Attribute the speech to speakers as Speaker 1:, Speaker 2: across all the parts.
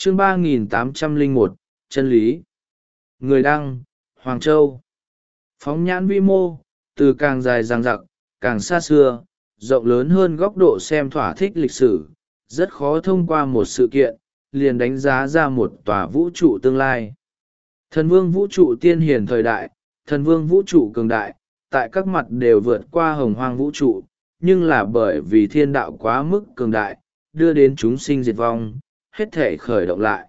Speaker 1: Chương 3801, chân lý. Người đăng: Hoàng Châu. Phóng nhãn vi mô, từ càng dài dằng dặc, càng xa xưa, rộng lớn hơn góc độ xem thỏa thích lịch sử, rất khó thông qua một sự kiện, liền đánh giá ra một tòa vũ trụ tương lai. Thần vương vũ trụ tiên hiền thời đại, thần vương vũ trụ cường đại, tại các mặt đều vượt qua hồng hoang vũ trụ, nhưng là bởi vì thiên đạo quá mức cường đại, đưa đến chúng sinh diệt vong, hết thể khởi động lại.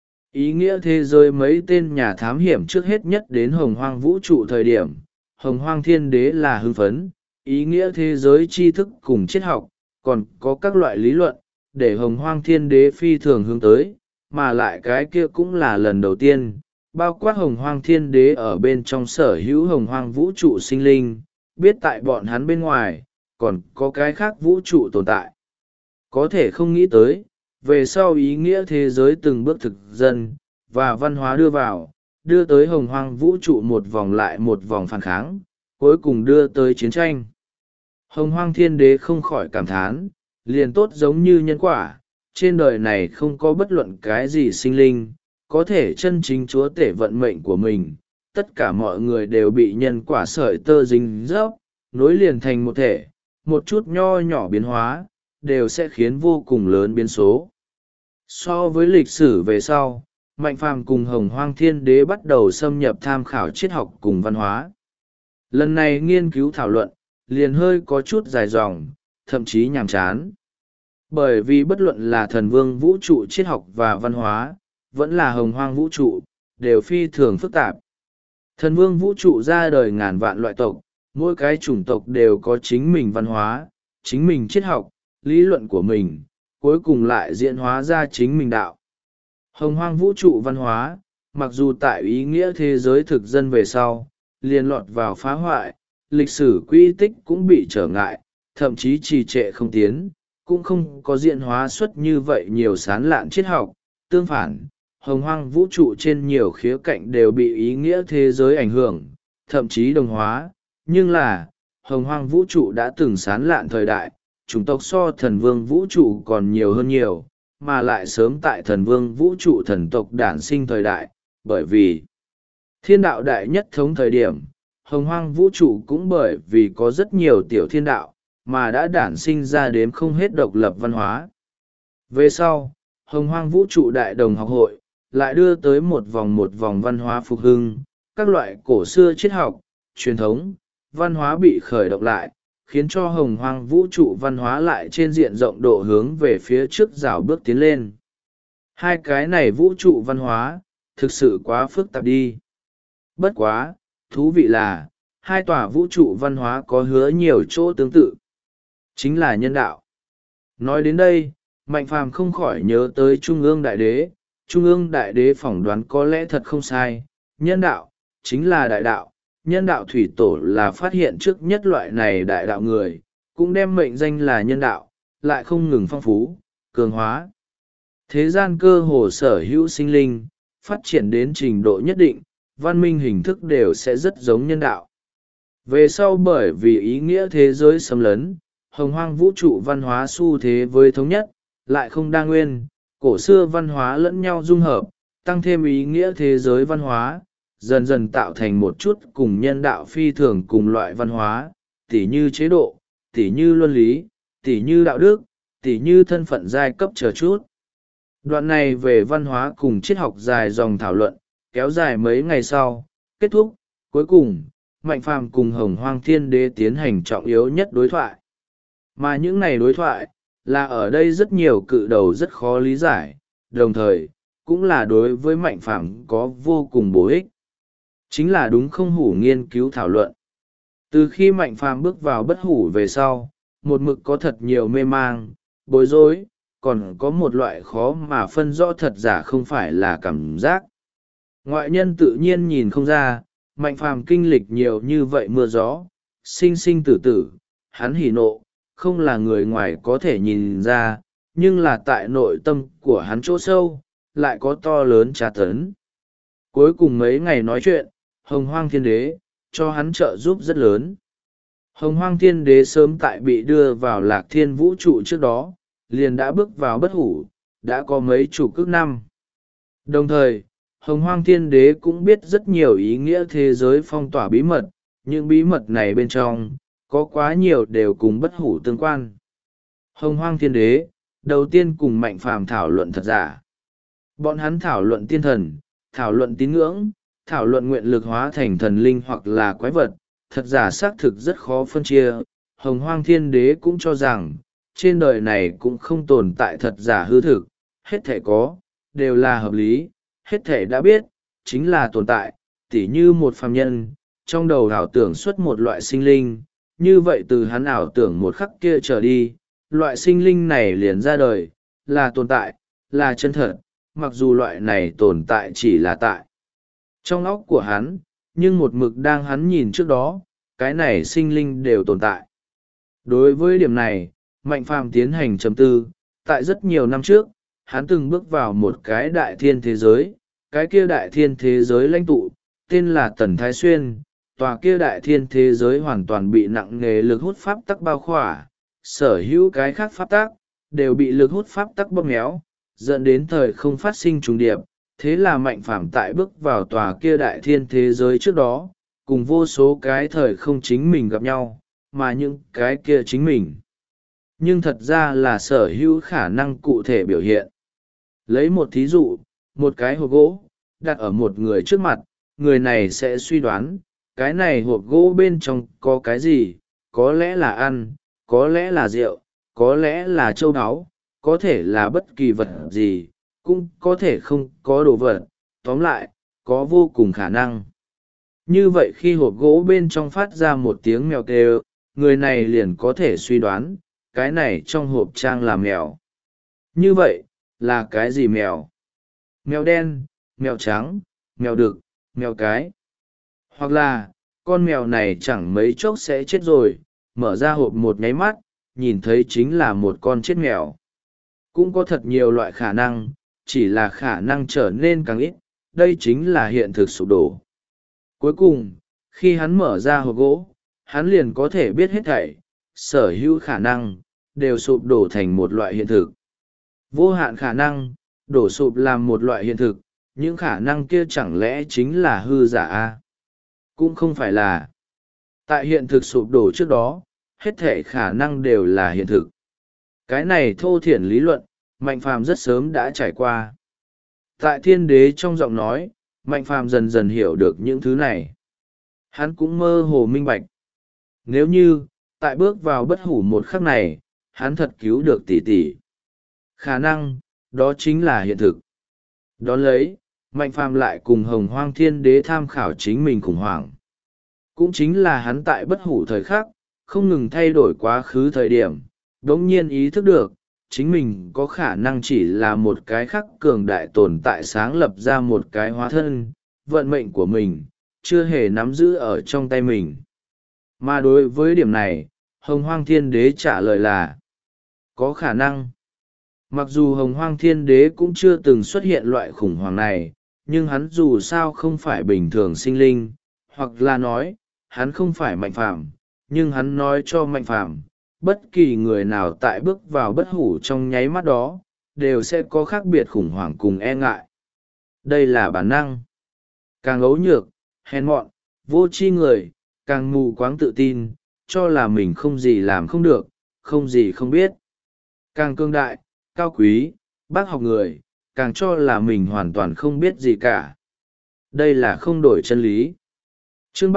Speaker 1: Ý nghĩa thế giới mấy tên nhà thám hiểm trước hết nhất đến hồng hoang vũ trụ thời điểm, hồng hoang thiên đế là hưng phấn, ý nghĩa thế giới tri thức cùng triết học, còn có các loại lý luận, để hồng hoang thiên đế phi thường hướng tới, mà lại cái kia cũng là lần đầu tiên, bao quát hồng hoang thiên đế ở bên trong sở hữu hồng hoang vũ trụ sinh linh, biết tại bọn hắn bên ngoài, còn có cái khác vũ trụ tồn tại. Có thể không nghĩ tới, về sau ý nghĩa thế giới từng bước thực dân, và văn hóa đưa vào, đưa tới hồng hoang vũ trụ một vòng lại một vòng phản kháng, cuối cùng đưa tới chiến tranh. Hồng hoang thiên đế không khỏi cảm thán, liền tốt giống như nhân quả, trên đời này không có bất luận cái gì sinh linh, có thể chân chính chúa tể vận mệnh của mình. Tất cả mọi người đều bị nhân quả sợi tơ dính dốc, nối liền thành một thể, một chút nho nhỏ biến hóa, đều sẽ khiến vô cùng lớn biến số. So với lịch sử về sau, Mạnh Phàm cùng Hồng Hoang Thiên Đế bắt đầu xâm nhập tham khảo triết học cùng văn hóa. Lần này nghiên cứu thảo luận, liền hơi có chút dài dòng, thậm chí nhàm chán. Bởi vì bất luận là thần vương vũ trụ triết học và văn hóa, vẫn là hồng hoang vũ trụ, đều phi thường phức tạp. Thần vương vũ trụ ra đời ngàn vạn loại tộc, mỗi cái chủng tộc đều có chính mình văn hóa, chính mình triết học, lý luận của mình, cuối cùng lại diễn hóa ra chính mình đạo. Hồng hoang vũ trụ văn hóa, mặc dù tại ý nghĩa thế giới thực dân về sau, liền lọt vào phá hoại, lịch sử quy tích cũng bị trở ngại, thậm chí trì trệ không tiến, cũng không có diễn hóa xuất như vậy nhiều sán lạn triết học. Tương phản, hồng hoang vũ trụ trên nhiều khía cạnh đều bị ý nghĩa thế giới ảnh hưởng, thậm chí đồng hóa. Nhưng là, hồng hoang vũ trụ đã từng sán lạn thời đại, chủng tộc so thần vương vũ trụ còn nhiều hơn nhiều, mà lại sớm tại thần vương vũ trụ thần tộc đản sinh thời đại, bởi vì thiên đạo đại nhất thống thời điểm, hồng hoang vũ trụ cũng bởi vì có rất nhiều tiểu thiên đạo, mà đã đản sinh ra đếm không hết độc lập văn hóa. Về sau, hồng hoang vũ trụ đại đồng học hội, lại đưa tới một vòng văn hóa phục hưng, các loại cổ xưa triết học, truyền thống, văn hóa bị khởi động lại, khiến cho hồng hoang vũ trụ văn hóa lại trên diện rộng độ hướng về phía trước rào bước tiến lên. Hai cái này vũ trụ văn hóa, thực sự quá phức tạp đi. Bất quá, thú vị là, hai tòa vũ trụ văn hóa có hứa nhiều chỗ tương tự. Chính là nhân đạo. Nói đến đây, Mạnh Phàm không khỏi nhớ tới Trung ương Đại Đế. Trung ương Đại Đế phỏng đoán có lẽ thật không sai, nhân đạo, chính là đại đạo. Nhân đạo thủy tổ là phát hiện trước nhất loại này đại đạo người, cũng đem mệnh danh là nhân đạo, lại không ngừng phong phú, cường hóa. Thế gian cơ hồ sở hữu sinh linh, phát triển đến trình độ nhất định, văn minh hình thức đều sẽ rất giống nhân đạo. Về sau bởi vì ý nghĩa thế giới xâm lấn, hồng hoang vũ trụ văn hóa xu thế với thống nhất, lại không đa nguyên, cổ xưa văn hóa lẫn nhau dung hợp, tăng thêm ý nghĩa thế giới văn hóa, dần dần tạo thành một chút cùng nhân đạo phi thường cùng loại văn hóa, tỉ như chế độ, tỉ như luân lý, tỉ như đạo đức, tỉ như thân phận giai cấp chờ chút. Đoạn này về văn hóa cùng triết học dài dòng thảo luận, kéo dài mấy ngày sau, kết thúc, cuối cùng, Mạnh Phàm cùng Hồng Hoang Thiên Đế tiến hành trọng yếu nhất đối thoại. Mà những này đối thoại, là ở đây rất nhiều cự đầu rất khó lý giải, đồng thời, cũng là đối với Mạnh Phàm có vô cùng bổ ích. Chính là đúng không hủ nghiên cứu thảo luận. Từ khi Mạnh Phàm bước vào bất hủ về sau, một mực có thật nhiều mê mang, bối rối, còn có một loại khó mà phân rõ thật giả không phải là cảm giác. Ngoại nhân tự nhiên nhìn không ra, Mạnh Phàm kinh lịch nhiều như vậy mưa gió, sinh sinh tử tử, hắn hỉ nộ, không là người ngoài có thể nhìn ra, nhưng là tại nội tâm của hắn chỗ sâu, lại có to lớn tra tấn. Cuối cùng mấy ngày nói chuyện, Hồng Hoang Thiên Đế, cho hắn trợ giúp rất lớn. Hồng Hoang Thiên Đế sớm tại bị đưa vào Lạc Thiên vũ trụ trước đó, liền đã bước vào bất hủ, đã có mấy chục cước năm. Đồng thời, Hồng Hoang Thiên Đế cũng biết rất nhiều ý nghĩa thế giới phong tỏa bí mật, những bí mật này bên trong, có quá nhiều đều cùng bất hủ tương quan. Hồng Hoang Thiên Đế, đầu tiên cùng Mạnh Phàm thảo luận thật giả. Bọn hắn thảo luận tiên thần, thảo luận tín ngưỡng, thảo luận nguyện lực hóa thành thần linh hoặc là quái vật, thật giả xác thực rất khó phân chia. Hồng Hoang Thiên Đế cũng cho rằng, trên đời này cũng không tồn tại thật giả hư thực, hết thể có, đều là hợp lý, hết thể đã biết, chính là tồn tại, tỉ như một phàm nhân, trong đầu ảo tưởng xuất một loại sinh linh, như vậy từ hắn ảo tưởng một khắc kia trở đi, loại sinh linh này liền ra đời, là tồn tại, là chân thật, mặc dù loại này tồn tại chỉ là tại trong óc của hắn, nhưng một mực đang hắn nhìn trước đó, cái này sinh linh đều tồn tại. Đối với điểm này, Mạnh Phàm tiến hành trầm tư, tại rất nhiều năm trước, hắn từng bước vào một cái đại thiên thế giới, cái kia đại thiên thế giới lãnh tụ, tên là Tần Thái Xuyên, tòa kia đại thiên thế giới hoàn toàn bị nặng nề lực hút pháp tắc bao khỏa, sở hữu cái khác pháp tắc, đều bị lực hút pháp tắc bóp méo, dẫn đến thời không phát sinh trùng điệp. Thế là Mạnh Phàm tại bước vào tòa kia đại thiên thế giới trước đó, cùng vô số cái thời không chính mình gặp nhau, mà những cái kia chính mình. Nhưng thật ra là sở hữu khả năng cụ thể biểu hiện. Lấy một thí dụ, một cái hộp gỗ, đặt ở một người trước mặt, người này sẽ suy đoán, cái này hộp gỗ bên trong có cái gì, có lẽ là ăn, có lẽ là rượu, có lẽ là châu báu, có thể là bất kỳ vật gì, cũng có thể không có đồ vật, tóm lại, có vô cùng khả năng. Như vậy khi hộp gỗ bên trong phát ra một tiếng mèo kêu, người này liền có thể suy đoán, cái này trong hộp trang là mèo. Như vậy, là cái gì mèo? Mèo đen, mèo trắng, mèo đực, mèo cái. Hoặc là, con mèo này chẳng mấy chốc sẽ chết rồi, mở ra hộp một nháy mắt, nhìn thấy chính là một con chết mèo. Cũng có thật nhiều loại khả năng, chỉ là khả năng trở nên càng ít, đây chính là hiện thực sụp đổ. Cuối cùng, khi hắn mở ra hộp gỗ, hắn liền có thể biết hết thảy, sở hữu khả năng, đều sụp đổ thành một loại hiện thực. Vô hạn khả năng, đổ sụp làm một loại hiện thực, những khả năng kia chẳng lẽ chính là hư giả a? Cũng không phải là. Tại hiện thực sụp đổ trước đó, hết thảy khả năng đều là hiện thực. Cái này thô thiển lý luận, Mạnh Phàm rất sớm đã trải qua. Tại Thiên Đế trong giọng nói, Mạnh Phàm dần dần hiểu được những thứ này. Hắn cũng mơ hồ minh bạch. Nếu như, tại bước vào bất hủ một khắc này, hắn thật cứu được tỷ tỷ. Khả năng, đó chính là hiện thực. Đón lấy, Mạnh Phàm lại cùng Hồng Hoang Thiên Đế tham khảo chính mình khủng hoảng. Cũng chính là hắn tại bất hủ thời khắc, không ngừng thay đổi quá khứ thời điểm, đống nhiên ý thức được, chính mình có khả năng chỉ là một cái khắc cường đại tồn tại sáng lập ra một cái hóa thân, vận mệnh của mình, chưa hề nắm giữ ở trong tay mình. Mà đối với điểm này, Hồng Hoang Thiên Đế trả lời là có khả năng. Mặc dù Hồng Hoang Thiên Đế cũng chưa từng xuất hiện loại khủng hoảng này, nhưng hắn dù sao không phải bình thường sinh linh, hoặc là nói, hắn không phải Mạnh Phàm, nhưng hắn nói cho Mạnh Phàm, bất kỳ người nào tại bước vào bất hủ trong nháy mắt đó, đều sẽ có khác biệt khủng hoảng cùng e ngại. Đây là bản năng. Càng ấu nhược, hèn mọn, vô tri người, càng mù quáng tự tin, cho là mình không gì làm không được, không gì không biết. Càng cương đại, cao quý, bác học người, càng cho là mình hoàn toàn không biết gì cả. Đây là không đổi chân lý. Chương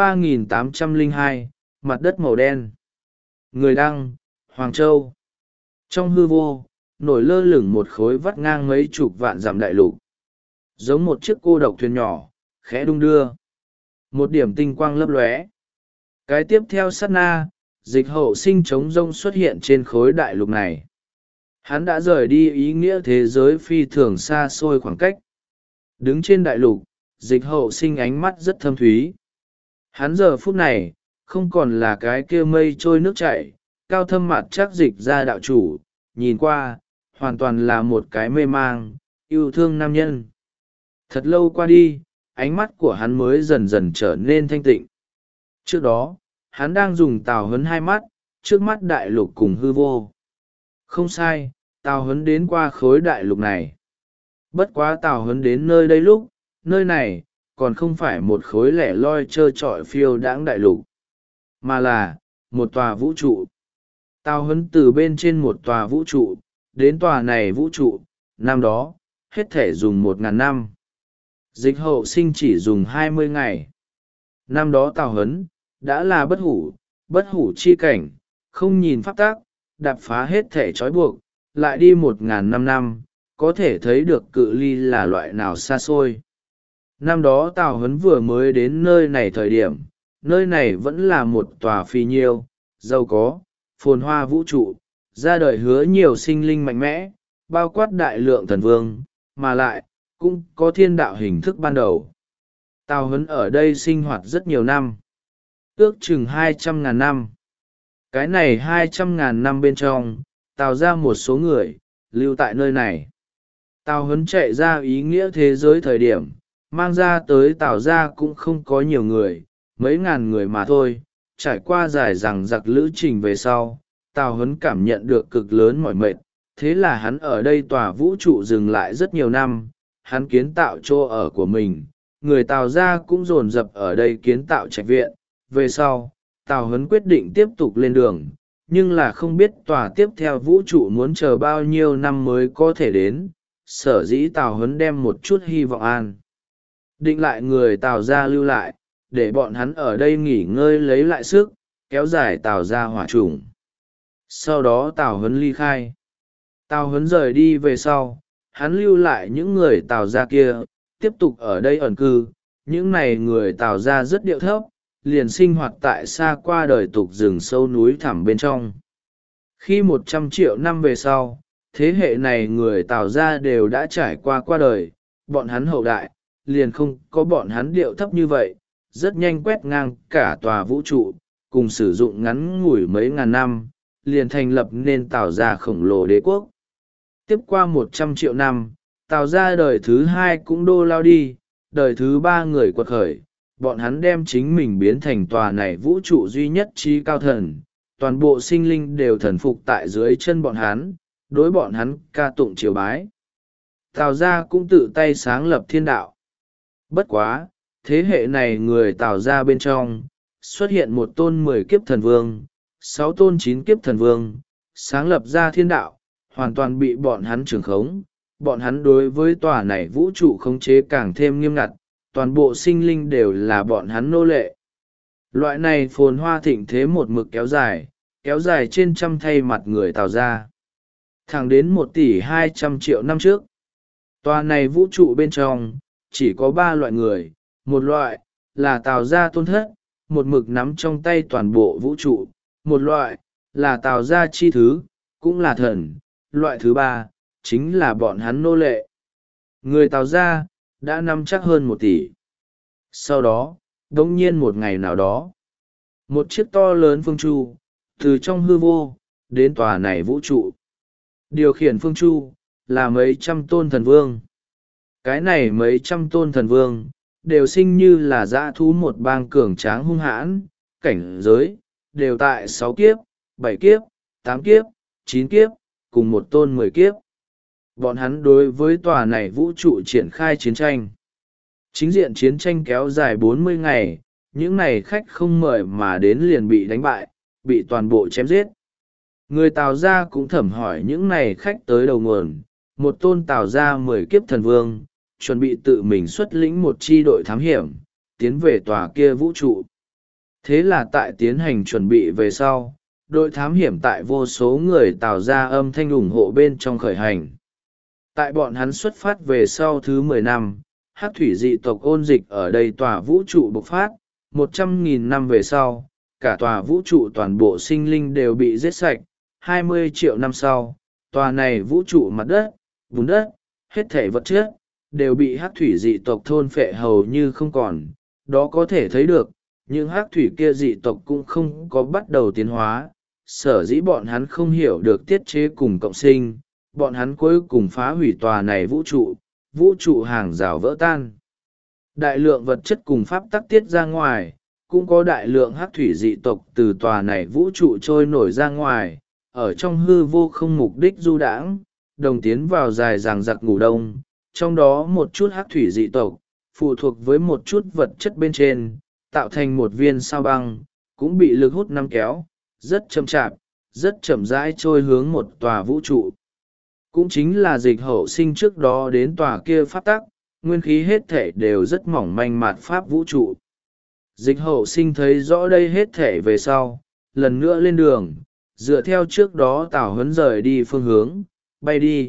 Speaker 1: 3802, mặt đất màu đen. Người đăng, Hoàng Châu. Trong hư vô, nổi lơ lửng một khối vắt ngang mấy chục vạn dặm đại lục. Giống một chiếc cô độc thuyền nhỏ, khẽ đung đưa. Một điểm tinh quang lấp lóe. Cái tiếp theo sát na, Dịch Hậu Sinh trống rông xuất hiện trên khối đại lục này. Hắn đã rời đi ý nghĩa thế giới phi thường xa xôi khoảng cách. Đứng trên đại lục, Dịch Hậu Sinh ánh mắt rất thâm thúy. Hắn giờ phút này, không còn là cái kia mây trôi nước chảy, cao thâm mặt chắc dịch ra đạo chủ, nhìn qua, hoàn toàn là một cái mê mang, yêu thương nam nhân. Thật lâu qua đi, ánh mắt của hắn mới dần dần trở nên thanh tịnh. Trước đó, hắn đang dùng Tào Huấn hai mắt, trước mắt đại lục cùng hư vô. Không sai, Tào Huấn đến qua khối đại lục này. Bất quá Tào Huấn đến nơi đây lúc, nơi này còn không phải một khối lẻ loi trơ trọi phiêu đãng đại lục, mà là một tòa vũ trụ. Tào Huấn từ bên trên một tòa vũ trụ đến tòa này vũ trụ, năm đó hết thể dùng 1.000 năm. Dịch hậu sinh chỉ dùng 20 ngày. Năm đó Tào Huấn đã là bất hủ chi cảnh, không nhìn pháp tác, đạp phá hết thể trói buộc, lại đi 1.000 năm, có thể thấy được cự ly là loại nào xa xôi. Năm đó Tào Huấn vừa mới đến nơi này thời điểm, nơi này vẫn là một tòa phi nhiêu, giàu có, phồn hoa vũ trụ, ra đời hứa nhiều sinh linh mạnh mẽ, bao quát đại lượng thần vương, mà lại, cũng có thiên đạo hình thức ban đầu. Tào Huấn ở đây sinh hoạt rất nhiều năm, ước chừng 200.000 năm. Cái này 200.000 năm bên trong, Tào ra một số người, lưu tại nơi này. Tào Huấn chạy ra ý nghĩa thế giới thời điểm, mang ra tới Tào ra cũng không có nhiều người, mấy ngàn người mà thôi. Trải qua dài dằng dặc lữ trình về sau, Tào Huấn cảm nhận được cực lớn mỏi mệt, thế là hắn ở đây tòa vũ trụ dừng lại rất nhiều năm, hắn kiến tạo chỗ ở của mình, người Tào ra cũng dồn dập ở đây kiến tạo trạch viện. Về sau, Tào Huấn quyết định tiếp tục lên đường, nhưng là không biết tòa tiếp theo vũ trụ muốn chờ bao nhiêu năm mới có thể đến, sở dĩ Tào Huấn đem một chút hy vọng an định lại người Tào ra lưu lại, để bọn hắn ở đây nghỉ ngơi lấy lại sức, kéo dài Tào ra hỏa chủng. Sau đó Tào Huấn ly khai. Tào Huấn rời đi về sau, hắn lưu lại những người Tào ra kia, tiếp tục ở đây ẩn cư. Những này người Tào ra rất điệu thấp, liền sinh hoạt tại xa qua đời tục rừng sâu núi thẳm bên trong. Khi 100 triệu năm về sau, thế hệ này người Tào ra đều đã trải qua qua đời, bọn hắn hậu đại, liền không có bọn hắn điệu thấp như vậy, rất nhanh quét ngang cả tòa vũ trụ, cùng sử dụng ngắn ngủi mấy ngàn năm, liền thành lập nên Tào ra khổng lồ đế quốc. Tiếp qua 100 triệu năm, Tào ra đời thứ hai cũng đô lao đi, đời thứ ba người quật khởi, bọn hắn đem chính mình biến thành tòa này vũ trụ duy nhất trí cao thần, toàn bộ sinh linh đều thần phục tại dưới chân bọn hắn, đối bọn hắn ca tụng triều bái. Tào ra cũng tự tay sáng lập thiên đạo. Bất quá, thế hệ này người Tào ra bên trong, xuất hiện một tôn 10 kiếp thần vương, 6 tôn 9 kiếp thần vương, sáng lập ra thiên đạo, hoàn toàn bị bọn hắn trưởng khống. Bọn hắn đối với tòa này vũ trụ khống chế càng thêm nghiêm ngặt, toàn bộ sinh linh đều là bọn hắn nô lệ. Loại này phồn hoa thịnh thế một mực kéo dài trên trăm thay mặt người Tào ra. Thẳng đến 1.200.000.000 năm trước. Tòa này vũ trụ bên trong, chỉ có 3 loại người, một loại, là Tào gia tôn thất, một mực nắm trong tay toàn bộ vũ trụ, một loại, là Tào gia chi thứ, cũng là thần, loại thứ ba, chính là bọn hắn nô lệ. Người Tào gia đã nắm chắc hơn 1 tỷ. Sau đó, đống nhiên một ngày nào đó, một chiếc to lớn phương chu, từ trong hư vô, đến tòa này vũ trụ. Điều khiển phương chu, là mấy trăm tôn thần vương. Cái này mấy trăm tôn thần vương, đều sinh như là dã thú một bang cường tráng hung hãn, cảnh giới, đều tại 6 kiếp, 7 kiếp, 8 kiếp, 9 kiếp, cùng một tôn 10 kiếp. Bọn hắn đối với tòa này vũ trụ triển khai chiến tranh. Chính diện chiến tranh kéo dài 40 ngày, những này khách không mời mà đến liền bị đánh bại, bị toàn bộ chém giết. Người Tào gia cũng thẩm hỏi những này khách tới đầu nguồn, một tôn Tào gia 10 kiếp thần vương, chuẩn bị tự mình xuất lĩnh một chi đội thám hiểm, tiến về tòa kia vũ trụ. Thế là tại tiến hành chuẩn bị về sau, đội thám hiểm tại vô số người Tào gia âm thanh ủng hộ bên trong khởi hành. Tại bọn hắn xuất phát về sau thứ 10 năm, hắc thủy dị tộc ôn dịch ở đây tòa vũ trụ bộc phát, 100.000 năm về sau, cả tòa vũ trụ toàn bộ sinh linh đều bị giết sạch. 20 triệu năm sau, tòa này vũ trụ mặt đất, bùn đất, hết thể vật chất, đều bị hắc thủy dị tộc thôn phệ hầu như không còn. Đó có thể thấy được, những hắc thủy kia dị tộc cũng không có bắt đầu tiến hóa, sở dĩ bọn hắn không hiểu được tiết chế cùng cộng sinh, bọn hắn cuối cùng phá hủy tòa này vũ trụ hàng rào vỡ tan. Đại lượng vật chất cùng pháp tắc tiết ra ngoài, cũng có đại lượng hắc thủy dị tộc từ tòa này vũ trụ trôi nổi ra ngoài, ở trong hư vô không mục đích du đãng, đồng tiến vào dài ràng giặc ngủ đông, trong đó một chút hắc thủy dị tộc phụ thuộc với một chút vật chất bên trên tạo thành một viên sao băng, cũng bị lực hút nắm kéo, rất chậm chạp, rất chậm rãi trôi hướng một tòa vũ trụ. Cũng chính là Dịch Hậu Sinh trước đó đến tòa kia pháp tắc, nguyên khí hết thể đều rất mỏng manh mạt pháp vũ trụ. Dịch Hậu Sinh thấy rõ đây hết thể về sau, lần nữa lên đường, dựa theo trước đó Tào Huấn rời đi phương hướng, bay đi.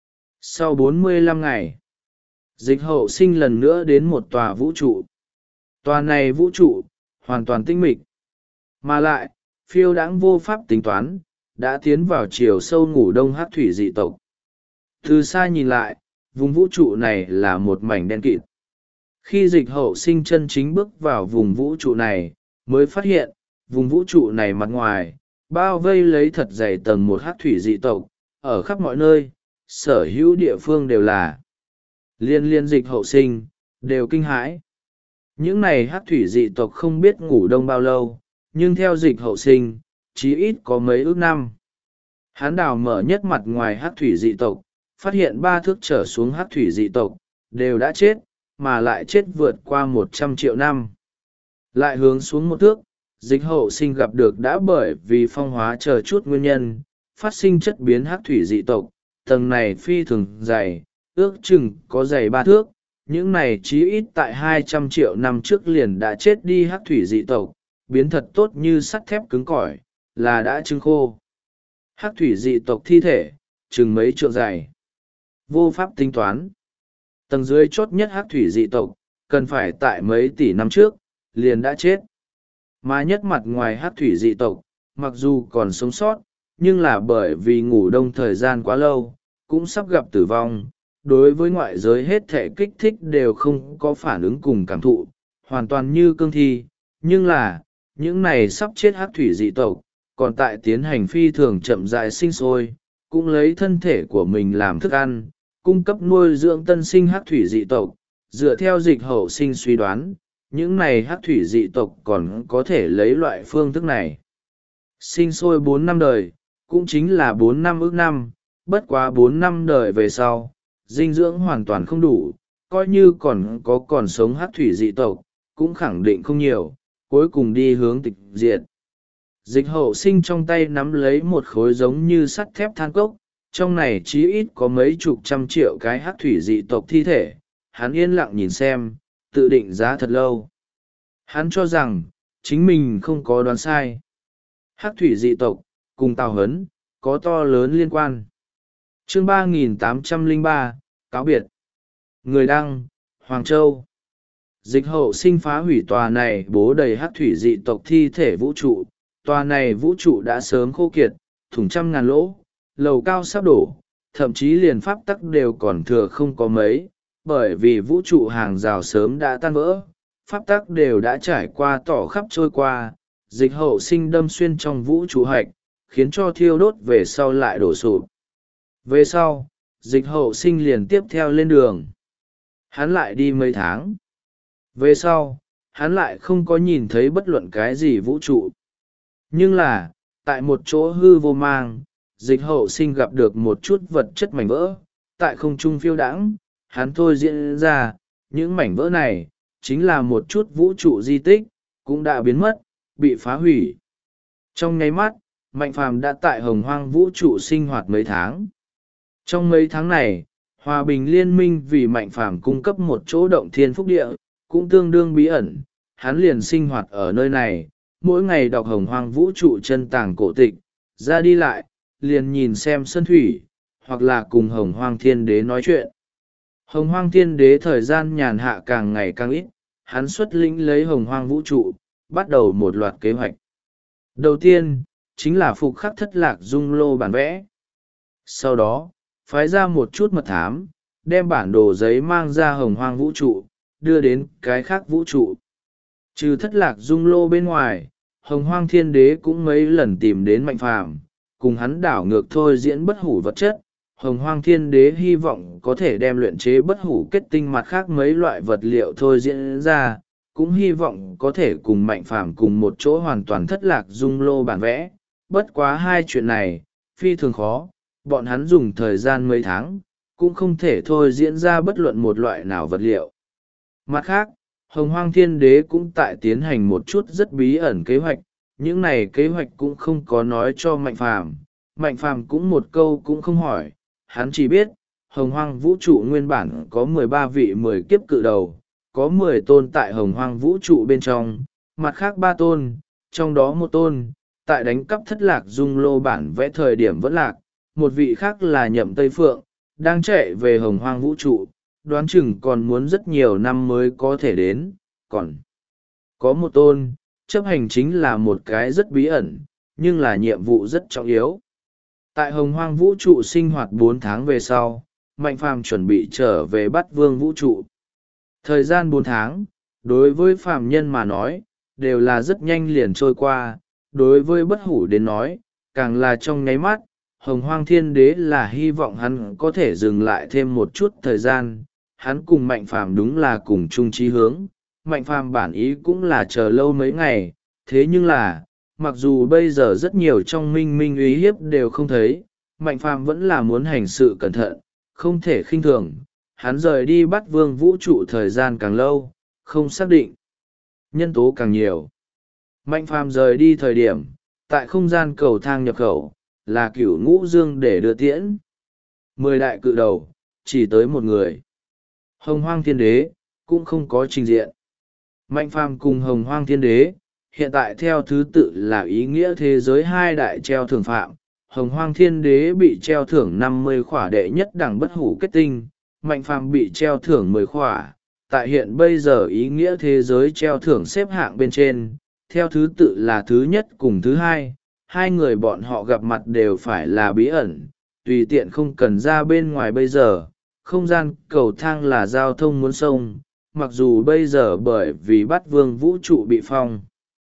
Speaker 1: Sau 45 ngày, Dịch Hậu Sinh lần nữa đến một tòa vũ trụ. Tòa này vũ trụ, hoàn toàn tinh mịch. Mà lại, phiêu đãng vô pháp tính toán, đã tiến vào chiều sâu ngủ đông hắc thủy dị tộc. Từ xa nhìn lại, vùng vũ trụ này là một mảnh đen kịt. Khi Dịch Hậu Sinh chân chính bước vào vùng vũ trụ này, mới phát hiện, vùng vũ trụ này mặt ngoài, bao vây lấy thật dày tầng một hắc thủy dị tộc, ở khắp mọi nơi, sở hữu địa phương đều là liên Dịch Hậu Sinh, đều kinh hãi. Những này hắc thủy dị tộc không biết ngủ đông bao lâu, nhưng theo Dịch Hậu Sinh, chí ít có mấy ước năm. Hán đào mở nhất mặt ngoài hắc thủy dị tộc, phát hiện 3 thước trở xuống hắc thủy dị tộc, đều đã chết, mà lại chết vượt qua 100 triệu năm. Lại hướng xuống 1 thước, Dịch Hậu Sinh gặp được đã bởi vì phong hóa chờ chút nguyên nhân, phát sinh chất biến hắc thủy dị tộc, tầng này phi thường dày, ước chừng có dày 3 thước, những này chí ít tại 200 triệu năm trước liền đã chết đi hắc thủy dị tộc, biến thật tốt như sắt thép cứng cỏi, là đã trưng khô. Hắc thủy dị tộc thi thể, chừng mấy trượng dày. Vô pháp tính toán. Tầng dưới chốt nhất hắc thủy dị tộc, cần phải tại mấy tỷ năm trước, liền đã chết. Mà nhất mặt ngoài hắc thủy dị tộc, mặc dù còn sống sót, nhưng là bởi vì ngủ đông thời gian quá lâu, cũng sắp gặp tử vong. Đối với ngoại giới hết thể kích thích đều không có phản ứng cùng cảm thụ, hoàn toàn như cương thi. Nhưng là, những này sắp chết hắc thủy dị tộc, còn tại tiến hành phi thường chậm rãi sinh sôi, cũng lấy thân thể của mình làm thức ăn, cung cấp nuôi dưỡng tân sinh hắc thủy dị tộc. Dựa theo Dịch Hậu Sinh suy đoán, những này hắc thủy dị tộc còn có thể lấy loại phương thức này sinh sôi 4 năm đời, cũng chính là 4 năm ước năm. Bất quá 4 năm đời về sau, dinh dưỡng hoàn toàn không đủ, coi như còn sống hắc thủy dị tộc, cũng khẳng định không nhiều, cuối cùng đi hướng tịch diệt. Dịch Hậu Sinh trong tay nắm lấy một khối giống như sắt thép than cốc, trong này chí ít có mấy chục trăm triệu cái hắc thủy dị tộc thi thể. Hắn yên lặng nhìn xem, tự định giá thật lâu. Hắn cho rằng, chính mình không có đoán sai. Hắc thủy dị tộc, cùng Tào Huấn, có to lớn liên quan. Chương 3803, cáo biệt. Người đăng, Hoàng Châu. Dịch Hậu Sinh phá hủy tòa này bố đầy hắc thủy dị tộc thi thể vũ trụ. Tòa này vũ trụ đã sớm khô kiệt, thủng trăm ngàn lỗ, lầu cao sắp đổ, thậm chí liền pháp tắc đều còn thừa không có mấy, bởi vì vũ trụ hàng rào sớm đã tan vỡ, pháp tắc đều đã trải qua tỏ khắp trôi qua. Dịch Hậu Sinh đâm xuyên trong vũ trụ hạch, khiến cho thiêu đốt về sau lại đổ sụp. Về sau, Dịch Hậu Sinh liền tiếp theo lên đường. Hắn lại đi mấy tháng. Về sau, hắn lại không có nhìn thấy bất luận cái gì vũ trụ. Nhưng là, tại một chỗ hư vô mang, Dịch Hậu Sinh gặp được một chút vật chất mảnh vỡ, tại không trung phiêu đãng. Hắn thôi diễn ra, những mảnh vỡ này, chính là một chút vũ trụ di tích, cũng đã biến mất, bị phá hủy. Trong nháy mắt, Mạnh Phàm đã tại Hồng Hoang vũ trụ sinh hoạt mấy tháng. Trong mấy tháng này, Hòa Bình Liên minh vì Mạnh Phàm cung cấp một chỗ động thiên phúc địa, cũng tương đương bí ẩn. Hắn liền sinh hoạt ở nơi này, mỗi ngày đọc Hồng Hoang vũ trụ chân tàng cổ tịch, ra đi lại, liền nhìn xem sơn thủy, hoặc là cùng Hồng Hoang Thiên Đế nói chuyện. Hồng Hoang Thiên Đế thời gian nhàn hạ càng ngày càng ít, hắn xuất lĩnh lấy Hồng Hoang vũ trụ, bắt đầu một loạt kế hoạch. Đầu tiên, chính là phục khắc thất lạc dung lô bản vẽ. Sau đó, phái ra một chút mật thám, đem bản đồ giấy mang ra Hồng Hoang vũ trụ, đưa đến cái khác vũ trụ. Trừ thất lạc dung lô bên ngoài, Hồng Hoang Thiên Đế cũng mấy lần tìm đến Mạnh Phàm, cùng hắn đảo ngược thôi diễn bất hủ vật chất. Hồng Hoang Thiên Đế hy vọng có thể đem luyện chế bất hủ kết tinh mặt khác mấy loại vật liệu thôi diễn ra, cũng hy vọng có thể cùng Mạnh Phàm cùng một chỗ hoàn toàn thất lạc dung lô bản vẽ. Bất quá hai chuyện này, phi thường khó, bọn hắn dùng thời gian mấy tháng, cũng không thể thôi diễn ra bất luận một loại nào vật liệu. Mặt khác, Hồng Hoang Thiên Đế cũng tại tiến hành một chút rất bí ẩn kế hoạch, những này kế hoạch cũng không có nói cho Mạnh Phàm. Mạnh Phàm cũng một câu cũng không hỏi, hắn chỉ biết, Hồng Hoang vũ trụ nguyên bản có 13 vị 10 kiếp cự đầu, có 10 tôn tại Hồng Hoang vũ trụ bên trong, mặt khác 3 tôn, trong đó một tôn, tại đánh cắp thất lạc dung lô bản vẽ thời điểm vẫn lạc, một vị khác là Nhậm Tây Phượng, đang chạy về Hồng Hoang vũ trụ, đoán chừng còn muốn rất nhiều năm mới có thể đến, còn có một tôn, chấp hành chính là một cái rất bí ẩn, nhưng là nhiệm vụ rất trọng yếu. Tại Hồng Hoang vũ trụ sinh hoạt 4 tháng về sau, Mạnh Phàm chuẩn bị trở về Bát Vương vũ trụ. Thời gian 4 tháng, đối với phàm nhân mà nói, đều là rất nhanh liền trôi qua, đối với bất hủ đến nói, càng là trong nháy mắt, Hồng Hoang Thiên Đế là hy vọng hắn có thể dừng lại thêm một chút thời gian, hắn cùng Mạnh Phàm đúng là cùng chung chí hướng, Mạnh Phàm bản ý cũng là chờ lâu mấy ngày, thế nhưng là, mặc dù bây giờ rất nhiều trong minh minh uy hiếp đều không thấy, Mạnh Phàm vẫn là muốn hành sự cẩn thận, không thể khinh thường, hắn rời đi Bát Vương vũ trụ thời gian càng lâu, không xác định, nhân tố càng nhiều. Mạnh Phàm rời đi thời điểm, tại không gian cầu thang nhập khẩu, là Cửu Ngũ Dương để đưa tiễn. 10 đại cự đầu, chỉ tới một người. Hồng Hoang Thiên Đế, cũng không có trình diện. Mạnh Phàm cùng Hồng Hoang Thiên Đế, hiện tại theo thứ tự là ý nghĩa thế giới 2 đại treo thưởng phạm. Hồng Hoang Thiên Đế bị treo thưởng 50 khỏa đệ nhất đẳng bất hủ kết tinh, Mạnh Phàm bị treo thưởng 10 khỏa. Tại hiện bây giờ ý nghĩa thế giới treo thưởng xếp hạng bên trên, theo thứ tự là thứ nhất cùng thứ hai, hai người bọn họ gặp mặt đều phải là bí ẩn, tùy tiện không cần ra bên ngoài bây giờ, không gian cầu thang là giao thông muốn sông, mặc dù bây giờ bởi vì Bát Vương vũ trụ bị phong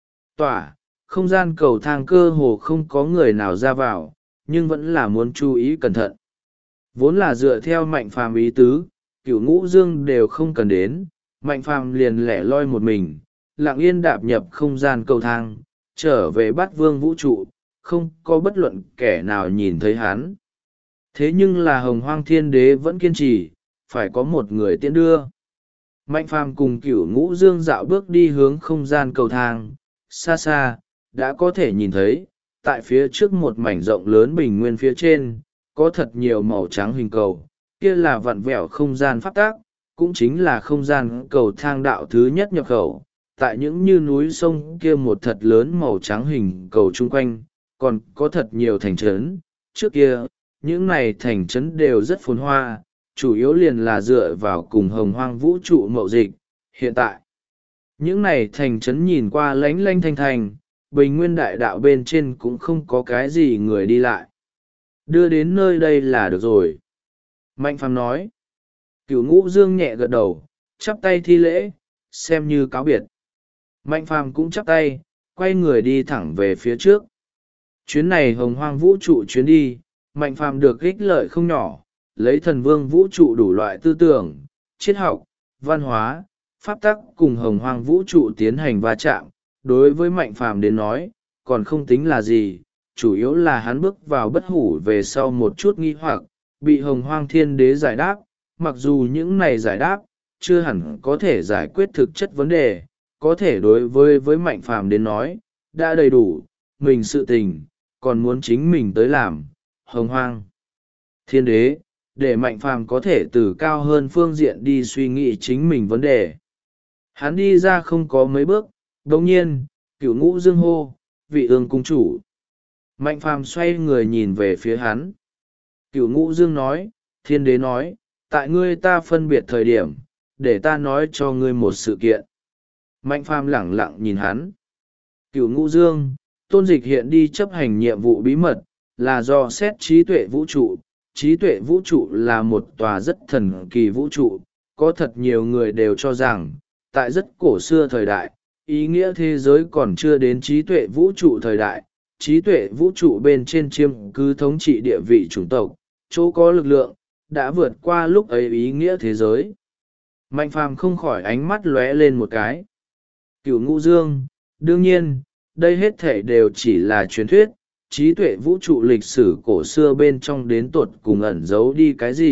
Speaker 1: tỏa, không gian cầu thang cơ hồ không có người nào ra vào, nhưng vẫn là muốn chú ý cẩn thận. Vốn là dựa theo Mạnh Phàm ý tứ, Cửu Ngũ Dương đều không cần đến, Mạnh Phàm liền lẻ loi một mình, lặng yên đạp nhập không gian cầu thang, trở về Bát Vương vũ trụ, không có bất luận kẻ nào nhìn thấy hắn. Thế nhưng là Hồng Hoang Thiên Đế vẫn kiên trì, phải có một người tiễn đưa. Mạnh Phàm cùng Cửu Ngũ Dương dạo bước đi hướng không gian cầu thang, xa xa, đã có thể nhìn thấy, tại phía trước một mảnh rộng lớn bình nguyên phía trên, có thật nhiều màu trắng hình cầu, kia là vặn vẹo không gian pháp tác, cũng chính là không gian cầu thang đạo thứ nhất nhập khẩu. Tại những như núi sông kia một thật lớn màu trắng hình cầu chung quanh, còn có thật nhiều thành trấn. Trước kia, những này thành trấn đều rất phồn hoa, chủ yếu liền là dựa vào cùng Hồng Hoang vũ trụ mậu dịch. Hiện tại, những này thành trấn nhìn qua lánh lánh thanh thành, bình nguyên đại đạo bên trên cũng không có cái gì người đi lại. Đưa đến nơi đây là được rồi. Mạnh Phàm nói. Cửu Ngũ Dương nhẹ gật đầu, chắp tay thi lễ, xem như cáo biệt. Mạnh Phàm cũng chắp tay, quay người đi thẳng về phía trước. Chuyến này Hồng Hoang vũ trụ chuyến đi, Mạnh Phàm được ích lợi không nhỏ, lấy Thần Vương vũ trụ đủ loại tư tưởng, triết học, văn hóa, pháp tắc cùng Hồng Hoang vũ trụ tiến hành va chạm. Đối với Mạnh Phàm đến nói, còn không tính là gì, chủ yếu là hắn bước vào bất hủ về sau một chút nghi hoặc, bị Hồng Hoang Thiên Đế giải đáp, mặc dù những này giải đáp, chưa hẳn có thể giải quyết thực chất vấn đề, có thể đối với Mạnh Phàm đến nói, đã đầy đủ, mình sự tình, còn muốn chính mình tới làm. Hồng Hoang Thiên Đế, để Mạnh Phàm có thể từ cao hơn phương diện đi suy nghĩ chính mình vấn đề. Hắn đi ra không có mấy bước, đồng nhiên, Cửu Ngũ Dương hô, vị ương cung chủ. Mạnh Phàm xoay người nhìn về phía hắn. Cửu Ngũ Dương nói, Thiên Đế nói, tại ngươi ta phân biệt thời điểm, để ta nói cho ngươi một sự kiện. Mạnh Phàm lẳng lặng nhìn hắn. Cửu Ngũ Dương, Tôn Dịch hiện đi chấp hành nhiệm vụ bí mật, là do xét trí tuệ vũ trụ. Trí tuệ vũ trụ là một tòa rất thần kỳ vũ trụ, có thật nhiều người đều cho rằng, tại rất cổ xưa thời đại, ý nghĩa thế giới còn chưa đến trí tuệ vũ trụ thời đại, trí tuệ vũ trụ bên trên chiêm cứ thống trị địa vị chủng tộc, chỗ có lực lượng, đã vượt qua lúc ấy ý nghĩa thế giới. Mạnh Phàm không khỏi ánh mắt lóe lên một cái. Cửu Ngũ Dương, đương nhiên, đây hết thể đều chỉ là truyền thuyết, trí tuệ vũ trụ lịch sử cổ xưa bên trong đến tột cùng ẩn giấu đi cái gì,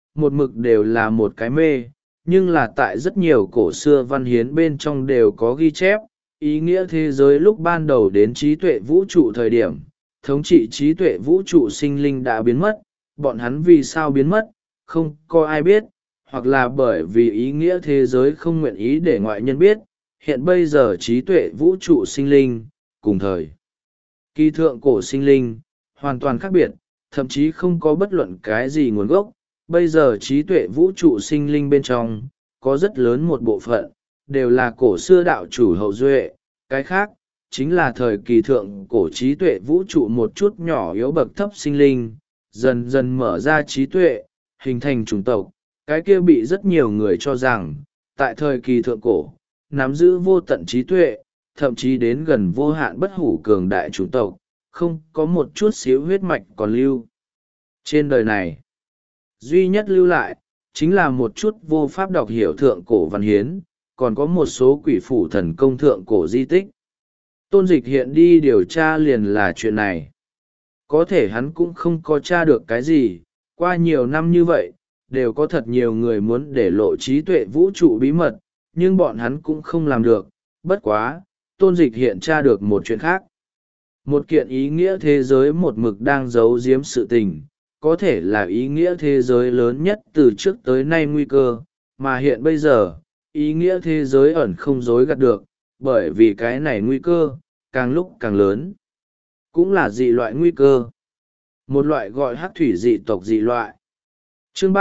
Speaker 1: một mực đều là một cái mê, nhưng là tại rất nhiều cổ xưa văn hiến bên trong đều có ghi chép, ý nghĩa thế giới lúc ban đầu đến trí tuệ vũ trụ thời điểm, thống trị trí tuệ vũ trụ sinh linh đã biến mất, bọn hắn vì sao biến mất, không có ai biết, hoặc là bởi vì ý nghĩa thế giới không nguyện ý để ngoại nhân biết. Hiện bây giờ trí tuệ vũ trụ sinh linh, cùng thời kỳ thượng cổ sinh linh, hoàn toàn khác biệt, thậm chí không có bất luận cái gì nguồn gốc. Bây giờ trí tuệ vũ trụ sinh linh bên trong, có rất lớn một bộ phận, đều là cổ xưa đạo chủ hậu duệ, cái khác, chính là thời kỳ thượng cổ trí tuệ vũ trụ một chút nhỏ yếu bậc thấp sinh linh, dần dần mở ra trí tuệ, hình thành chủng tộc, cái kia bị rất nhiều người cho rằng, tại thời kỳ thượng cổ, nắm giữ vô tận trí tuệ, thậm chí đến gần vô hạn bất hủ cường đại chủng tộc, không có một chút xíu huyết mạch còn lưu. Trên đời này, duy nhất lưu lại, chính là một chút vô pháp đọc hiểu thượng cổ văn hiến, còn có một số quỷ phủ thần công thượng cổ di tích. Tôn Dịch hiện đi điều tra liền là chuyện này. Có thể hắn cũng không có tra được cái gì, qua nhiều năm như vậy, đều có thật nhiều người muốn để lộ trí tuệ vũ trụ bí mật, nhưng bọn hắn cũng không làm được. Bất quá, Tôn Dịch hiện tra được một chuyện khác. Một kiện ý nghĩa thế giới một mực đang giấu giếm sự tình, có thể là ý nghĩa thế giới lớn nhất từ trước tới nay nguy cơ, mà hiện bây giờ, ý nghĩa thế giới ẩn không dối gạt được, bởi vì cái này nguy cơ, càng lúc càng lớn. Cũng là dị loại nguy cơ. Một loại gọi hắc thủy dị tộc dị loại. Chương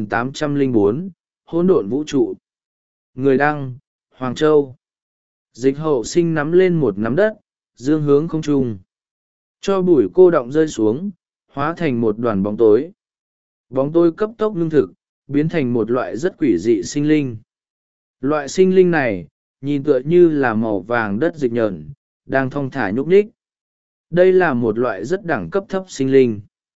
Speaker 1: 3804, Hỗn độn vũ trụ. Người đăng, Hoàng Châu. Dịch Hậu Sinh nắm lên một nắm đất, dương hướng không trung. Cho bụi cô đọng rơi xuống, hóa thành một đoàn bóng tối. Bóng tối cấp tốc ngưng thực, biến thành một loại rất quỷ dị sinh linh. Loại sinh linh này, nhìn tựa như là màu vàng đất dịch nhờn, đang thong thả nhúc nhích. Đây là một loại rất đẳng cấp thấp sinh linh.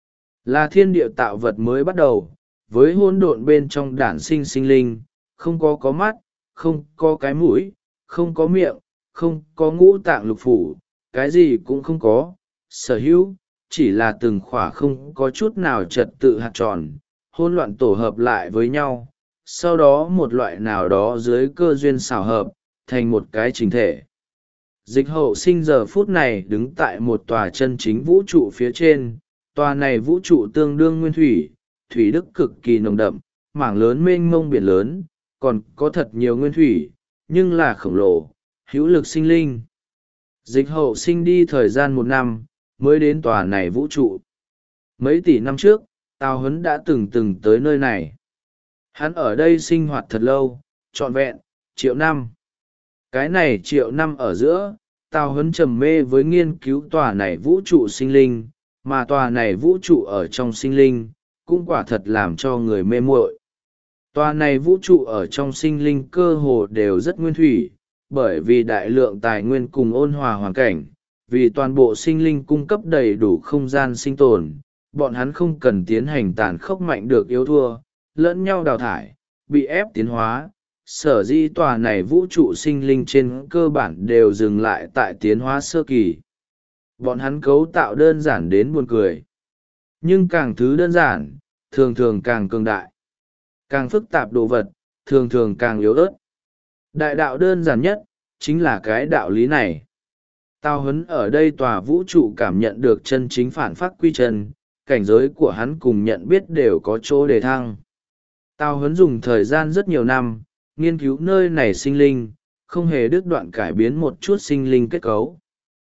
Speaker 1: Là thiên địa tạo vật mới bắt đầu, với hỗn độn bên trong đản sinh sinh linh, không có mắt, không có cái mũi, không có miệng, không có ngũ tạng lục phủ, cái gì cũng không có, sở hữu, chỉ là từng khỏa không có chút nào trật tự hạt tròn, hỗn loạn tổ hợp lại với nhau, sau đó một loại nào đó dưới cơ duyên xảo hợp, thành một cái chính thể. Dịch Hậu Sinh giờ phút này đứng tại một tòa chân chính vũ trụ phía trên, tòa này vũ trụ tương đương nguyên thủy, thủy đức cực kỳ nồng đậm, mảng lớn mênh mông biển lớn, còn có thật nhiều nguyên thủy, nhưng là khổng lồ, hữu lực sinh linh. Dịch Hậu Sinh đi thời gian 1 năm, mới đến tòa này vũ trụ. Mấy tỷ năm trước, Tào Huấn đã từng tới nơi này. Hắn ở đây sinh hoạt thật lâu, trọn vẹn, triệu năm. Cái này triệu năm ở giữa, Tào Huấn trầm mê với nghiên cứu tòa này vũ trụ sinh linh, mà tòa này vũ trụ ở trong sinh linh, cũng quả thật làm cho người mê muội. Tòa này vũ trụ ở trong sinh linh cơ hồ đều rất nguyên thủy, bởi vì đại lượng tài nguyên cùng ôn hòa hoàn cảnh, vì toàn bộ sinh linh cung cấp đầy đủ không gian sinh tồn, bọn hắn không cần tiến hành tàn khốc mạnh được yếu thua, lẫn nhau đào thải, bị ép tiến hóa. Sở dĩ tòa này vũ trụ sinh linh trên cơ bản đều dừng lại tại tiến hóa sơ kỳ. Bọn hắn cấu tạo đơn giản đến buồn cười. Nhưng càng thứ đơn giản, thường thường càng cường đại. Càng phức tạp đồ vật, thường thường càng yếu ớt. Đại đạo đơn giản nhất, chính là cái đạo lý này. Tào Huấn ở đây tòa vũ trụ cảm nhận được chân chính phản phát quy chân, cảnh giới của hắn cùng nhận biết đều có chỗ đề thăng. Tào Huấn dùng thời gian rất nhiều năm, nghiên cứu nơi này sinh linh, không hề đứt đoạn cải biến một chút sinh linh kết cấu.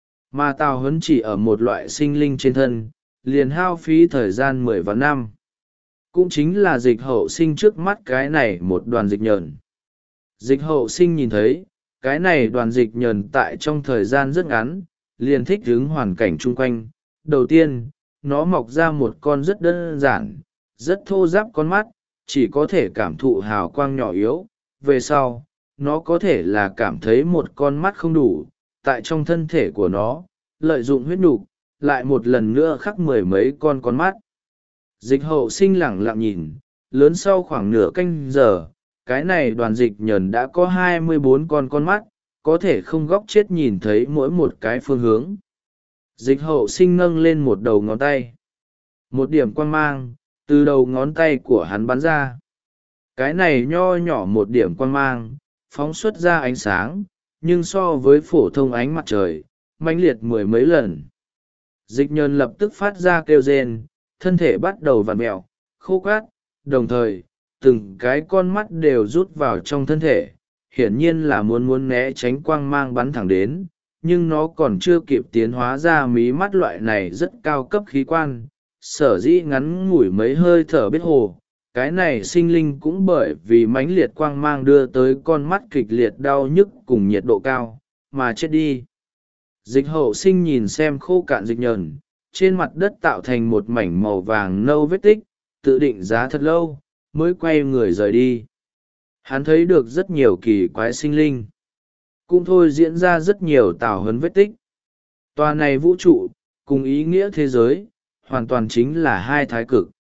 Speaker 1: Mà Tào Huấn chỉ ở một loại sinh linh trên thân, liền hao phí thời gian 10 vạn năm. Cũng chính là Dịch Hậu Sinh trước mắt cái này một đoàn dịch nhờn. Dịch Hậu Sinh nhìn thấy, cái này đoàn dịch nhờn tại trong thời gian rất ngắn, liền thích ứng hoàn cảnh chung quanh. Đầu tiên, nó mọc ra một con rất đơn giản, rất thô ráp con mắt, chỉ có thể cảm thụ hào quang nhỏ yếu. Về sau, nó có thể là cảm thấy một con mắt không đủ, tại trong thân thể của nó, lợi dụng huyết nục, lại một lần nữa khắc 10 mấy con mắt. Dịch Hậu Sinh lẳng lặng nhìn, lớn sau khoảng nửa canh giờ, cái này đoàn dịch nhờn đã có 24 con mắt, có thể không góc chết nhìn thấy mỗi một cái phương hướng. Dịch Hậu Sinh nâng lên một đầu ngón tay. Một điểm quang mang, từ đầu ngón tay của hắn bắn ra. Cái này nho nhỏ một điểm quang mang phóng xuất ra ánh sáng, nhưng so với phổ thông ánh mặt trời mãnh liệt mười mấy lần. Dịch nhờn lập tức phát ra kêu rên, thân thể bắt đầu vặn mẹo khô cát, đồng thời từng cái con mắt đều rút vào trong thân thể, hiển nhiên là muốn né tránh quang mang bắn thẳng đến, nhưng nó còn chưa kịp tiến hóa ra mí mắt loại này rất cao cấp khí quan, sở dĩ ngắn ngủi mấy hơi thở biết hồ. Cái này sinh linh cũng bởi vì mãnh liệt quang mang đưa tới con mắt kịch liệt đau nhức cùng nhiệt độ cao mà chết đi. Dịch hậu sinh nhìn xem khô cạn dịch nhờn trên mặt đất tạo thành một mảnh màu vàng nâu vết tích, tự định giá thật lâu mới quay người rời đi. Hắn thấy được rất nhiều kỳ quái sinh linh, cũng thôi diễn ra rất nhiều tào huấn vết tích. Tòa này vũ trụ cùng ý nghĩa thế giới hoàn toàn chính là hai thái cực.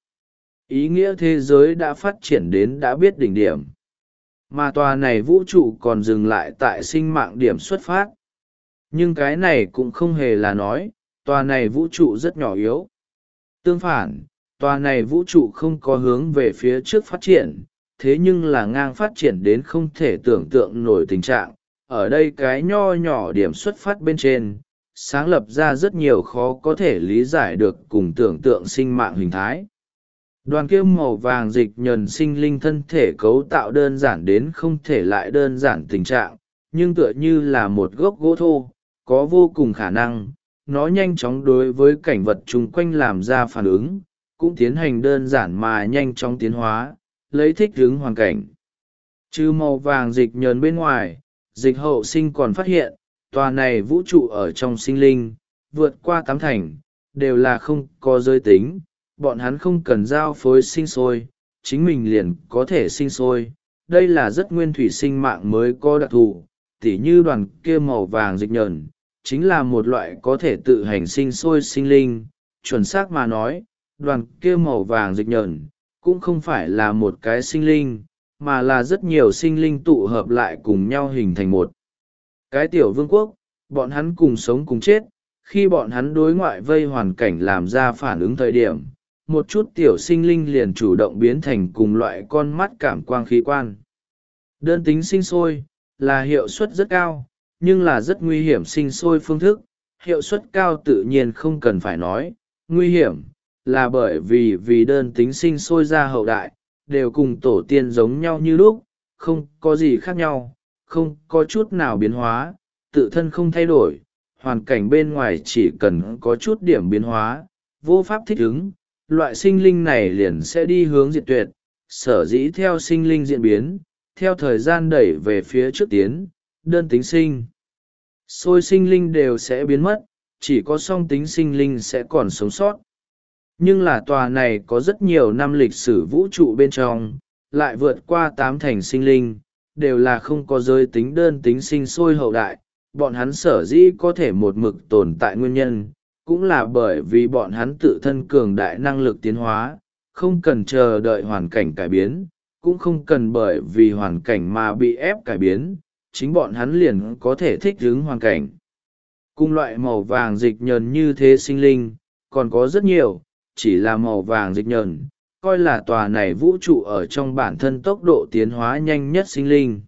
Speaker 1: Ý nghĩa thế giới đã phát triển đến đã biết đỉnh điểm, mà tòa này vũ trụ còn dừng lại tại sinh mạng điểm xuất phát. Nhưng cái này cũng không hề là nói tòa này vũ trụ rất nhỏ yếu. Tương phản, tòa này vũ trụ không có hướng về phía trước phát triển, thế nhưng là ngang phát triển đến không thể tưởng tượng nổi tình trạng. Ở đây cái nho nhỏ điểm xuất phát bên trên sáng lập ra rất nhiều khó có thể lý giải được cùng tưởng tượng sinh mạng hình thái. Đoàn kia màu vàng dịch nhờn sinh linh thân thể cấu tạo đơn giản đến không thể lại đơn giản tình trạng, nhưng tựa như là một gốc gỗ thô, có vô cùng khả năng, nó nhanh chóng đối với cảnh vật chung quanh làm ra phản ứng, cũng tiến hành đơn giản mà nhanh chóng tiến hóa, lấy thích ứng hoàn cảnh. Trừ màu vàng dịch nhờn bên ngoài, dịch hậu sinh còn phát hiện, tòa này vũ trụ ở trong sinh linh, vượt qua 80% đều là không có giới tính, bọn hắn không cần giao phối sinh sôi, chính mình liền có thể sinh sôi. Đây là rất nguyên thủy sinh mạng mới có đặc thù, tỉ như đoàn kia màu vàng dịch nhờn, chính là một loại có thể tự hành sinh sôi sinh linh. Chuẩn xác mà nói, đoàn kia màu vàng dịch nhờn cũng không phải là một cái sinh linh, mà là rất nhiều sinh linh tụ hợp lại cùng nhau hình thành một cái tiểu vương quốc. Bọn hắn cùng sống cùng chết, khi bọn hắn đối ngoại vây hoàn cảnh làm ra phản ứng thời điểm, một chút tiểu sinh linh liền chủ động biến thành cùng loại con mắt cảm quang khí quan. Đơn tính sinh sôi là hiệu suất rất cao, nhưng là rất nguy hiểm sinh sôi phương thức. Hiệu suất cao tự nhiên không cần phải nói, nguy hiểm là bởi vì đơn tính sinh sôi ra hậu đại đều cùng tổ tiên giống nhau như lúc, không có gì khác nhau, không có chút nào biến hóa, tự thân không thay đổi, hoàn cảnh bên ngoài chỉ cần có chút điểm biến hóa, vô pháp thích ứng, loại sinh linh này liền sẽ đi hướng diệt tuyệt. Sở dĩ theo sinh linh diễn biến, theo thời gian đẩy về phía trước tiến, đơn tính sinh sôi sinh linh đều sẽ biến mất, chỉ có song tính sinh linh sẽ còn sống sót. Nhưng là tòa này có rất nhiều năm lịch sử vũ trụ bên trong, lại vượt qua 80% sinh linh, đều là không có giới tính đơn tính sinh sôi hậu đại. Bọn hắn sở dĩ có thể một mực tồn tại nguyên nhân, cũng là bởi vì bọn hắn tự thân cường đại năng lực tiến hóa, không cần chờ đợi hoàn cảnh cải biến, cũng không cần bởi vì hoàn cảnh mà bị ép cải biến, chính bọn hắn liền có thể thích ứng hoàn cảnh. Cùng loại màu vàng dịch nhờn như thế sinh linh, còn có rất nhiều, chỉ là màu vàng dịch nhờn, coi là tòa này vũ trụ ở trong bản thân tốc độ tiến hóa nhanh nhất sinh linh.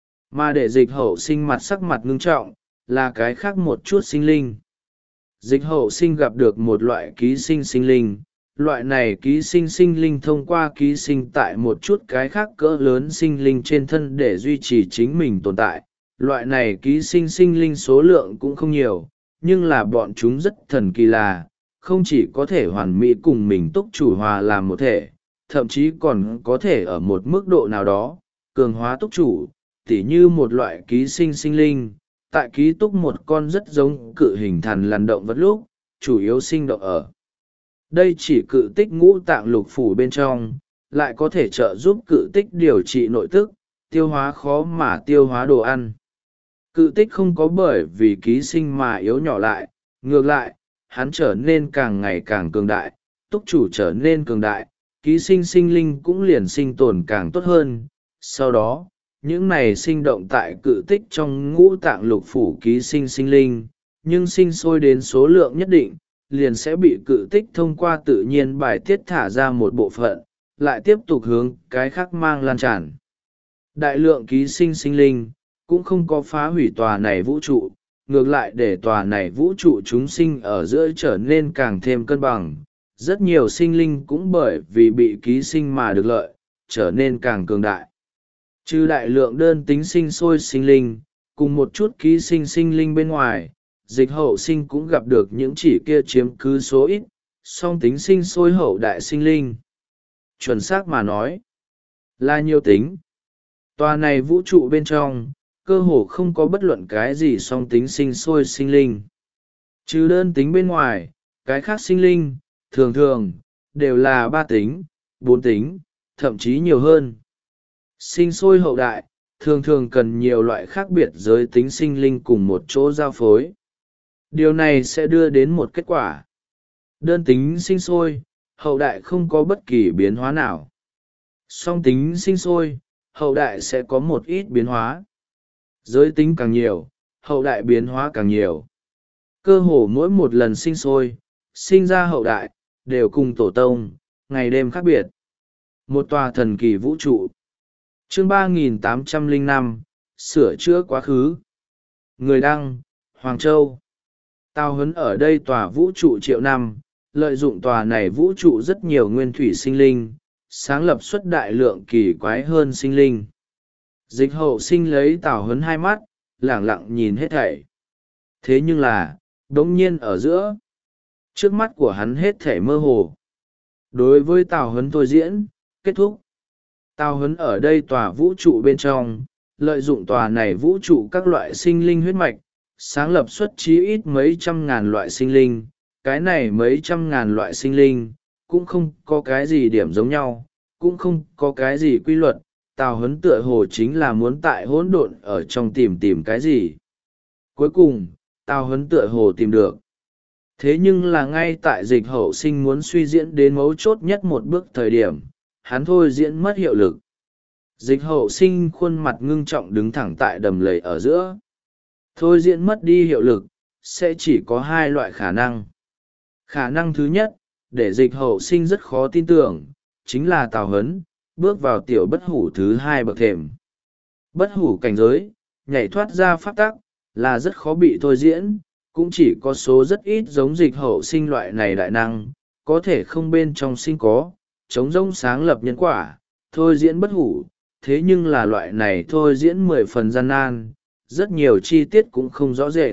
Speaker 1: Mà để dịch hậu sinh mặt sắc mặt ngưng trọng, là cái khác một chút sinh linh. Dịch hậu sinh gặp được một loại ký sinh sinh linh, loại này ký sinh sinh linh thông qua ký sinh tại một chút cái khác cỡ lớn sinh linh trên thân để duy trì chính mình tồn tại. Loại này ký sinh sinh linh số lượng cũng không nhiều, nhưng là bọn chúng rất thần kỳ là, không chỉ có thể hoàn mỹ cùng mình túc chủ hòa làm một thể, thậm chí còn có thể ở một mức độ nào đó, cường hóa túc chủ, tỉ như một loại ký sinh sinh linh. Tại ký túc một con rất giống cự hình thằn lằn động vật lúc, chủ yếu sinh động ở đây chỉ cự tích ngũ tạng lục phủ bên trong, lại có thể trợ giúp cự tích điều trị nội tức, tiêu hóa khó mà tiêu hóa đồ ăn. Cự tích không có bởi vì ký sinh mà yếu nhỏ lại, ngược lại, hắn trở nên càng ngày càng cường đại, túc chủ trở nên cường đại, ký sinh sinh linh cũng liền sinh tồn càng tốt hơn. Sau đó, những này sinh động tại cự tích trong ngũ tạng lục phủ ký sinh sinh linh, nhưng sinh sôi đến số lượng nhất định, liền sẽ bị cự tích thông qua tự nhiên bài tiết thả ra một bộ phận, lại tiếp tục hướng cái khác mang lan tràn. Đại lượng ký sinh sinh linh cũng không có phá hủy tòa này vũ trụ, ngược lại để tòa này vũ trụ chúng sinh ở giữa trở nên càng thêm cân bằng. Rất nhiều sinh linh cũng bởi vì bị ký sinh mà được lợi, trở nên càng cường đại. Trừ đại lượng đơn tính sinh sôi sinh linh, cùng một chút ký sinh sinh linh bên ngoài, Dịch Hậu Sinh cũng gặp được những chỉ kia chiếm cứ số ít, song tính sinh sôi hậu đại sinh linh. Chuẩn xác mà nói, là nhiều tính. Tòa này vũ trụ bên trong, cơ hồ không có bất luận cái gì song tính sinh sôi sinh linh. Trừ đơn tính bên ngoài, cái khác sinh linh, thường thường, đều là 3 tính, 4 tính, thậm chí nhiều hơn. Sinh sôi hậu đại, thường thường cần nhiều loại khác biệt giới tính sinh linh cùng một chỗ giao phối. Điều này sẽ đưa đến một kết quả. Đơn tính sinh sôi, hậu đại không có bất kỳ biến hóa nào. Song tính sinh sôi, hậu đại sẽ có một ít biến hóa. Giới tính càng nhiều, hậu đại biến hóa càng nhiều. Cơ hồ mỗi một lần sinh sôi, sinh ra hậu đại, đều cùng tổ tông, ngày đêm khác biệt. Một tòa thần kỳ vũ trụ. Chương 3805, sửa chữa quá khứ. Người đăng, Hoàng Châu. Tào Huấn ở đây tòa vũ trụ triệu năm, lợi dụng tòa này vũ trụ rất nhiều nguyên thủy sinh linh, sáng lập xuất đại lượng kỳ quái hơn sinh linh. Dịch Hậu Sinh lấy Tào Huấn hai mắt, lẳng lặng nhìn hết thảy. Thế nhưng là, đống nhiên ở giữa, trước mắt của hắn hết thảy mơ hồ. Đối với Tào Huấn thôi diễn, kết thúc. Tào Huấn ở đây tòa vũ trụ bên trong, lợi dụng tòa này vũ trụ các loại sinh linh huyết mạch, sáng lập xuất chí ít mấy trăm ngàn loại sinh linh. Cái này mấy trăm ngàn loại sinh linh, cũng không có cái gì điểm giống nhau, cũng không có cái gì quy luật. Tào Huấn tựa hồ chính là muốn tại hỗn độn ở trong tìm cái gì. Cuối cùng, Tào Huấn tựa hồ tìm được. Thế nhưng là ngay tại Dịch Hậu Sinh muốn suy diễn đến mấu chốt nhất một bước thời điểm, hắn thôi diễn mất hiệu lực. Dịch Hậu Sinh khuôn mặt ngưng trọng đứng thẳng tại đầm lầy ở giữa. Thôi diễn mất đi hiệu lực, sẽ chỉ có 2 loại khả năng. Khả năng thứ nhất, để Dịch Hậu Sinh rất khó tin tưởng, chính là Tào Huấn bước vào tiểu bất hủ thứ 2 bậc thềm. Bất hủ cảnh giới, nhảy thoát ra pháp tắc, là rất khó bị thôi diễn, cũng chỉ có số rất ít giống Dịch Hậu Sinh loại này đại năng, có thể không bên trong sinh có, chống rông sáng lập nhân quả, thôi diễn bất hủ. Thế nhưng là loại này thôi diễn 10 phần gian nan, rất nhiều chi tiết cũng không rõ rệt.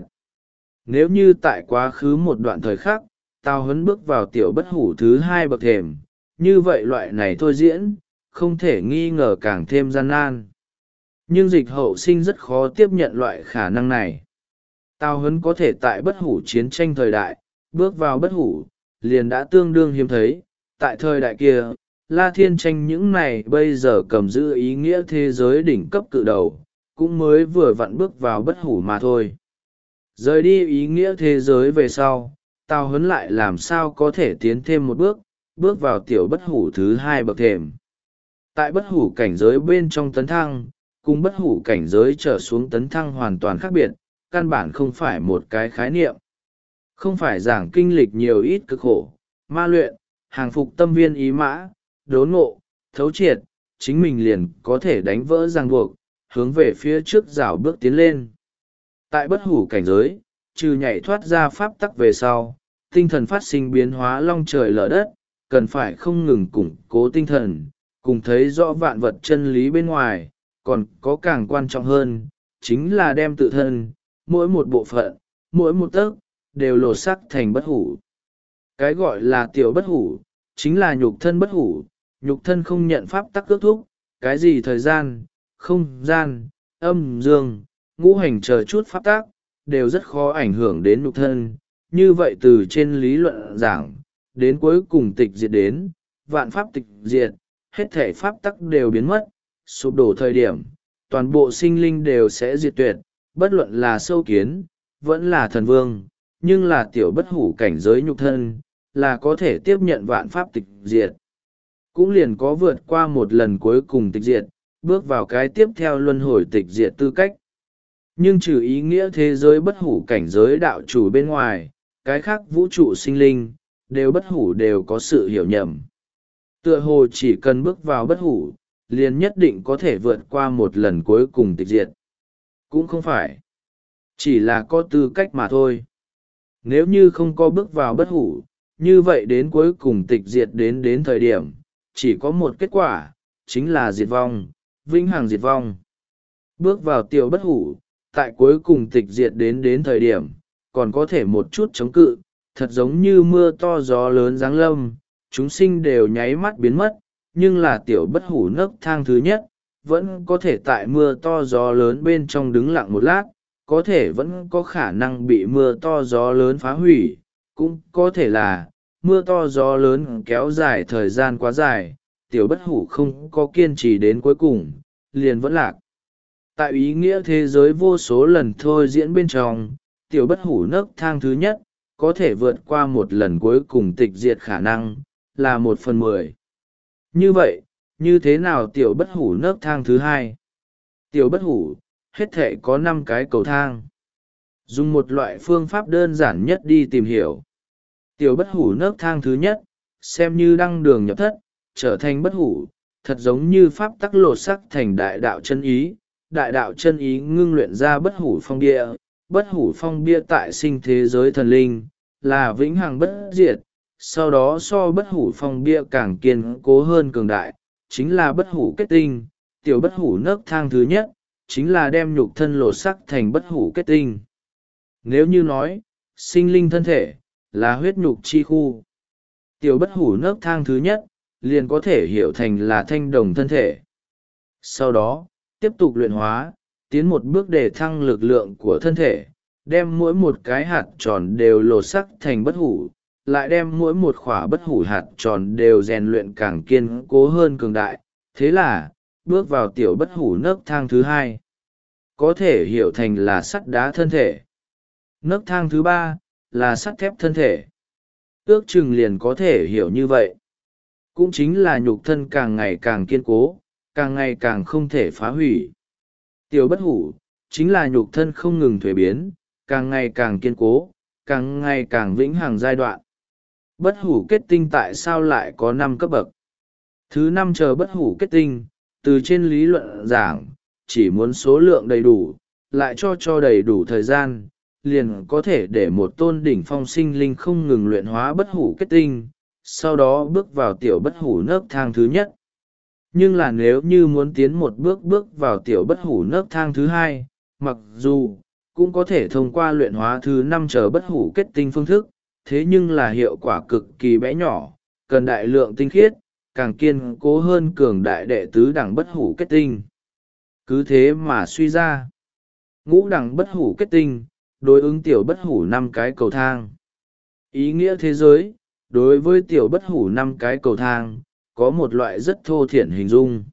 Speaker 1: Nếu như tại quá khứ một đoạn thời khắc, Tào Huấn bước vào tiểu bất hủ thứ 2 bậc thềm, như vậy loại này thôi diễn, không thể nghi ngờ càng thêm gian nan. Nhưng Dịch Hậu Sinh rất khó tiếp nhận loại khả năng này. Tào Huấn có thể tại bất hủ chiến tranh thời đại, bước vào bất hủ, liền đã tương đương hiếm thấy. Tại thời đại kia, La Thiên Tranh những này bây giờ cầm giữ ý nghĩa thế giới đỉnh cấp cự đầu, cũng mới vừa vặn bước vào bất hủ mà thôi. Rời đi ý nghĩa thế giới về sau, Tào Huấn lại làm sao có thể tiến thêm một bước, bước vào tiểu bất hủ thứ 2 bậc thềm. Tại bất hủ cảnh giới bên trong tấn thăng, cùng bất hủ cảnh giới trở xuống tấn thăng hoàn toàn khác biệt, căn bản không phải một cái khái niệm. Không phải giảng kinh lịch nhiều ít cực khổ, ma luyện, hàng phục tâm viên ý mã, đốn ngộ, thấu triệt, chính mình liền có thể đánh vỡ ràng buộc, hướng về phía trước rảo bước tiến lên. Tại bất hủ cảnh giới, trừ nhảy thoát ra pháp tắc về sau, tinh thần phát sinh biến hóa long trời lở đất, cần phải không ngừng củng cố tinh thần, cùng thấy rõ vạn vật chân lý bên ngoài, còn có càng quan trọng hơn, chính là đem tự thân, mỗi một bộ phận, mỗi một tấc, đều lột sắc thành bất hủ. Cái gọi là tiểu bất hủ, chính là nhục thân bất hủ, nhục thân không nhận pháp tắc ước thúc, cái gì thời gian, không gian, âm dương, ngũ hành chờ chút pháp tắc, đều rất khó ảnh hưởng đến nhục thân. Như vậy từ trên lý luận giảng, đến cuối cùng tịch diệt đến, vạn pháp tịch diệt, hết thể pháp tắc đều biến mất, sụp đổ thời điểm, toàn bộ sinh linh đều sẽ diệt tuyệt, bất luận là sâu kiến, vẫn là thần vương, nhưng là tiểu bất hủ cảnh giới nhục thân, là có thể tiếp nhận vạn pháp tịch diệt. Cũng liền có vượt qua một lần cuối cùng tịch diệt, bước vào cái tiếp theo luân hồi tịch diệt tư cách. Nhưng trừ ý nghĩa thế giới bất hủ cảnh giới đạo chủ bên ngoài, cái khác vũ trụ sinh linh, đều bất hủ đều có sự hiểu nhầm. Tựa hồ chỉ cần bước vào bất hủ, liền nhất định có thể vượt qua một lần cuối cùng tịch diệt. Cũng không phải. Chỉ là có tư cách mà thôi. Nếu như không có bước vào bất hủ, như vậy đến cuối cùng tịch diệt đến thời điểm, chỉ có một kết quả, chính là diệt vong, vĩnh hằng diệt vong. Bước vào tiểu bất hủ, tại cuối cùng tịch diệt đến thời điểm, còn có thể một chút chống cự, thật giống như mưa to gió lớn giáng lâm, chúng sinh đều nháy mắt biến mất, nhưng là tiểu bất hủ nấc thang thứ nhất, vẫn có thể tại mưa to gió lớn bên trong đứng lặng một lát, có thể vẫn có khả năng bị mưa to gió lớn phá hủy, cũng có thể là mưa to gió lớn kéo dài thời gian quá dài, tiểu bất hủ không có kiên trì đến cuối cùng, liền vẫn lạc. Tại ý nghĩa thế giới vô số lần thôi diễn bên trong, tiểu bất hủ nấc thang thứ nhất, có thể vượt qua một lần cuối cùng tịch diệt khả năng, là 1/10. Như vậy, như thế nào tiểu bất hủ nấc thang thứ hai? Tiểu bất hủ, hết thể có 5 cái cầu thang. Dùng một loại phương pháp đơn giản nhất đi tìm hiểu. Tiểu bất hủ nấc thang thứ nhất, xem như đăng đường nhập thất, trở thành bất hủ, thật giống như pháp tắc lột sắc thành đại đạo chân ý. Đại đạo chân ý ngưng luyện ra bất hủ phong bia, bất hủ phong bia tại sinh thế giới thần linh, là vĩnh hằng bất diệt, sau đó so bất hủ phong bia càng kiên cố hơn cường đại, chính là bất hủ kết tinh, tiểu bất hủ nấc thang thứ nhất, chính là đem nhục thân lột sắc thành bất hủ kết tinh. Nếu như nói, sinh linh thân thể, là huyết nhục chi khu, tiểu bất hủ nấc thang thứ nhất, liền có thể hiểu thành là thanh đồng thân thể. Sau đó, tiếp tục luyện hóa, tiến một bước để thăng lực lượng của thân thể, đem mỗi một cái hạt tròn đều lột sắc thành bất hủ, lại đem mỗi một khỏa bất hủ hạt tròn đều rèn luyện càng kiên cố hơn cường đại. Thế là, bước vào tiểu bất hủ nấc thang thứ hai, có thể hiểu thành là sắt đá thân thể. Nấc thang thứ ba, là sắt thép thân thể. Ước chừng liền có thể hiểu như vậy. Cũng chính là nhục thân càng ngày càng kiên cố, càng ngày càng không thể phá hủy. Tiểu bất hủ, chính là nhục thân không ngừng thuế biến, càng ngày càng kiên cố, càng ngày càng vĩnh hằng giai đoạn. Bất hủ kết tinh tại sao lại có 5 cấp bậc? Thứ 5 chờ bất hủ kết tinh, từ trên lý luận giảng, chỉ muốn số lượng đầy đủ, lại cho đầy đủ thời gian, liền có thể để một tôn đỉnh phong sinh linh không ngừng luyện hóa bất hủ kết tinh, sau đó bước vào tiểu bất hủ nấc thang thứ nhất. Nhưng là nếu như muốn tiến một bước vào tiểu bất hủ nấc thang thứ hai, mặc dù cũng có thể thông qua luyện hóa thứ 5 chờ bất hủ kết tinh phương thức, thế nhưng là hiệu quả cực kỳ bé nhỏ, cần đại lượng tinh khiết, càng kiên cố hơn cường đại đệ tứ đẳng bất hủ kết tinh. Cứ thế mà suy ra, ngũ đẳng bất hủ kết tinh, đối ứng tiểu bất hủ 5 cái cầu thang. Ý nghĩa thế giới, đối với tiểu bất hủ 5 cái cầu thang, có một loại rất thô thiển hình dung.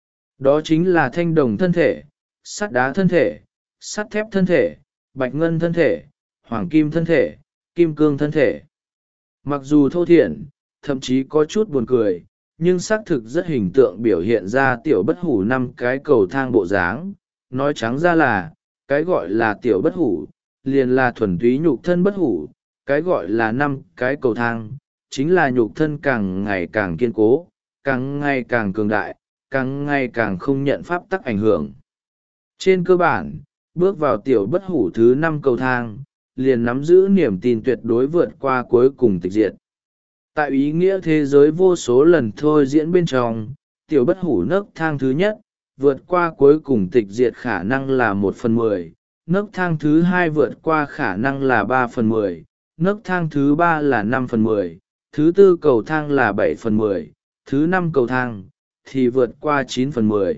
Speaker 1: Đó chính là thanh đồng thân thể, sắt đá thân thể, sắt thép thân thể, bạch ngân thân thể, hoàng kim thân thể, kim cương thân thể. Mặc dù thô thiển, thậm chí có chút buồn cười, nhưng xác thực rất hình tượng biểu hiện ra tiểu bất hủ 5 cái cầu thang bộ dáng. Nói trắng ra là, cái gọi là tiểu bất hủ, liền là thuần túy nhục thân bất hủ, cái gọi là 5 cái cầu thang, chính là nhục thân càng ngày càng kiên cố, càng ngày càng cường đại, càng ngày càng không nhận pháp tắc ảnh hưởng. Trên cơ bản, bước vào tiểu bất hủ thứ 5 cầu thang, liền nắm giữ niềm tin tuyệt đối vượt qua cuối cùng tịch diệt. Tại ý nghĩa thế giới vô số lần thôi diễn bên trong, tiểu bất hủ nấc thang thứ nhất, vượt qua cuối cùng tịch diệt khả năng là 1/10, nấc thang thứ hai vượt qua khả năng là 3/10, nấc thang thứ ba là 5/10, thứ tư cầu thang là 7/10, thứ 5 cầu thang thì vượt qua 9/10.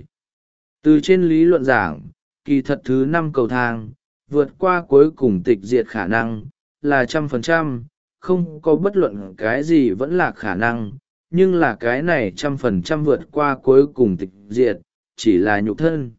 Speaker 1: Từ trên lý luận giảng, kỳ thật thứ 5 cầu thang, vượt qua cuối cùng tịch diệt khả năng là 100%, không có bất luận cái gì vẫn là khả năng, nhưng là cái này 100% vượt qua cuối cùng tịch diệt, chỉ là nhục thân.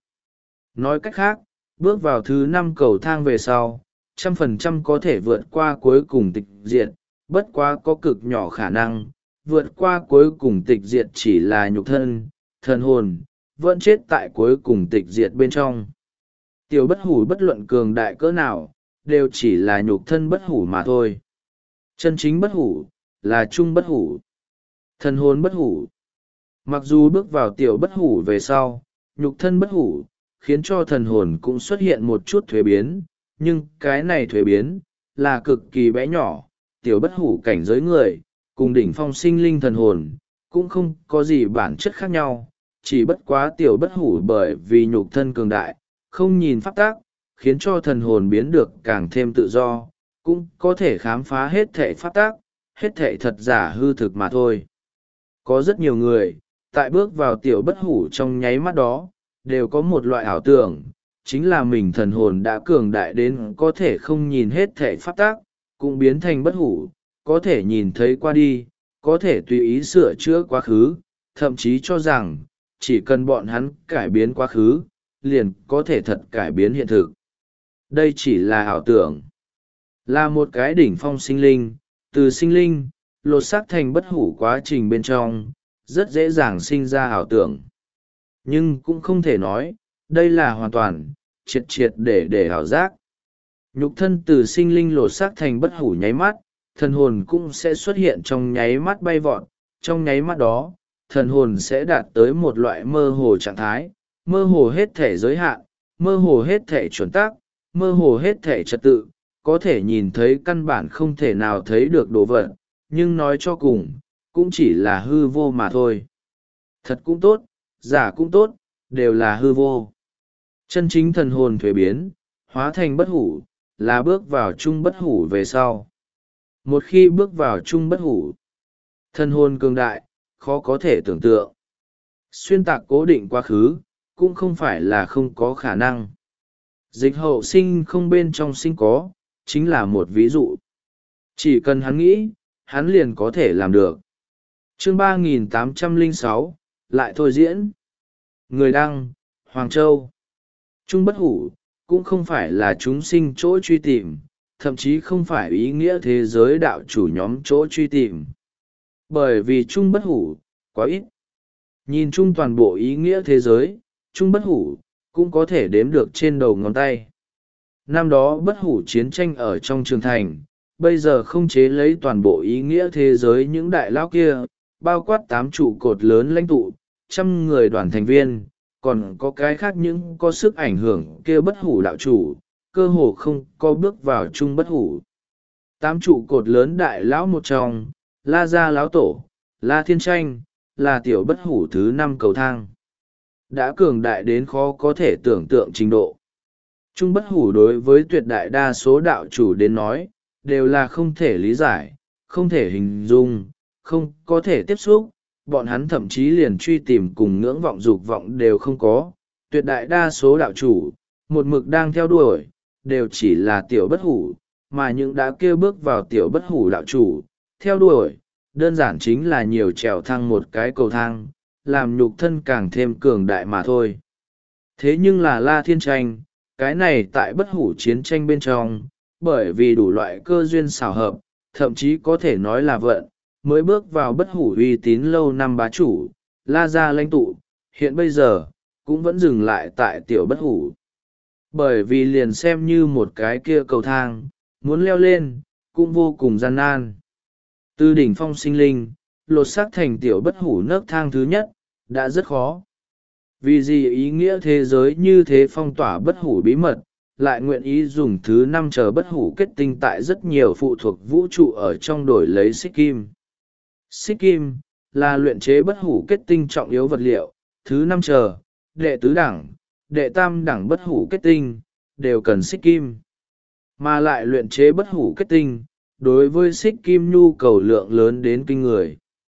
Speaker 1: Nói cách khác, bước vào thứ 5 cầu thang về sau, 100% có thể vượt qua cuối cùng tịch diệt, bất quá có cực nhỏ khả năng, vượt qua cuối cùng tịch diệt chỉ là nhục thân, thần hồn, vẫn chết tại cuối cùng tịch diệt bên trong. Tiểu bất hủ bất luận cường đại cỡ nào, đều chỉ là nhục thân bất hủ mà thôi. Chân chính bất hủ, là trung bất hủ, thần hồn bất hủ. Mặc dù bước vào tiểu bất hủ về sau, nhục thân bất hủ, khiến cho thần hồn cũng xuất hiện một chút thuế biến, nhưng cái này thuế biến, là cực kỳ bé nhỏ, tiểu bất hủ cảnh giới người, cùng đỉnh phong sinh linh thần hồn, cũng không có gì bản chất khác nhau, chỉ bất quá tiểu bất hủ bởi vì nhục thân cường đại, không nhìn pháp tác, khiến cho thần hồn biến được càng thêm tự do, cũng có thể khám phá hết thệ pháp tác, hết thệ thật giả hư thực mà thôi. Có rất nhiều người, tại bước vào tiểu bất hủ trong nháy mắt đó, đều có một loại ảo tưởng, chính là mình thần hồn đã cường đại đến có thể không nhìn hết thệ pháp tác, cũng biến thành bất hủ, có thể nhìn thấy qua đi, có thể tùy ý sửa chữa quá khứ, thậm chí cho rằng, chỉ cần bọn hắn cải biến quá khứ, liền có thể thật cải biến hiện thực. Đây chỉ là ảo tưởng, là một cái đỉnh phong sinh linh, từ sinh linh, lột xác thành bất hủ quá trình bên trong, rất dễ dàng sinh ra ảo tưởng. Nhưng cũng không thể nói, đây là hoàn toàn, triệt triệt để ảo giác. Nhục thân từ sinh linh lột xác thành bất hủ nháy mắt, thần hồn cũng sẽ xuất hiện trong nháy mắt bay vọt, trong nháy mắt đó, thần hồn sẽ đạt tới một loại mơ hồ trạng thái, mơ hồ hết thể giới hạn, mơ hồ hết thể chuẩn tắc, mơ hồ hết thể trật tự, có thể nhìn thấy căn bản không thể nào thấy được đồ vật, nhưng nói cho cùng, cũng chỉ là hư vô mà thôi. Thật cũng tốt, giả cũng tốt, đều là hư vô. Chân chính thần hồn thuế biến, hóa thành bất hủ, là bước vào trung bất hủ về sau. Một khi bước vào trung bất hủ, thần hồn cường đại, khó có thể tưởng tượng. Xuyên tạc cố định quá khứ, cũng không phải là không có khả năng. Dịch hậu sinh không bên trong sinh có, chính là một ví dụ. Chỉ cần hắn nghĩ, hắn liền có thể làm được. Chương 3806, lại thôi diễn. Người đăng, Hoàng Châu. Trung bất hủ, cũng không phải là chúng sinh chỗ truy tìm, thậm chí không phải ý nghĩa thế giới đạo chủ nhóm chỗ truy tìm. Bởi vì trung bất hủ, quá ít. Nhìn chung toàn bộ ý nghĩa thế giới, trung bất hủ, cũng có thể đếm được trên đầu ngón tay. Năm đó bất hủ chiến tranh ở trong trường thành, bây giờ không chế lấy toàn bộ ý nghĩa thế giới những đại lão kia, bao quát 8 trụ cột lớn lãnh tụ, 100 người đoàn thành viên, còn có cái khác những có sức ảnh hưởng kia bất hủ đạo chủ, cơ hồ không có bước vào chung bất hủ. 8 trụ cột lớn đại lão một trong, La Gia lão tổ, La Thiên Tranh, là tiểu bất hủ thứ 5 cầu thang. Đã cường đại đến khó có thể tưởng tượng trình độ. Trung bất hủ đối với tuyệt đại đa số đạo chủ đến nói, đều là không thể lý giải, không thể hình dung, không có thể tiếp xúc, bọn hắn thậm chí liền truy tìm cùng ngưỡng vọng dục vọng đều không có. Tuyệt đại đa số đạo chủ, một mực đang theo đuổi, đều chỉ là tiểu bất hủ, mà những đã kêu bước vào tiểu bất hủ đạo chủ, theo đuổi, đơn giản chính là nhiều trèo thang một cái cầu thang, làm nhục thân càng thêm cường đại mà thôi. Thế nhưng là La Thiên Tranh, cái này tại bất hủ chiến tranh bên trong, bởi vì đủ loại cơ duyên xảo hợp, thậm chí có thể nói là vận, mới bước vào bất hủ uy tín lâu năm bá chủ, La Gia lãnh tụ, hiện bây giờ, cũng vẫn dừng lại tại tiểu bất hủ. Bởi vì liền xem như một cái kia cầu thang, muốn leo lên, cũng vô cùng gian nan. Từ đỉnh phong sinh linh, lột xác thành tiểu bất hủ nấc thang thứ nhất, đã rất khó. Vì gì ý nghĩa thế giới như thế phong tỏa bất hủ bí mật, lại nguyện ý dùng thứ 5 chờ bất hủ kết tinh tại rất nhiều phụ thuộc vũ trụ ở trong đổi lấy xích kim. Xích kim, là luyện chế bất hủ kết tinh trọng yếu vật liệu, thứ 5 chờ, đệ tứ đẳng, đệ tam đẳng bất hủ kết tinh, đều cần xích kim. Mà lại luyện chế bất hủ kết tinh, đối với xích kim nhu cầu lượng lớn đến kinh người.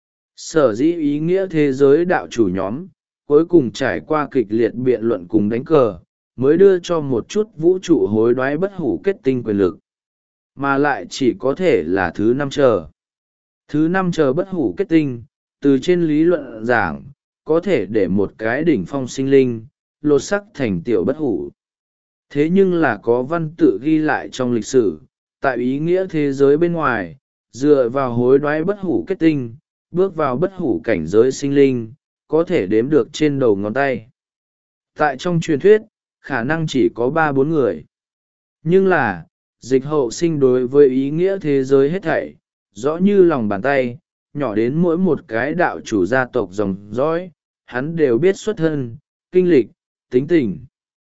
Speaker 1: Sở dĩ ý nghĩa thế giới đạo chủ nhóm, cuối cùng trải qua kịch liệt biện luận cùng đánh cờ, mới đưa cho một chút vũ trụ hối đoái bất hủ kết tinh quyền lực. Mà lại chỉ có thể là thứ 5 chờ. Thứ 5 chờ bất hủ kết tinh, từ trên lý luận giảng, có thể để một cái đỉnh phong sinh linh, lột sắc thành tiểu bất hủ. Thế nhưng là có văn tự ghi lại trong lịch sử, tại ý nghĩa thế giới bên ngoài, dựa vào hối đoái bất hủ kết tinh, bước vào bất hủ cảnh giới sinh linh, có thể đếm được trên đầu ngón tay. Tại trong truyền thuyết, khả năng chỉ có 3-4 người. Nhưng là, dịch hậu sinh đối với ý nghĩa thế giới hết thảy, rõ như lòng bàn tay, nhỏ đến mỗi một cái đạo chủ gia tộc dòng dõi, hắn đều biết xuất thân, kinh lịch, tính tình.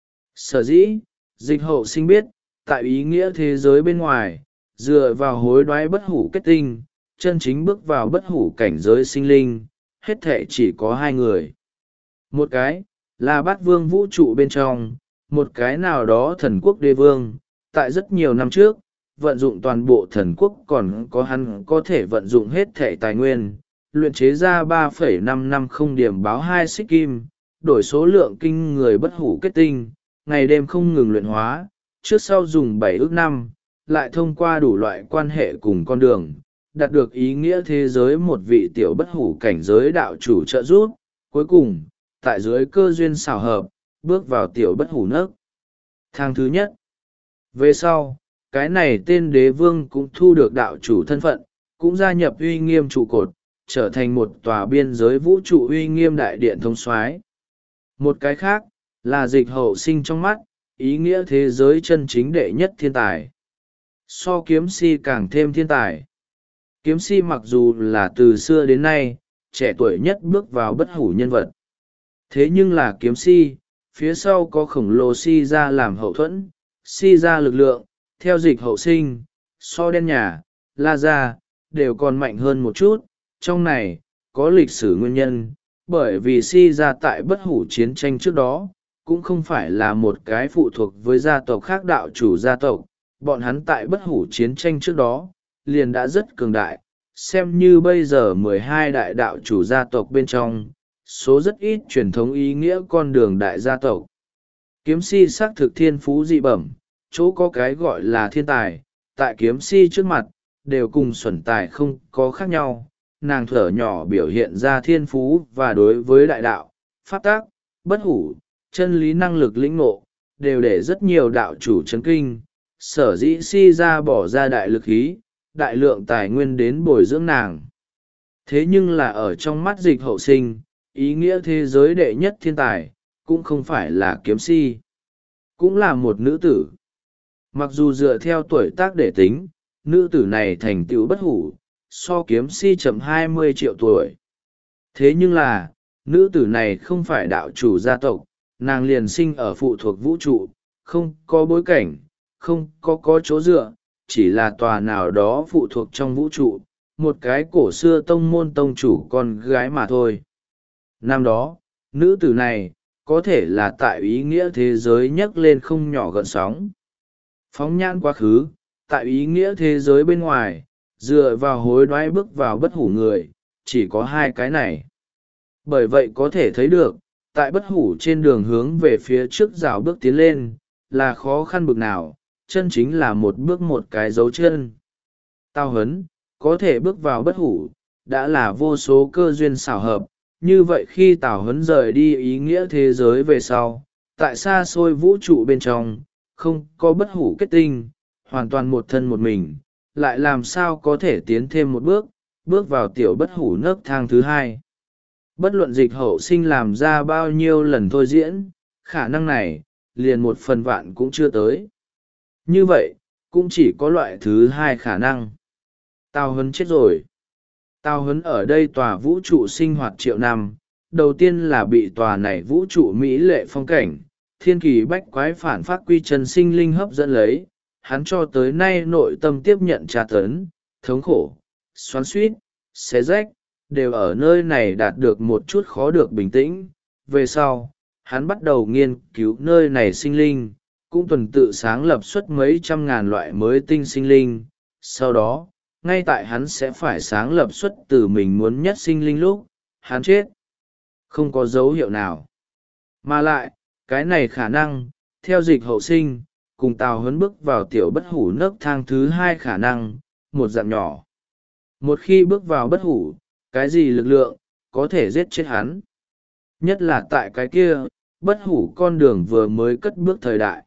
Speaker 1: Sở dĩ, Dịch Hậu Sinh biết, tại ý nghĩa thế giới bên ngoài, dựa vào hối đoái bất hủ kết tinh, chân chính bước vào bất hủ cảnh giới sinh linh, hết thệ chỉ có hai người. Một cái, là bát vương vũ trụ bên trong, một cái nào đó thần quốc đế vương, tại rất nhiều năm trước, vận dụng toàn bộ thần quốc còn có hắn có thể vận dụng hết thệ tài nguyên, luyện chế ra 3,550 điểm báo 2 xích kim, đổi số lượng kinh người bất hủ kết tinh, ngày đêm không ngừng luyện hóa, trước sau dùng 7 ước năm, lại thông qua đủ loại quan hệ cùng con đường, đạt được ý nghĩa thế giới một vị tiểu bất hủ cảnh giới đạo chủ trợ giúp, cuối cùng, tại dưới cơ duyên xảo hợp, bước vào tiểu bất hủ nấc thang thứ nhất. Về sau, cái này tên đế vương cũng thu được đạo chủ thân phận, cũng gia nhập uy nghiêm trụ cột, trở thành một tòa biên giới vũ trụ uy nghiêm đại điện thống soái. Một cái khác, là Dịch Hậu Sinh trong mắt, ý nghĩa thế giới chân chính đệ nhất thiên tài. So kiếm si càng thêm thiên tài. Kiếm si mặc dù là từ xưa đến nay, trẻ tuổi nhất bước vào bất hủ nhân vật. Thế nhưng là kiếm si, phía sau có khổng lồ si ra làm hậu thuẫn, si ra lực lượng, theo Dịch Hậu Sinh, so đen nhà, la ra, đều còn mạnh hơn một chút. Trong này, có lịch sử nguyên nhân, bởi vì si ra tại bất hủ chiến tranh trước đó, cũng không phải là một cái phụ thuộc với gia tộc khác đạo chủ gia tộc, bọn hắn tại bất hủ chiến tranh trước đó, liền đã rất cường đại, xem như bây giờ 12 đại đạo chủ gia tộc bên trong, số rất ít truyền thống ý nghĩa con đường đại gia tộc. Kiếm si xác thực thiên phú dị bẩm, chỗ có cái gọi là thiên tài, tại kiếm si trước mặt, đều cùng xuẩn tài không có khác nhau. Nàng thở nhỏ biểu hiện ra thiên phú và đối với đại đạo, pháp tác, bất hủ, chân lý năng lực lĩnh ngộ, đều để rất nhiều đạo chủ chấn kinh, sở dĩ si ra bỏ ra đại lực ý, đại lượng tài nguyên đến bồi dưỡng nàng. Thế nhưng là ở trong mắt Dịch Hậu Sinh, ý nghĩa thế giới đệ nhất thiên tài, cũng không phải là kiếm si, cũng là một nữ tử. Mặc dù dựa theo tuổi tác để tính, nữ tử này thành tựu bất hủ, so kiếm si chậm 20 triệu tuổi. Thế nhưng là, nữ tử này không phải đạo chủ gia tộc, nàng liền sinh ở phụ thuộc vũ trụ, không có bối cảnh, không có chỗ dựa, chỉ là tòa nào đó phụ thuộc trong vũ trụ, một cái cổ xưa tông môn tông chủ con gái mà thôi. Năm đó, nữ tử này, có thể là tại ý nghĩa thế giới nhấc lên không nhỏ gợn sóng. Phóng nhãn quá khứ, tại ý nghĩa thế giới bên ngoài, dựa vào hối đoái bước vào bất hủ người, chỉ có hai cái này. Bởi vậy có thể thấy được, tại bất hủ trên đường hướng về phía trước rào bước tiến lên, là khó khăn bực nào, chân chính là một bước một cái dấu chân. Tao hấn, có thể bước vào bất hủ, đã là vô số cơ duyên xảo hợp, như vậy khi Tào Hấn rời đi ý nghĩa thế giới về sau, tại xa xôi vũ trụ bên trong, không có bất hủ kết tinh, hoàn toàn một thân một mình, lại làm sao có thể tiến thêm một bước, bước vào tiểu bất hủ nấc thang thứ hai. Bất luận Dịch Hậu Sinh làm ra bao nhiêu lần thôi diễn, khả năng này, liền 1/1000 cũng chưa tới. Như vậy, cũng chỉ có loại thứ hai khả năng. Tào Hấn chết rồi. Tào Hấn ở đây tòa vũ trụ sinh hoạt triệu năm, đầu tiên là bị tòa này vũ trụ mỹ lệ phong cảnh, thiên kỳ bách quái phản phát quy chân sinh linh hấp dẫn lấy, hắn cho tới nay nội tâm tiếp nhận tra tấn, thống khổ, xoắn suýt, xé rách, đều ở nơi này đạt được một chút khó được bình tĩnh. Về sau, hắn bắt đầu nghiên cứu nơi này sinh linh, cũng tuần tự sáng lập xuất mấy trăm ngàn loại mới tinh sinh linh. Sau đó, ngay tại hắn sẽ phải sáng lập xuất từ mình muốn nhất sinh linh lúc, hắn chết. Không có dấu hiệu nào. Mà lại, cái này khả năng, theo Dịch Hậu Sinh, cùng Tào Hấn bước vào tiểu bất hủ nấc thang thứ hai khả năng, một dạng nhỏ. Một khi bước vào bất hủ, cái gì lực lượng, có thể giết chết hắn. Nhất là tại cái kia, bất hủ con đường vừa mới cất bước thời đại.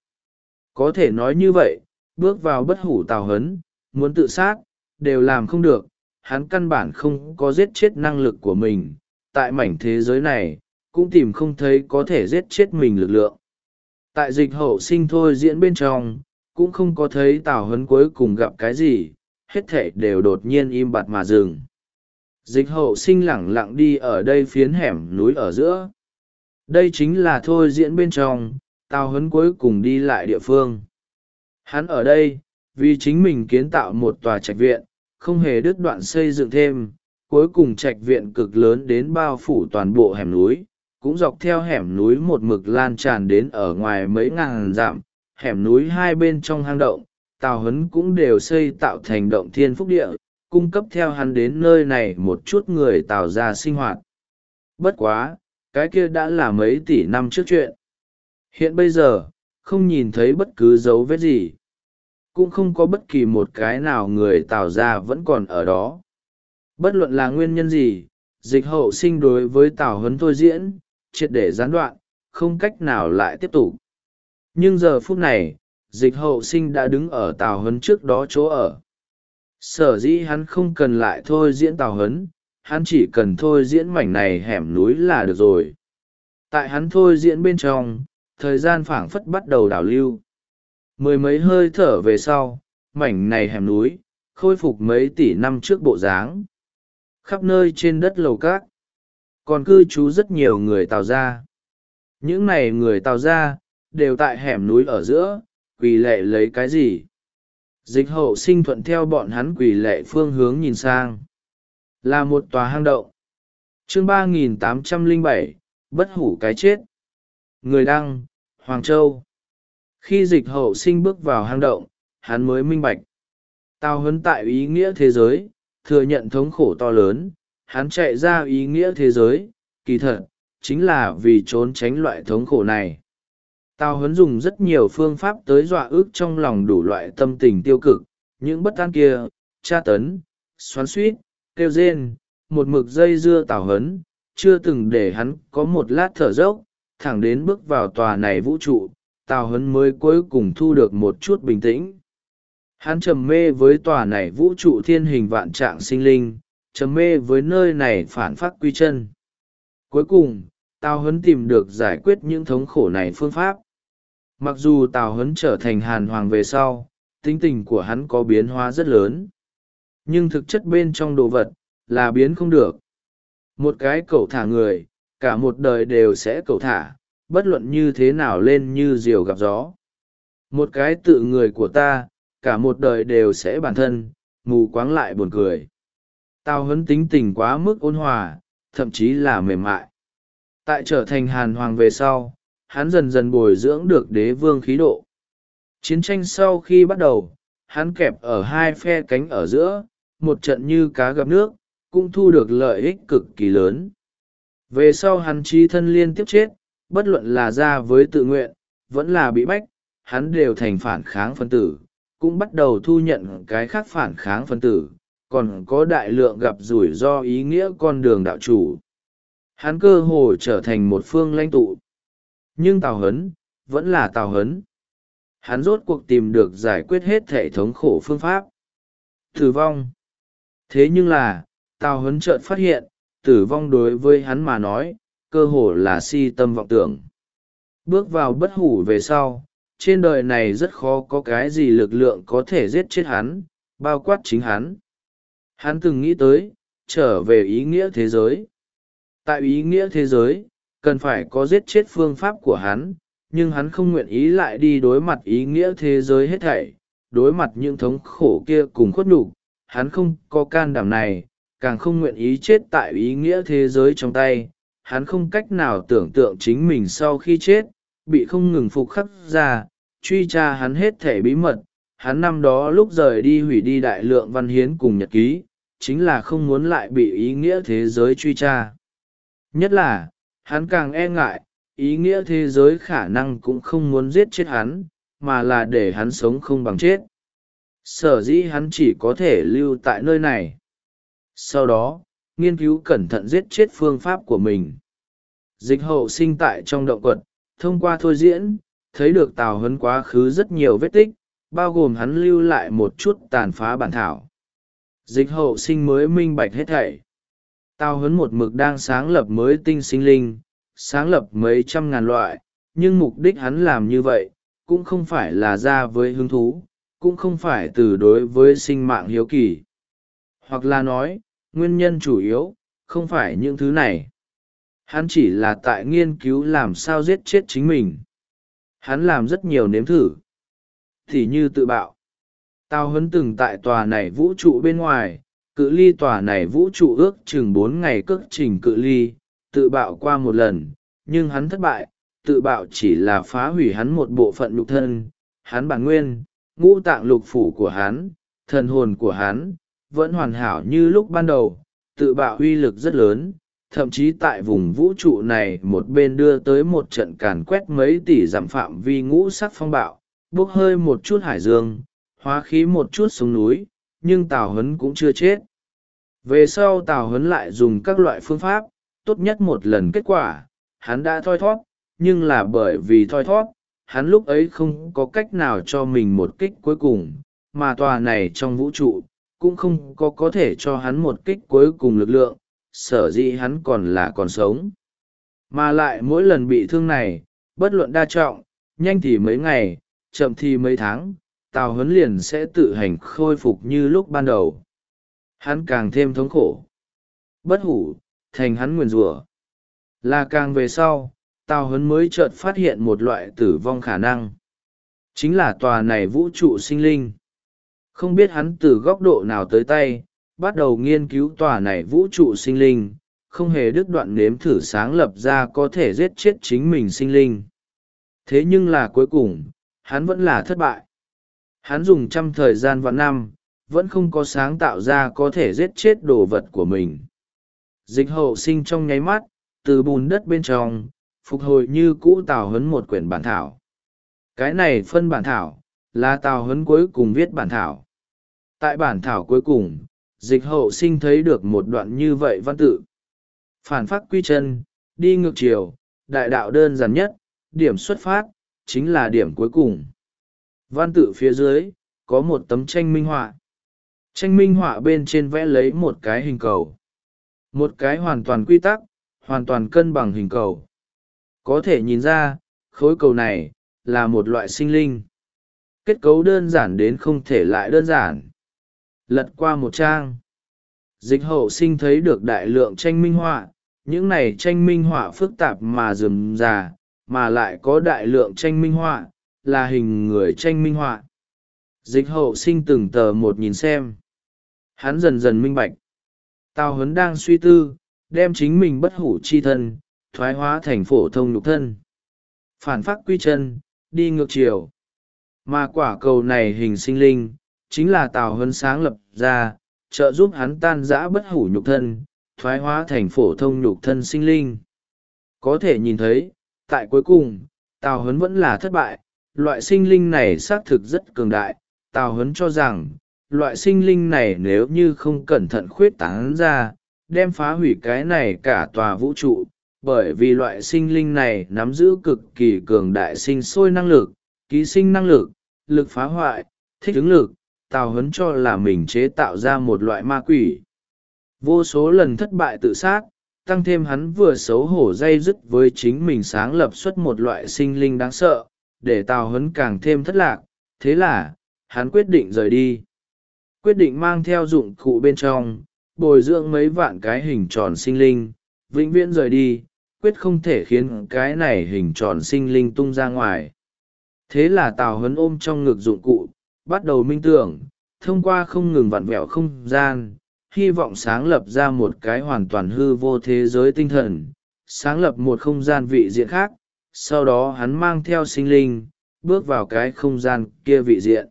Speaker 1: Có thể nói như vậy, bước vào bất hủ Tào Hấn, muốn tự sát, đều làm không được, hắn căn bản không có giết chết năng lực của mình, tại mảnh thế giới này, cũng tìm không thấy có thể giết chết mình lực lượng. Tại Dịch Hậu Sinh thôi diễn bên trong, cũng không có thấy Tào Hấn cuối cùng gặp cái gì, hết thảy đều đột nhiên im bặt mà dừng. Dịch hậu sinh lẳng lặng đi ở đây phiến hẻm núi ở giữa. Đây chính là thôi diễn bên trong, Tào Huấn cuối cùng đi lại địa phương. Hắn ở đây, vì chính mình kiến tạo một tòa trạch viện, không hề đứt đoạn xây dựng thêm, cuối cùng trạch viện cực lớn đến bao phủ toàn bộ hẻm núi, cũng dọc theo hẻm núi một mực lan tràn đến ở ngoài mấy ngàn dặm, hẻm núi hai bên trong hang động, Tào Huấn cũng đều xây tạo thành động thiên phúc địa, cung cấp theo hắn đến nơi này một chút người Tào ra sinh hoạt. Bất quá, cái kia đã là mấy tỷ năm trước chuyện. Hiện bây giờ, không nhìn thấy bất cứ dấu vết gì. Cũng không có bất kỳ một cái nào người Tào ra vẫn còn ở đó. Bất luận là nguyên nhân gì, dịch hậu sinh đối với Tào Huấn thôi diễn, triệt để gián đoạn, không cách nào lại tiếp tục. Nhưng giờ phút này, dịch hậu sinh đã đứng ở Tào Huấn trước đó chỗ ở. Sở dĩ hắn không cần lại thôi diễn Tào Huấn, hắn chỉ cần thôi diễn mảnh này hẻm núi là được rồi. Tại hắn thôi diễn bên trong, thời gian phảng phất bắt đầu đảo lưu. Mười mấy hơi thở về sau, mảnh này hẻm núi, khôi phục mấy tỷ năm trước bộ dáng. Khắp nơi trên đất lầu cát, còn cư trú rất nhiều người Tào ra. Những này người Tào ra, đều tại hẻm núi ở giữa, quỳ lệ lấy cái gì? Dịch hậu sinh thuận theo bọn hắn quỳ lệ phương hướng nhìn sang. Là một tòa hang động. Chương 3807, bất hủ cái chết. Người đăng, Hoàng Châu. Khi dịch hậu sinh bước vào hang động, hắn mới minh bạch. Tào Huấn tại ý nghĩa thế giới, thừa nhận thống khổ to lớn, hắn chạy ra ý nghĩa thế giới, kỳ thật, chính là vì trốn tránh loại thống khổ này. Tào Huấn dùng rất nhiều phương pháp tới dọa ức trong lòng đủ loại tâm tình tiêu cực, những bất an kia, tra tấn, xoắn xuýt, kêu rên, một mực dây dưa Tào Huấn, chưa từng để hắn có một lát thở dốc, thẳng đến bước vào tòa này vũ trụ, Tào Huấn mới cuối cùng thu được một chút bình tĩnh. Hắn trầm mê với tòa này vũ trụ thiên hình vạn trạng sinh linh, trầm mê với nơi này phản phát quy chân. Cuối cùng, Tào Huấn tìm được giải quyết những thống khổ này phương pháp. Mặc dù Tào Huấn trở thành Hàn Hoàng về sau, tính tình của hắn có biến hóa rất lớn. Nhưng thực chất bên trong đồ vật, là biến không được. Một cái cẩu thả người, cả một đời đều sẽ cẩu thả, bất luận như thế nào lên như diều gặp gió. Một cái tự người của ta, cả một đời đều sẽ bản thân, mù quáng lại buồn cười. Tào Huấn tính tình quá mức ôn hòa, thậm chí là mềm mại. Tại trở thành Hàn Hoàng về sau, hắn dần dần bồi dưỡng được đế vương khí độ. Chiến tranh sau khi bắt đầu, hắn kẹp ở hai phe cánh ở giữa, một trận như cá gặp nước, cũng thu được lợi ích cực kỳ lớn. Về sau hắn chí thân liên tiếp chết, bất luận là ra với tự nguyện, vẫn là bị bách, hắn đều thành phản kháng phân tử, cũng bắt đầu thu nhận cái khác phản kháng phân tử, còn có đại lượng gặp rủi ro ý nghĩa con đường đạo chủ. Hắn cơ hồ trở thành một phương lãnh tụ. Nhưng Tào Huấn, vẫn là Tào Huấn. Hắn rốt cuộc tìm được giải quyết hết thể thống khổ phương pháp. Tử vong. Thế nhưng là, Tào Huấn chợt phát hiện, tử vong đối với hắn mà nói, cơ hồ là si tâm vọng tưởng. Bước vào bất hủ về sau, trên đời này rất khó có cái gì lực lượng có thể giết chết hắn, bao quát chính hắn. Hắn từng nghĩ tới, trở về ý nghĩa thế giới. Tại ý nghĩa thế giới, cần phải có giết chết phương pháp của hắn, nhưng hắn không nguyện ý lại đi đối mặt ý nghĩa thế giới hết thảy, đối mặt những thống khổ kia cùng khuất nhục, hắn không có can đảm này, càng không nguyện ý chết tại ý nghĩa thế giới trong tay, hắn không cách nào tưởng tượng chính mình sau khi chết, bị không ngừng phục khắc ra, truy tra hắn hết thảy bí mật, hắn năm đó lúc rời đi hủy đi đại lượng văn hiến cùng nhật ký, chính là không muốn lại bị ý nghĩa thế giới truy tra. Nhất là, hắn càng e ngại, ý nghĩa thế giới khả năng cũng không muốn giết chết hắn, mà là để hắn sống không bằng chết. Sở dĩ hắn chỉ có thể lưu tại nơi này. Sau đó, nghiên cứu cẩn thận giết chết phương pháp của mình. Dịch hậu sinh tại trong động quật, thông qua thôi diễn, thấy được Tào Huấn quá khứ rất nhiều vết tích, bao gồm hắn lưu lại một chút tàn phá bản thảo. Dịch hậu sinh mới minh bạch hết thảy. Tào Huấn một mực đang sáng lập mới tinh sinh linh, sáng lập mấy trăm ngàn loại, nhưng mục đích hắn làm như vậy, cũng không phải là ra với hứng thú, cũng không phải từ đối với sinh mạng hiếu kỳ. Hoặc là nói, nguyên nhân chủ yếu, không phải những thứ này. Hắn chỉ là tại nghiên cứu làm sao giết chết chính mình. Hắn làm rất nhiều nếm thử. Thì như tự bạo. Tào Huấn từng tại tòa này vũ trụ bên ngoài, cự ly tòa này vũ trụ ước chừng 4 ngày cước trình cự ly, tự bạo qua một lần, nhưng hắn thất bại. Tự bạo chỉ là phá hủy hắn một bộ phận nhục thân, hắn bản nguyên, ngũ tạng lục phủ của hắn, thần hồn của hắn, vẫn hoàn hảo như lúc ban đầu. Tự bạo uy lực rất lớn, thậm chí tại vùng vũ trụ này một bên đưa tới một trận càn quét mấy tỷ dặm phạm vi ngũ sắc phong bạo, bốc hơi một chút hải dương, hóa khí một chút xuống núi, nhưng Tào Huấn cũng chưa chết. Về sau Tào Huấn lại dùng các loại phương pháp, tốt nhất một lần kết quả, hắn đã thoi thót, nhưng là bởi vì thoi thót, hắn lúc ấy không có cách nào cho mình một kích cuối cùng, mà tòa này trong vũ trụ, cũng không có thể cho hắn một kích cuối cùng lực lượng, sở dĩ hắn còn sống. Mà lại mỗi lần bị thương này, bất luận đa trọng, nhanh thì mấy ngày, chậm thì mấy tháng, Tào Huấn liền sẽ tự hành khôi phục như lúc ban đầu. Hắn càng thêm thống khổ. Bất hủ, thành hắn nguyền rủa. Là càng về sau, Tào Huấn mới chợt phát hiện một loại tử vong khả năng. Chính là tòa này vũ trụ sinh linh. Không biết hắn từ góc độ nào tới tay, bắt đầu nghiên cứu tòa này vũ trụ sinh linh, không hề đứt đoạn nếm thử sáng lập ra có thể giết chết chính mình sinh linh. Thế nhưng là cuối cùng, hắn vẫn là thất bại. Hắn dùng trăm thời gian vạn năm, vẫn không có sáng tạo ra có thể giết chết đồ vật của mình. Dịch hậu sinh trong nháy mắt, từ bùn đất bên trong, phục hồi như cũ Tào Huấn một quyển bản thảo. Cái này phân bản thảo, là Tào Huấn cuối cùng viết bản thảo. Tại bản thảo cuối cùng, dịch hậu sinh thấy được một đoạn như vậy văn tự. Phản phát quy chân, đi ngược chiều, đại đạo đơn giản nhất, điểm xuất phát, chính là điểm cuối cùng. Văn tự phía dưới, có một tấm tranh minh họa. Tranh minh họa bên trên vẽ lấy một cái hình cầu. Một cái hoàn toàn quy tắc, hoàn toàn cân bằng hình cầu. Có thể nhìn ra, khối cầu này, là một loại sinh linh. Kết cấu đơn giản đến không thể lại đơn giản. Lật qua một trang. Dịch hậu sinh thấy được đại lượng tranh minh họa, những này tranh minh họa phức tạp mà rườm rà, mà lại có đại lượng tranh minh họa, là hình người tranh minh họa. Dịch hậu sinh từng tờ một nhìn xem. Hắn dần dần minh bạch. Tào Huấn đang suy tư, đem chính mình bất hủ chi thân, thoái hóa thành phổ thông nhục thân. Phản phát quy chân, đi ngược chiều. Mà quả cầu này hình sinh linh, chính là Tào Huấn sáng lập ra, trợ giúp hắn tan rã bất hủ nhục thân, thoái hóa thành phổ thông nhục thân sinh linh. Có thể nhìn thấy, tại cuối cùng, Tào Huấn vẫn là thất bại, loại sinh linh này xác thực rất cường đại. Tào Huấn cho rằng, loại sinh linh này nếu như không cẩn thận khuyết tán ra, đem phá hủy cái này cả tòa vũ trụ, bởi vì loại sinh linh này nắm giữ cực kỳ cường đại sinh sôi năng lực, ký sinh năng lực, lực phá hoại, thích ứng lực. Tào Huấn cho là mình chế tạo ra một loại ma quỷ. Vô số lần thất bại tự sát, tăng thêm hắn vừa xấu hổ day dứt với chính mình sáng lập xuất một loại sinh linh đáng sợ, để Tào Huấn càng thêm thất lạc. Thế là, hắn quyết định rời đi. Quyết định mang theo dụng cụ bên trong, bồi dưỡng mấy vạn cái hình tròn sinh linh, vĩnh viễn rời đi, quyết không thể khiến cái này hình tròn sinh linh tung ra ngoài. Thế là Tào Huấn ôm trong ngực dụng cụ, bắt đầu minh tưởng, thông qua không ngừng vặn vẹo không gian, hy vọng sáng lập ra một cái hoàn toàn hư vô thế giới tinh thần, sáng lập một không gian vị diện khác, sau đó hắn mang theo sinh linh, bước vào cái không gian kia vị diện.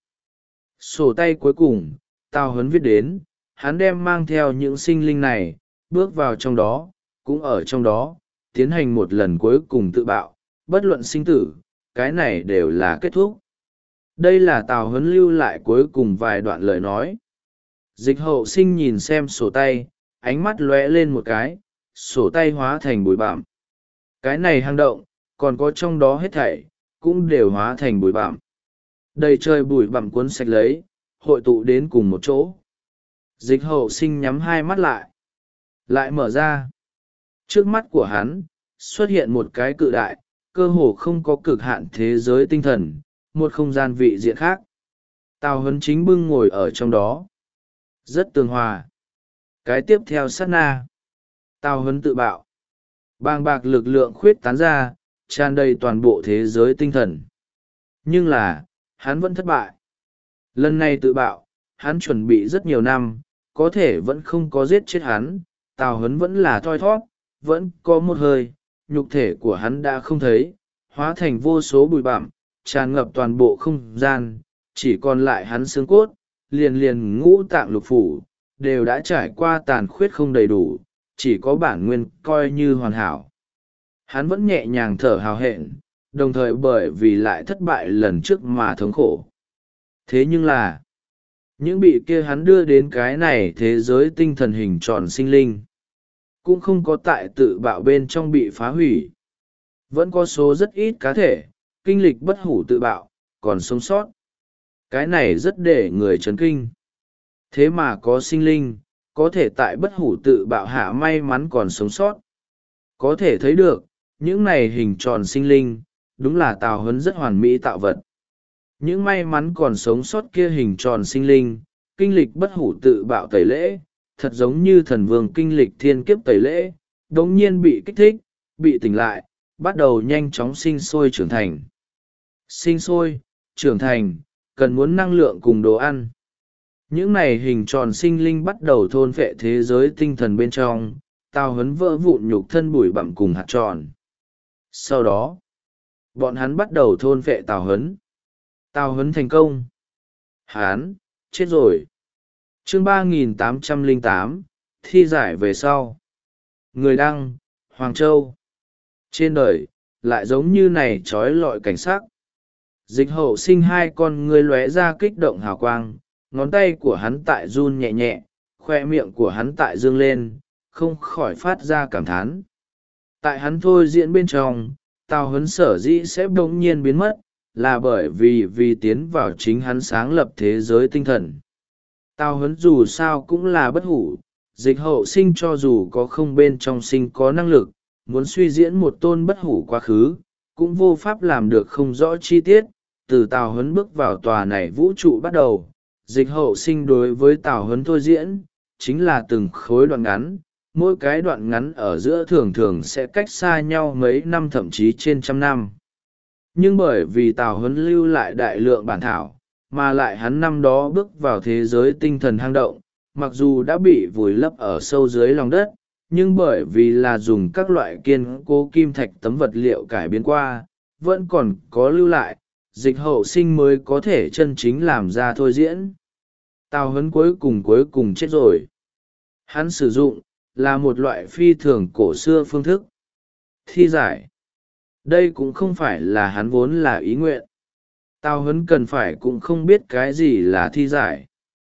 Speaker 1: Sổ tay cuối cùng, Tào Huấn viết đến, hắn đem mang theo những sinh linh này, bước vào trong đó, cũng ở trong đó, tiến hành một lần cuối cùng tự bạo, bất luận sinh tử, cái này đều là kết thúc. Đây là Tào Huấn lưu lại cuối cùng vài đoạn lời nói. Dịch hậu sinh nhìn xem sổ tay, ánh mắt lóe lên một cái, sổ tay hóa thành bụi bặm. Cái này hang động, còn có trong đó hết thảy, cũng đều hóa thành bụi bặm. Đầy trời bụi bặm cuốn sạch lấy, hội tụ đến cùng một chỗ. Dịch hậu sinh nhắm hai mắt lại mở ra. Trước mắt của hắn, xuất hiện một cái cự đại, cơ hồ không có cực hạn thế giới tinh thần, một không gian vị diện khác. Tào Huấn chính bưng ngồi ở trong đó, rất tường hòa. Cái tiếp theo sát na, Tào Huấn tự bạo, bàng bạc lực lượng khuyết tán ra, tràn đầy toàn bộ thế giới tinh thần. Nhưng là, hắn vẫn thất bại. Lần này tự bạo, hắn chuẩn bị rất nhiều năm, có thể vẫn không có giết chết hắn. Tào Huấn vẫn là thoi thót, vẫn có một hơi, nhục thể của hắn đã không thấy, hóa thành vô số bụi bặm, tràn ngập toàn bộ không gian, chỉ còn lại hắn xương cốt, liền liền ngũ tạng lục phủ, đều đã trải qua tàn khuyết không đầy đủ, chỉ có bản nguyên coi như hoàn hảo. Hắn vẫn nhẹ nhàng thở hào hẹn, đồng thời bởi vì lại thất bại lần trước mà thống khổ. Thế nhưng là, những bị kia hắn đưa đến cái này thế giới tinh thần hình tròn sinh linh, cũng không có tại tự bạo bên trong bị phá hủy. Vẫn có số rất ít cá thể, kinh lịch bất hủ tự bạo, còn sống sót. Cái này rất để người chấn kinh. Thế mà có sinh linh, có thể tại bất hủ tự bạo hạ may mắn còn sống sót. Có thể thấy được, những này hình tròn sinh linh, đúng là Tào Huấn rất hoàn mỹ tạo vật. Những may mắn còn sống sót kia hình tròn sinh linh, kinh lịch bất hủ tự bạo tẩy lễ, thật giống như thần vương kinh lịch thiên kiếp tẩy lễ, đống nhiên bị kích thích, bị tỉnh lại, bắt đầu nhanh chóng sinh sôi trưởng thành. Sinh sôi, trưởng thành, cần muốn năng lượng cùng đồ ăn. Những này hình tròn sinh linh bắt đầu thôn phệ thế giới tinh thần bên trong, Tào Huấn vỡ vụn nhục thân bụi bặm cùng hạt tròn. Sau đó, bọn hắn bắt đầu thôn phệ Tào Huấn. Tào Huấn thành công. Hán, chết rồi. Chương 3808, thi giải về sau. Người đăng, Hoàng Châu. Trên đời, lại giống như này trói lọi cảnh sắc. Dịch Hậu Sinh hai con ngươi lóe ra kích động hào quang, ngón tay của hắn tại run nhẹ nhẹ, khoe miệng của hắn tại dương lên, không khỏi phát ra cảm thán. Tại hắn thôi diễn bên trong, Tào Huấn sở dĩ sẽ bỗng nhiên biến mất, là bởi vì tiến vào chính hắn sáng lập thế giới tinh thần. Tào Huấn dù sao cũng là bất hủ, Dịch Hậu Sinh cho dù có không bên trong sinh có năng lực, muốn suy diễn một tôn bất hủ quá khứ, cũng vô pháp làm được không rõ chi tiết. Từ Tào Huấn bước vào tòa này vũ trụ bắt đầu, Dịch Hậu Sinh đối với Tào Huấn thôi diễn, chính là từng khối đoạn ngắn, mỗi cái đoạn ngắn ở giữa thường thường sẽ cách xa nhau mấy năm thậm chí trên trăm năm. Nhưng bởi vì Tào Huấn lưu lại đại lượng bản thảo, mà lại hắn năm đó bước vào thế giới tinh thần hang động, mặc dù đã bị vùi lấp ở sâu dưới lòng đất, nhưng bởi vì là dùng các loại kiên cố kim thạch tấm vật liệu cải biến qua, vẫn còn có lưu lại, Dịch Hậu Sinh mới có thể chân chính làm ra thôi diễn. Tào Huấn cuối cùng chết rồi. Hắn sử dụng là một loại phi thường cổ xưa phương thức thi giải. Đây cũng không phải là hắn vốn là ý nguyện. Tào Huấn cần phải cũng không biết cái gì là thi giải.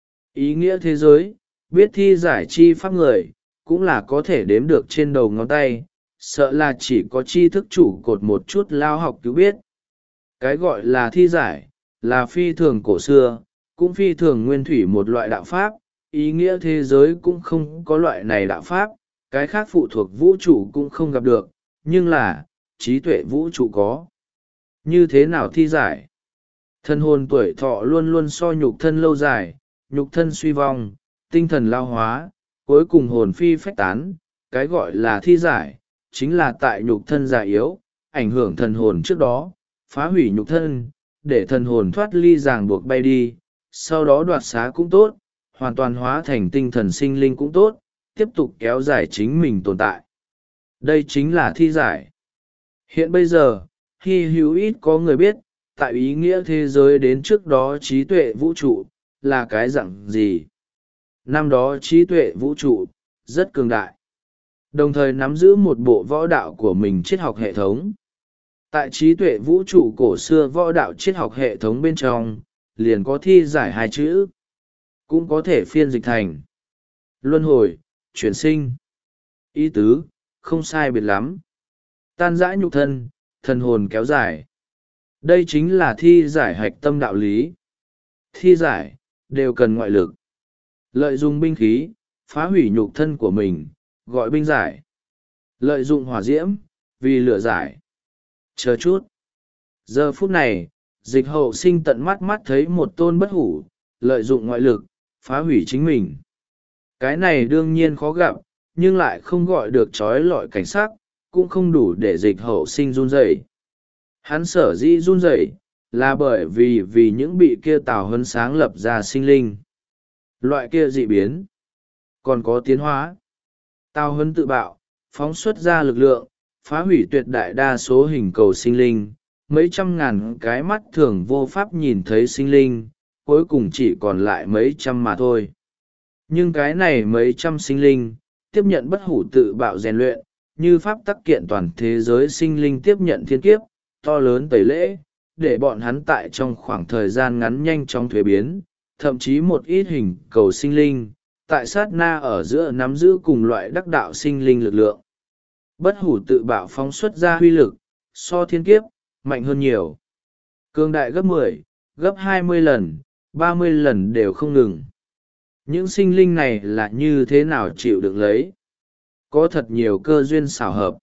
Speaker 1: Ý nghĩa thế giới, biết thi giải chi pháp người, cũng là có thể đếm được trên đầu ngón tay, sợ là chỉ có tri thức chủ cột một chút lao học cứu biết. Cái gọi là thi giải, là phi thường cổ xưa, cũng phi thường nguyên thủy một loại đạo pháp, ý nghĩa thế giới cũng không có loại này đạo pháp, cái khác phụ thuộc vũ trụ cũng không gặp được, nhưng là, trí tuệ vũ trụ có. Như thế nào thi giải? Thân hồn tuổi thọ luôn luôn so nhục thân lâu dài, nhục thân suy vong, tinh thần lao hóa, cuối cùng hồn phi phách tán. Cái gọi là thi giải, chính là tại nhục thân già yếu, ảnh hưởng thần hồn trước đó, phá hủy nhục thân, để thần hồn thoát ly ràng buộc bay đi, sau đó đoạt xá cũng tốt, hoàn toàn hóa thành tinh thần sinh linh cũng tốt, tiếp tục kéo dài chính mình tồn tại. Đây chính là thi giải. Hiện bây giờ, hy hữu ít có người biết, tại ý nghĩa thế giới đến trước đó trí tuệ vũ trụ, là cái dạng gì. Năm đó trí tuệ vũ trụ, rất cường đại. Đồng thời nắm giữ một bộ võ đạo của mình triết học hệ thống. Tại trí tuệ vũ trụ cổ xưa võ đạo triết học hệ thống bên trong, liền có thi giải hai chữ. Cũng có thể phiên dịch thành luân hồi, chuyển sinh. Ý tứ, không sai biệt lắm. Tan rã nhục thân, thần hồn kéo dài. Đây chính là thi giải hạch tâm đạo lý. Thi giải, đều cần ngoại lực. Lợi dụng binh khí, phá hủy nhục thân của mình, gọi binh giải. Lợi dụng hỏa diễm, vì lửa giải. Chờ chút. Giờ phút này, Dịch hậu sinh tận mắt mắt thấy một tôn bất hủ lợi dụng ngoại lực phá hủy chính mình. Cái này đương nhiên khó gặp, nhưng lại không gọi được trói lọi cảnh sắc, cũng không đủ để dịch hậu sinh run rẩy. Hắn sở dĩ run rẩy là bởi vì những bị kia Tào Huấn sáng lập ra sinh linh. Loại kia dị biến, còn có tiến hóa. Tào Huấn tự bạo, phóng xuất ra lực lượng, phá hủy tuyệt đại đa số hình cầu sinh linh, mấy trăm ngàn cái mắt thường vô pháp nhìn thấy sinh linh, cuối cùng chỉ còn lại mấy trăm mà thôi. Nhưng cái này mấy trăm sinh linh, tiếp nhận bất hủ tự bạo rèn luyện, như pháp tắc kiện toàn thế giới sinh linh tiếp nhận thiên kiếp, to lớn tẩy lễ, để bọn hắn tại trong khoảng thời gian ngắn nhanh chóng thuế biến, thậm chí một ít hình cầu sinh linh, tại sát na ở giữa nắm giữ cùng loại đắc đạo sinh linh lực lượng. Bất hủ tự bạo phóng xuất ra huy lực, so thiên kiếp, mạnh hơn nhiều. Cương đại gấp 10, gấp 20 lần, 30 lần đều không ngừng. Những sinh linh này là như thế nào chịu đựng lấy? Có thật nhiều cơ duyên xảo hợp,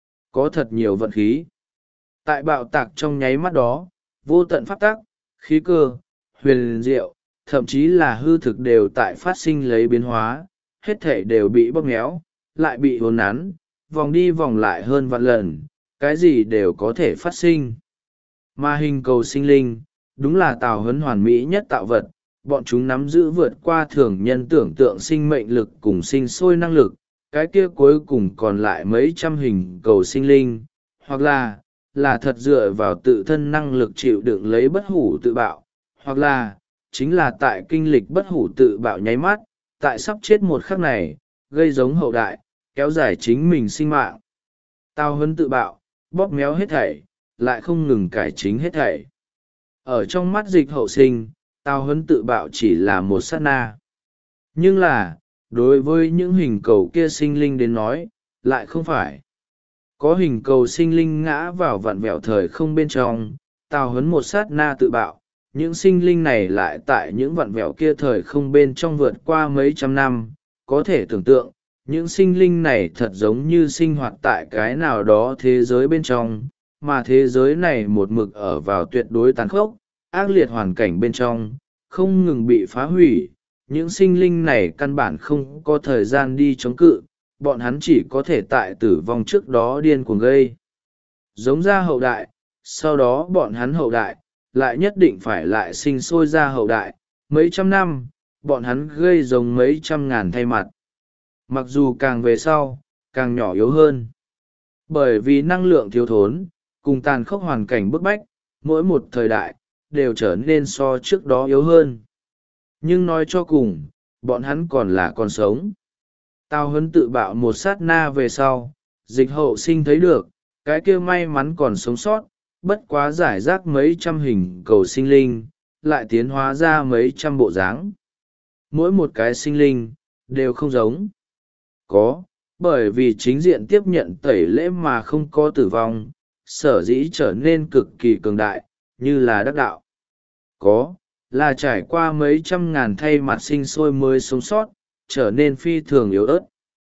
Speaker 1: có thật nhiều vận khí. Tại bạo tạc trong nháy mắt đó, vô tận pháp tắc, khí cơ, huyền diệu, thậm chí là hư thực đều tại phát sinh lấy biến hóa, hết thể đều bị bóp méo, lại bị hồn nắn, vòng đi vòng lại hơn vạn lần, cái gì đều có thể phát sinh. Mà hình cầu sinh linh, đúng là Tào Huấn hoàn mỹ nhất tạo vật, bọn chúng nắm giữ vượt qua thường nhân tưởng tượng sinh mệnh lực cùng sinh sôi năng lực, cái kia cuối cùng còn lại mấy trăm hình cầu sinh linh, hoặc là thật dựa vào tự thân năng lực chịu đựng lấy bất hủ tự bạo, hoặc là chính là tại kinh lịch bất hủ tự bạo nháy mắt, tại sắp chết một khắc này, gây giống hậu đại, kéo dài chính mình sinh mạng. Tào Huấn tự bạo, bóp méo hết thảy, lại không ngừng cải chính hết thảy. Ở trong mắt dịch hậu sinh, Tào Huấn tự bạo chỉ là một sát na. Nhưng là, đối với những hình cầu kia sinh linh đến nói, lại không phải. Có hình cầu sinh linh ngã vào vặn vẹo thời không bên trong, Tào Huấn một sát na tự bạo, những sinh linh này lại tại những vặn vẹo kia thời không bên trong vượt qua mấy trăm năm, có thể tưởng tượng, những sinh linh này thật giống như sinh hoạt tại cái nào đó thế giới bên trong, mà thế giới này một mực ở vào tuyệt đối tàn khốc, ác liệt hoàn cảnh bên trong, không ngừng bị phá hủy. Những sinh linh này căn bản không có thời gian đi chống cự, bọn hắn chỉ có thể tại tử vong trước đó điên cuồng gây giống ra hậu đại, sau đó bọn hắn hậu đại lại nhất định phải lại sinh sôi ra hậu đại, mấy trăm năm bọn hắn gây giống mấy trăm ngàn thay mặt, mặc dù càng về sau càng nhỏ yếu hơn, bởi vì năng lượng thiếu thốn cùng tàn khốc hoàn cảnh bức bách, mỗi một thời đại đều trở nên so trước đó yếu hơn. Nhưng nói cho cùng, bọn hắn còn là còn sống. Tào Huấn tự bạo một sát na về sau, dịch hậu sinh thấy được, cái kia may mắn còn sống sót, bất quá giải rác mấy trăm hình cầu sinh linh, lại tiến hóa ra mấy trăm bộ dáng. Mỗi một cái sinh linh, đều không giống. Có, bởi vì chính diện tiếp nhận tẩy lễ mà không có tử vong, sở dĩ trở nên cực kỳ cường đại, như là đắc đạo. Có, là trải qua mấy trăm ngàn thay mặt sinh sôi mới sống sót, trở nên phi thường yếu ớt.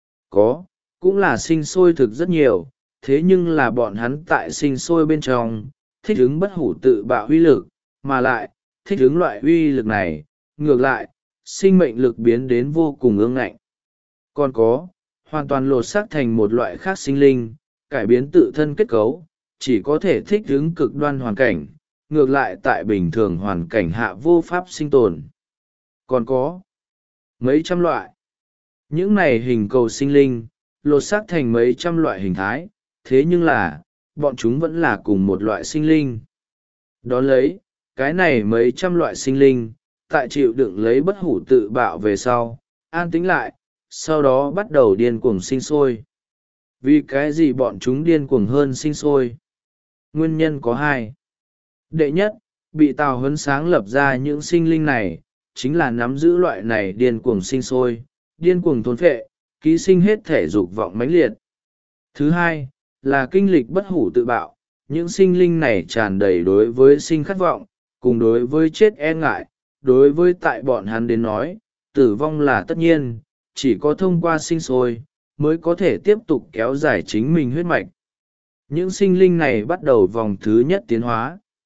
Speaker 1: Có, cũng là sinh sôi thực rất nhiều, thế nhưng là bọn hắn tại sinh sôi bên trong, thích ứng bất hủ tự bạo uy lực, mà lại, thích ứng loại uy lực này, ngược lại, sinh mệnh lực biến đến vô cùng ương ngạnh. Còn có, hoàn toàn lột xác thành một loại khác sinh linh, cải biến tự thân kết cấu, chỉ có thể thích ứng cực đoan hoàn cảnh, ngược lại tại bình thường hoàn cảnh hạ vô pháp sinh tồn. Còn có mấy trăm loại. Những này hình cầu sinh linh, lột xác thành mấy trăm loại hình thái, thế nhưng là, bọn chúng vẫn là cùng một loại sinh linh. Đón lấy, cái này mấy trăm loại sinh linh, tại chịu đựng lấy bất hủ tự bạo về sau, an tĩnh lại, sau đó bắt đầu điên cuồng sinh sôi. Vì cái gì bọn chúng điên cuồng hơn sinh sôi? Nguyên nhân có hai. Đệ nhất, bị Tào Huấn sáng lập ra những sinh linh này, chính là nắm giữ loại này điên cuồng sinh sôi, điên cuồng thôn phệ, ký sinh hết thể dục vọng mãnh liệt. Thứ hai, là kinh lịch bất hủ tự bạo, những sinh linh này tràn đầy đối với sinh khát vọng, cùng đối với chết e ngại, đối với tại bọn hắn đến nói, tử vong là tất nhiên, chỉ có thông qua sinh sôi, mới có thể tiếp tục kéo dài chính mình huyết mạch. Những sinh linh này bắt đầu vòng thứ nhất tiến hóa.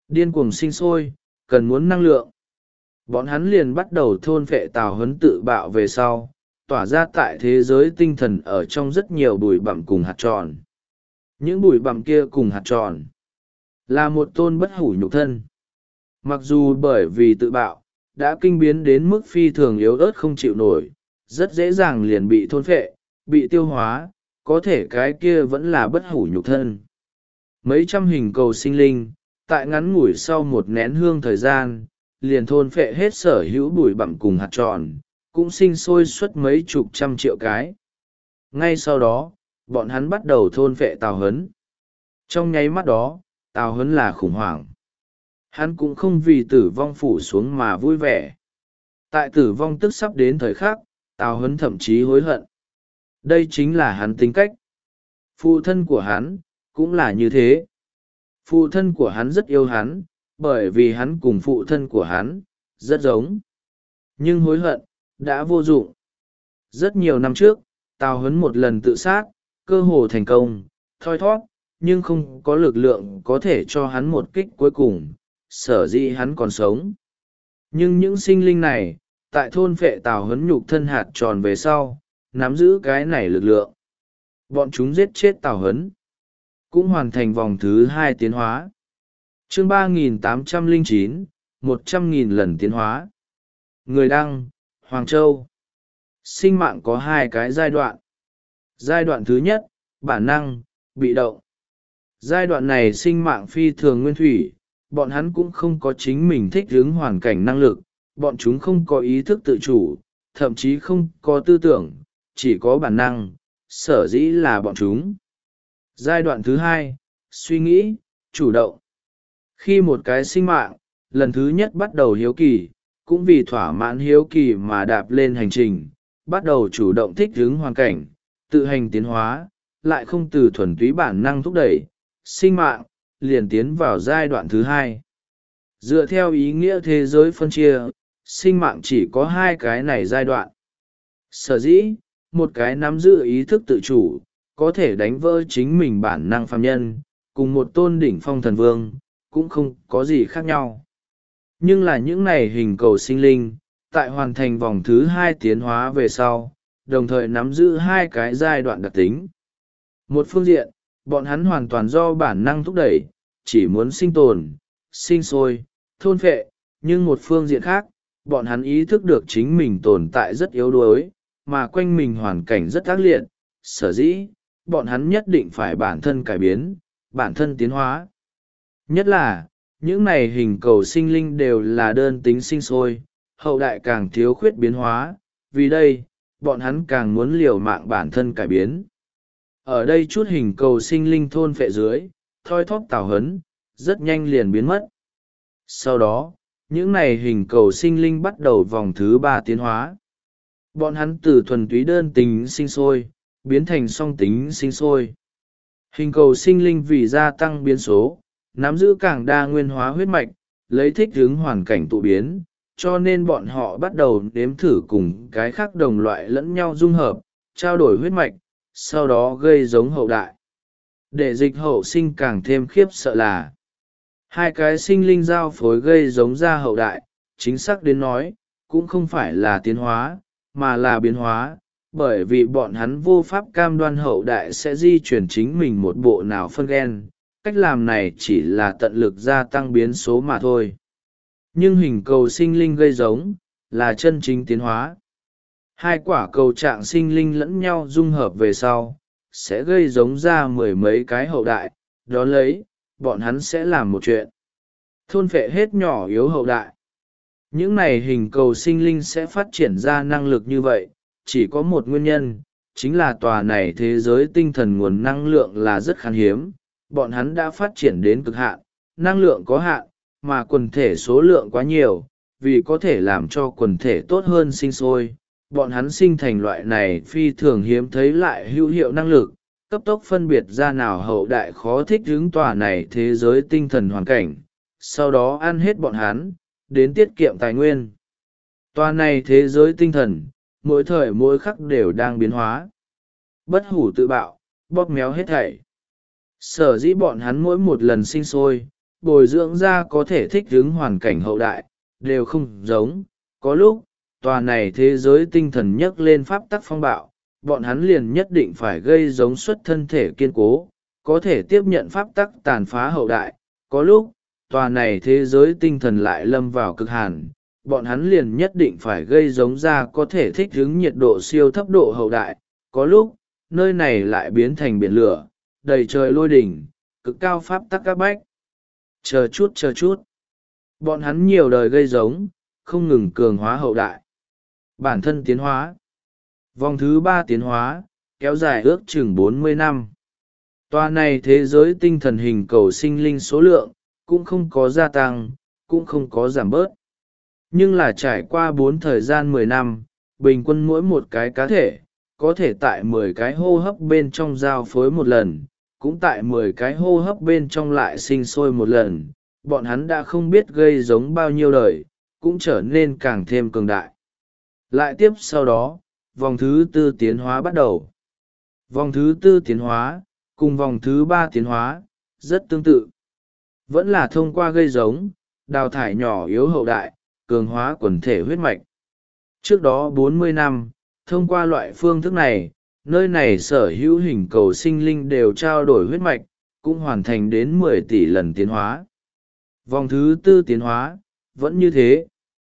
Speaker 1: điên cuồng sinh sôi, cần muốn năng lượng. Bọn hắn liền bắt đầu thôn phệ Tào Huấn tự bạo về sau, tỏa ra tại thế giới tinh thần ở trong rất nhiều bụi bặm cùng hạt tròn. Những bụi bặm kia cùng hạt tròn là một tôn bất hủ nhục thân. Mặc dù bởi vì tự bạo, đã kinh biến đến mức phi thường yếu ớt không chịu nổi, rất dễ dàng liền bị thôn phệ, bị tiêu hóa, có thể cái kia vẫn là bất hủ nhục thân. Mấy trăm hình cầu sinh linh, tại ngắn ngủi sau một nén hương thời gian, liền thôn phệ hết sở hữu bụi bặm cùng hạt tròn, cũng sinh sôi suốt mấy chục trăm triệu cái. Ngay sau đó, bọn hắn bắt đầu thôn phệ Tào Huấn. Trong nháy mắt đó, Tào Huấn là khủng hoảng. Hắn cũng không vì tử vong phủ xuống mà vui vẻ. Tại tử vong tức sắp đến thời khắc, Tào Huấn thậm chí hối hận. Đây chính là hắn tính cách. Phụ thân của hắn cũng là như thế. Phụ thân của hắn rất yêu hắn, bởi vì hắn cùng phụ thân của hắn rất giống. Nhưng hối hận đã vô dụng. Rất nhiều năm trước, Tào Huấn một lần tự sát, cơ hồ thành công, thoi thót, nhưng không có lực lượng có thể cho hắn một kích cuối cùng, sở dĩ hắn còn sống. Nhưng những sinh linh này, tại thôn phệ Tào Huấn nhục thân hạt tròn về sau, nắm giữ cái này lực lượng. Bọn chúng giết chết Tào Huấn, cũng hoàn thành vòng thứ 2 tiến hóa. Chương 3809, 100.000 lần tiến hóa. Người đăng, Hoàng Châu. Sinh mạng có 2 cái giai đoạn. Giai đoạn thứ nhất, bản năng, bị động. Giai đoạn này sinh mạng phi thường nguyên thủy, bọn hắn cũng không có chính mình thích ứng hoàn cảnh năng lực, bọn chúng không có ý thức tự chủ, thậm chí không có tư tưởng, chỉ có bản năng, sở dĩ là bọn chúng. Giai đoạn thứ hai, suy nghĩ, chủ động. Khi một cái sinh mạng, lần thứ nhất bắt đầu hiếu kỳ, cũng vì thỏa mãn hiếu kỳ mà đạp lên hành trình, bắt đầu chủ động thích ứng hoàn cảnh, tự hành tiến hóa, lại không từ thuần túy bản năng thúc đẩy, sinh mạng, liền tiến vào giai đoạn thứ hai. Dựa theo ý nghĩa thế giới phân chia, sinh mạng chỉ có 2 cái này giai đoạn. Sở dĩ, một cái nắm giữ ý thức tự chủ, có thể đánh vỡ chính mình bản năng phàm nhân, cùng một tôn đỉnh phong thần vương, cũng không có gì khác nhau. Nhưng là những này hình cầu sinh linh, tại hoàn thành vòng thứ 2 tiến hóa về sau, đồng thời nắm giữ 2 cái giai đoạn đặc tính. Một phương diện, bọn hắn hoàn toàn do bản năng thúc đẩy, chỉ muốn sinh tồn, sinh sôi, thôn phệ, nhưng một phương diện khác, bọn hắn ý thức được chính mình tồn tại rất yếu đuối, mà quanh mình hoàn cảnh rất ác liệt, sở dĩ, bọn hắn nhất định phải bản thân cải biến, bản thân tiến hóa. Nhất là, những này hình cầu sinh linh đều là đơn tính sinh sôi, hậu đại càng thiếu khuyết biến hóa, vì đây, bọn hắn càng muốn liều mạng bản thân cải biến. Ở đây chút hình cầu sinh linh thôn phệ dưới, thoi thóp Tào Huấn, rất nhanh liền biến mất. Sau đó, những này hình cầu sinh linh bắt đầu vòng thứ 3 tiến hóa. Bọn hắn từ thuần túy đơn tính sinh sôi, biến thành song tính sinh sôi. Hình cầu sinh linh vì gia tăng biến số, nắm giữ càng đa nguyên hóa huyết mạch, lấy thích ứng hoàn cảnh tụ biến, cho nên bọn họ bắt đầu nếm thử cùng cái khác đồng loại lẫn nhau dung hợp, trao đổi huyết mạch, sau đó gây giống hậu đại. Để dịch hậu sinh càng thêm khiếp sợ là 2 cái sinh linh giao phối gây giống ra hậu đại, chính xác đến nói, cũng không phải là tiến hóa, mà là biến hóa, bởi vì bọn hắn vô pháp cam đoan hậu đại sẽ di chuyển chính mình một bộ nào phân gen, cách làm này chỉ là tận lực gia tăng biến số mà thôi. Nhưng hình cầu sinh linh gây giống, là chân chính tiến hóa. 2 quả cầu trạng sinh linh lẫn nhau dung hợp về sau, sẽ gây giống ra 10 mấy cái hậu đại, đó lấy, bọn hắn sẽ làm một chuyện. Thôn phệ hết nhỏ yếu hậu đại. Những này hình cầu sinh linh sẽ phát triển ra năng lực như vậy, chỉ có một nguyên nhân, chính là tòa này thế giới tinh thần nguồn năng lượng là rất khan hiếm, bọn hắn đã phát triển đến cực hạn, năng lượng có hạn, mà quần thể số lượng quá nhiều, vì có thể làm cho quần thể tốt hơn sinh sôi, bọn hắn sinh thành loại này phi thường hiếm thấy lại hữu hiệu năng lực, cấp tốc phân biệt ra nào hậu đại khó thích ứng tòa này thế giới tinh thần hoàn cảnh, sau đó ăn hết bọn hắn, đến tiết kiệm tài nguyên. Tòa này thế giới tinh thần, mỗi thời mỗi khắc đều đang biến hóa. Bất hủ tự bạo, bóp méo hết thảy. Sở dĩ bọn hắn mỗi một lần sinh sôi, bồi dưỡng ra có thể thích ứng hoàn cảnh hậu đại, đều không giống. Có lúc, tòa này thế giới tinh thần nhấc lên pháp tắc phong bạo, bọn hắn liền nhất định phải gây giống xuất thân thể kiên cố, có thể tiếp nhận pháp tắc tàn phá hậu đại. Có lúc, tòa này thế giới tinh thần lại lâm vào cực hàn, bọn hắn liền nhất định phải gây giống ra có thể thích ứng nhiệt độ siêu thấp độ hậu đại. Có lúc, nơi này lại biến thành biển lửa, đầy trời lôi đỉnh, cực cao pháp tắc áp bách. Chờ chút. Bọn hắn nhiều đời gây giống, không ngừng cường hóa hậu đại. Bản thân tiến hóa. Vòng thứ 3 tiến hóa, kéo dài ước chừng 40 năm. Tòa này thế giới tinh thần hình cầu sinh linh số lượng, cũng không có gia tăng, cũng không có giảm bớt. Nhưng là trải qua 4 thời gian 10 năm, bình quân mỗi một cái cá thể, có thể tại 10 cái hô hấp bên trong giao phối một lần, cũng tại 10 cái hô hấp bên trong lại sinh sôi một lần. Bọn hắn đã không biết gây giống bao nhiêu đời, cũng trở nên càng thêm cường đại. Lại tiếp sau đó, vòng thứ 4 tiến hóa bắt đầu. Vòng thứ 4 tiến hóa, cùng vòng thứ 3 tiến hóa, rất tương tự. Vẫn là thông qua gây giống, đào thải nhỏ yếu hậu đại, cường hóa quần thể huyết mạch. Trước đó 40 năm, thông qua loại phương thức này, nơi này sở hữu hình cầu sinh linh đều trao đổi huyết mạch, cũng hoàn thành đến 10 tỷ lần tiến hóa. Vòng thứ 4 tiến hóa, vẫn như thế.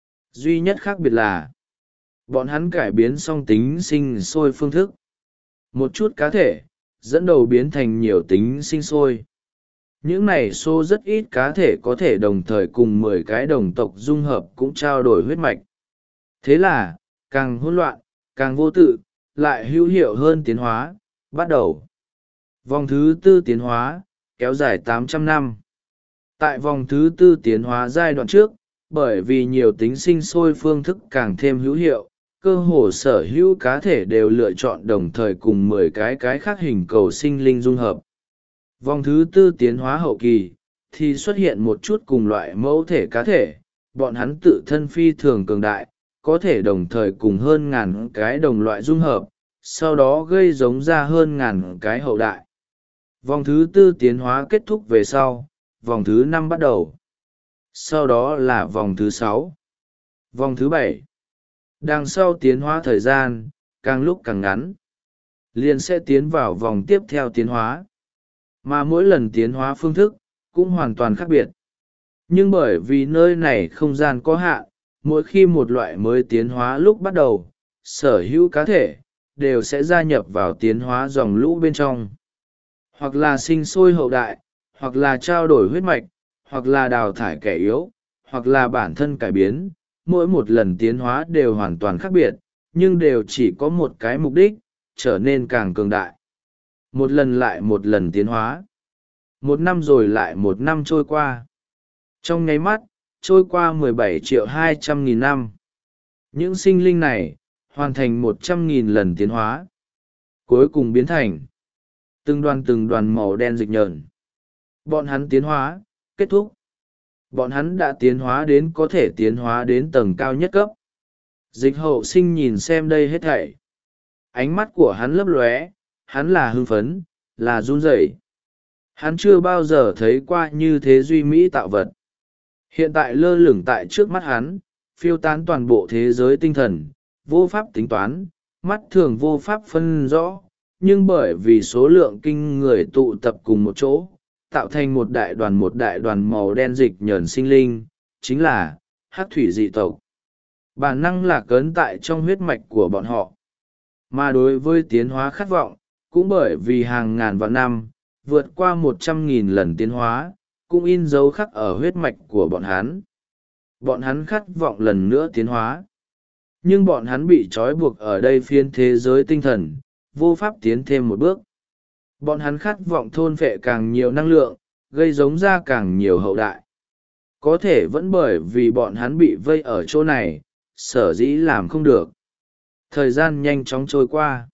Speaker 1: Duy nhất khác biệt là, bọn hắn cải biến song tính sinh sôi phương thức. Một chút cá thể, dẫn đầu biến thành nhiều tính sinh sôi. Những này số rất ít cá thể có thể đồng thời cùng 10 cái đồng tộc dung hợp cũng trao đổi huyết mạch. Thế là, càng hỗn loạn, càng vô tự, lại hữu hiệu hơn tiến hóa, bắt đầu. Vòng thứ 4 tiến hóa, kéo dài 800 năm. Tại vòng thứ 4 tiến hóa giai đoạn trước, bởi vì nhiều tính sinh sôi phương thức càng thêm hữu hiệu, cơ hồ sở hữu cá thể đều lựa chọn đồng thời cùng 10 cái khác hình cầu sinh linh dung hợp. Vòng thứ 4 tiến hóa hậu kỳ, thì xuất hiện một chút cùng loại mẫu thể cá thể, bọn hắn tự thân phi thường cường đại, có thể đồng thời cùng hơn ngàn cái đồng loại dung hợp, sau đó gây giống ra hơn ngàn cái hậu đại. Vòng thứ 4 tiến hóa kết thúc về sau, vòng thứ 5 bắt đầu. Sau đó là vòng thứ 6. Vòng thứ 7. Đằng sau tiến hóa thời gian, càng lúc càng ngắn. Liền sẽ tiến vào vòng tiếp theo tiến hóa. Mà mỗi lần tiến hóa phương thức, cũng hoàn toàn khác biệt. Nhưng bởi vì nơi này không gian có hạn, mỗi khi một loại mới tiến hóa lúc bắt đầu, sở hữu cá thể, đều sẽ gia nhập vào tiến hóa dòng lũ bên trong. Hoặc là sinh sôi hậu đại, hoặc là trao đổi huyết mạch, hoặc là đào thải kẻ yếu, hoặc là bản thân cải biến. Mỗi một lần tiến hóa đều hoàn toàn khác biệt, nhưng đều chỉ có một cái mục đích, trở nên càng cường đại. Một lần lại một lần tiến hóa. Một năm rồi lại một năm trôi qua. Trong nháy mắt, trôi qua 17.200.000 năm. Những sinh linh này, hoàn thành 100.000 lần tiến hóa. Cuối cùng biến thành từng đoàn màu đen dịch nhờn. Bọn hắn tiến hóa, kết thúc. Bọn hắn đã tiến hóa đến có thể tiến hóa đến tầng cao nhất cấp. Dịch hậu sinh nhìn xem đây hết thảy. Ánh mắt của hắn lấp lóe, hắn là hưng phấn, là run rẩy. Hắn chưa bao giờ thấy qua như thế duy mỹ tạo vật. Hiện tại lơ lửng tại trước mắt hắn, phiêu tán toàn bộ thế giới tinh thần, vô pháp tính toán, mắt thường vô pháp phân rõ, nhưng bởi vì số lượng kinh người tụ tập cùng một chỗ, tạo thành một đại đoàn màu đen dịch nhờn sinh linh, chính là hắc thủy dị tộc. Bản năng lạc ấn tại trong huyết mạch của bọn họ. Mà đối với tiến hóa khát vọng, cũng bởi vì hàng ngàn vạn năm, vượt qua 100.000 lần tiến hóa, cũng in dấu khắc ở huyết mạch của bọn hắn. Bọn hắn khát vọng lần nữa tiến hóa. Nhưng bọn hắn bị trói buộc ở đây phiên thế giới tinh thần, vô pháp tiến thêm một bước. Bọn hắn khát vọng thôn phệ càng nhiều năng lượng, gây giống ra càng nhiều hậu đại. Có thể vẫn bởi vì bọn hắn bị vây ở chỗ này, sở dĩ làm không được. Thời gian nhanh chóng trôi qua.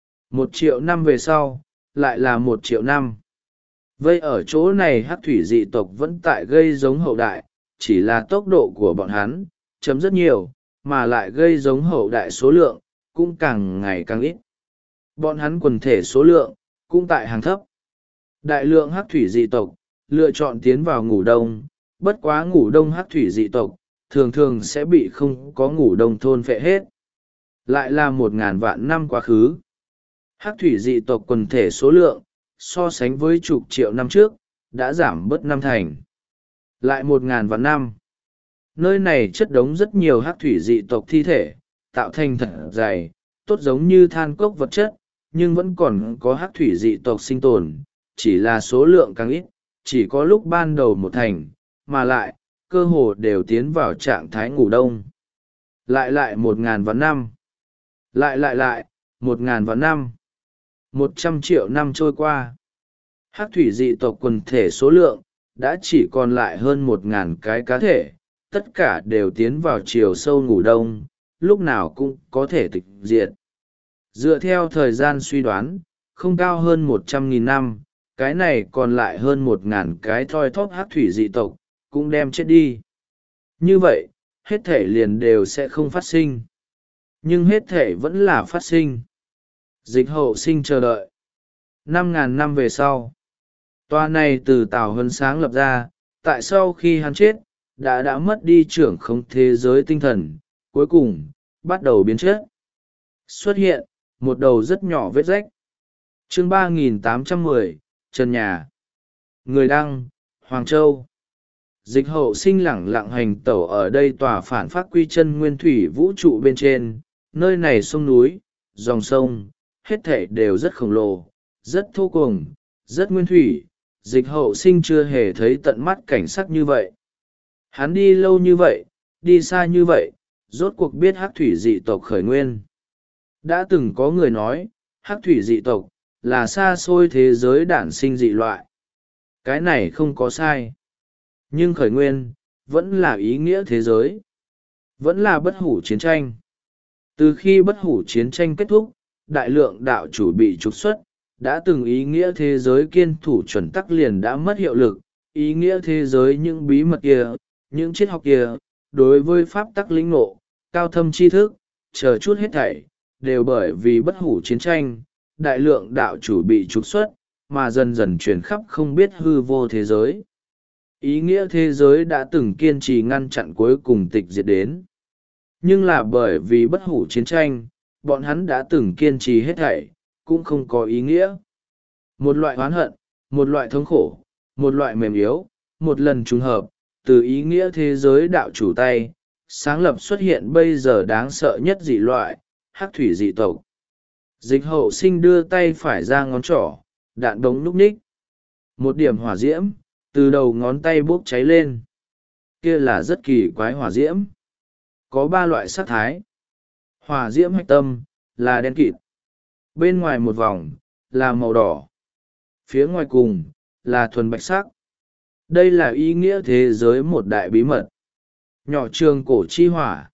Speaker 1: 1 triệu năm về sau, lại là 1 triệu năm. Vây ở chỗ này hắc thủy dị tộc vẫn tại gây giống hậu đại, chỉ là tốc độ của bọn hắn, chấm rất nhiều, mà lại gây giống hậu đại số lượng, cũng càng ngày càng ít. Bọn hắn quần thể số lượng, cũng tại hàng thấp. Đại lượng hắc thủy dị tộc, lựa chọn tiến vào ngủ đông, bất quá ngủ đông hắc thủy dị tộc, thường thường sẽ bị không có ngủ đông thôn phệ hết. Lại là 1.000 vạn năm quá khứ. Hắc thủy dị tộc quần thể số lượng, so sánh với chục triệu năm trước, đã giảm bớt năm thành. Lại 1.000 vạn năm. Nơi này chất đống rất nhiều hắc thủy dị tộc thi thể, tạo thành thật dày, tốt giống như than cốc vật chất, nhưng vẫn còn có hắc thủy dị tộc sinh tồn, chỉ là số lượng càng ít, chỉ có lúc ban đầu một thành, mà lại, cơ hồ đều tiến vào trạng thái ngủ đông. Lại 1.000 vạn năm. Lại 1.000 vạn năm. 100 triệu năm trôi qua. Hắc thủy dị tộc quần thể số lượng, đã chỉ còn lại hơn 1.000 cái cá thể, tất cả đều tiến vào chiều sâu ngủ đông, lúc nào cũng có thể tịch diệt. Dựa theo thời gian suy đoán, không cao hơn 100.000 năm, cái này còn lại hơn 1.000 cái thoi thóp hắc thủy dị tộc, cũng đem chết đi. Như vậy, hết thể liền đều sẽ không phát sinh. Nhưng hết thể vẫn là phát sinh. Dịch hậu sinh chờ đợi. 5.000 năm về sau, tòa này từ Tào Huân sáng lập ra, tại sau khi hắn chết, đã mất đi trưởng khống thế giới tinh thần, cuối cùng, bắt đầu biến chất. Xuất hiện, một đầu rất nhỏ vết rách. Chương 3810, Trần Nhà. Người đăng, Hoàng Châu. Dịch hậu sinh lẳng lặng hành tẩu ở đây tòa phản phát quy chân nguyên thủy vũ trụ bên trên, nơi này sông núi, dòng sông, hết thảy đều rất khổng lồ, rất thô cuồng, rất nguyên thủy. Dịch hậu sinh chưa hề thấy tận mắt cảnh sắc như vậy. Hắn đi lâu như vậy, đi xa như vậy, rốt cuộc biết hắc thủy dị tộc khởi nguyên. Đã từng có người nói, hắc thủy dị tộc, là xa xôi thế giới đản sinh dị loại. Cái này không có sai. Nhưng khởi nguyên, vẫn là ý nghĩa thế giới. Vẫn là bất hủ chiến tranh. Từ khi bất hủ chiến tranh kết thúc, đại lượng đạo chủ bị trục xuất, đã từng ý nghĩa thế giới kiên thủ chuẩn tắc liền đã mất hiệu lực. Ý nghĩa thế giới những bí mật kia, những triết học kia, đối với pháp tắc lĩnh ngộ, cao thâm tri thức, chờ chút hết thảy, đều bởi vì bất hủ chiến tranh, đại lượng đạo chủ bị trục xuất, mà dần dần truyền khắp không biết hư vô thế giới. Ý nghĩa thế giới đã từng kiên trì ngăn chặn cuối cùng tịch diệt đến. Nhưng là bởi vì bất hủ chiến tranh, bọn hắn đã từng kiên trì hết thảy, cũng không có ý nghĩa. Một loại oán hận, một loại thống khổ, một loại mềm yếu, một lần trùng hợp, từ ý nghĩa thế giới đạo chủ tay, sáng lập xuất hiện bây giờ đáng sợ nhất dị loại, hắc thủy dị tộc. Dịch hậu sinh đưa tay phải ra ngón trỏ, đạn đống núp ních. Một điểm hỏa diễm, từ đầu ngón tay bốc cháy lên. Kia là rất kỳ quái hỏa diễm. Có 3 loại sắc thái. Hỏa diễm hạch tâm, là đen kịt. Bên ngoài một vòng, là màu đỏ. Phía ngoài cùng, là thuần bạch sắc. Đây là ý nghĩa thế giới một đại bí mật. Nhỏ trường cổ chi hỏa.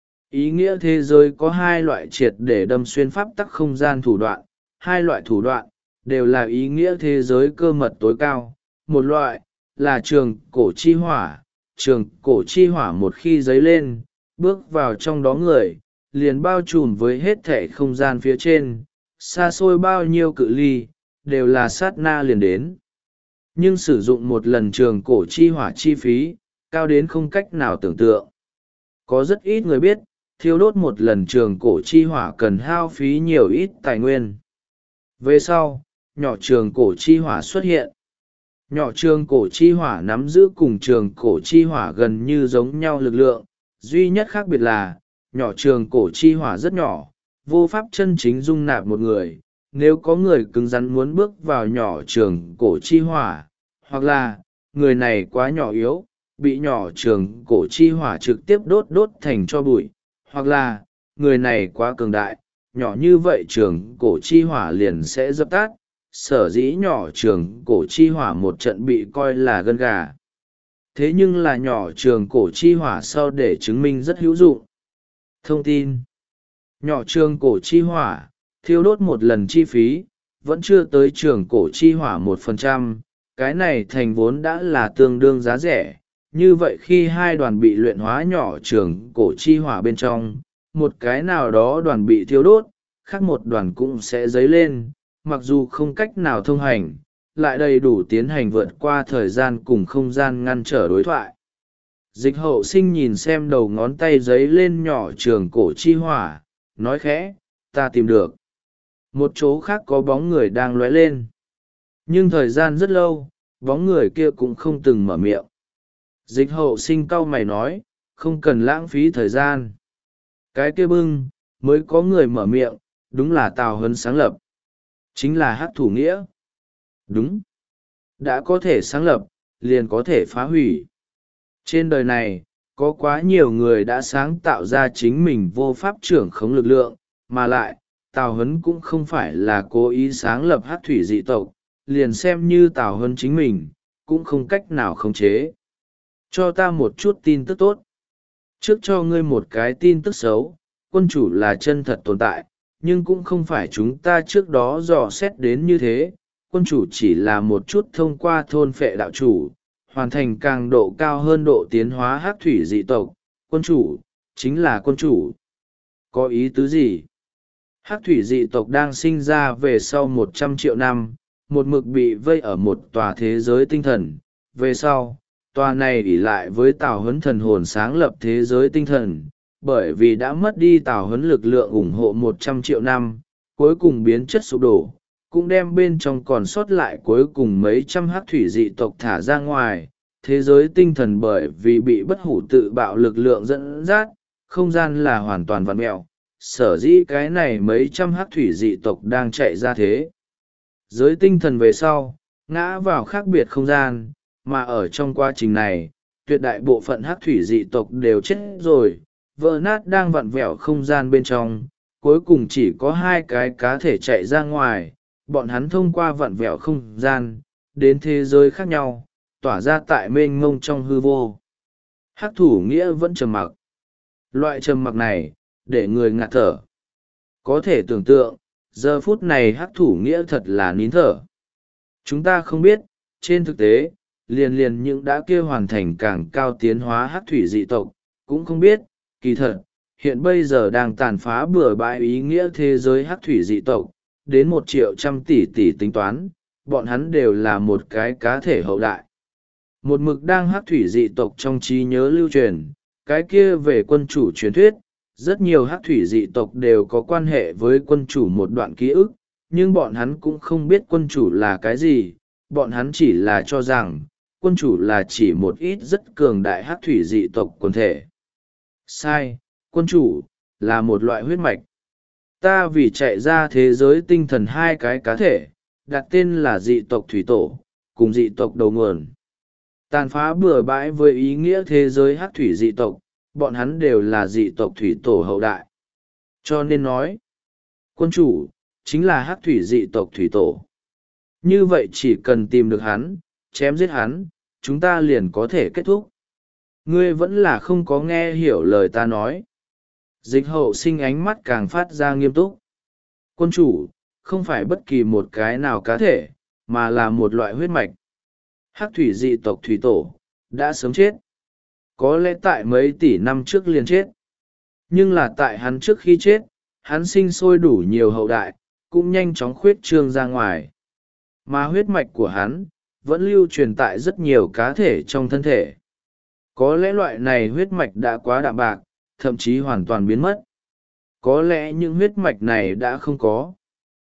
Speaker 1: Ý nghĩa thế giới có 2 loại triệt để đâm xuyên pháp tắc không gian thủ đoạn. 2 loại thủ đoạn, đều là ý nghĩa thế giới cơ mật tối cao. Một loại, là trường cổ chi hỏa. Trường cổ chi hỏa một khi dấy lên, bước vào trong đó người, liền bao trùm với hết thể không gian phía trên, xa xôi bao nhiêu cự ly, đều là sát na liền đến. Nhưng sử dụng một lần trường cổ chi hỏa chi phí, cao đến không cách nào tưởng tượng. Có rất ít người biết, thiêu đốt một lần trường cổ chi hỏa cần hao phí nhiều ít tài nguyên. Về sau, nhỏ trường cổ chi hỏa xuất hiện. Nhỏ trường cổ chi hỏa nắm giữ cùng trường cổ chi hỏa gần như giống nhau lực lượng, duy nhất khác biệt là, nhỏ trường cổ chi hỏa rất nhỏ, vô pháp chân chính dung nạp một người. Nếu có người cứng rắn muốn bước vào nhỏ trường cổ chi hỏa, hoặc là, người này quá nhỏ yếu, bị nhỏ trường cổ chi hỏa trực tiếp đốt thành tro bụi, hoặc là, người này quá cường đại, nhỏ như vậy trường cổ chi hỏa liền sẽ dập tắt, sở dĩ nhỏ trường cổ chi hỏa một trận bị coi là gân gà. Thế nhưng là nhỏ trường cổ chi hỏa sau để chứng minh rất hữu dụng. Thông tin: nhỏ trường cổ chi hỏa, thiêu đốt một lần chi phí, vẫn chưa tới trường cổ chi hỏa 1%, cái này thành vốn đã là tương đương giá rẻ. Như vậy khi 2 đoàn bị luyện hóa nhỏ trường cổ chi hỏa bên trong, một cái nào đó đoàn bị thiêu đốt, khác một đoàn cũng sẽ dấy lên, mặc dù không cách nào thông hành, lại đầy đủ tiến hành vượt qua thời gian cùng không gian ngăn trở đối thoại. Dịch hậu sinh nhìn xem đầu ngón tay giấy lên nhỏ trường cổ chi hỏa, nói khẽ, ta tìm được. Một chỗ khác có bóng người đang lóe lên. Nhưng thời gian rất lâu, bóng người kia cũng không từng mở miệng. Dịch hậu sinh cau mày nói, không cần lãng phí thời gian. Cái kia bưng, mới có người mở miệng, đúng là Tào Huấn sáng lập. Chính là hắc thủ nghĩa. Đúng. Đã có thể sáng lập, liền có thể phá hủy. Trên đời này, có quá nhiều người đã sáng tạo ra chính mình vô pháp trưởng khống lực lượng, mà lại, Tào Huấn cũng không phải là cố ý sáng lập hắc thủy dị tộc, liền xem như Tào Huấn chính mình, cũng không cách nào khống chế. Cho ta một chút tin tức tốt. Trước cho ngươi một cái tin tức xấu, quân chủ là chân thật tồn tại, nhưng cũng không phải chúng ta trước đó dò xét đến như thế. Quân chủ chỉ là một chút thông qua thôn phệ đạo chủ, hoàn thành càng độ cao hơn độ tiến hóa hắc thủy dị tộc. Quân chủ, chính là quân chủ. Có ý tứ gì? Hắc thủy dị tộc đang sinh ra về sau 100 triệu năm, một mực bị vây ở một tòa thế giới tinh thần. Về sau, tòa này ỷ lại với Tào Huấn thần hồn sáng lập thế giới tinh thần, bởi vì đã mất đi Tào Huấn lực lượng ủng hộ 100 triệu năm, cuối cùng biến chất sụp đổ, cũng đem bên trong còn sót lại cuối cùng mấy trăm hắc thủy dị tộc thả ra ngoài. Thế giới tinh thần bởi vì bị bất hủ tự bạo lực lượng dẫn dắt, không gian là hoàn toàn vặn mẹo, sở dĩ cái này mấy trăm hắc thủy dị tộc đang chạy ra thế giới tinh thần về sau, ngã vào khác biệt không gian, mà ở trong quá trình này, tuyệt đại bộ phận hắc thủy dị tộc đều chết rồi, vỡ nát đang vặn vẹo không gian bên trong, cuối cùng chỉ có hai cái cá thể chạy ra ngoài, bọn hắn thông qua vặn vẹo không gian, đến thế giới khác nhau, tỏa ra tại mênh mông trong hư vô. Hắc thủ nghĩa vẫn trầm mặc. Loại trầm mặc này, để người ngạt thở. Có thể tưởng tượng, giờ phút này hắc thủ nghĩa thật là nín thở. Chúng ta không biết, trên thực tế, liền những đã kia hoàn thành càng cao tiến hóa hắc thủy dị tộc, cũng không biết, kỳ thật, hiện bây giờ đang tàn phá bừa bãi ý nghĩa thế giới hắc thủy dị tộc, đến 1.100.000.000 tính toán, bọn hắn đều là một cái cá thể hậu đại. Một mực đang hắc thủy dị tộc trong trí nhớ lưu truyền, cái kia về quân chủ truyền thuyết, rất nhiều hắc thủy dị tộc đều có quan hệ với quân chủ một đoạn ký ức, nhưng bọn hắn cũng không biết quân chủ là cái gì, bọn hắn chỉ là cho rằng, quân chủ là chỉ một ít rất cường đại hắc thủy dị tộc quần thể. Sai, quân chủ, là một loại huyết mạch. Ta vì chạy ra thế giới tinh thần hai cái cá thể, đặt tên là dị tộc thủy tổ, cùng dị tộc đầu nguồn. Tàn phá bừa bãi với ý nghĩa thế giới hắc thủy dị tộc, bọn hắn đều là dị tộc thủy tổ hậu đại. Cho nên nói, quân chủ, chính là hắc thủy dị tộc thủy tổ. Như vậy chỉ cần tìm được hắn, chém giết hắn, chúng ta liền có thể kết thúc. Ngươi vẫn là không có nghe hiểu lời ta nói. Dịch hậu sinh ánh mắt càng phát ra nghiêm túc. Quân chủ, không phải bất kỳ một cái nào cá thể, mà là một loại huyết mạch. Hắc thủy dị tộc thủy tổ, đã sớm chết. Có lẽ tại mấy tỷ năm trước liền chết. Nhưng là tại hắn trước khi chết, hắn sinh sôi đủ nhiều hậu đại, cũng nhanh chóng khuyết trương ra ngoài. Mà huyết mạch của hắn, vẫn lưu truyền tại rất nhiều cá thể trong thân thể. Có lẽ loại này huyết mạch đã quá đạm bạc, thậm chí hoàn toàn biến mất. Có lẽ những huyết mạch này đã không có.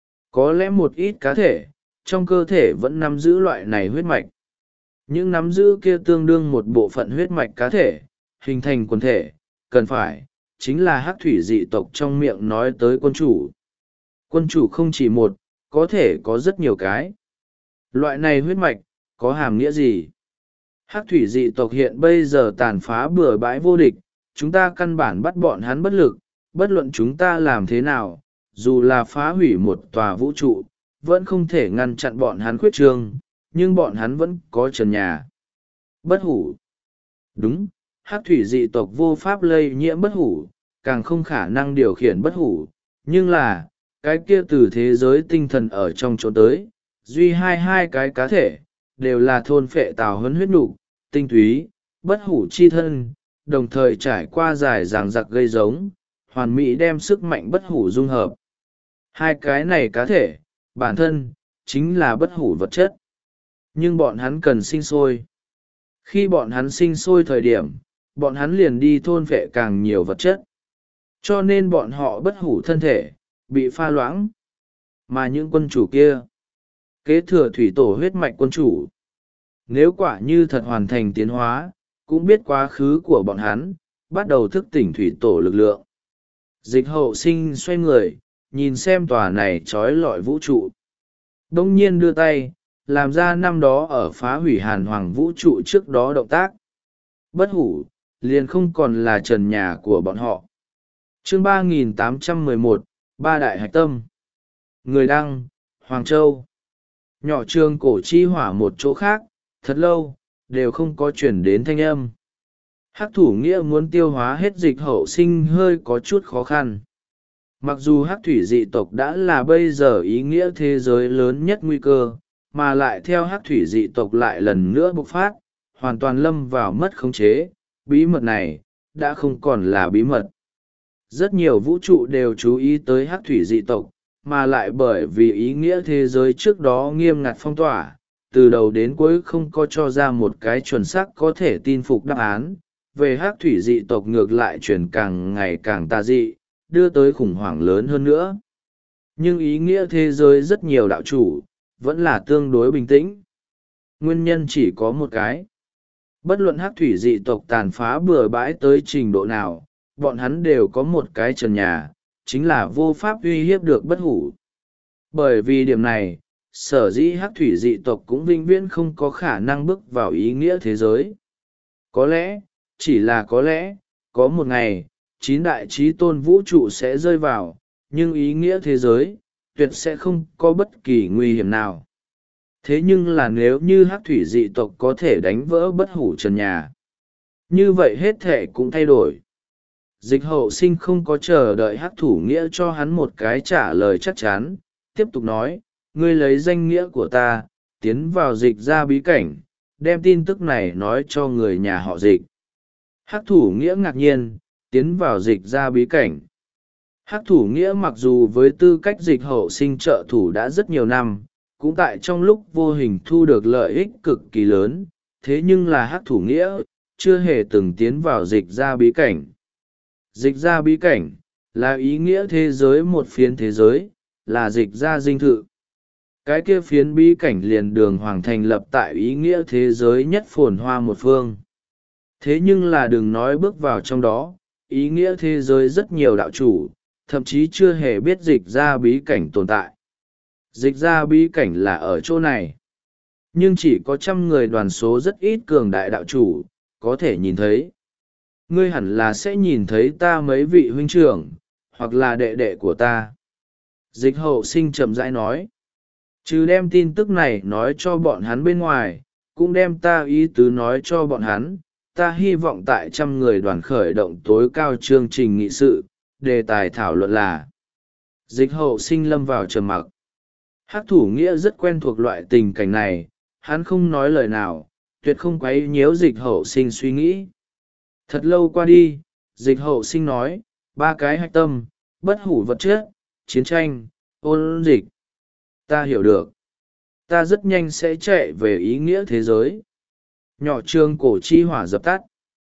Speaker 1: Có lẽ một ít cá thể, trong cơ thể vẫn nắm giữ loại này huyết mạch. Những nắm giữ kia tương đương một bộ phận huyết mạch cá thể, hình thành quần thể, cần phải, chính là hắc thủy dị tộc trong miệng nói tới quân chủ. Quân chủ không chỉ một, có thể có rất nhiều cái. Loại này huyết mạch, có hàm nghĩa gì? Hắc thủy dị tộc hiện bây giờ tàn phá bừa bãi vô địch, chúng ta căn bản bắt bọn hắn bất lực, bất luận chúng ta làm thế nào, dù là phá hủy một tòa vũ trụ, vẫn không thể ngăn chặn bọn hắn khuyết trương, nhưng bọn hắn vẫn có trần nhà. Bất hủ. Đúng, hắc thủy dị tộc vô pháp lây nhiễm bất hủ, càng không khả năng điều khiển bất hủ, nhưng là, cái kia từ thế giới tinh thần ở trong chỗ tới, duy hai cái cá thể, đều là thôn phệ Tào Huấn huyết nục, tinh túy, bất hủ chi thân, đồng thời trải qua dài ràng giặc gây giống, hoàn mỹ đem sức mạnh bất hủ dung hợp. Hai cái này cá thể, bản thân, chính là bất hủ vật chất. nhưng bọn hắn cần sinh sôi. Khi bọn hắn sinh sôi thời điểm, bọn hắn liền đi thôn phệ càng nhiều vật chất. Cho nên bọn họ bất hủ thân thể, bị pha loãng. Mà những quân chủ kia, kế thừa thủy tổ huyết mạch quân chủ, nếu quả như thật hoàn thành tiến hóa, cũng biết quá khứ của bọn hắn, bắt đầu thức tỉnh thủy tổ lực lượng. Dịch hậu sinh xoay người, nhìn xem tòa này trói lọi vũ trụ. Đông nhiên đưa tay, làm ra năm đó ở phá hủy hàn hoàng vũ trụ trước đó động tác. Bất hủ, liền không còn là trần nhà của bọn họ. Chương 3811, Ba Đại Hạch Tâm. Người đăng, Hoàng Châu. Nhỏ trường cổ chi hỏa một chỗ khác, thật lâu, đều không có chuyển đến thanh âm. Hắc thủ nghĩa muốn tiêu hóa hết dịch hậu sinh hơi có chút khó khăn. Mặc dù hắc thủy dị tộc đã là bây giờ ý nghĩa thế giới lớn nhất nguy cơ, mà lại theo hắc thủy dị tộc lại lần nữa bộc phát, hoàn toàn lâm vào mất khống chế, bí mật này, đã không còn là bí mật. Rất nhiều vũ trụ đều chú ý tới hắc thủy dị tộc, mà lại bởi vì ý nghĩa thế giới trước đó nghiêm ngặt phong tỏa, từ đầu đến cuối không có cho ra một cái chuẩn xác có thể tin phục đáp án. Về hắc thủy dị tộc ngược lại chuyển càng ngày càng tà dị, đưa tới khủng hoảng lớn hơn nữa. Nhưng ý nghĩa thế giới rất nhiều đạo chủ, vẫn là tương đối bình tĩnh. Nguyên nhân chỉ có một cái. Bất luận hắc thủy dị tộc tàn phá bừa bãi tới trình độ nào, bọn hắn đều có một cái trần nhà, chính là vô pháp uy hiếp được bất hủ. Bởi vì điểm này, sở dĩ hắc thủy dị tộc cũng vĩnh viễn không có khả năng bước vào ý nghĩa thế giới. Có lẽ, chỉ là có lẽ, có một ngày, 9 đại trí tôn vũ trụ sẽ rơi vào, nhưng ý nghĩa thế giới, tuyệt sẽ không có bất kỳ nguy hiểm nào. Thế nhưng là nếu như hắc thủy dị tộc có thể đánh vỡ bất hủ trần nhà, như vậy hết thể cũng thay đổi. Dịch hậu sinh không có chờ đợi hắc thủ nghĩa cho hắn một cái trả lời chắc chắn, tiếp tục nói, ngươi lấy danh nghĩa của ta, tiến vào dịch ra bí cảnh, đem tin tức này nói cho người nhà họ dịch. Hắc thủ nghĩa ngạc nhiên, tiến vào dịch ra bí cảnh. Hắc thủ nghĩa mặc dù với tư cách dịch hậu sinh trợ thủ đã rất nhiều năm, cũng tại trong lúc vô hình thu được lợi ích cực kỳ lớn, thế nhưng là hắc thủ nghĩa, chưa hề từng tiến vào dịch ra bí cảnh. Dịch ra bí cảnh, là ý nghĩa thế giới một phiến thế giới, là dịch ra dinh thự. Cái kia phiến bí cảnh liền đường hoàng thành lập tại ý nghĩa thế giới nhất phồn hoa một phương. Thế nhưng là đừng nói bước vào trong đó, ý nghĩa thế giới rất nhiều đạo chủ, thậm chí chưa hề biết dịch ra bí cảnh tồn tại. Dịch ra bí cảnh là ở chỗ này. Nhưng chỉ có 100 người đoàn số rất ít cường đại đạo chủ, có thể nhìn thấy. Ngươi hẳn là sẽ nhìn thấy ta mấy vị huynh trưởng, hoặc là đệ đệ của ta. Dịch hậu sinh chậm rãi nói. Chứ đem tin tức này nói cho bọn hắn bên ngoài, cũng đem ta ý tứ nói cho bọn hắn. Ta hy vọng tại 100 người đoàn khởi động tối cao chương trình nghị sự, đề tài thảo luận là. Dịch hậu sinh lâm vào trầm mặc. Hắc thủ nghĩa rất quen thuộc loại tình cảnh này, hắn không nói lời nào, tuyệt không quấy nhiễu dịch hậu sinh suy nghĩ. Thật lâu qua đi, dịch hậu sinh nói, 3 cái hạch tâm, bất hủ vật chất, chiến tranh, ôn dịch. Ta hiểu được. Ta rất nhanh sẽ chạy về ý nghĩa thế giới. Nhỏ trường cổ chi hỏa dập tắt.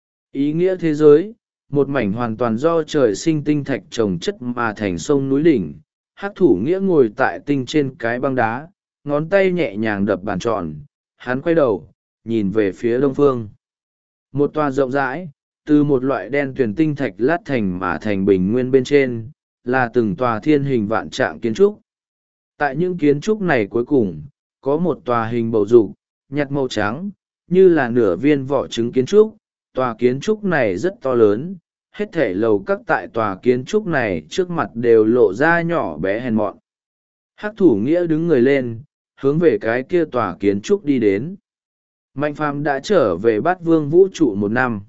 Speaker 1: Ý nghĩa thế giới, một mảnh hoàn toàn do trời sinh tinh thạch trồng chất mà thành sông núi đỉnh. Hắc thủ nghĩa ngồi tại tinh trên cái băng đá, ngón tay nhẹ nhàng đập bàn tròn. Hắn quay đầu, nhìn về phía đông phương. Một tòa rộng rãi, từ một loại đen tuyền tinh thạch lát thành mà thành bình nguyên bên trên, là từng tòa thiên hình vạn trạng kiến trúc. Tại những kiến trúc này cuối cùng, có một tòa hình bầu dục, nhạt màu trắng, như là nửa viên vỏ trứng kiến trúc. Tòa kiến trúc này rất to lớn, hết thảy lầu các tại tòa kiến trúc này trước mặt đều lộ ra nhỏ bé hèn mọn. Hắc thủ nghĩa đứng người lên, hướng về cái kia tòa kiến trúc đi đến. Mạnh phàm đã trở về Bát Vương vũ trụ 1 năm.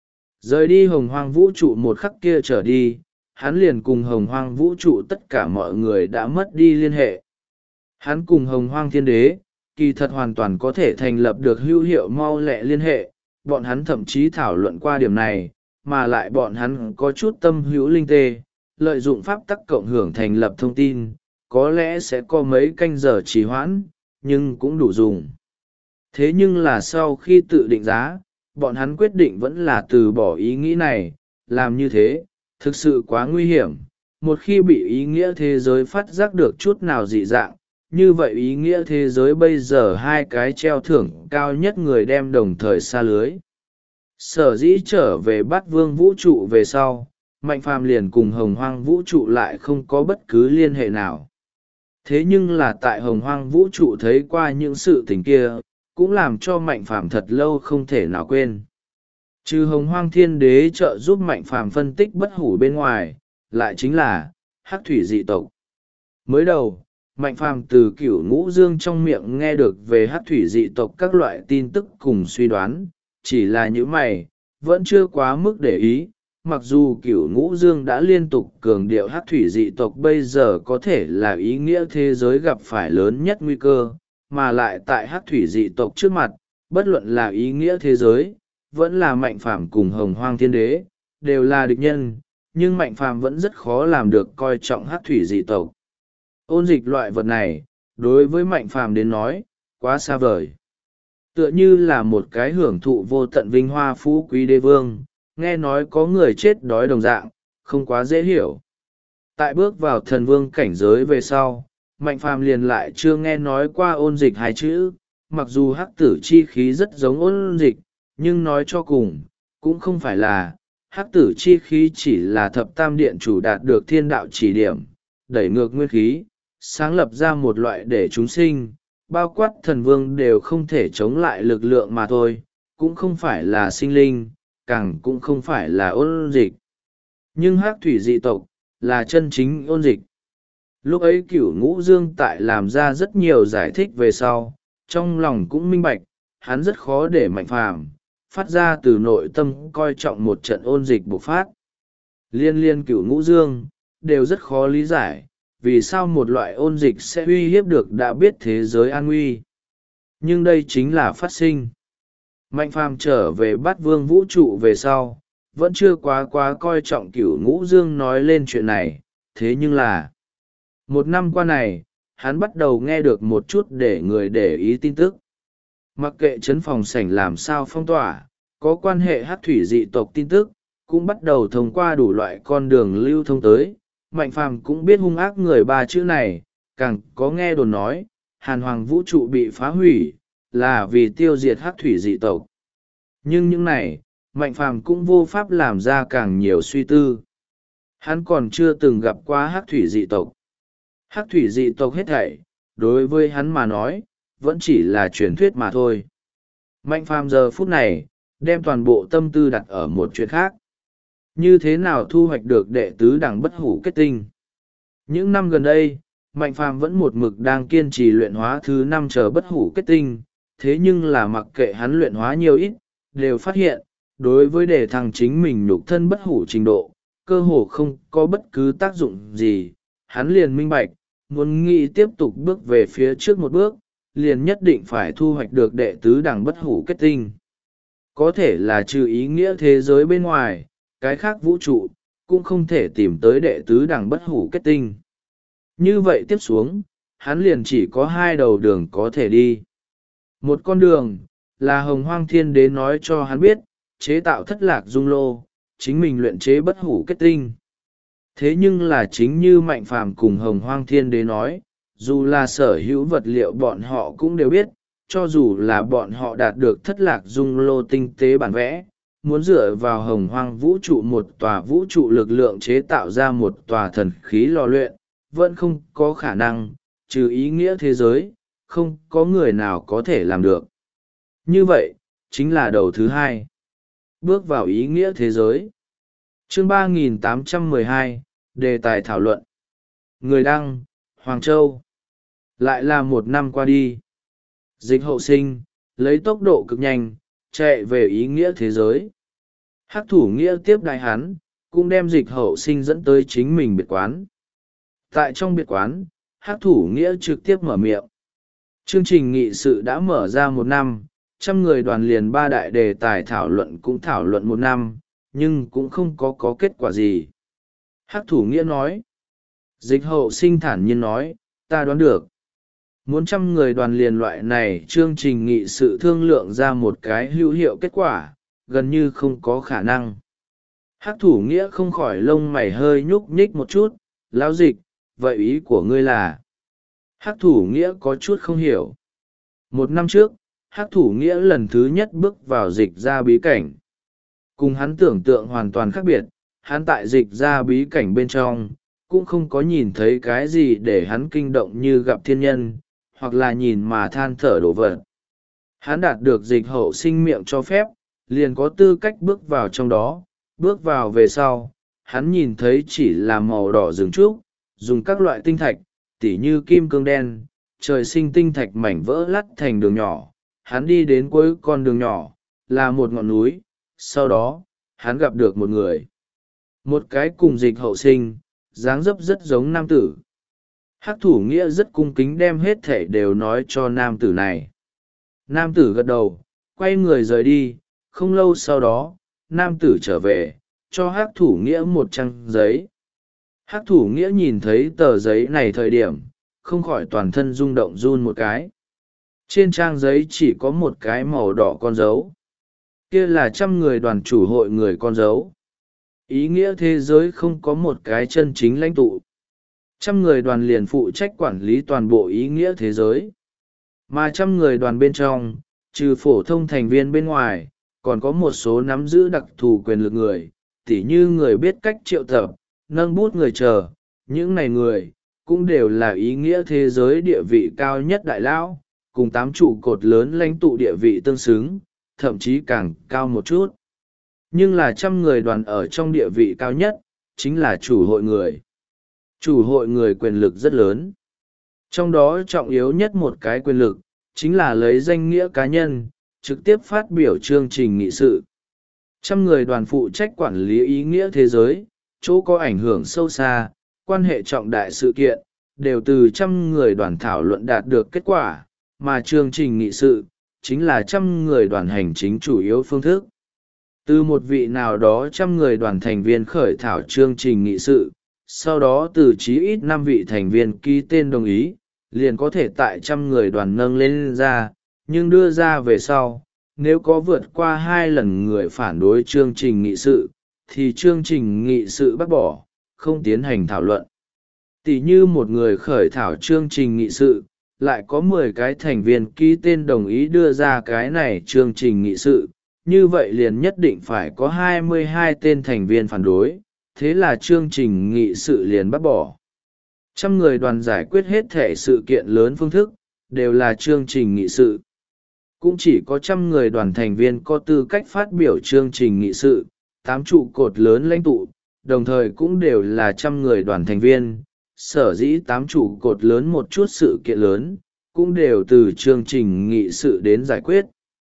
Speaker 1: Rời đi hồng hoang vũ trụ một khắc kia trở đi, hắn liền cùng hồng hoang vũ trụ tất cả mọi người đã mất đi liên hệ. Hắn cùng hồng hoang thiên đế, kỳ thật hoàn toàn có thể thành lập được hữu hiệu mau lẹ liên hệ, bọn hắn thậm chí thảo luận qua điểm này, mà lại bọn hắn có chút tâm hữu linh tê, lợi dụng pháp tắc cộng hưởng thành lập thông tin, có lẽ sẽ có mấy canh giờ trì hoãn, nhưng cũng đủ dùng. Thế nhưng là sau khi tự định giá, bọn hắn quyết định vẫn là từ bỏ ý nghĩ này. Làm như thế thực sự quá nguy hiểm. Một khi bị ý nghĩa thế giới phát giác được chút nào dị dạng, như vậy ý nghĩa thế giới bây giờ hai cái treo thưởng cao nhất người đem đồng thời xa lưới. Sở dĩ trở về Bát Vương vũ trụ về sau, Mạnh Phàm liền cùng Hồng Hoang vũ trụ lại không có bất cứ liên hệ nào. Thế nhưng là tại Hồng Hoang vũ trụ thấy qua những sự tình kia, cũng làm cho Mạnh Phàm thật lâu không thể nào quên. Trừ Hồng Hoang Thiên Đế trợ giúp Mạnh Phàm phân tích bất hủ bên ngoài, lại chính là Hắc Thủy dị tộc. Mới đầu, Mạnh Phàm từ Cửu Ngũ Dương trong miệng nghe được về Hắc Thủy dị tộc các loại tin tức cùng suy đoán, chỉ là những mày, vẫn chưa quá mức để ý. Mặc dù Cửu Ngũ Dương đã liên tục cường điệu Hắc Thủy dị tộc bây giờ có thể là ý nghĩa thế giới gặp phải lớn nhất nguy cơ, mà lại tại Hắc Thủy dị tộc trước mặt, bất luận là ý nghĩa thế giới, vẫn là Mạnh Phàm cùng Hồng Hoang Thiên Đế, đều là địch nhân, nhưng Mạnh Phàm vẫn rất khó làm được coi trọng Hắc Thủy dị tộc. Ôn dịch loại vật này, đối với Mạnh Phàm đến nói, quá xa vời. Tựa như là một cái hưởng thụ vô tận vinh hoa phú quý đế vương, nghe nói có người chết đói đồng dạng, không quá dễ hiểu. Tại bước vào thần vương cảnh giới về sau, Mạnh Phàm liền lại chưa nghe nói qua ôn dịch hai chữ, mặc dù hắc tử chi khí rất giống ôn dịch, nhưng nói cho cùng, cũng không phải là, hắc tử chi khí chỉ là thập tam điện chủ đạt được thiên đạo chỉ điểm, đẩy ngược nguyên khí, sáng lập ra một loại để chúng sinh, bao quát thần vương đều không thể chống lại lực lượng mà thôi, cũng không phải là sinh linh, càng cũng không phải là ôn dịch. Nhưng hắc thủy dị tộc, là chân chính ôn dịch. Lúc ấy Cửu Ngũ Dương tại làm ra rất nhiều giải thích về sau, trong lòng cũng minh bạch, hắn rất khó để Mạnh Phàm phát ra từ nội tâm coi trọng một trận ôn dịch bộc phát. Liên Cửu Ngũ Dương, đều rất khó lý giải, vì sao một loại ôn dịch sẽ uy hiếp được đã biết thế giới an nguy. Nhưng đây chính là phát sinh. Mạnh Phàm trở về Bát Vương vũ trụ về sau, vẫn chưa quá coi trọng Cửu Ngũ Dương nói lên chuyện này, thế nhưng là một năm qua này, hắn bắt đầu nghe được một chút để người để ý tin tức. Mặc kệ trấn phòng sảnh làm sao phong tỏa, có quan hệ hắc thủy dị tộc tin tức, cũng bắt đầu thông qua đủ loại con đường lưu thông tới. Mạnh Phàm cũng biết hung ác người ba chữ này, càng có nghe đồn nói, Hàn Hoàng vũ trụ bị phá hủy, là vì tiêu diệt hắc thủy dị tộc. Nhưng những này, Mạnh Phàm cũng vô pháp làm ra càng nhiều suy tư. Hắn còn chưa từng gặp qua hắc thủy dị tộc. Hắc thủy dị tộc hết thảy, đối với hắn mà nói, vẫn chỉ là truyền thuyết mà thôi. Mạnh Phàm giờ phút này, đem toàn bộ tâm tư đặt ở một chuyện khác. Như thế nào thu hoạch được đệ tứ đẳng bất hủ kết tinh? Những năm gần đây, Mạnh Phàm vẫn một mực đang kiên trì luyện hóa thứ 5 chờ bất hủ kết tinh, thế nhưng là mặc kệ hắn luyện hóa nhiều ít, đều phát hiện, đối với đề thăng chính mình nhục thân bất hủ trình độ, cơ hồ không có bất cứ tác dụng gì. Hắn liền minh bạch, muốn nghĩ tiếp tục bước về phía trước một bước, liền nhất định phải thu hoạch được đệ tứ đẳng bất hủ kết tinh. Có thể là trừ ý nghĩa thế giới bên ngoài, cái khác vũ trụ, cũng không thể tìm tới đệ tứ đẳng bất hủ kết tinh. Như vậy tiếp xuống, hắn liền chỉ có hai đầu đường có thể đi. Một con đường, là Hồng Hoang Thiên Đế nói cho hắn biết, chế tạo thất lạc dung lô, chính mình luyện chế bất hủ kết tinh. Thế nhưng là chính như Mạnh Phàm cùng Hồng Hoang Thiên Đế nói, dù là sở hữu vật liệu bọn họ cũng đều biết, cho dù là bọn họ đạt được thất lạc dung lô tinh tế bản vẽ, muốn dựa vào Hồng Hoang vũ trụ một tòa vũ trụ lực lượng chế tạo ra một tòa thần khí lò luyện, vẫn không có khả năng, trừ ý nghĩa thế giới, không có người nào có thể làm được. Như vậy, chính là đầu thứ hai. Bước vào ý nghĩa thế giới. Chương 3812, đề tài thảo luận. Người đăng, Hoàng Châu. Lại là một năm qua đi. Dịch hậu sinh, lấy tốc độ cực nhanh, chạy về ý nghĩa thế giới. Hắc thủ nghĩa tiếp đại hắn, cũng đem dịch hậu sinh dẫn tới chính mình biệt quán. Tại trong biệt quán, Hắc thủ nghĩa trực tiếp mở miệng. Chương trình nghị sự đã mở ra một năm, 100 người đoàn liền 3 đại đề tài thảo luận cũng thảo luận một năm, nhưng cũng không có kết quả gì. Hắc thủ nghĩa nói. Dịch hậu sinh thản nhiên nói, ta đoán được. muốn trăm người đoàn liền loại này chương trình nghị sự thương lượng ra một cái hữu hiệu kết quả gần như không có khả năng. Hắc thủ nghĩa không khỏi lông mày hơi nhúc nhích một chút. Lão Dịch, vậy ý của ngươi là? Hắc thủ nghĩa có chút không hiểu. 1 năm trước, Hắc thủ nghĩa lần thứ nhất bước vào dịch ra bí cảnh. Cùng hắn tưởng tượng hoàn toàn khác biệt, hắn tại dịch ra bí cảnh bên trong, cũng không có nhìn thấy cái gì để hắn kinh động như gặp thiên nhân, hoặc là nhìn mà than thở đổ vật. Hắn đạt được dịch hậu sinh miệng cho phép, liền có tư cách bước vào trong đó. Bước vào về sau, hắn nhìn thấy chỉ là màu đỏ rừng trúc, dùng các loại tinh thạch, tỉ như kim cương đen, trời sinh tinh thạch mảnh vỡ lắt thành đường nhỏ. Hắn đi đến cuối con đường nhỏ, là một ngọn núi. Sau đó, hắn gặp được một người. Một cái cùng dịch hậu sinh, dáng dấp rất giống nam tử. Hắc thủ nghĩa rất cung kính đem hết thể đều nói cho nam tử này. Nam tử gật đầu, quay người rời đi. Không lâu sau đó, nam tử trở về, cho hắc thủ nghĩa một trang giấy. Hắc thủ nghĩa nhìn thấy tờ giấy này thời điểm, không khỏi toàn thân rung động run một cái. Trên trang giấy chỉ có một cái màu đỏ con dấu. Kia là trăm người đoàn chủ hội người con dấu. Ý nghĩa thế giới không có một cái chân chính lãnh tụ. Trăm người đoàn liền phụ trách quản lý toàn bộ ý nghĩa thế giới. Mà trăm người đoàn bên trong, trừ phổ thông thành viên bên ngoài, còn có một số nắm giữ đặc thù quyền lực người, tỉ như người biết cách triệu tập, nâng bút người chờ. Những này người, cũng đều là ý nghĩa thế giới địa vị cao nhất đại lão, cùng 8 trụ cột lớn lãnh tụ địa vị tương xứng, thậm chí càng cao một chút. Nhưng là trăm người đoàn ở trong địa vị cao nhất, chính là chủ hội người. Chủ hội người quyền lực rất lớn. Trong đó trọng yếu nhất một cái quyền lực, chính là lấy danh nghĩa cá nhân, trực tiếp phát biểu chương trình nghị sự. Trăm người đoàn phụ trách quản lý ý nghĩa thế giới, chỗ có ảnh hưởng sâu xa, quan hệ trọng đại sự kiện, đều từ trăm người đoàn thảo luận đạt được kết quả, mà chương trình nghị sự, chính là trăm người đoàn hành chính chủ yếu phương thức. Từ một vị nào đó trăm người đoàn thành viên khởi thảo chương trình nghị sự, sau đó từ chí ít 5 vị thành viên ký tên đồng ý, liền có thể tại trăm người đoàn nâng lên ra, nhưng đưa ra về sau, nếu có vượt qua 2 lần người phản đối chương trình nghị sự, thì chương trình nghị sự bác bỏ, không tiến hành thảo luận. Tỷ như một người khởi thảo chương trình nghị sự, lại có 10 cái thành viên ký tên đồng ý đưa ra cái này chương trình nghị sự, như vậy liền nhất định phải có 22 tên thành viên phản đối, thế là chương trình nghị sự liền bác bỏ. Trăm người đoàn giải quyết hết thể sự kiện lớn phương thức, đều là chương trình nghị sự. Cũng chỉ có trăm người đoàn thành viên có tư cách phát biểu chương trình nghị sự, 8 trụ cột lớn lãnh tụ, đồng thời cũng đều là trăm người đoàn thành viên. Sở dĩ 8 trụ cột lớn một chút sự kiện lớn, cũng đều từ chương trình nghị sự đến giải quyết.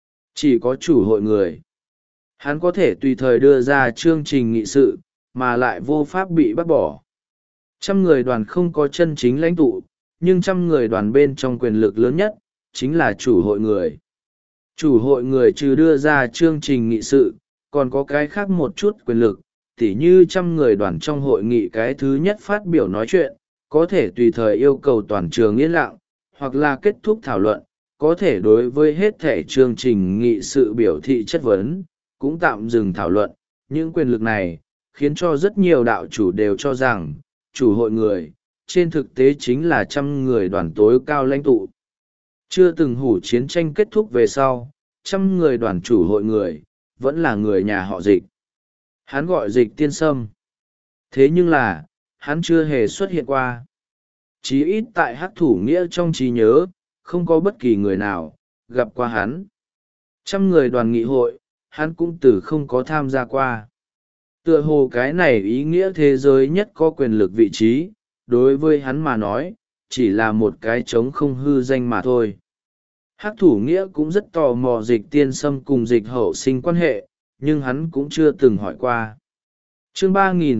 Speaker 1: Chỉ có chủ hội người. Hắn có thể tùy thời đưa ra chương trình nghị sự, mà lại vô pháp bị bác bỏ. Trăm người đoàn không có chân chính lãnh tụ, nhưng trăm người đoàn bên trong quyền lực lớn nhất, chính là chủ hội người. Chủ hội người trừ đưa ra chương trình nghị sự, còn có cái khác một chút quyền lực, tỉ như trăm người đoàn trong hội nghị cái thứ nhất phát biểu nói chuyện, có thể tùy thời yêu cầu toàn trường yên lặng, hoặc là kết thúc thảo luận, có thể đối với hết thể chương trình nghị sự biểu thị chất vấn, cũng tạm dừng thảo luận. Những quyền lực này, khiến cho rất nhiều đạo chủ đều cho rằng, chủ hội người, trên thực tế chính là trăm người đoàn tối cao lãnh tụ. Chưa từng hủ chiến tranh kết thúc về sau, trăm người đoàn chủ hội người, vẫn là người nhà họ Dịch. Hắn gọi Dịch Tiên Sâm. Thế nhưng là, hắn chưa hề xuất hiện qua. Chí ít tại Hắc thủ nghĩa trong trí nhớ, không có bất kỳ người nào gặp qua hắn. Trăm người đoàn nghị hội, hắn cũng từ không có tham gia qua. Tựa hồ cái này ý nghĩa thế giới nhất có quyền lực vị trí, đối với hắn mà nói, chỉ là một cái trống không hư danh mà thôi. Hắc thủ nghĩa cũng rất tò mò Dịch Tiên Sâm cùng Dịch hậu sinh quan hệ, nhưng hắn cũng chưa từng hỏi qua. Chương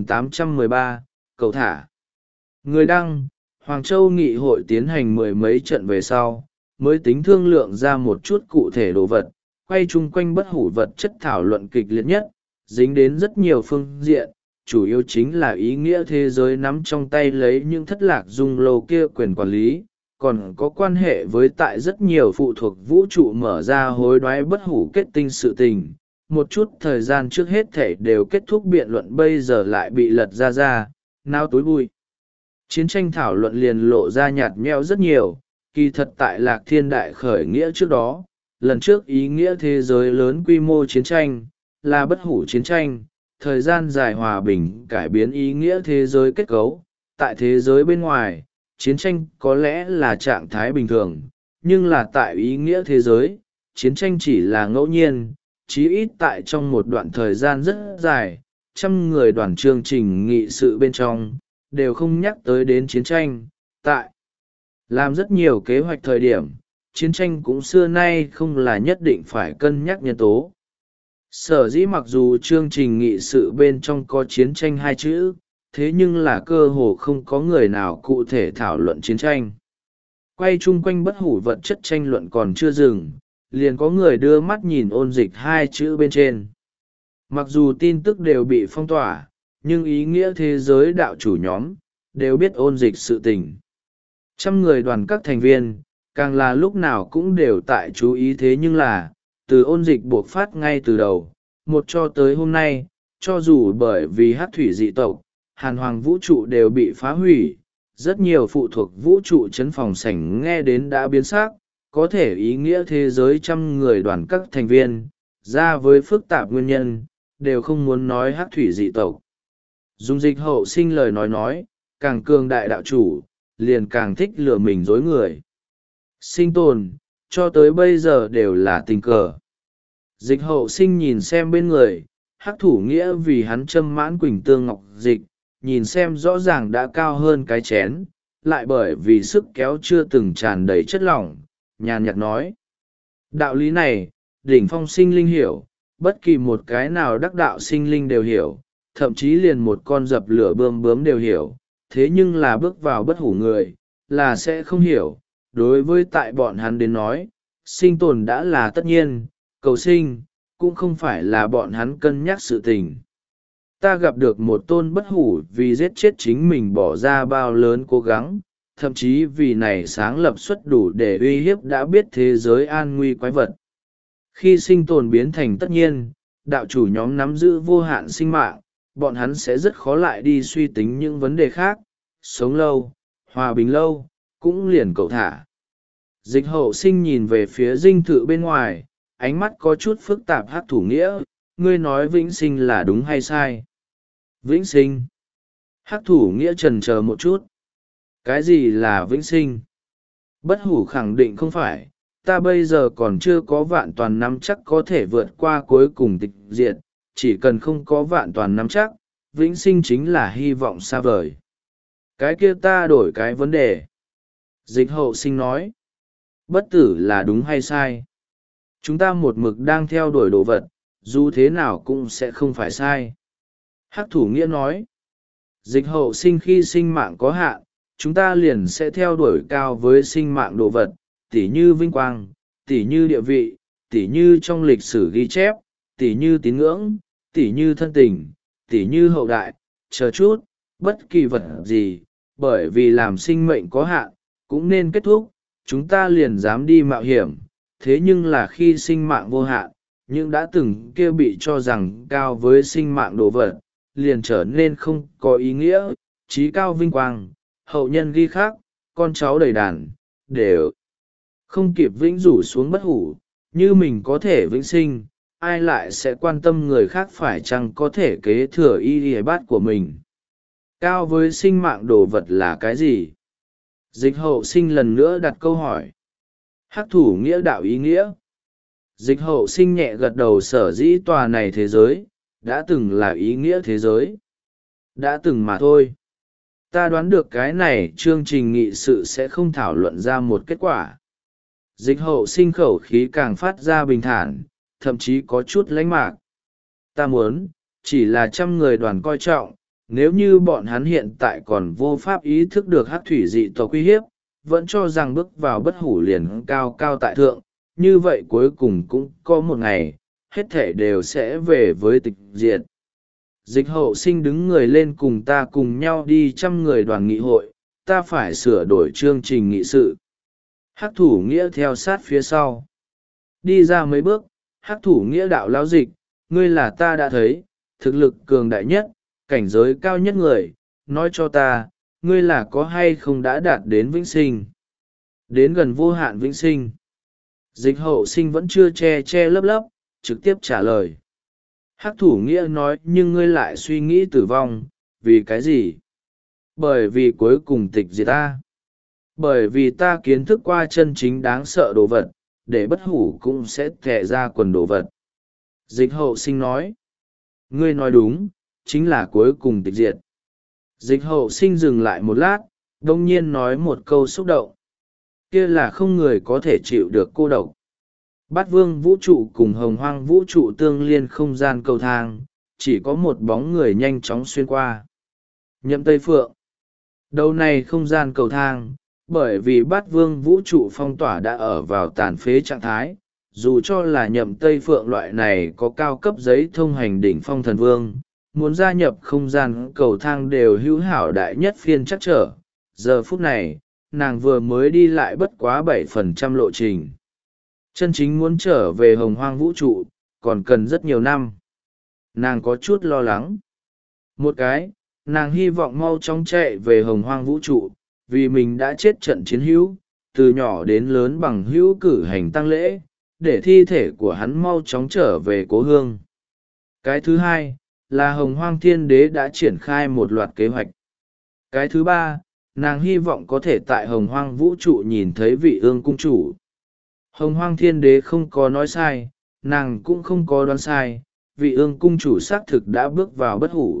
Speaker 1: 3813, Cầu thả. Người đăng, Hoàng Châu nghị hội tiến hành 10 mấy trận về sau, mới tính thương lượng ra một chút cụ thể đồ vật, quay chung quanh bất hủ vật chất thảo luận kịch liệt nhất, dính đến rất nhiều phương diện, chủ yếu chính là ý nghĩa thế giới nắm trong tay lấy những thất lạc dung lô kia quyền quản lý, còn có quan hệ với tại rất nhiều phụ thuộc vũ trụ mở ra hối đoái bất hủ kết tinh sự tình. Một chút thời gian trước hết thể đều kết thúc biện luận bây giờ lại bị lật ra, nao túi bụi. Chiến tranh thảo luận liền lộ ra nhạt nhẽo rất nhiều, kỳ thật tại Lạc Thiên Đại khởi nghĩa trước đó, lần trước ý nghĩa thế giới lớn quy mô chiến tranh, là bất hủ chiến tranh, thời gian dài hòa bình cải biến ý nghĩa thế giới kết cấu. Tại thế giới bên ngoài, chiến tranh có lẽ là trạng thái bình thường, nhưng là tại ý nghĩa thế giới, chiến tranh chỉ là ngẫu nhiên, chí ít tại trong một đoạn thời gian rất dài, trăm người đoàn chương trình nghị sự bên trong, đều không nhắc tới đến chiến tranh. Tại làm rất nhiều kế hoạch thời điểm, chiến tranh cũng xưa nay không là nhất định phải cân nhắc nhân tố. Sở dĩ mặc dù chương trình nghị sự bên trong có chiến tranh hai chữ, thế nhưng là cơ hồ không có người nào cụ thể thảo luận chiến tranh. Quay chung quanh bất hủ vật chất tranh luận còn chưa dừng, liền có người đưa mắt nhìn ôn dịch hai chữ bên trên. Mặc dù tin tức đều bị phong tỏa, nhưng ý nghĩa thế giới đạo chủ nhóm, đều biết ôn dịch sự tình. Trăm người đoàn các thành viên, càng là lúc nào cũng đều tại chú ý thế nhưng là, từ ôn dịch buộc phát ngay từ đầu, một cho tới hôm nay, cho dù bởi vì hắc thủy dị tộc, hàn hoàng vũ trụ đều bị phá hủy, rất nhiều phụ thuộc vũ trụ chấn phòng sảnh nghe đến đã biến sắc, có thể ý nghĩa thế giới trăm người đoàn các thành viên, ra với phức tạp nguyên nhân, đều không muốn nói hắc thủy dị tộc. Dung Dịch Hậu Sinh lời nói, càng cường đại đạo chủ, liền càng thích lừa mình dối người. Sinh tồn, cho tới bây giờ đều là tình cờ. Dịch Hậu Sinh nhìn xem bên người, hắc thủ nghĩa vì hắn châm mãn quỳnh tương ngọc dịch, nhìn xem rõ ràng đã cao hơn cái chén, lại bởi vì sức kéo chưa từng tràn đầy chất lỏng, nhàn nhạt nói. Đạo lý này, đỉnh phong sinh linh hiểu, bất kỳ một cái nào đắc đạo sinh linh đều hiểu, thậm chí liền một con dập lửa bươm bướm đều hiểu, thế nhưng là bước vào bất hủ người, là sẽ không hiểu. Đối với tại bọn hắn đến nói, sinh tồn đã là tất nhiên, cầu sinh, cũng không phải là bọn hắn cân nhắc sự tình. Ta gặp được một tôn bất hủ vì giết chết chính mình bỏ ra bao lớn cố gắng, thậm chí vì này sáng lập xuất đủ để uy hiếp đã biết thế giới an nguy quái vật. Khi sinh tồn biến thành tất nhiên, đạo chủ nhóm nắm giữ vô hạn sinh mạng, bọn hắn sẽ rất khó lại đi suy tính những vấn đề khác, sống lâu, hòa bình lâu, cũng liền cậu thả. Dịch Hậu Sinh nhìn về phía dinh thự bên ngoài, ánh mắt có chút phức tạp. Hắc thủ nghĩa, ngươi nói vĩnh sinh là đúng hay sai? Vĩnh sinh? Hắc thủ nghĩa chần chờ một chút. Cái gì là vĩnh sinh? Bất hủ khẳng định không phải, ta bây giờ còn chưa có vạn toàn nắm chắc có thể vượt qua cuối cùng tịch diệt, chỉ cần không có vạn toàn nắm chắc, vĩnh sinh chính là hy vọng xa vời. Cái kia ta đổi cái vấn đề. Dịch Hậu Sinh nói, bất tử là đúng hay sai? Chúng ta một mực đang theo đuổi đồ vật, dù thế nào cũng sẽ không phải sai. Hắc thủ nghĩa nói, Dịch Hậu Sinh khi sinh mạng có hạn, chúng ta liền sẽ theo đuổi cao với sinh mạng đồ vật, tỉ như vinh quang, tỉ như địa vị, tỉ như trong lịch sử ghi chép, tỉ như tín ngưỡng, tỉ như thân tình, tỉ như hậu đại, chờ chút, bất kỳ vật gì, bởi vì làm sinh mệnh có hạn, cũng nên kết thúc, chúng ta liền dám đi mạo hiểm. Thế nhưng là khi sinh mạng vô hạn, nhưng đã từng kia bị cho rằng cao với sinh mạng đồ vật, liền trở nên không có ý nghĩa, trí cao vinh quang, hậu nhân ghi khắc, con cháu đầy đàn, đều không kịp vĩnh rủ xuống bất hủ, như mình có thể vĩnh sinh, ai lại sẽ quan tâm người khác phải chăng có thể kế thừa y bát của mình. Cao với sinh mạng đồ vật là cái gì? Dịch Hậu Sinh lần nữa đặt câu hỏi. Hắc thủ nghĩa đạo ý nghĩa. Dịch Hậu Sinh nhẹ gật đầu, sở dĩ tòa này thế giới, đã từng là ý nghĩa thế giới. Đã từng mà thôi. Ta đoán được cái này chương trình nghị sự sẽ không thảo luận ra một kết quả. Dịch Hậu Sinh khẩu khí càng phát ra bình thản, thậm chí có chút lãnh mạc. Ta muốn, chỉ là trăm người đoàn coi trọng, nếu như bọn hắn hiện tại còn vô pháp ý thức được hắc thủy dị tộc uy hiếp, vẫn cho rằng bước vào bất hủ liền cao cao tại thượng, như vậy cuối cùng cũng có một ngày, hết thể đều sẽ về với tịch diệt. Dịch Hậu Sinh đứng người lên, cùng ta cùng nhau đi trăm người đoàn nghị hội, ta phải sửa đổi chương trình nghị sự. Hắc thủ nghĩa theo sát phía sau. Đi ra mấy bước, hắc thủ nghĩa đạo lão dịch, ngươi là ta đã thấy, thực lực cường đại nhất, cảnh giới cao nhất người, nói cho ta, ngươi là có hay không đã đạt đến vĩnh sinh. Đến gần vô hạn vĩnh sinh. Dịch hậu sinh vẫn chưa che che lấp lấp, trực tiếp trả lời. Hắc thủ nghĩa nói nhưng ngươi lại suy nghĩ tử vong, vì cái gì? Bởi vì cuối cùng tịch diệt ta. Bởi vì ta kiến thức qua chân chính đáng sợ đồ vật, để bất hủ cũng sẽ thẻ ra quần đồ vật. Dịch hậu sinh nói. Ngươi nói đúng, chính là cuối cùng tịch diệt. Dịch hậu sinh dừng lại một lát, đông nhiên nói một câu xúc động. Kia là không người có thể chịu được cô độc. Bát vương vũ trụ cùng hồng hoang vũ trụ tương liên không gian cầu thang, chỉ có một bóng người nhanh chóng xuyên qua. Nhậm Tây Phượng. Đầu này không gian cầu thang, bởi vì bát vương vũ trụ phong tỏa đã ở vào tàn phế trạng thái, dù cho là Nhậm Tây Phượng loại này có cao cấp giấy thông hành đỉnh phong thần vương, muốn gia nhập không gian cầu thang đều hữu hảo đại nhất phiên chắc trở. Giờ phút này, nàng vừa mới đi lại bất quá 7% lộ trình. Chân chính muốn trở về hồng hoang vũ trụ, còn cần rất nhiều năm. Nàng có chút lo lắng. Một cái, nàng hy vọng mau chóng chạy về hồng hoang vũ trụ, vì mình đã chết trận chiến hữu, từ nhỏ đến lớn bằng hữu cử hành tang lễ, để thi thể của hắn mau chóng trở về cố hương. Cái thứ hai, là hồng hoang thiên đế đã triển khai một loạt kế hoạch. Cái thứ ba, nàng hy vọng có thể tại hồng hoang vũ trụ nhìn thấy vị ương cung chủ. Hồng hoang thiên đế không có nói sai, nàng cũng không có đoán sai, vị ương cung chủ xác thực đã bước vào bất hủ.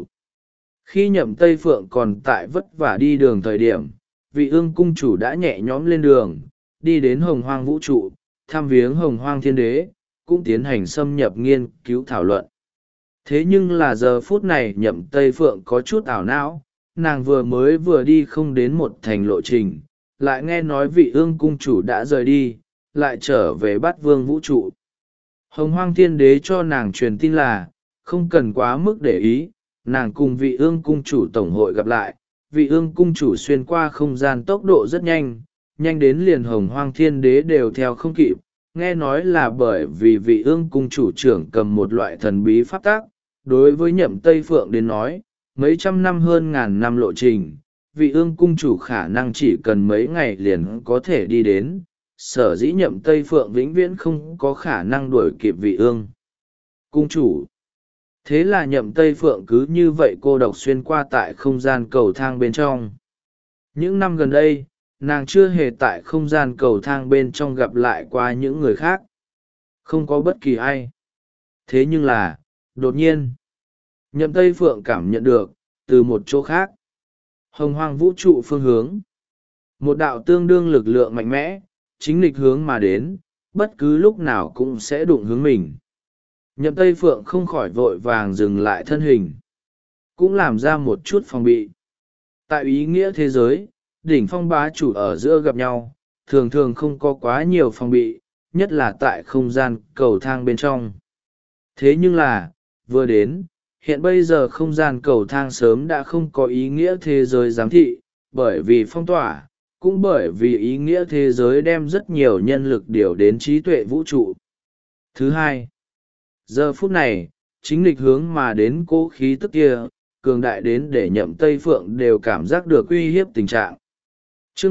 Speaker 1: Khi Nhậm Tây Phượng còn tại vất vả đi đường thời điểm, vị ương cung chủ đã nhẹ nhõm lên đường, đi đến hồng hoang vũ trụ, thăm viếng hồng hoang thiên đế, cũng tiến hành xâm nhập nghiên cứu thảo luận. Thế nhưng là giờ phút này Nhậm Tây Phượng có chút ảo não, nàng vừa đi không đến một thành lộ trình, lại nghe nói vị ương cung chủ đã rời đi, lại trở về bát vương vũ trụ. Hồng hoang thiên đế cho nàng truyền tin là, không cần quá mức để ý, nàng cùng vị ương cung chủ tổng hội gặp lại, vị ương cung chủ xuyên qua không gian tốc độ rất nhanh, nhanh đến liền hồng hoang thiên đế đều theo không kịp, nghe nói là bởi vì vị ương cung chủ trưởng cầm một loại thần bí pháp tác, đối với Nhậm Tây Phượng đến nói, mấy trăm năm hơn ngàn năm lộ trình, vị ương cung chủ khả năng chỉ cần mấy ngày liền có thể đi đến, sở dĩ Nhậm Tây Phượng vĩnh viễn không có khả năng đuổi kịp vị ương cung chủ. Thế là Nhậm Tây Phượng cứ như vậy cô độc xuyên qua tại không gian cầu thang bên trong. Những năm gần đây, nàng chưa hề tại không gian cầu thang bên trong gặp lại qua những người khác. Không có bất kỳ ai. Thế nhưng là, đột nhiên, Nhậm Tây Phượng cảm nhận được, từ một chỗ khác, hồng hoang vũ trụ phương hướng. Một đạo tương đương lực lượng mạnh mẽ, chính nghịch hướng mà đến, bất cứ lúc nào cũng sẽ đụng hướng mình. Nhậm Tây Phượng không khỏi vội vàng dừng lại thân hình, cũng làm ra một chút phòng bị. Tại ý nghĩa thế giới, đỉnh phong bá chủ ở giữa gặp nhau, thường thường không có quá nhiều phòng bị, nhất là tại không gian cầu thang bên trong. Thế nhưng là, vừa đến, hiện bây giờ không gian cầu thang sớm đã không có ý nghĩa thế giới giám thị, bởi vì phong tỏa, cũng bởi vì ý nghĩa thế giới đem rất nhiều nhân lực điều đến trí tuệ vũ trụ. Thứ hai, giờ phút này, chính lịch hướng mà đến cố khí tức kia, cường đại đến để Nhậm Tây Phượng đều cảm giác được uy hiếp tình trạng. Chương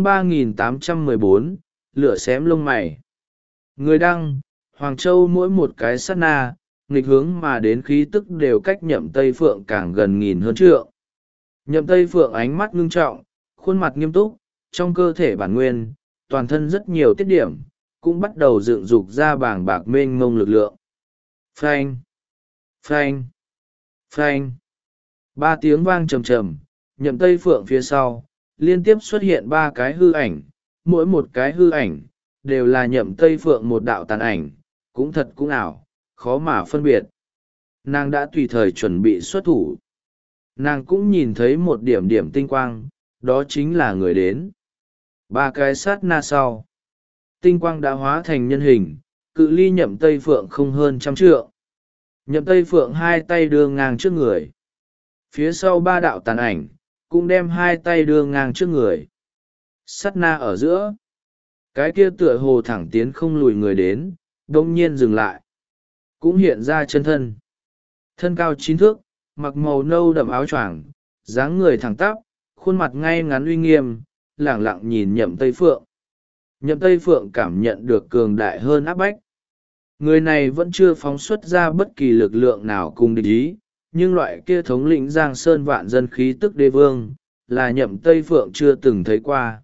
Speaker 1: 3814, lửa xém lông mày. Người đăng, Hoàng Châu mỗi một cái sát na, nghịch hướng mà đến khí tức đều cách Nhậm Tây Phượng càng gần nghìn hơn trượng. Nhậm Tây Phượng ánh mắt ngưng trọng, khuôn mặt nghiêm túc, trong cơ thể bản nguyên, toàn thân rất nhiều tiết điểm, cũng bắt đầu dựng dục ra bảng bạc mênh mông lực lượng. Phanh! Phanh! Phanh! Ba tiếng vang trầm trầm, Nhậm Tây Phượng phía sau, liên tiếp xuất hiện ba cái hư ảnh, mỗi một cái hư ảnh, đều là Nhậm Tây Phượng một đạo tàn ảnh, cũng thật cũng ảo, khó mà phân biệt. Nàng đã tùy thời chuẩn bị xuất thủ. Nàng cũng nhìn thấy một điểm điểm tinh quang, đó chính là người đến. Ba cái sát na sau, tinh quang đã hóa thành nhân hình, cự ly Nhậm Tây Phượng không hơn trăm trượng. Nhậm Tây Phượng hai tay đưa ngang trước người. Phía sau ba đạo tàn ảnh, cũng đem hai tay đưa ngang trước người. Sát na ở giữa, cái kia tựa hồ thẳng tiến không lùi người đến, đông nhiên dừng lại. Cũng hiện ra chân thân. Thân cao 9 thước, mặc màu nâu đậm áo choàng, dáng người thẳng tắp, khuôn mặt ngay ngắn uy nghiêm, lẳng lặng nhìn Nhậm Tây Phượng. Nhậm Tây Phượng cảm nhận được cường đại hơn áp bách. Người này vẫn chưa phóng xuất ra bất kỳ lực lượng nào cùng địch ý, nhưng loại kia thống lĩnh Giang Sơn vạn dân khí tức đế vương, là Nhậm Tây Phượng chưa từng thấy qua.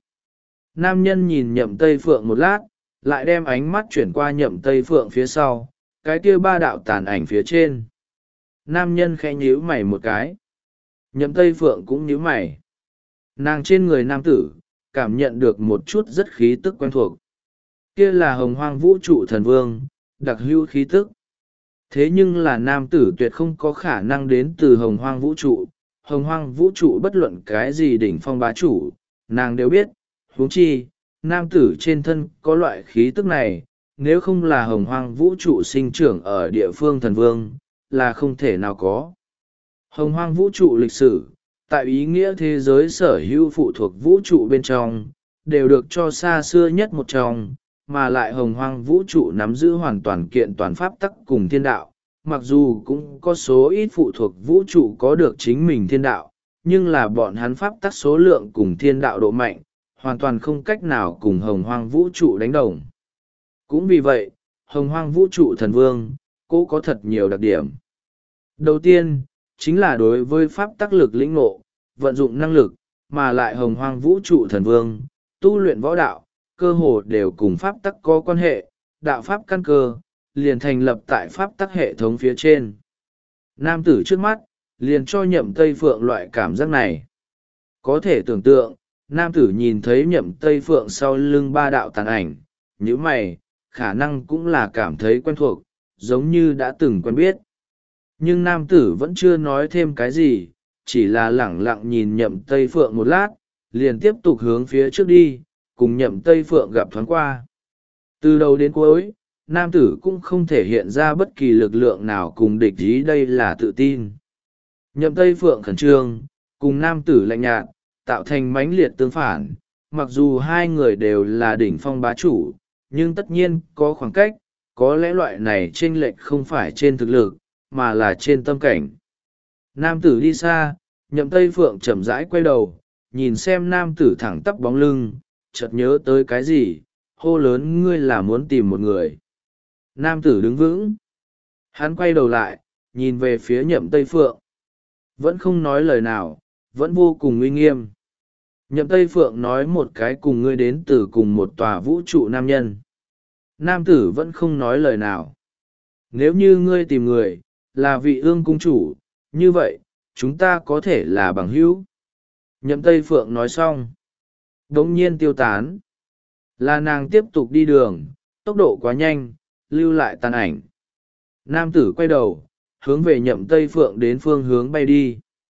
Speaker 1: Nam nhân nhìn Nhậm Tây Phượng một lát, lại đem ánh mắt chuyển qua Nhậm Tây Phượng phía sau, cái kia ba đạo tàn ảnh phía trên. Nam nhân khẽ nhíu mày một cái. Nhậm Tây Phượng cũng nhíu mày. Nàng trên người nam tử, cảm nhận được một chút rất khí tức quen thuộc. Kia là Hồng Hoang Vũ Trụ Thần Vương, đặc hữu khí tức. Thế nhưng là nam tử tuyệt không có khả năng đến từ Hồng Hoang Vũ Trụ. Hồng Hoang Vũ Trụ bất luận cái gì đỉnh phong bá chủ, nàng đều biết. Huống chi, nam tử trên thân có loại khí tức này, nếu không là Hồng Hoang Vũ Trụ sinh trưởng ở địa phương thần vương, là không thể nào có. Hồng Hoang Vũ Trụ lịch sử, tại ý nghĩa thế giới sở hữu phụ thuộc vũ trụ bên trong, đều được cho xa xưa nhất một trong, mà lại Hồng Hoang Vũ Trụ nắm giữ hoàn toàn kiện toàn pháp tắc cùng thiên đạo. Mặc dù cũng có số ít phụ thuộc vũ trụ có được chính mình thiên đạo, nhưng là bọn hắn pháp tắc số lượng cùng thiên đạo độ mạnh, hoàn toàn không cách nào cùng Hồng Hoang Vũ Trụ đánh đồng. Cũng vì vậy, Hồng Hoang Vũ Trụ Thần Vương, cô có thật nhiều đặc điểm. Đầu tiên, chính là đối với pháp tắc lực lĩnh ngộ, vận dụng năng lực, mà lại Hồng Hoang Vũ Trụ Thần Vương, tu luyện võ đạo, cơ hồ đều cùng pháp tắc có quan hệ, đạo pháp căn cơ, liền thành lập tại pháp tắc hệ thống phía trên. Nam tử trước mắt, liền cho Nhậm Tây Phượng loại cảm giác này. Có thể tưởng tượng, nam tử nhìn thấy Nhậm Tây Phượng sau lưng ba đạo tàn ảnh, như mày, khả năng cũng là cảm thấy quen thuộc, giống như đã từng quen biết. Nhưng nam tử vẫn chưa nói thêm cái gì, chỉ là lẳng lặng nhìn Nhậm Tây Phượng một lát, liền tiếp tục hướng phía trước đi, cùng Nhậm Tây Phượng gặp thoáng qua. Từ đầu đến cuối, nam tử cũng không thể hiện ra bất kỳ lực lượng nào cùng địch ý, đây là tự tin. Nhậm Tây Phượng khẩn trương, cùng nam tử lạnh nhạt, tạo thành mãnh liệt tương phản. Mặc dù hai người đều là đỉnh phong bá chủ, nhưng tất nhiên có khoảng cách, có lẽ loại này chênh lệch không phải trên thực lực, mà là trên tâm cảnh. Nam tử đi xa, Nhậm Tây Phượng chậm rãi quay đầu, nhìn xem nam tử thẳng tắp bóng lưng, chợt nhớ tới cái gì, hô lớn: ngươi là muốn tìm một người. Nam tử đứng vững. Hắn quay đầu lại, nhìn về phía Nhậm Tây Phượng. Vẫn không nói lời nào, vẫn vô cùng uy nghiêm. Nhậm Tây Phượng nói một cái: cùng ngươi đến từ cùng một tòa vũ trụ nam nhân. Nam tử vẫn không nói lời nào. Nếu như ngươi tìm người, là vị ương cung chủ, như vậy, chúng ta có thể là bằng hữu. Nhậm Tây Phượng nói xong, đống nhiên tiêu tán. Là nàng tiếp tục đi đường, tốc độ quá nhanh, lưu lại tàn ảnh. Nam tử quay đầu, hướng về Nhậm Tây Phượng đến phương hướng bay đi.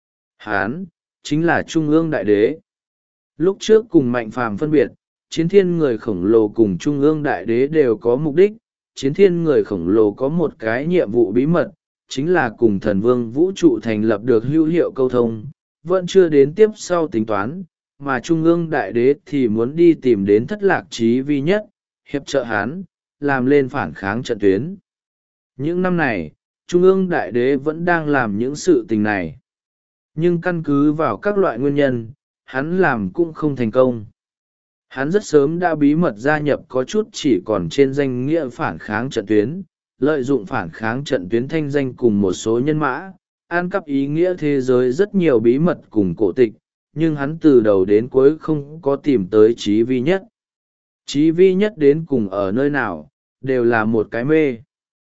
Speaker 1: Hán, chính là Trung ương Đại Đế. Lúc trước cùng Mạnh Phàm phân biệt, Chiến Thiên người khổng lồ cùng Trung ương Đại Đế đều có mục đích. Chiến Thiên người khổng lồ có một cái nhiệm vụ bí mật, chính là cùng Thần Vương Vũ Trụ thành lập được hữu hiệu câu thông, vẫn chưa đến tiếp sau tính toán, mà Trung ương Đại Đế thì muốn đi tìm đến Thất Lạc Chí Vi nhất, hiệp trợ hắn, làm lên phản kháng trận tuyến. Những năm này, Trung ương Đại Đế vẫn đang làm những sự tình này. Nhưng căn cứ vào các loại nguyên nhân, hắn làm cũng không thành công. Hắn rất sớm đã bí mật gia nhập có chút chỉ còn trên danh nghĩa phản kháng trận tuyến, lợi dụng phản kháng trận tuyến thanh danh cùng một số nhân mã, an cắp ý nghĩa thế giới rất nhiều bí mật cùng cổ tịch, nhưng hắn từ đầu đến cuối không có tìm tới Chí Vi nhất. Chí Vi nhất đến cùng ở nơi nào, đều là một cái mê.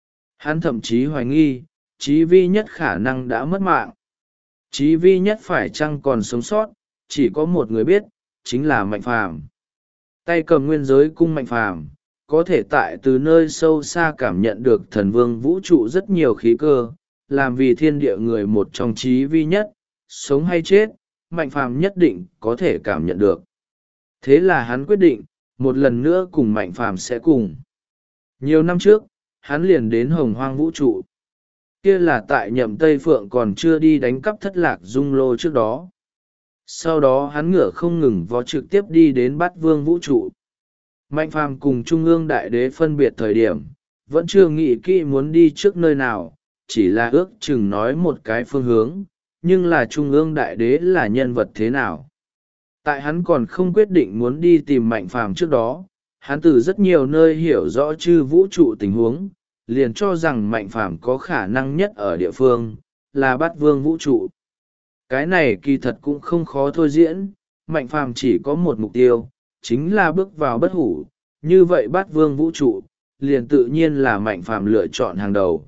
Speaker 1: Hắn thậm chí hoài nghi, Chí Vi nhất khả năng đã mất mạng. Chí Vi nhất phải chăng còn sống sót, chỉ có một người biết, chính là Mạnh Phàm. Tay cầm nguyên giới cung Mạnh Phàm, có thể tại từ nơi sâu xa cảm nhận được Thần Vương Vũ Trụ rất nhiều khí cơ, làm vì thiên địa người một trong Chí Vi nhất, sống hay chết, Mạnh Phàm nhất định có thể cảm nhận được. Thế là hắn quyết định, một lần nữa cùng Mạnh Phàm sẽ cùng. Nhiều năm trước, hắn liền đến Hồng Hoang Vũ Trụ. Kia là tại Nhậm Tây Phượng còn chưa đi đánh cắp Thất Lạc Dung Lô trước đó. Sau đó hắn ngựa không ngừng vó trực tiếp đi đến Bát Vương Vũ Trụ. Mạnh phàm cùng trung ương đại đế phân biệt thời điểm, vẫn chưa nghĩ kỹ muốn đi trước nơi nào, chỉ là ước chừng nói một cái phương hướng, nhưng là trung ương đại đế là nhân vật thế nào. Tại hắn còn không quyết định muốn đi tìm mạnh phàm trước đó, hắn từ rất nhiều nơi hiểu rõ chư vũ trụ tình huống, liền cho rằng mạnh phàm có khả năng nhất ở địa phương, là bát vương vũ trụ. Cái này kỳ thật cũng không khó thôi diễn, mạnh phàm chỉ có một mục tiêu, chính là bước vào bất hủ, như vậy bát vương vũ trụ, liền tự nhiên là mạnh phàm lựa chọn hàng đầu.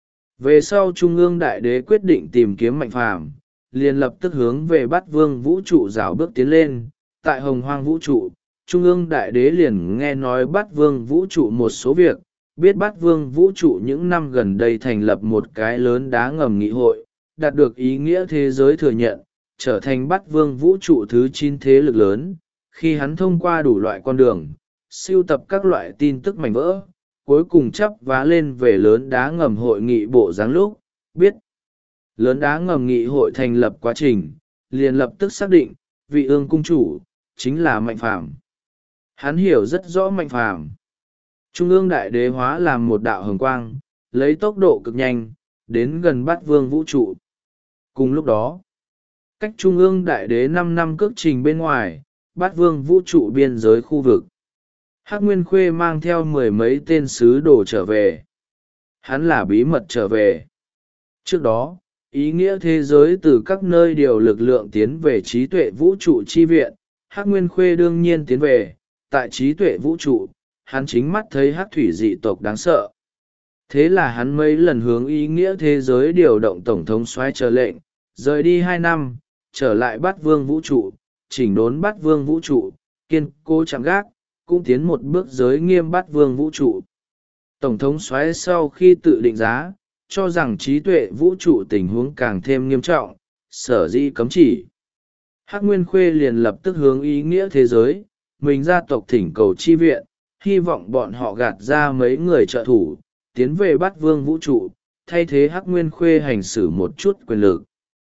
Speaker 1: Về sau Trung ương Đại Đế quyết định tìm kiếm mạnh phàm, liền lập tức hướng về bát vương vũ trụ rảo bước tiến lên, tại hồng hoang vũ trụ. Trung ương Đại Đế liền nghe nói bát vương vũ trụ một số việc, biết bát vương vũ trụ những năm gần đây thành lập một cái lớn đá ngầm nghị hội, đạt được ý nghĩa thế giới thừa nhận, trở thành bát vương vũ trụ thứ 9 thế lực lớn. Khi hắn thông qua đủ loại con đường, sưu tập các loại tin tức mảnh vỡ, cuối cùng chắp vá lên về lớn đá ngầm hội nghị bộ dáng lúc, biết lớn đá ngầm nghị hội thành lập quá trình, liền lập tức xác định, vị ương cung chủ, chính là mạnh phàm. Hắn hiểu rất rõ mạnh phàm. Trung ương đại đế hóa làm một đạo hồng quang, lấy tốc độ cực nhanh, đến gần bát vương vũ trụ. Cùng lúc đó, cách trung ương đại đế 5 năm cước trình bên ngoài, bát vương vũ trụ biên giới khu vực. Hắc Nguyên Khuê mang theo 10 mấy tên sứ đồ trở về. Hắn là bí mật trở về. Trước đó, ý nghĩa thế giới từ các nơi điều lực lượng tiến về trí tuệ vũ trụ chi viện, Hắc Nguyên Khuê đương nhiên tiến về, tại trí tuệ vũ trụ, hắn chính mắt thấy Hắc thủy dị tộc đáng sợ. Thế là hắn mấy lần hướng ý nghĩa thế giới điều động tổng thống soái chờ lệnh, rời đi 2 năm, trở lại bát vương vũ trụ, chỉnh đốn bát vương vũ trụ, kiên cố chạm gác, cũng tiến một bước giới nghiêm bát vương vũ trụ. Tổng thống soái sau khi tự định giá, cho rằng trí tuệ vũ trụ tình huống càng thêm nghiêm trọng, sở dĩ cấm chỉ. Hắc Nguyên Khuê liền lập tức hướng ý nghĩa thế giới, mình gia tộc thỉnh cầu chi viện, hy vọng bọn họ gạt ra mấy người trợ thủ, tiến về bát vương vũ trụ, thay thế Hắc Nguyên Khuê hành xử một chút quyền lực.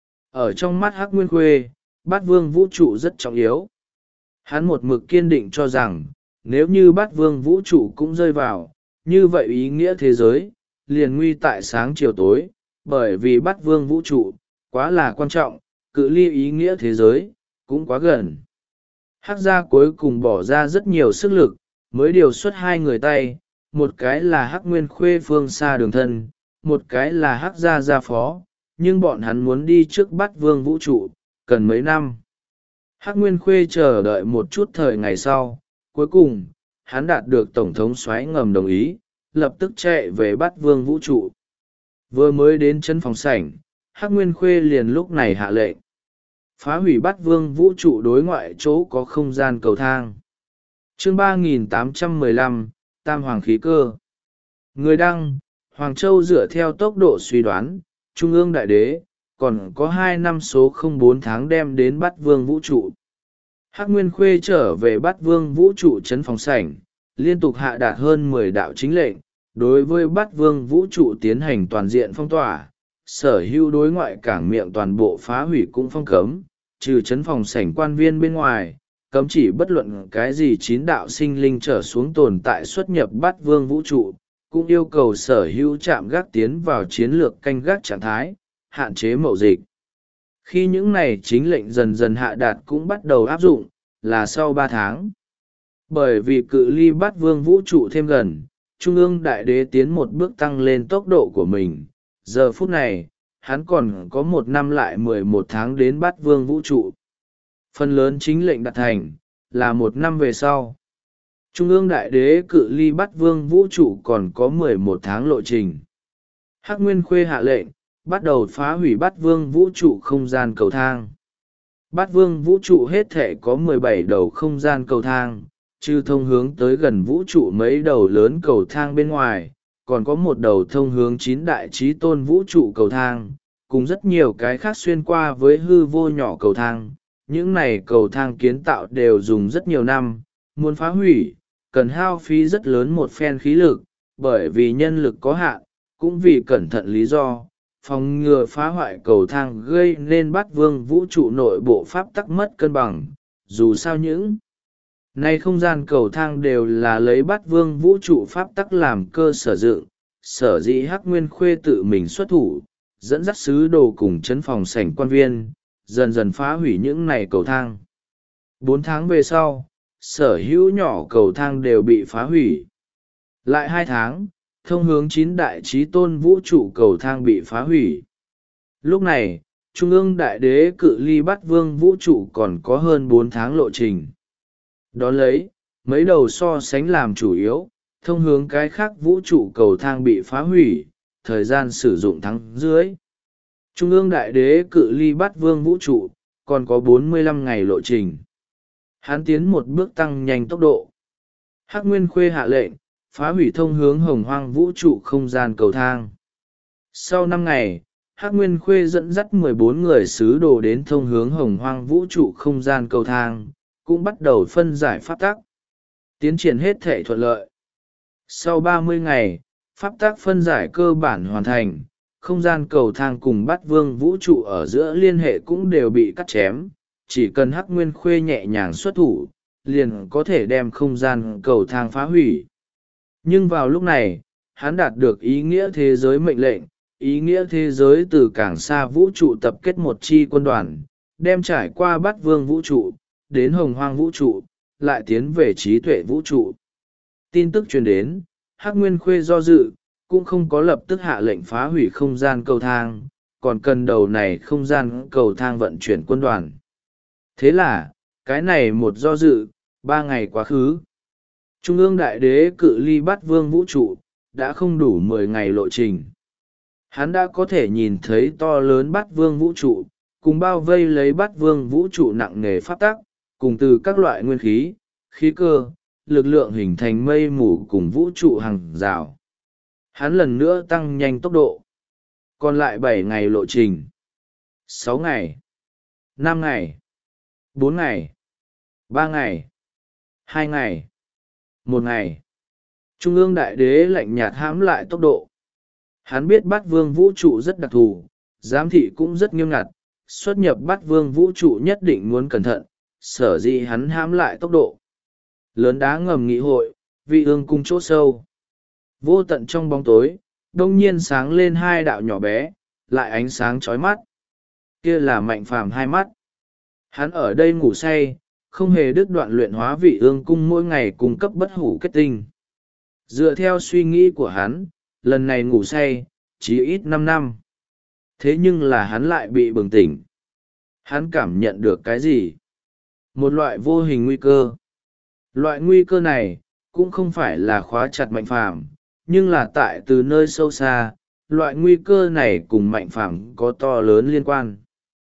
Speaker 1: Ở trong mắt Hắc Nguyên Khuê, bát vương vũ trụ rất trọng yếu. Hắn một mực kiên định cho rằng, nếu như bát vương vũ trụ cũng rơi vào, như vậy ý nghĩa thế giới, liền nguy tại sáng chiều tối, bởi vì bát vương vũ trụ, quá là quan trọng, cự ly ý nghĩa thế giới, cũng quá gần. Hắc gia cuối cùng bỏ ra rất nhiều sức lực, mới điều xuất 2 người tay, một cái là Hắc Nguyên Khuê phương xa đường thân, một cái là Hắc gia gia phó, nhưng bọn hắn muốn đi trước bát vương vũ trụ, cần mấy năm. Hắc Nguyên Khuê chờ đợi một chút thời ngày sau, cuối cùng, hắn đạt được Tổng thống soái ngầm đồng ý, lập tức chạy về bát vương vũ trụ. Vừa mới đến chân phòng sảnh, Hắc Nguyên Khuê liền lúc này hạ lệnh. Phá hủy bát vương vũ trụ đối ngoại chỗ có không gian cầu thang. Chương 3815, Tam Hoàng khí cơ. Người đăng, Hoàng Châu dựa theo tốc độ suy đoán, Trung ương Đại Đế, còn có 2 năm số 04 tháng đem đến bát vương vũ trụ. Hắc Nguyên Khuê trở về bát vương vũ trụ trấn phòng sảnh, liên tục hạ đạt hơn 10 đạo chính lệnh, đối với bát vương vũ trụ tiến hành toàn diện phong tỏa, sở hữu đối ngoại cảng miệng toàn bộ phá hủy cũng phong cấm, trừ trấn phòng sảnh quan viên bên ngoài, cấm chỉ bất luận cái gì 9 đạo sinh linh trở xuống tồn tại xuất nhập bát vương vũ trụ, cũng yêu cầu sở hữu trạm gác tiến vào chiến lược canh gác trạng thái, hạn chế mậu dịch. Khi những này chính lệnh dần dần hạ đạt cũng bắt đầu áp dụng, là sau 3 tháng. Bởi vì cự ly bát vương vũ trụ thêm gần, Trung ương Đại Đế tiến một bước tăng lên tốc độ của mình. Giờ phút này, hắn còn có 1 năm lại 11 tháng đến bát vương vũ trụ. Phần lớn chính lệnh đạt thành, là 1 năm về sau. Trung ương Đại Đế cự ly bát vương vũ trụ còn có 11 tháng lộ trình. Hắc Nguyên Khuê hạ lệnh, bắt đầu phá hủy bát vương vũ trụ không gian cầu thang. Bát vương vũ trụ hết thể có 17 đầu không gian cầu thang, trừ thông hướng tới gần vũ trụ mấy đầu lớn cầu thang bên ngoài, còn có một đầu thông hướng 9 đại trí tôn vũ trụ cầu thang, cùng rất nhiều cái khác xuyên qua với hư vô nhỏ cầu thang. Những này cầu thang kiến tạo đều dùng rất nhiều năm, muốn phá hủy, cần hao phí rất lớn một phen khí lực, bởi vì nhân lực có hạn, cũng vì cẩn thận lý do, phòng ngừa phá hoại cầu thang gây nên bát vương vũ trụ nội bộ pháp tắc mất cân bằng. Dù sao những Nay không gian cầu thang đều là lấy bát vương vũ trụ pháp tắc làm cơ sở dựng, sở dĩ Hắc Nguyên Khuê tự mình xuất thủ, dẫn dắt sứ đồ cùng chấn phòng sảnh quan viên, dần dần phá hủy những này cầu thang. 4 tháng về sau, sở hữu nhỏ cầu thang đều bị phá hủy. Lại 2 tháng, thông hướng 9 đại chí tôn vũ trụ cầu thang bị phá hủy. Lúc này, Trung ương Đại Đế cự ly Bát Vương vũ trụ còn có hơn 4 tháng lộ trình. Đón lấy, mấy đầu so sánh làm chủ yếu, thông hướng cái khác vũ trụ cầu thang bị phá hủy, thời gian sử dụng tháng dưới. Trung ương Đại Đế cự ly Bát Vương vũ trụ, còn có 45 ngày lộ trình. Hắn tiến một bước tăng nhanh tốc độ. Hắc Nguyên Khuê hạ lệnh, phá hủy thông hướng hồng hoang vũ trụ không gian cầu thang. Sau 5 ngày, Hắc Nguyên Khuê dẫn dắt 14 người sứ đồ đến thông hướng hồng hoang vũ trụ không gian cầu thang, cũng bắt đầu phân giải pháp tắc. Tiến triển hết thể thuận lợi. Sau 30 ngày, pháp tắc phân giải cơ bản hoàn thành, không gian cầu thang cùng Bát Vương vũ trụ ở giữa liên hệ cũng đều bị cắt chém, chỉ cần Hắc Nguyên Khuê nhẹ nhàng xuất thủ, liền có thể đem không gian cầu thang phá hủy. Nhưng vào lúc này, hắn đạt được ý nghĩa thế giới mệnh lệnh, ý nghĩa thế giới từ càng xa vũ trụ tập kết một chi quân đoàn, đem trải qua Bát Vương vũ trụ, đến hồng hoang vũ trụ, lại tiến về trí tuệ vũ trụ. Tin tức truyền đến, Hắc Nguyên Khuê do dự, cũng không có lập tức hạ lệnh phá hủy không gian cầu thang, còn cần đầu này không gian cầu thang vận chuyển quân đoàn. Thế là, cái này một do dự, 3 ngày quá khứ. Trung ương Đại Đế cự ly Bát Vương vũ trụ, đã không đủ 10 ngày lộ trình. Hắn đã có thể nhìn thấy to lớn Bát Vương vũ trụ, cùng bao vây lấy Bát Vương vũ trụ nặng nề pháp tắc, cùng từ các loại nguyên khí, khí cơ, lực lượng hình thành mây mù cùng vũ trụ hàng rào. Hắn lần nữa tăng nhanh tốc độ. Còn lại 7 ngày lộ trình. 6 ngày. 5 ngày. 4 ngày. 3 ngày. 2 ngày. 1 ngày. Trung ương Đại Đế lạnh nhạt hãm lại tốc độ. Hắn biết Bát Vương vũ trụ rất đặc thù, giám thị cũng rất nghiêm ngặt, xuất nhập Bát Vương vũ trụ nhất định muốn cẩn thận, sở dĩ hắn hãm lại tốc độ. Lớn đá ngầm nghị hội, vị ương cung chỗ sâu. Vô tận trong bóng tối, đông nhiên sáng lên 2 đạo nhỏ bé, lại ánh sáng chói mắt. Kia là Mạnh Phàm 2 mắt. Hắn ở đây ngủ say, không hề đứt đoạn luyện hóa vị ương cung mỗi ngày cung cấp bất hủ kết tinh. Dựa theo suy nghĩ của hắn, lần này ngủ say, chỉ ít 5 năm. Thế nhưng là hắn lại bị bừng tỉnh. Hắn cảm nhận được cái gì? Một loại vô hình nguy cơ. Loại nguy cơ này, cũng không phải là khóa chặt Mạnh Phàm, nhưng là tại từ nơi sâu xa, loại nguy cơ này cùng Mạnh Phàm có to lớn liên quan.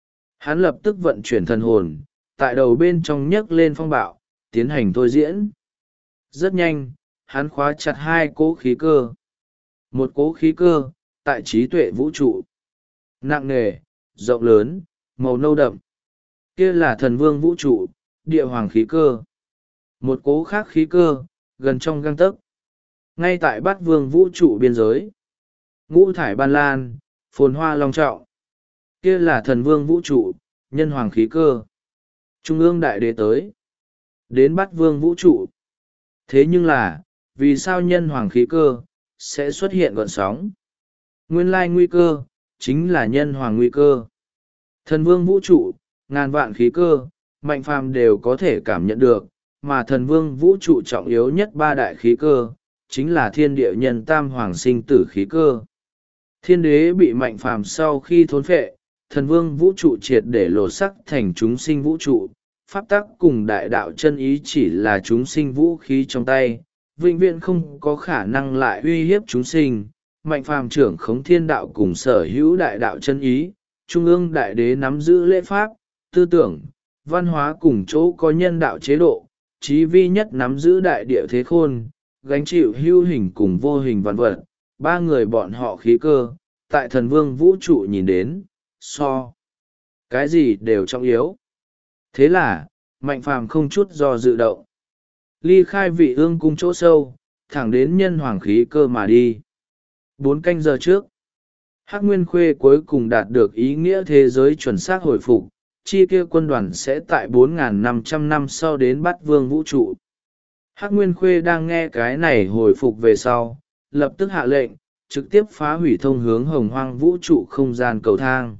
Speaker 1: Hắn lập tức vận chuyển thần hồn, tại đầu bên trong nhấc lên phong bạo, tiến hành thôi diễn. Rất nhanh, hắn khóa chặt 2 cỗ khí cơ. Một cỗ khí cơ, tại trí tuệ vũ trụ. Nặng nề, rộng lớn, màu nâu đậm. Kia là thần vương vũ trụ, địa hoàng khí cơ. Một cỗ khác khí cơ, gần trong gang tấc. Ngay tại Bát Vương vũ trụ biên giới. Ngũ thải ban lan, phồn hoa long trọng. Kia là thần vương vũ trụ, nhân hoàng khí cơ. Trung ương Đại Đế tới. Đến Bát Vương vũ trụ. Thế nhưng là, vì sao nhân hoàng khí cơ sẽ xuất hiện gợn sóng? Nguyên lai nguy cơ, chính là nhân hoàng nguy cơ. Thần vương vũ trụ, ngàn vạn khí cơ, Mạnh Phàm đều có thể cảm nhận được, mà thần vương vũ trụ trọng yếu nhất 3 đại khí cơ, chính là thiên địa nhân tam hoàng sinh tử khí cơ. Thiên đế bị Mạnh Phàm sau khi thốn phệ, thần vương vũ trụ triệt để lột sắc thành chúng sinh vũ trụ, pháp tắc cùng đại đạo chân ý chỉ là chúng sinh vũ khí trong tay, vĩnh viễn không có khả năng lại uy hiếp chúng sinh. Mạnh Phàm trưởng khống thiên đạo cùng sở hữu đại đạo chân ý, Trung ương Đại Đế nắm giữ lễ pháp, tư tưởng, văn hóa cùng chỗ có nhân đạo chế độ, chí vi nhất nắm giữ đại địa thế khôn, gánh chịu hữu hình cùng vô hình vạn vật. 3 người bọn họ khí cơ, tại thần vương vũ trụ nhìn đến, so cái gì đều trọng yếu. Thế là, Mạnh Phàm không chút do dự động. Ly khai vị ương cung chỗ sâu, thẳng đến nhân hoàng khí cơ mà đi. 4 canh giờ trước, Hắc Nguyên Khuê cuối cùng đạt được ý nghĩa thế giới chuẩn xác hồi phục, chi kia quân đoàn sẽ tại 4.500 năm sau đến bắt vương vũ trụ. Hắc Nguyên Khuê đang nghe cái này hồi phục về sau, lập tức hạ lệnh, trực tiếp phá hủy thông hướng hồng hoang vũ trụ không gian cầu thang.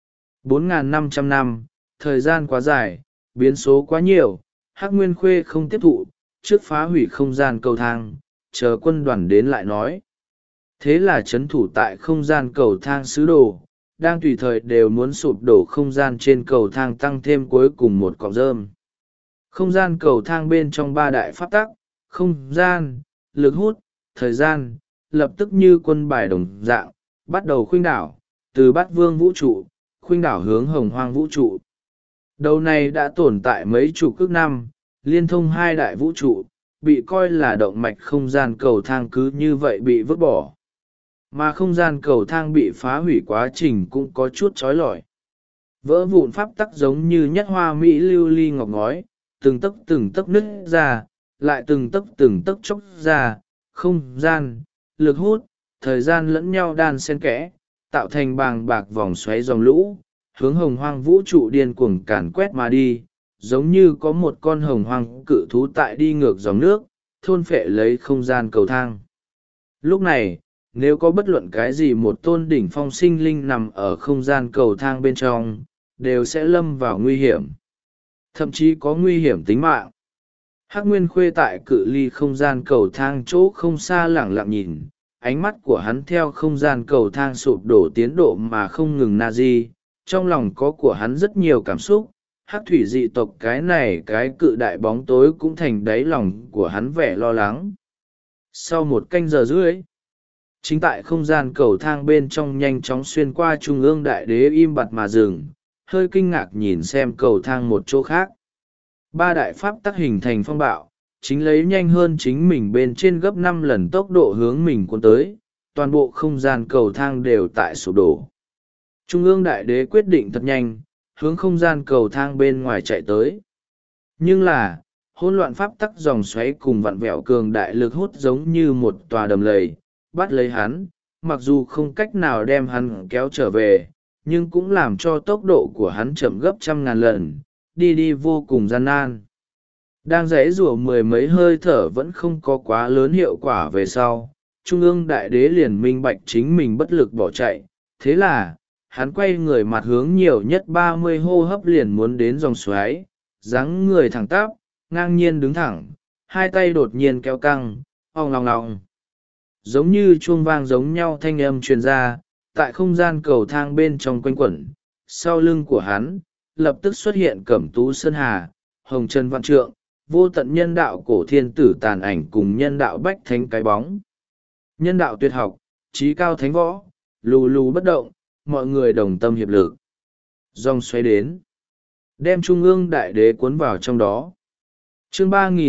Speaker 1: 4.500 năm, thời gian quá dài, biến số quá nhiều, Hắc Nguyên Khuê không tiếp thụ, trước phá hủy không gian cầu thang, chờ quân đoàn đến lại nói. Thế là trấn thủ tại không gian cầu thang sứ đồ, đang tùy thời đều muốn sụp đổ không gian trên cầu thang tăng thêm cuối cùng một cọng rơm. Không gian cầu thang bên trong ba đại pháp tắc, không gian, lực hút, thời gian, lập tức như quân bài đồng dạng, bắt đầu khuynh đảo, từ bát vương vũ trụ, khuynh đảo hướng hồng hoang vũ trụ. Đầu này đã tồn tại mấy chục ức năm, liên thông hai đại vũ trụ, bị coi là động mạch không gian cầu thang cứ như vậy bị vứt bỏ. Mà không gian cầu thang bị phá hủy quá trình cũng có chút trói lọi. Vỡ vụn pháp tắc giống như nhất hoa mỹ lưu ly ngọc ngói, từng tấc nứt ra, lại từng tấc chốc ra, không gian, lực hút, thời gian lẫn nhau đan xen kẽ, tạo thành bàng bạc vòng xoáy dòng lũ, hướng hồng hoang vũ trụ điên cuồng càn quét mà đi, giống như có một con hồng hoang cự thú tại đi ngược dòng nước, thôn phệ lấy không gian cầu thang. Lúc này, nếu có bất luận cái gì một tôn đỉnh phong sinh linh nằm ở không gian cầu thang bên trong, đều sẽ lâm vào nguy hiểm. Thậm chí có nguy hiểm tính mạng. Hắc Nguyên Khuê tại cự ly không gian cầu thang chỗ không xa lẳng lặng nhìn, ánh mắt của hắn theo không gian cầu thang sụp đổ tiến độ mà không ngừng na di, trong lòng có của hắn rất nhiều cảm xúc. Hắc thủy dị tộc cái này cái cự đại bóng tối cũng thành đáy lòng của hắn vẻ lo lắng. Sau một canh giờ rưỡi, chính tại không gian cầu thang bên trong nhanh chóng xuyên qua trung ương đại đế im bặt mà dừng, hơi kinh ngạc nhìn xem cầu thang một chỗ khác. Ba đại pháp tắc hình thành phong bạo, chính lấy nhanh hơn chính mình bên trên gấp 5 lần tốc độ hướng mình cuốn tới, toàn bộ không gian cầu thang đều tại sụp đổ. Trung ương đại đế quyết định thật nhanh, hướng không gian cầu thang bên ngoài chạy tới. Nhưng là, hỗn loạn pháp tắc dòng xoáy cùng vặn vẹo cường đại lực hút giống như một tòa đầm lầy, bắt lấy hắn, mặc dù không cách nào đem hắn kéo trở về, nhưng cũng làm cho tốc độ của hắn chậm gấp 100.000 lần, đi vô cùng gian nan. Đang giãy giụa mười mấy hơi thở vẫn không có quá lớn hiệu quả về sau, Trung ương đại đế liền minh bạch chính mình bất lực bỏ chạy, thế là, hắn quay người mặt hướng nhiều nhất 30 hô hấp liền muốn đến dòng xoáy, dáng người thẳng tắp, ngang nhiên đứng thẳng, hai tay đột nhiên kéo căng, ong long long. Giống như chuông vang giống nhau thanh âm truyền ra, tại không gian cầu thang bên trong quanh quẩn, sau lưng của hắn, lập tức xuất hiện Cẩm Tú Sơn Hà, Hồng Trần Văn Trượng, vô tận nhân đạo cổ thiên tử tàn ảnh cùng nhân đạo bách thánh cái bóng. Nhân đạo tuyệt học, trí cao thánh võ, lù lù bất động, mọi người đồng tâm hiệp lực. Dòng xoáy đến, đem trung ương đại đế cuốn vào trong đó. Chương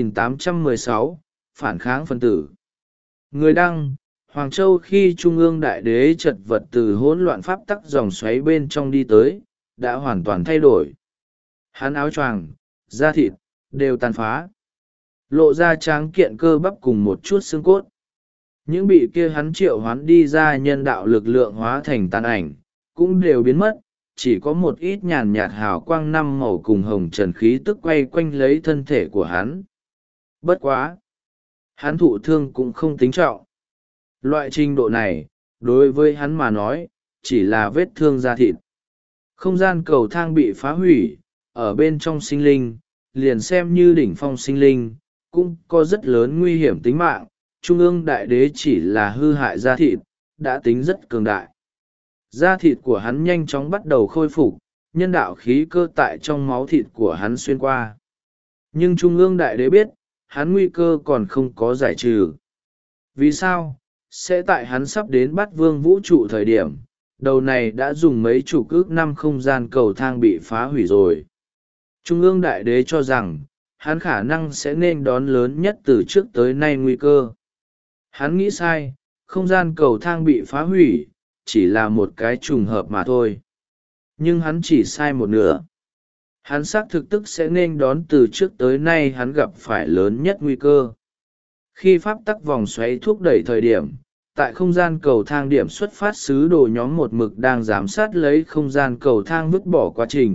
Speaker 1: 3816, phản kháng phân tử. Người đăng, Hoàng Châu khi trung ương đại đế chật vật từ hỗn loạn pháp tắc dòng xoáy bên trong đi tới, đã hoàn toàn thay đổi. Hắn áo choàng, da thịt, đều tàn phá. Lộ ra tráng kiện cơ bắp cùng một chút xương cốt. Những bị kia hắn triệu hoán đi ra nhân đạo lực lượng hóa thành tàn ảnh, cũng đều biến mất, chỉ có một ít nhàn nhạt hào quang năm màu cùng hồng trần khí tức quay quanh lấy thân thể của hắn. Bất quá! Hắn thụ thương cũng không tính trọng. Loại trình độ này, đối với hắn mà nói, chỉ là vết thương da thịt. Không gian cầu thang bị phá hủy, ở bên trong sinh linh, liền xem như đỉnh phong sinh linh, cũng có rất lớn nguy hiểm tính mạng. Trung ương đại đế chỉ là hư hại da thịt, đã tính rất cường đại. Da thịt của hắn nhanh chóng bắt đầu khôi phục, nhân đạo khí cơ tại trong máu thịt của hắn xuyên qua. Nhưng Trung ương đại đế biết, hắn nguy cơ còn không có giải trừ. Vì sao? Sẽ tại hắn sắp đến bắt vương vũ trụ thời điểm, đầu này đã dùng mấy chục ước năm không gian cầu thang bị phá hủy rồi. Trung ương đại đế cho rằng, hắn khả năng sẽ nên đón lớn nhất từ trước tới nay nguy cơ. Hắn nghĩ sai, không gian cầu thang bị phá hủy, chỉ là một cái trùng hợp mà thôi. Nhưng hắn chỉ sai một nửa. Hắn xác thực tức sẽ nên đón từ trước tới nay hắn gặp phải lớn nhất nguy cơ. Khi pháp tắc vòng xoáy thúc đẩy thời điểm, tại không gian cầu thang điểm xuất phát sứ đồ nhóm một mực đang giám sát lấy không gian cầu thang vứt bỏ quá trình,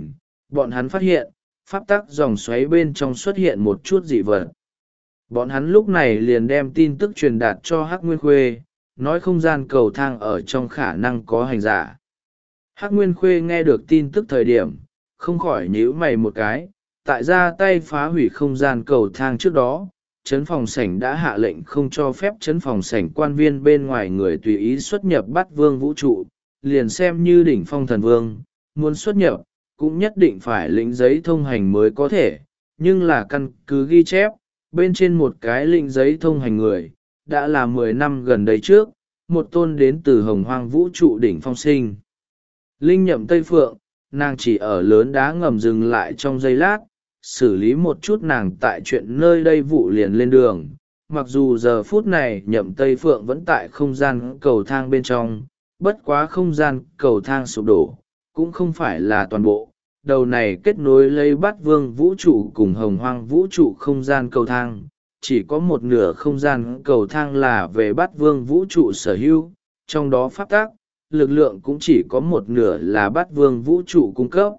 Speaker 1: bọn hắn phát hiện pháp tắc dòng xoáy bên trong xuất hiện một chút dị vật. Bọn hắn lúc này liền đem tin tức truyền đạt cho Hắc Nguyên Khuê, nói không gian cầu thang ở trong khả năng có hành giả. Hắc Nguyên Khuê nghe được tin tức thời điểm, không khỏi nhíu mày một cái, tại ra tay phá hủy không gian cầu thang trước đó, trấn phòng sảnh đã hạ lệnh không cho phép trấn phòng sảnh quan viên bên ngoài người tùy ý xuất nhập Bát Vương vũ trụ, liền xem như đỉnh phong thần vương, muốn xuất nhập, cũng nhất định phải lĩnh giấy thông hành mới có thể, nhưng là căn cứ ghi chép, bên trên một cái lĩnh giấy thông hành người, đã là 10 năm gần đây trước, một tôn đến từ hồng hoang vũ trụ đỉnh phong sinh. Linh Nhậm Tây Phượng, nàng chỉ ở lớn đá ngầm dừng lại trong giây lát, xử lý một chút nàng tại chuyện nơi đây vụ liền lên đường. Mặc dù giờ phút này Nhậm Tây Phượng vẫn tại không gian cầu thang bên trong, bất quá không gian cầu thang sụp đổ, cũng không phải là toàn bộ. Đầu này kết nối lấy Bát Vương vũ trụ cùng hồng hoang vũ trụ không gian cầu thang, chỉ có một nửa không gian cầu thang là về Bát Vương vũ trụ sở hữu, trong đó pháp tắc, lực lượng cũng chỉ có một nửa là Bát Vương vũ trụ cung cấp.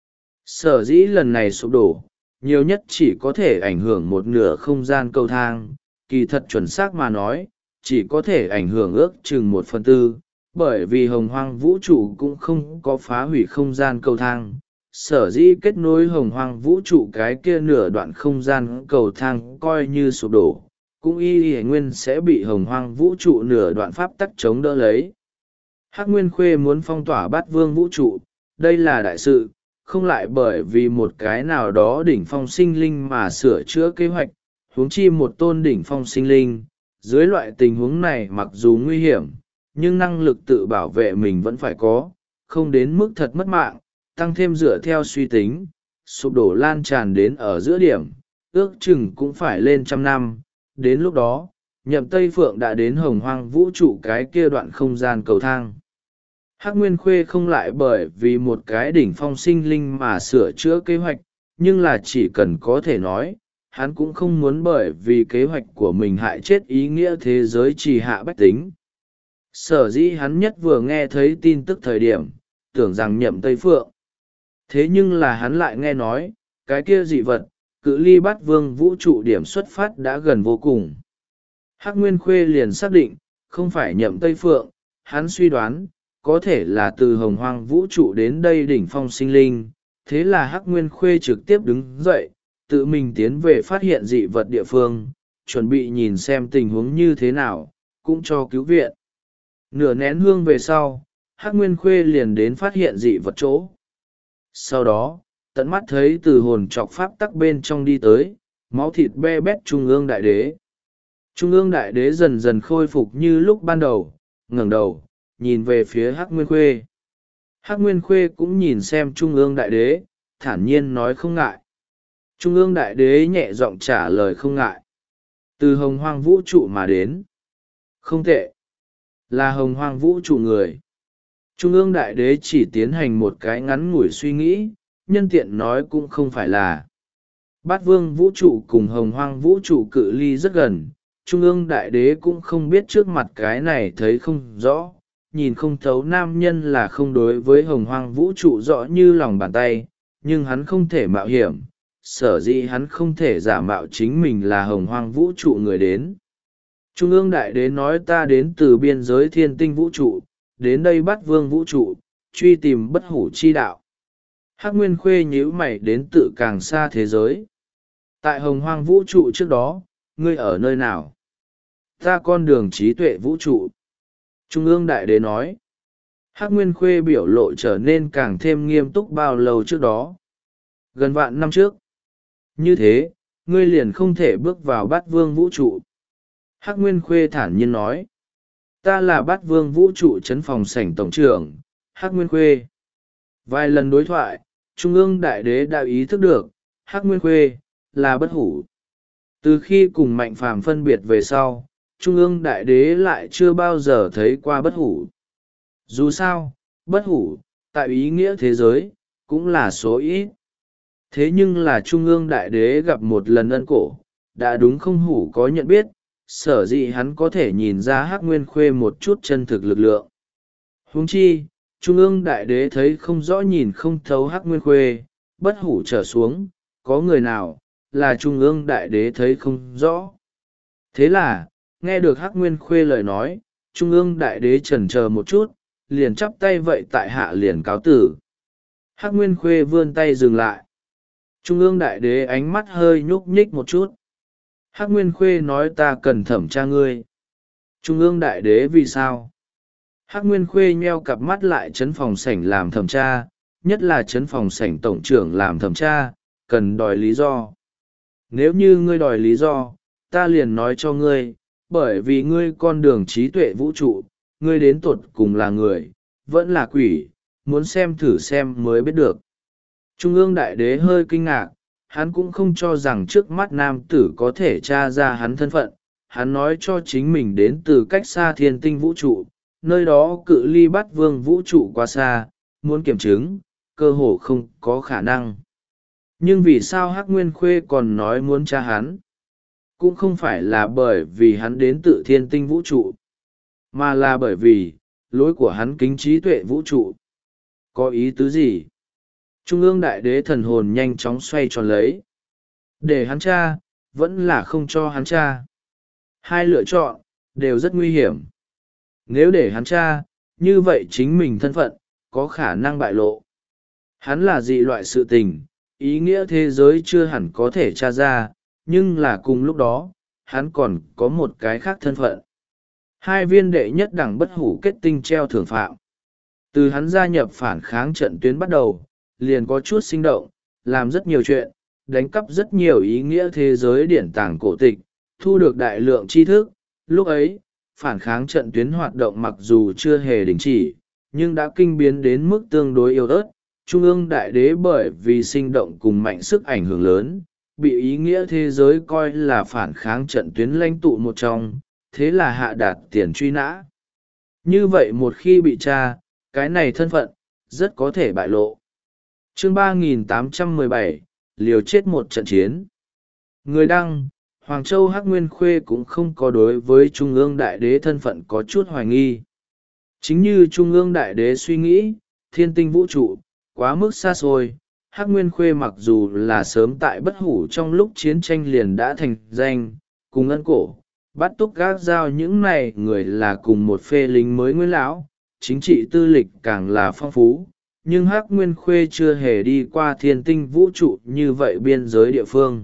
Speaker 1: Sở dĩ lần này sụp đổ, nhiều nhất chỉ có thể ảnh hưởng một nửa không gian cầu thang, kỳ thật chuẩn xác mà nói, chỉ có thể ảnh hưởng ước chừng 1/4, bởi vì hồng hoang vũ trụ cũng không có phá hủy không gian cầu thang. Sở dĩ kết nối hồng hoang vũ trụ cái kia nửa đoạn không gian cầu thang coi như sụp đổ, cũng y nguyên sẽ bị hồng hoang vũ trụ nửa đoạn pháp tắc chống đỡ lấy. Hắc Nguyên Khuê muốn phong tỏa Bát Vương vũ trụ, đây là đại sự, không lại bởi vì một cái nào đó đỉnh phong sinh linh mà sửa chữa kế hoạch, huống chi một tôn đỉnh phong sinh linh. Dưới loại tình huống này mặc dù nguy hiểm, nhưng năng lực tự bảo vệ mình vẫn phải có, không đến mức thật mất mạng, tăng thêm dựa theo suy tính, sụp đổ lan tràn đến ở giữa điểm, ước chừng cũng phải lên 100 năm, đến lúc đó, Nhậm Tây Phượng đã đến hồng hoang vũ trụ cái kia đoạn không gian cầu thang. Hắc Nguyên Khuê không lại bởi vì một cái đỉnh phong sinh linh mà sửa chữa kế hoạch, nhưng là chỉ cần có thể nói, hắn cũng không muốn bởi vì kế hoạch của mình hại chết ý nghĩa thế giới trì hạ bách tính. Sở dĩ hắn nhất vừa nghe thấy tin tức thời điểm, tưởng rằng Nhậm Tây Phượng. Thế nhưng là hắn lại nghe nói, cái kia dị vật, cự ly Bát Vương vũ trụ điểm xuất phát đã gần vô cùng. Hắc Nguyên Khuê liền xác định, không phải Nhậm Tây Phượng, hắn suy đoán, có thể là từ hồng hoang vũ trụ đến đây đỉnh phong sinh linh. Thế là Hắc Nguyên Khuê trực tiếp đứng dậy, tự mình tiến về phát hiện dị vật địa phương, chuẩn bị nhìn xem tình huống như thế nào, cũng cho cứu viện. Nửa nén hương về sau, Hắc Nguyên Khuê liền đến phát hiện dị vật chỗ. Sau đó, tận mắt thấy từ hồn trọc pháp tắc bên trong đi tới, máu thịt be bét Trung ương Đại Đế. Trung ương Đại Đế dần dần khôi phục như lúc ban đầu, ngẩng đầu, nhìn về phía Hắc Nguyên Khuê. Hắc Nguyên Khuê cũng nhìn xem Trung ương Đại Đế, thản nhiên nói không ngại. Trung ương Đại Đế nhẹ giọng trả lời không ngại. Từ hồng hoang vũ trụ mà đến. Không tệ. Là hồng hoang vũ trụ người. Trung ương Đại Đế chỉ tiến hành một cái ngắn ngủi suy nghĩ, nhân tiện nói cũng không phải là. Bát Vương vũ trụ cùng hồng hoang vũ trụ cự ly rất gần, Trung ương Đại Đế cũng không biết trước mặt cái này thấy không rõ, nhìn không thấu nam nhân là không đối với hồng hoang vũ trụ rõ như lòng bàn tay, nhưng hắn không thể mạo hiểm, sở dĩ hắn không thể giả mạo chính mình là hồng hoang vũ trụ người đến. Trung ương Đại Đế nói ta đến từ biên giới thiên tinh vũ trụ, đến đây Bát Vương vũ trụ, truy tìm bất hủ chi đạo. Hắc Nguyên Khuê nhíu mày đến tự càng xa thế giới. Tại hồng hoang vũ trụ trước đó, ngươi ở nơi nào? Ta con đường trí tuệ vũ trụ. Trung ương Đại Đế nói. Hắc Nguyên Khuê biểu lộ trở nên càng thêm nghiêm túc bao lâu trước đó. Gần vạn năm trước. Như thế, ngươi liền không thể bước vào Bát Vương vũ trụ. Hắc Nguyên Khuê thản nhiên nói. Ta là Bát Vương vũ trụ trấn phòng sảnh tổng trưởng, Hắc Nguyên Khuê. Vài lần đối thoại, Trung ương Đại Đế đã ý thức được, Hắc Nguyên Khuê, là bất hủ. Từ khi cùng Mạnh Phàm phân biệt về sau, Trung ương Đại Đế lại chưa bao giờ thấy qua bất hủ. Dù sao, bất hủ, tại ý nghĩa thế giới, cũng là số ít. Thế nhưng là Trung ương Đại Đế gặp một lần ân cổ, đã đúng không hủ có nhận biết, sở dĩ hắn có thể nhìn ra Hắc Nguyên Khuê một chút chân thực lực lượng. Huống chi, Trung ương Đại Đế thấy không rõ nhìn không thấu Hắc Nguyên Khuê, bất hủ trở xuống, có người nào, là Trung ương đại đế thấy không rõ. Thế là, nghe được Hắc Nguyên Khuê lời nói, Trung ương đại đế chần chờ một chút, liền chắp tay vậy tại hạ liền cáo tử. Hắc Nguyên Khuê vươn tay dừng lại. Trung ương đại đế ánh mắt hơi nhúc nhích một chút. Hắc Nguyên Khuê nói ta cần thẩm tra ngươi. Trung ương đại đế vì sao? Hắc Nguyên Khuê nheo cặp mắt lại trấn phòng sảnh làm thẩm tra, nhất là trấn phòng sảnh tổng trưởng làm thẩm tra, cần đòi lý do. Nếu như ngươi đòi lý do, ta liền nói cho ngươi, bởi vì ngươi con đường trí tuệ vũ trụ, ngươi đến tột cùng là người, vẫn là quỷ, muốn xem thử xem mới biết được. Trung ương đại đế hơi kinh ngạc, hắn cũng không cho rằng trước mắt nam tử có thể tra ra hắn thân phận, hắn nói cho chính mình đến từ cách xa thiên tinh vũ trụ, nơi đó cự ly Bát Vương vũ trụ quá xa, muốn kiểm chứng, cơ hồ không có khả năng. Nhưng vì sao Hắc Nguyên Khuê còn nói muốn tra hắn? Cũng không phải là bởi vì hắn đến từ thiên tinh vũ trụ, mà là bởi vì, lối của hắn kính trí tuệ vũ trụ. Có ý tứ gì? Trung ương đại đế thần hồn nhanh chóng xoay tròn lấy. Để hắn tra, vẫn là không cho hắn tra. Hai lựa chọn, đều rất nguy hiểm. Nếu để hắn tra, như vậy chính mình thân phận, có khả năng bại lộ. Hắn là dị loại sự tình, ý nghĩa thế giới chưa hẳn có thể tra ra, nhưng là cùng lúc đó, hắn còn có một cái khác thân phận. Hai viên đệ nhất đẳng bất hủ kết tinh treo thưởng phạm. Từ hắn gia nhập phản kháng trận tuyến bắt đầu, liền có chút sinh động, làm rất nhiều chuyện, đánh cắp rất nhiều ý nghĩa thế giới điển tàng cổ tịch, thu được đại lượng tri thức. Lúc ấy, phản kháng trận tuyến hoạt động mặc dù chưa hề đình chỉ, nhưng đã kinh biến đến mức tương đối yếu ớt. Trung ương đại đế bởi vì sinh động cùng mạnh sức ảnh hưởng lớn, bị ý nghĩa thế giới coi là phản kháng trận tuyến lãnh tụ một trong, thế là hạ đạt tiền truy nã. Như vậy một khi bị tra, cái này thân phận, rất có thể bại lộ. Chương 3817, liều chết một trận chiến. Người đăng, Hoàng Châu Hắc Nguyên Khuê cũng không có đối với Trung ương đại đế thân phận có chút hoài nghi. Chính như Trung ương đại đế suy nghĩ, thiên tinh vũ trụ, quá mức xa xôi, Hắc Nguyên Khuê mặc dù là sớm tại bất hủ trong lúc chiến tranh liền đã thành danh, cùng ân cổ, bắt túc gác giao những này người là cùng một phê lính mới nguyên lão, chính trị tư lịch càng là phong phú, nhưng Hắc Nguyên Khuê chưa hề đi qua thiên tinh vũ trụ như vậy biên giới địa phương.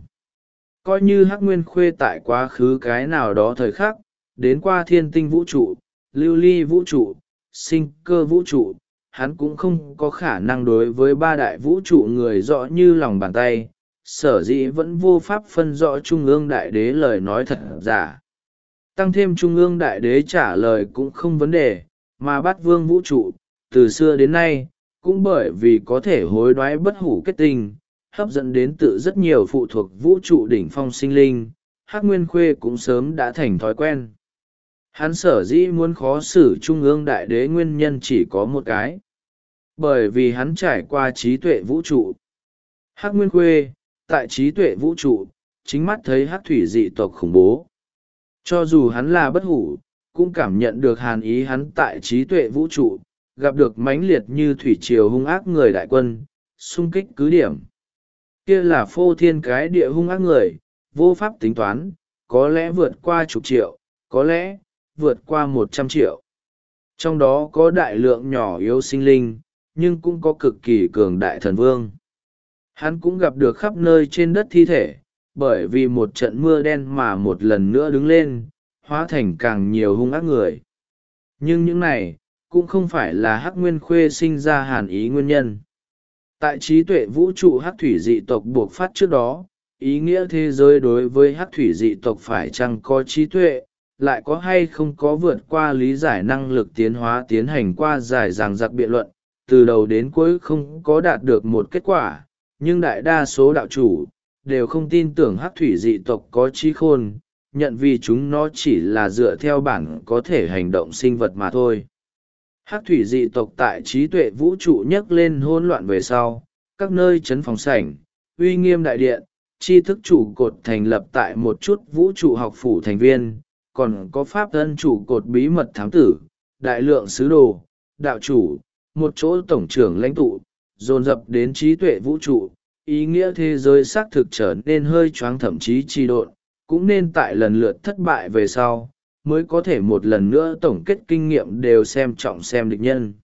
Speaker 1: Coi như Hắc Nguyên Khuê tại quá khứ cái nào đó thời khắc, đến qua thiên tinh vũ trụ, lưu ly vũ trụ, sinh cơ vũ trụ, hắn cũng không có khả năng đối với ba đại vũ trụ người rõ như lòng bàn tay, sở dĩ vẫn vô pháp phân rõ Trung ương đại đế lời nói thật giả. Tăng thêm Trung ương đại đế trả lời cũng không vấn đề, mà Bát Vương vũ trụ, từ xưa đến nay, cũng bởi vì có thể hối đoái bất hủ kết tinh, hấp dẫn đến tự rất nhiều phụ thuộc vũ trụ đỉnh phong sinh linh, Hắc Nguyên Khuê cũng sớm đã thành thói quen. Hắn sở dĩ muốn khó xử Trung ương đại đế nguyên nhân chỉ có một cái. Bởi vì hắn trải qua trí tuệ vũ trụ. Hắc Nguyên Khuê, tại trí tuệ vũ trụ, chính mắt thấy hắc thủy dị tộc khủng bố. Cho dù hắn là bất hủ, cũng cảm nhận được hàn ý hắn tại trí tuệ vũ trụ, gặp được mãnh liệt như thủy triều hung ác người đại quân, xung kích cứ điểm. Kia là phô thiên cái địa hung ác người, vô pháp tính toán, có lẽ vượt qua chục triệu, có lẽ vượt qua 100 triệu. Trong đó có đại lượng nhỏ yếu sinh linh, nhưng cũng có cực kỳ cường đại thần vương. Hắn cũng gặp được khắp nơi trên đất thi thể, bởi vì một trận mưa đen mà một lần nữa đứng lên, hóa thành càng nhiều hung ác người. Nhưng những này, cũng không phải là Hắc Nguyên Khuê sinh ra hàn ý nguyên nhân. Tại trí tuệ vũ trụ hắc thủy dị tộc buộc phát trước đó, ý nghĩa thế giới đối với hắc thủy dị tộc phải chăng có trí tuệ, lại có hay không có vượt qua lý giải năng lực tiến hóa tiến hành qua giải ràng giặc biện luận, từ đầu đến cuối không có đạt được một kết quả, nhưng đại đa số đạo chủ đều không tin tưởng hắc thủy dị tộc có trí khôn, nhận vì chúng nó chỉ là dựa theo bản có thể hành động sinh vật mà thôi. Hắc thủy dị tộc tại trí tuệ vũ trụ nhấc lên hỗn loạn về sau, các nơi trấn phòng sảnh, uy nghiêm đại điện, tri thức trụ cột thành lập tại một chút vũ trụ học phủ thành viên, còn có pháp thân trụ cột bí mật thám tử, đại lượng sứ đồ, đạo chủ, một chỗ tổng trưởng lãnh tụ, dồn dập đến trí tuệ vũ trụ, ý nghĩa thế giới xác thực trở nên hơi choáng thậm chí trì độn, cũng nên tại lần lượt thất bại về sau mới có thể một lần nữa tổng kết kinh nghiệm, đều xem trọng xem địch nhân.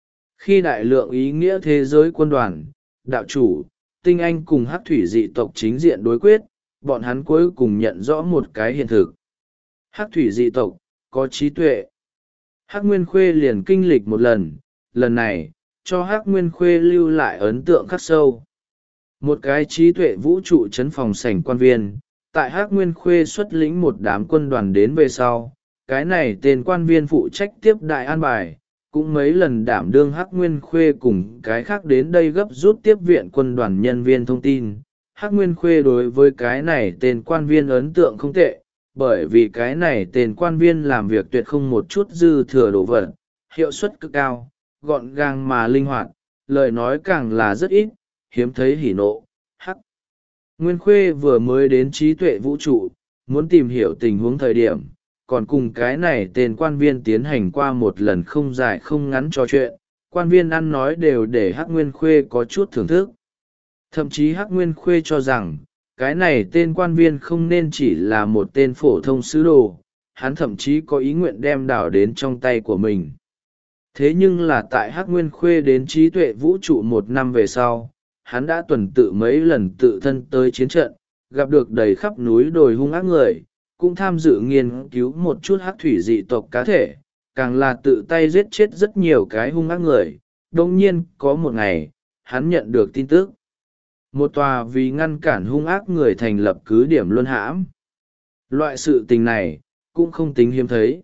Speaker 1: Khi đại lượng ý nghĩa thế giới quân đoàn, đạo chủ, tinh anh cùng hắc thủy dị tộc chính diện đối quyết, bọn hắn cuối cùng nhận rõ một cái hiện thực. Hắc thủy dị tộc có trí tuệ. Hắc Nguyên Khuê liền kinh lịch một lần này cho Hắc Nguyên Khuê lưu lại ấn tượng khắc sâu. Một cái trí tuệ vũ trụ chấn phòng sảnh quan viên, tại Hắc Nguyên Khuê xuất lĩnh một đám quân đoàn đến về sau, cái này tên quan viên phụ trách tiếp đại an bài, cũng mấy lần đảm đương Hắc Nguyên Khuê cùng cái khác đến đây gấp rút tiếp viện quân đoàn nhân viên thông tin. Hắc Nguyên Khuê đối với cái này tên quan viên ấn tượng không tệ, bởi vì cái này tên quan viên làm việc tuyệt không một chút dư thừa đồ vật, hiệu suất cực cao, gọn gàng mà linh hoạt, lời nói càng là rất ít, hiếm thấy hỉ nộ. Hắc Nguyên Khuê vừa mới đến trí tuệ vũ trụ, muốn tìm hiểu tình huống thời điểm, còn cùng cái này tên quan viên tiến hành qua một lần không dài không ngắn trò chuyện, quan viên ăn nói đều để Hắc Nguyên Khuê có chút thưởng thức. Thậm chí Hắc Nguyên Khuê cho rằng, cái này tên quan viên không nên chỉ là một tên phổ thông sứ đồ, hắn thậm chí có ý nguyện đem đảo đến trong tay của mình. Thế nhưng là tại Hắc Nguyên Khuê đến trí tuệ vũ trụ một năm về sau, hắn đã tuần tự mấy lần tự thân tới chiến trận, gặp được đầy khắp núi đồi hung ác người, cũng tham dự nghiên cứu một chút hắc thủy dị tộc cá thể, càng là tự tay giết chết rất nhiều cái hung ác người. Đồng nhiên có một ngày, hắn nhận được tin tức. Một tòa vì ngăn cản hung ác người thành lập cứ điểm luân hãm. Loại sự tình này, cũng không tính hiếm thấy.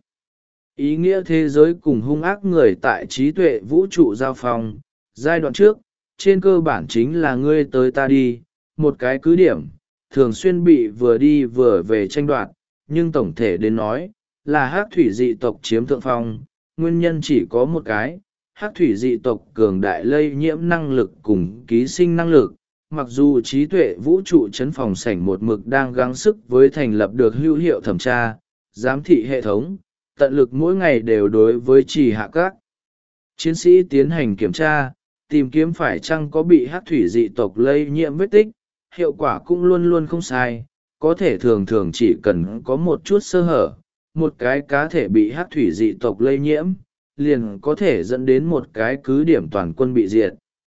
Speaker 1: Ý nghĩa thế giới cùng hung ác người tại trí tuệ vũ trụ giao phong, giai đoạn trước, trên cơ bản chính là ngươi tới ta đi, một cái cứ điểm, thường xuyên bị vừa đi vừa về tranh đoạt, nhưng tổng thể đến nói, là hắc thủy dị tộc chiếm thượng phong, nguyên nhân chỉ có một cái, hắc thủy dị tộc cường đại lây nhiễm năng lực cùng ký sinh năng lực. Mặc dù trí tuệ vũ trụ chấn phòng sảnh một mực đang gắng sức với thành lập được hữu hiệu thẩm tra, giám thị hệ thống, tận lực mỗi ngày đều đối với trì hạ các chiến sĩ tiến hành kiểm tra, tìm kiếm phải chăng có bị hắc thủy dị tộc lây nhiễm vết tích, hiệu quả cũng luôn luôn không sai, có thể thường thường chỉ cần có một chút sơ hở, một cái cá thể bị hắc thủy dị tộc lây nhiễm, liền có thể dẫn đến một cái cứ điểm toàn quân bị diệt.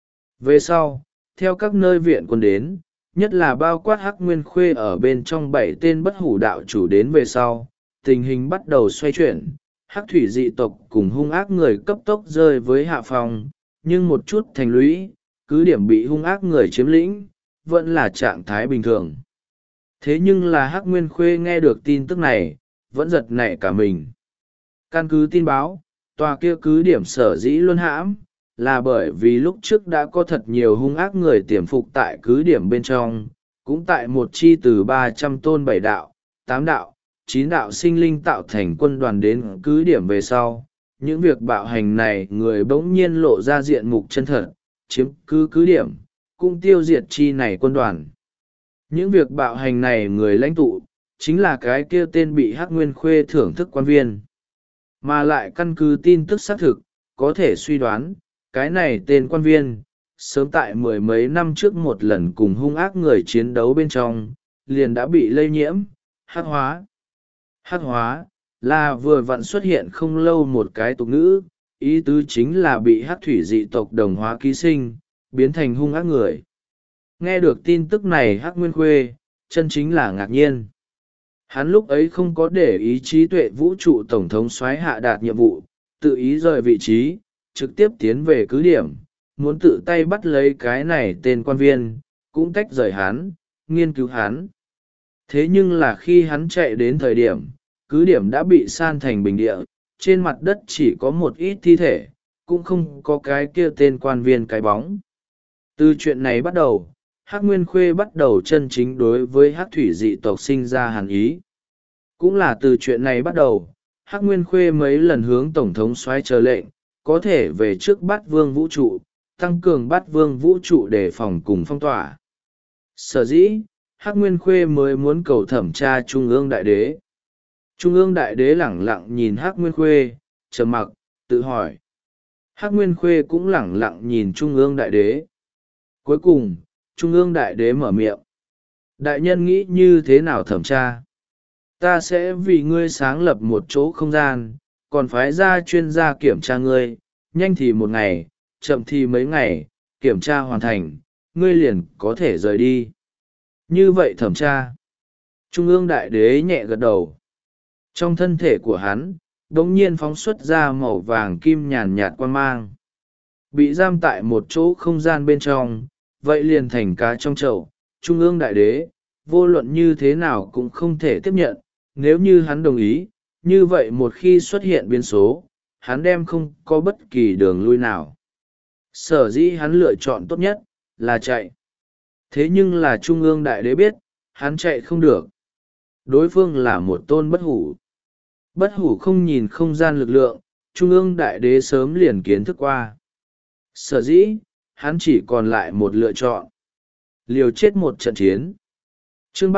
Speaker 1: Về sau, theo các nơi viện quân đến, nhất là bao quát Hắc Nguyên Khuê ở bên trong 7 tên bất hủ đạo chủ đến về sau, tình hình bắt đầu xoay chuyển, hắc thủy dị tộc cùng hung ác người cấp tốc rơi với hạ phòng, nhưng một chút thành lũy, cứ điểm bị hung ác người chiếm lĩnh, vẫn là trạng thái bình thường. Thế nhưng là Hắc Nguyên Khuê nghe được tin tức này, vẫn giật nảy cả mình. Căn cứ tin báo, tòa kia cứ điểm sở dĩ luân hãm, là bởi vì lúc trước đã có thật nhiều hung ác người tiềm phục tại cứ điểm bên trong, cũng tại một chi từ 300 tôn 7 đạo, 8 đạo, 9 đạo sinh linh tạo thành quân đoàn đến cứ điểm về sau. Những việc bạo hành này người bỗng nhiên lộ ra diện mục chân thật, chiếm cứ điểm, cũng tiêu diệt chi này quân đoàn. Những việc bạo hành này người lãnh tụ, chính là cái kia tên bị Hắc Nguyên Khuê thưởng thức quan viên. Mà lại căn cứ tin tức xác thực, có thể suy đoán, cái này tên quan viên, sớm tại mười mấy năm trước một lần cùng hung ác người chiến đấu bên trong, liền đã bị lây nhiễm, hắc hóa. Hắc hóa, là vừa vặn xuất hiện không lâu một cái tục ngữ, ý tứ chính là bị hắc thủy dị tộc đồng hóa ký sinh, biến thành hung ác người. Nghe được tin tức này Hắc Nguyên Khuê, chân chính là ngạc nhiên. Hắn lúc ấy không có để ý trí tuệ vũ trụ tổng thống soái hạ đạt nhiệm vụ, tự ý rời vị trí, trực tiếp tiến về cứ điểm, muốn tự tay bắt lấy cái này tên quan viên, cũng tách rời hắn, nghiên cứu hắn. Thế nhưng là khi hắn chạy đến thời điểm, cứ điểm đã bị san thành bình địa, trên mặt đất chỉ có một ít thi thể, cũng không có cái kia tên quan viên cái bóng. Từ chuyện này bắt đầu, Hắc Nguyên Khuê bắt đầu chân chính đối với Hắc thủy dị tộc sinh ra hàn ý. Cũng là từ chuyện này bắt đầu, Hắc Nguyên Khuê mấy lần hướng Tổng thống soái chờ lệnh, có thể về trước Bát Vương vũ trụ, tăng cường Bát Vương vũ trụ để phòng cùng phong tỏa. Sở dĩ, Hắc Nguyên Khuê mới muốn cầu thẩm tra Trung ương Đại Đế. Trung ương Đại Đế lẳng lặng nhìn Hắc Nguyên Khuê, trầm mặc, tự hỏi. Hắc Nguyên Khuê cũng lẳng lặng nhìn Trung ương Đại Đế. Cuối cùng, Trung ương đại đế mở miệng. Đại nhân nghĩ như thế nào thẩm tra? Ta sẽ vì ngươi sáng lập một chỗ không gian, còn phái ra chuyên gia kiểm tra ngươi, nhanh thì một ngày, chậm thì mấy ngày, kiểm tra hoàn thành, ngươi liền có thể rời đi. Như vậy thẩm tra. Trung ương đại đế nhẹ gật đầu. Trong thân thể của hắn, đống nhiên phóng xuất ra màu vàng kim nhàn nhạt quang mang. Bị giam tại một chỗ không gian bên trong, vậy liền thành cá trong chậu. Trung ương đại đế, vô luận như thế nào cũng không thể tiếp nhận, nếu như hắn đồng ý, như vậy một khi xuất hiện biến số, hắn đem không có bất kỳ đường lui nào. Sở dĩ hắn lựa chọn tốt nhất, là chạy. Thế nhưng là Trung ương đại đế biết, hắn chạy không được. Đối phương là một tôn bất hủ. Bất hủ không nhìn không gian lực lượng, Trung ương đại đế sớm liền kiến thức qua. Sở dĩ, hắn chỉ còn lại một lựa chọn. Liều chết một trận chiến. Chương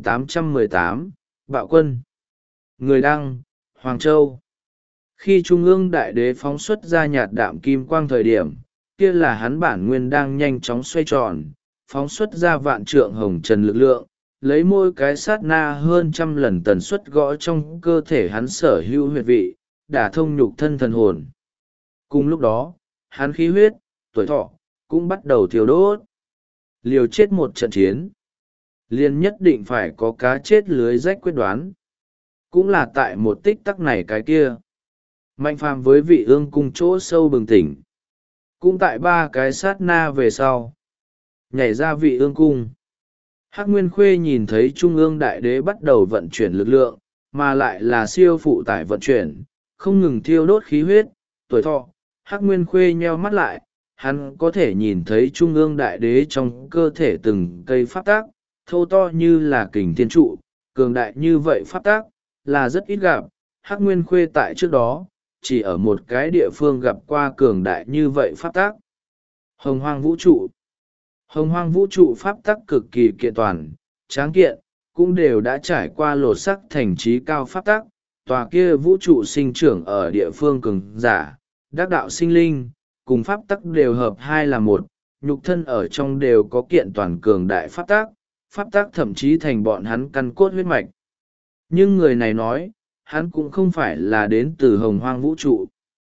Speaker 1: 3818, Bạo quân. Người đăng, Hoàng Châu. Khi Trung ương đại đế phóng xuất ra nhạt đạm kim quang thời điểm, kia là hắn bản nguyên đang nhanh chóng xoay tròn, phóng xuất ra vạn trượng hồng trần lực lượng, lấy mỗi cái sát na hơn 100 lần tần suất gõ trong cơ thể hắn sở hữu huyệt vị, đả thông nhục thân thần hồn. Cùng lúc đó, hắn khí huyết, tuổi thọ, cũng bắt đầu thiêu đốt. Liều chết một trận chiến. Liền nhất định phải có cá chết lưới rách quyết đoán. Cũng là tại một tích tắc này cái kia. Mạnh phàm với vị ương cung chỗ sâu bừng tỉnh. Cũng tại ba cái sát na về sau. Nhảy ra vị ương cung. Hắc Nguyên Khuê nhìn thấy Trung ương đại đế bắt đầu vận chuyển lực lượng, mà lại là siêu phụ tải vận chuyển, không ngừng thiêu đốt khí huyết, tuổi thọ. Hắc Nguyên Khuê nheo mắt lại, hắn có thể nhìn thấy Trung ương đại đế trong cơ thể từng cây pháp tác, thô to như là kình thiên trụ, cường đại như vậy pháp tác, là rất ít gặp. Hắc Nguyên Khuê tại trước đó, chỉ ở một cái địa phương gặp qua cường đại như vậy pháp tác. Hồng hoang vũ trụ. Hồng hoang vũ trụ pháp tắc cực kỳ kiện toàn, tráng kiện, cũng đều đã trải qua lột sắc thành trí cao pháp tắc. Tòa kia vũ trụ sinh trưởng ở địa phương cường giả, đắc đạo sinh linh, cùng pháp tắc đều hợp hai là một, nhục thân ở trong đều có kiện toàn cường đại pháp tắc thậm chí thành bọn hắn căn cốt huyết mạch. Nhưng người này nói, hắn cũng không phải là đến từ hồng hoang vũ trụ.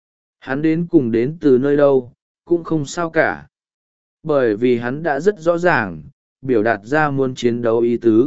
Speaker 1: Hắn đến cùng đến từ nơi đâu, cũng không sao cả. Bởi vì hắn đã rất rõ ràng, biểu đạt ra muốn chiến đấu ý tứ.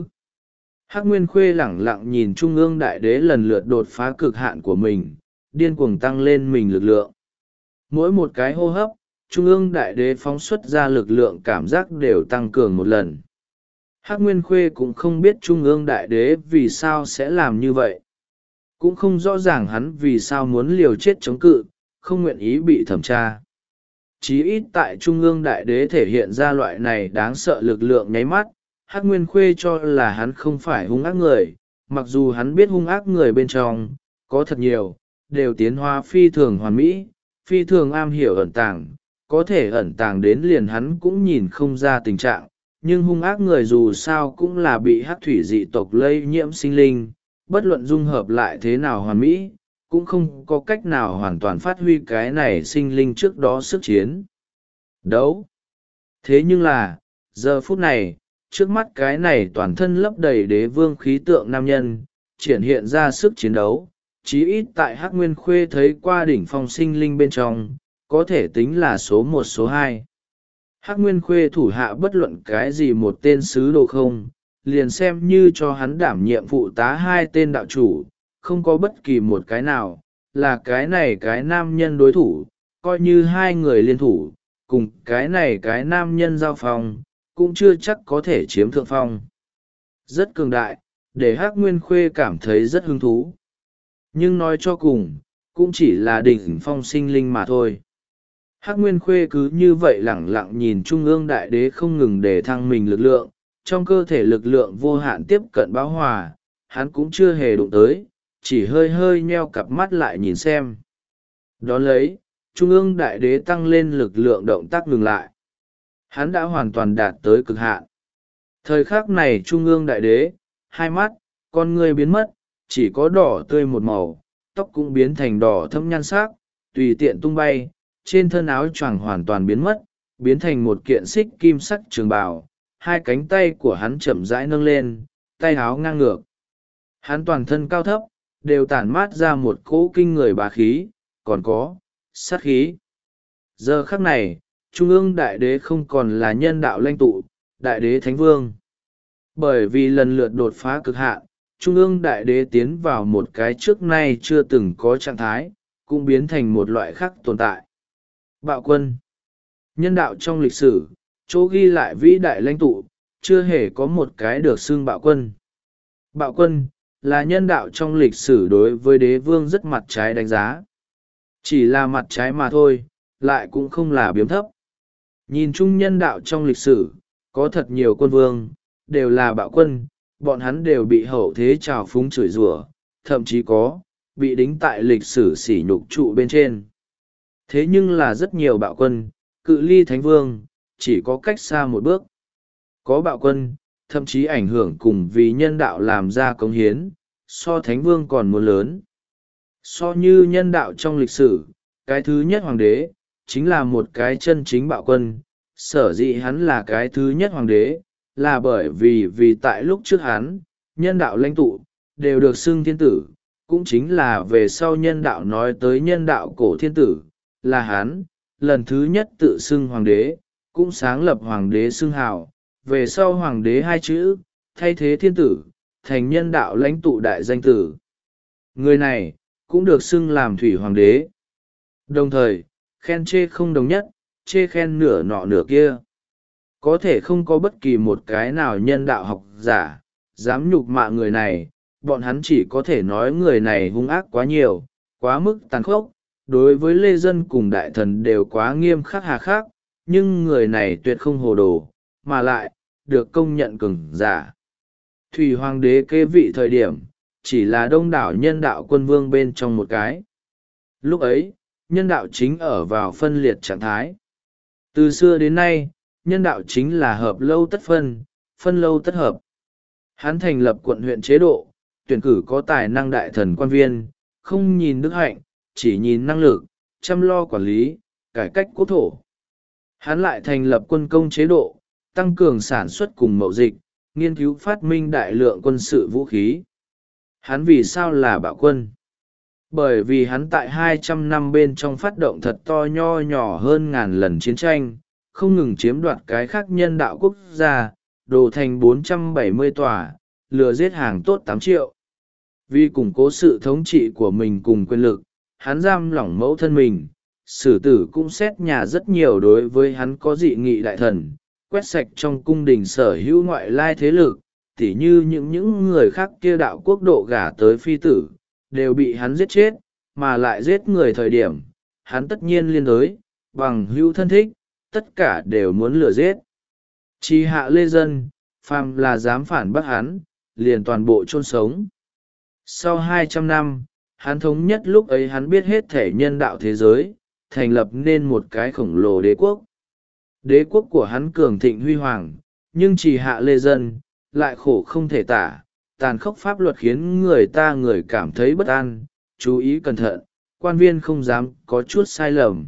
Speaker 1: Hắc Nguyên Khuê lẳng lặng nhìn Trung ương đại đế lần lượt đột phá cực hạn của mình, điên cuồng tăng lên mình lực lượng. Mỗi một cái hô hấp, Trung ương đại đế phóng xuất ra lực lượng cảm giác đều tăng cường một lần. Hắc Nguyên Khuê cũng không biết Trung ương đại đế vì sao sẽ làm như vậy. Cũng không rõ ràng hắn vì sao muốn liều chết chống cự, không nguyện ý bị thẩm tra. Chí ít tại Trung ương đại đế thể hiện ra loại này đáng sợ lực lượng nháy mắt, Hắc Nguyên Khuê cho là hắn không phải hung ác người, mặc dù hắn biết hung ác người bên trong, có thật nhiều, đều tiến hóa phi thường hoàn mỹ, phi thường am hiểu ẩn tàng, có thể ẩn tàng đến liền hắn cũng nhìn không ra tình trạng, nhưng hung ác người dù sao cũng là bị hắc thủy dị tộc lây nhiễm sinh linh, bất luận dung hợp lại thế nào hoàn mỹ, cũng không có cách nào hoàn toàn phát huy cái này sinh linh trước đó sức chiến đấu. Thế nhưng là, giờ phút này, trước mắt cái này toàn thân lấp đầy đế vương khí tượng nam nhân, triển hiện ra sức chiến đấu, chí ít tại Hắc Nguyên Khuê thấy qua đỉnh phong sinh linh bên trong, có thể tính là số 1 số 2. Hắc Nguyên Khuê thủ hạ bất luận cái gì một tên sứ đồ không, liền xem như cho hắn đảm nhiệm phụ tá 2 tên đạo chủ, không có bất kỳ một cái nào, là cái này cái nam nhân đối thủ, coi như 2 người liên thủ, cùng cái này cái nam nhân giao phong, cũng chưa chắc có thể chiếm thượng phong. Rất cường đại, để Hắc Nguyên Khuê cảm thấy rất hứng thú. Nhưng nói cho cùng, cũng chỉ là đỉnh phong sinh linh mà thôi. Hắc Nguyên Khuê cứ như vậy lẳng lặng nhìn Trung ương đại đế không ngừng để thăng mình lực lượng, trong cơ thể lực lượng vô hạn tiếp cận bão hòa, hắn cũng chưa hề đụng tới, chỉ hơi hơi nheo cặp mắt lại nhìn xem. Đón lấy, Trung ương đại đế tăng lên lực lượng động tác ngừng lại. Hắn đã hoàn toàn đạt tới cực hạn. Thời khắc này Trung ương đại đế, hai mắt, con người biến mất, chỉ có đỏ tươi một màu, tóc cũng biến thành đỏ thâm nhan sắc, tùy tiện tung bay, trên thân áo choàng hoàn toàn biến mất, biến thành một kiện xích kim sắc trường bào, hai cánh tay của hắn chậm rãi nâng lên, tay háo ngang ngược. Hắn toàn thân cao thấp, đều tản mát ra một cỗ kinh người bá khí, còn có sát khí. Giờ khắc này, Trung ương đại đế không còn là nhân đạo lãnh tụ, đại đế thánh vương. Bởi vì lần lượt đột phá cực hạn, Trung ương đại đế tiến vào một cái trước nay chưa từng có trạng thái, cũng biến thành một loại khác tồn tại. Bạo quân. Nhân đạo trong lịch sử, chỗ ghi lại vĩ đại lãnh tụ, chưa hề có một cái được xưng bạo quân. Bạo quân, là nhân đạo trong lịch sử đối với đế vương rất mặt trái đánh giá. Chỉ là mặt trái mà thôi, lại cũng không là biếm thấp. Nhìn chung nhân đạo trong lịch sử, có thật nhiều quân vương, đều là bạo quân, bọn hắn đều bị hậu thế trào phúng chửi rủa, thậm chí có, bị đính tại lịch sử sỉ nhục trụ bên trên. Thế nhưng là rất nhiều bạo quân, cự ly thánh vương, chỉ có cách xa một bước. Có bạo quân, thậm chí ảnh hưởng cùng vì nhân đạo làm ra cống hiến, so thánh vương còn muốn lớn. So như nhân đạo trong lịch sử, cái thứ nhất hoàng đế, chính là một cái chân chính bạo quân. Sở dĩ hắn là cái thứ nhất hoàng đế, là bởi vì tại lúc trước hắn, nhân đạo lãnh tụ, đều được xưng thiên tử, cũng chính là về sau nhân đạo nói tới nhân đạo cổ thiên tử, là hắn, lần thứ nhất tự xưng hoàng đế, cũng sáng lập hoàng đế xưng hào, về sau hoàng đế hai chữ, thay thế thiên tử, thành nhân đạo lãnh tụ đại danh tử. Người này, cũng được xưng làm thủy hoàng đế. Đồng thời, khen chê không đồng nhất, chê khen nửa nọ nửa kia. Có thể không có bất kỳ một cái nào nhân đạo học giả, dám nhục mạ người này, bọn hắn chỉ có thể nói người này hung ác quá nhiều, quá mức tàn khốc, đối với lê dân cùng đại thần đều quá nghiêm khắc hà khắc, nhưng người này tuyệt không hồ đồ, mà lại, được công nhận cường giả. Thủy hoàng đế kế vị thời điểm, chỉ là đông đảo nhân đạo quân vương bên trong một cái. Lúc ấy, nhân đạo chính ở vào phân liệt trạng thái. Từ xưa đến nay, nhân đạo chính là hợp lâu tất phân, phân lâu tất hợp. Hắn thành lập quận huyện chế độ, tuyển cử có tài năng đại thần quan viên, không nhìn đức hạnh, chỉ nhìn năng lực, chăm lo quản lý, cải cách quốc thổ. Hắn lại thành lập quân công chế độ, tăng cường sản xuất cùng mậu dịch, nghiên cứu phát minh đại lượng quân sự vũ khí. Hắn vì sao là bạo quân? Bởi vì hắn tại 200 năm bên trong phát động thật to nho nhỏ hơn ngàn lần chiến tranh, không ngừng chiếm đoạt cái khác nhân đạo quốc gia, đổ thành 470 tòa, lừa giết hàng tốt 8 triệu. Vì củng cố sự thống trị của mình cùng quyền lực, hắn giam lỏng mẫu thân mình, xử tử cũng xét nhà rất nhiều đối với hắn có dị nghị đại thần, quét sạch trong cung đình sở hữu ngoại lai thế lực, tỉ như những người khác kia đạo quốc độ gả tới phi tử, đều bị hắn giết chết, mà lại giết người thời điểm, hắn tất nhiên liên đới, bằng hữu thân thích, tất cả đều muốn lừa giết. Chỉ hạ lê dân, phàm là dám phản bác hắn, liền toàn bộ chôn sống. Sau 200 năm, hắn thống nhất lúc ấy hắn biết hết thể nhân đạo thế giới, thành lập nên một cái khổng lồ đế quốc. Đế quốc của hắn cường thịnh huy hoàng, nhưng chỉ hạ lê dân, lại khổ không thể tả, tàn khốc pháp luật khiến người cảm thấy bất an, chú ý cẩn thận, quan viên không dám có chút sai lầm.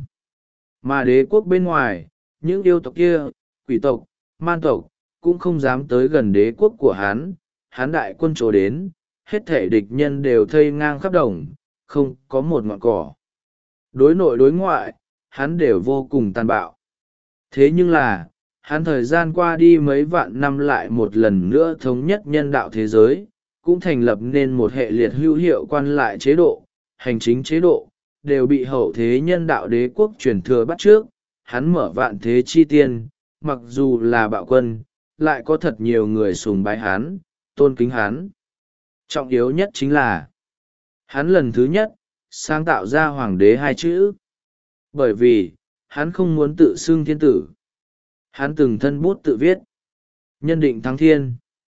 Speaker 1: Mà đế quốc bên ngoài, những yêu tộc kia, quỷ tộc, man tộc, cũng không dám tới gần đế quốc của hắn đại quân trổ đến, hết thể địch nhân đều thây ngang khắp đồng, không có một ngọn cỏ. Đối nội đối ngoại, hắn đều vô cùng tàn bạo. Thế nhưng là, hắn thời gian qua đi mấy vạn năm lại một lần nữa thống nhất nhân đạo thế giới, cũng thành lập nên một hệ liệt hữu hiệu quan lại chế độ, hành chính chế độ, đều bị hậu thế nhân đạo đế quốc truyền thừa bắt trước. Hắn mở vạn thế chi tiên, mặc dù là bạo quân, lại có thật nhiều người sùng bái hắn, tôn kính hắn. Trọng yếu nhất chính là, hắn lần thứ nhất, sáng tạo ra hoàng đế hai chữ. Bởi vì, hắn không muốn tự xưng thiên tử. Hắn từng thân bút tự viết. Nhân định thắng thiên.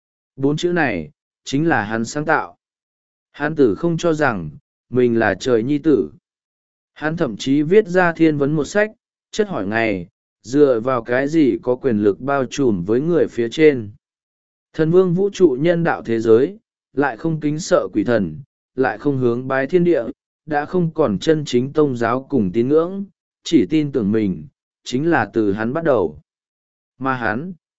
Speaker 1: 4 chữ này, chính là hắn sáng tạo. Hắn tử không cho rằng, mình là trời nhi tử. Hắn thậm chí viết ra thiên vấn một sách, chất hỏi ngày, dựa vào cái gì có quyền lực bao trùm với người phía trên. Thần vương vũ trụ nhân đạo thế giới, lại không kính sợ quỷ thần, lại không hướng bái thiên địa, đã không còn chân chính tôn giáo cùng tín ngưỡng, chỉ tin tưởng mình, chính là từ hắn bắt đầu. Mà hắn,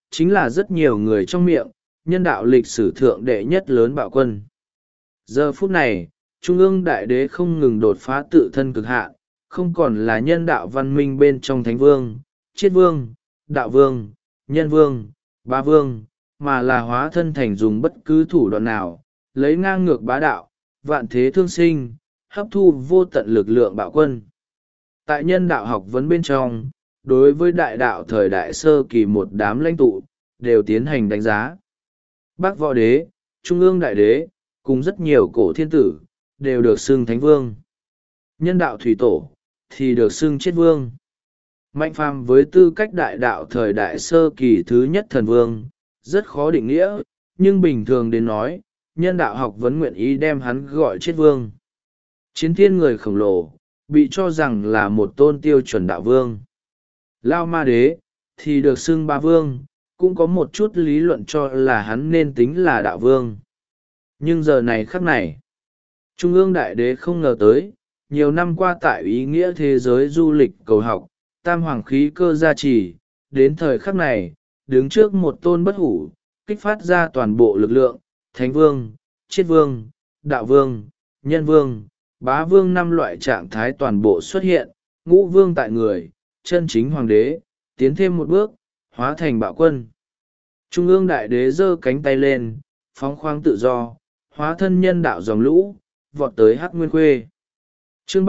Speaker 1: chính là rất nhiều người trong miệng nhân đạo lịch sử thượng đệ nhất lớn bạo quân. Giờ phút này, Trung ương Đại Đế không ngừng đột phá tự thân cực hạn, không còn là nhân đạo văn minh bên trong Thánh Vương, Chiết Vương, Đạo Vương, Nhân Vương, Bá Vương, mà là hóa thân thành dùng bất cứ thủ đoạn nào, lấy ngang ngược bá đạo, vạn thế thương sinh, hấp thu vô tận lực lượng bạo quân. Tại nhân đạo học vấn bên trong, đối với đại đạo thời đại sơ kỳ một đám lãnh tụ, đều tiến hành đánh giá. Bắc Võ Đế, Trung ương Đại Đế, cùng rất nhiều cổ thiên tử, đều được xưng Thánh Vương. Nhân đạo Thủy Tổ, thì được xưng Chiết Vương. Mạnh phàm với tư cách đại đạo thời đại sơ kỳ thứ nhất thần vương, rất khó định nghĩa, nhưng bình thường đến nói, nhân đạo học vấn nguyện ý đem hắn gọi Chiết Vương. Chiến thiên người khổng lồ, bị cho rằng là một tôn tiêu chuẩn đạo vương. Lao Ma Đế, thì được xưng Ba Vương, cũng có một chút lý luận cho là hắn nên tính là đạo vương. Nhưng giờ này khắc này, Trung ương Đại Đế không ngờ tới, nhiều năm qua tại ý nghĩa thế giới du lịch cầu học, tam hoàng khí cơ gia trì, đến thời khắc này, đứng trước một tôn bất hủ, kích phát ra toàn bộ lực lượng, Thánh Vương, Chiết Vương, Đạo Vương, Nhân Vương, Bá Vương năm loại trạng thái toàn bộ xuất hiện, ngũ vương tại người, chân chính hoàng đế, tiến thêm một bước, hóa thành bạo quân. Trung ương Đại Đế giơ cánh tay lên, phóng khoáng tự do, hóa thân nhân đạo dòng lũ, vọt tới Hắc Nguyên Khuê. Chương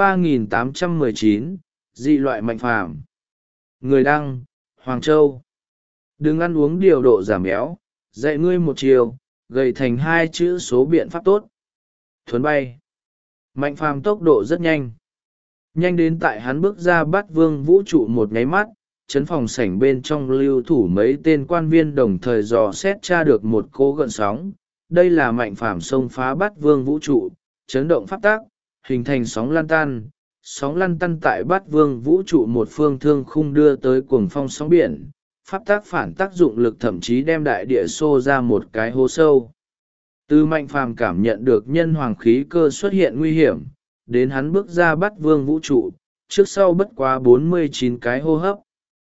Speaker 1: 3819, dị loại mạnh phàm. Người đăng, Hoàng Châu. Đừng ăn uống điều độ giảm béo, dạy ngươi một chiều, gầy thành 2 chữ số biện pháp tốt. Thuấn bay. Mạnh phàm tốc độ rất nhanh. Nhanh đến tại hắn bước ra Bát Vương vũ trụ một nháy mắt, chấn phòng sảnh bên trong lưu thủ mấy tên quan viên đồng thời dò xét tra được một cỗ gợn sóng. Đây là mạnh phàm xông phá Bát Vương vũ trụ, chấn động pháp tác, hình thành sóng lan tan. Sóng lăn tăn tại Bát Vương vũ trụ một phương thương khung đưa tới cuồng phong sóng biển, pháp tác phản tác dụng lực thậm chí đem đại địa xô ra một cái hố sâu. Từ mạnh phàm cảm nhận được nhân hoàng khí cơ xuất hiện nguy hiểm, đến hắn bước ra Bát Vương vũ trụ, trước sau bất quá 49 cái hô hấp.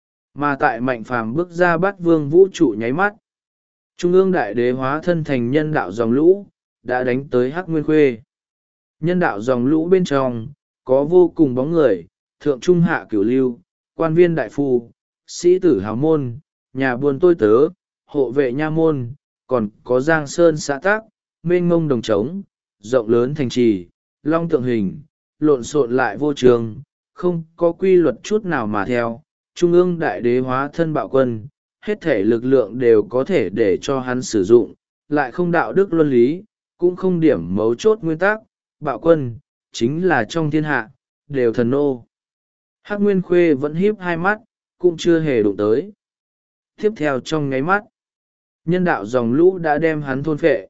Speaker 1: Mà tại mạnh phàm bước ra Bát Vương vũ trụ nháy mắt, Trung ương Đại Đế hóa thân thành nhân đạo dòng lũ, đã đánh tới Hắc Nguyên Khuê. Nhân đạo dòng lũ bên trong, có vô cùng bóng người, thượng trung hạ cửu lưu, quan viên đại phu, sĩ tử hào môn, nhà buôn tôi tớ, hộ vệ nha môn, còn có giang sơn xã tác, mênh mông đồng trống, rộng lớn thành trì, long tượng hình, lộn xộn lại vô trường, không có quy luật chút nào mà theo. Trung ương Đại Đế hóa thân bạo quân, hết thể lực lượng đều có thể để cho hắn sử dụng, lại không đạo đức luân lý, cũng không điểm mấu chốt nguyên tắc, bạo quân, chính là trong thiên hạ, đều thần nô. Hắc Nguyên Khuê vẫn híp hai mắt, cũng chưa hề đụng tới. Tiếp theo trong nháy mắt, nhân đạo dòng lũ đã đem hắn thôn phệ.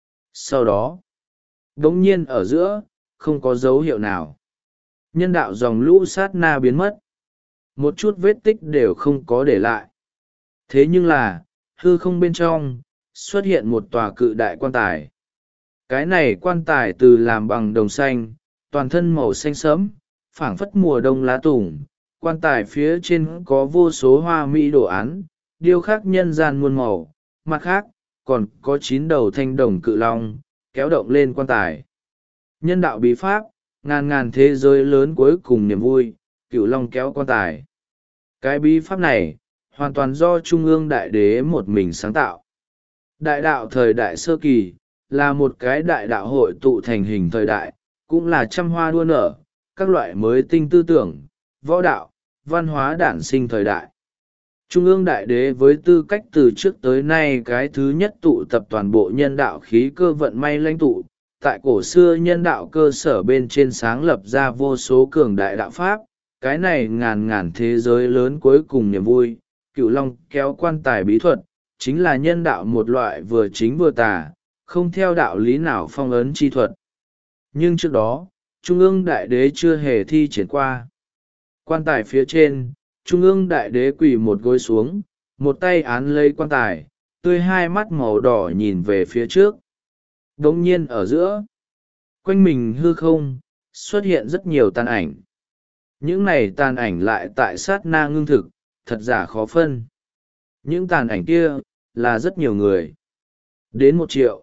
Speaker 1: Sau đó, đống nhiên ở giữa, không có dấu hiệu nào. Nhân đạo dòng lũ sát na biến mất. Một chút vết tích đều không có để lại. Thế nhưng là, hư không bên trong, xuất hiện một tòa cự đại quan tài. Cái này quan tài từ làm bằng đồng xanh, toàn thân màu xanh sẫm, phảng phất mùa đông lá tùng. Quan tài phía trên có vô số hoa mỹ đồ án, điêu khắc nhân gian muôn màu. Mặt khác, còn có 9 đầu thanh đồng cự long, kéo động lên quan tài. Nhân đạo bí pháp, ngàn ngàn thế giới lớn cuối cùng niềm vui, cửu long kéo quan tài. Cái bí pháp này, hoàn toàn do Trung ương Đại Đế một mình sáng tạo. Đại đạo thời đại sơ kỳ, là một cái đại đạo hội tụ thành hình thời đại, cũng là trăm hoa đua nở, các loại mới tinh tư tưởng, võ đạo, văn hóa đản sinh thời đại. Trung ương Đại Đế với tư cách từ trước tới nay cái thứ nhất tụ tập toàn bộ nhân đạo khí cơ vận may lãnh tụ, tại cổ xưa nhân đạo cơ sở bên trên sáng lập ra vô số cường đại đạo pháp, cái này ngàn ngàn thế giới lớn cuối cùng niềm vui, cựu long kéo quan tài bí thuật, chính là nhân đạo một loại vừa chính vừa tà, không theo đạo lý nào phong ấn chi thuật. Nhưng trước đó, Trung ương Đại Đế chưa hề thi triển qua. Quan tài phía trên, Trung ương Đại Đế quỳ một gối xuống, một tay án lấy quan tài, tươi hai mắt màu đỏ nhìn về phía trước. Đống nhiên ở giữa, quanh mình hư không, xuất hiện rất nhiều tàn ảnh. Những này tàn ảnh lại tại sát na ngưng thực, thật giả khó phân. Những tàn ảnh kia là rất nhiều người, đến 1 triệu,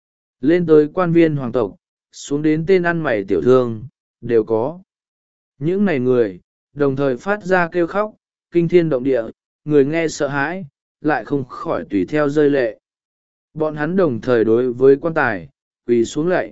Speaker 1: lên tới quan viên hoàng tộc, xuống đến tên ăn mày tiểu thương, đều có. Những này người đồng thời phát ra kêu khóc, kinh thiên động địa, người nghe sợ hãi, lại không khỏi tùy theo rơi lệ. Bọn hắn đồng thời đối với quan tài quỳ xuống lạy.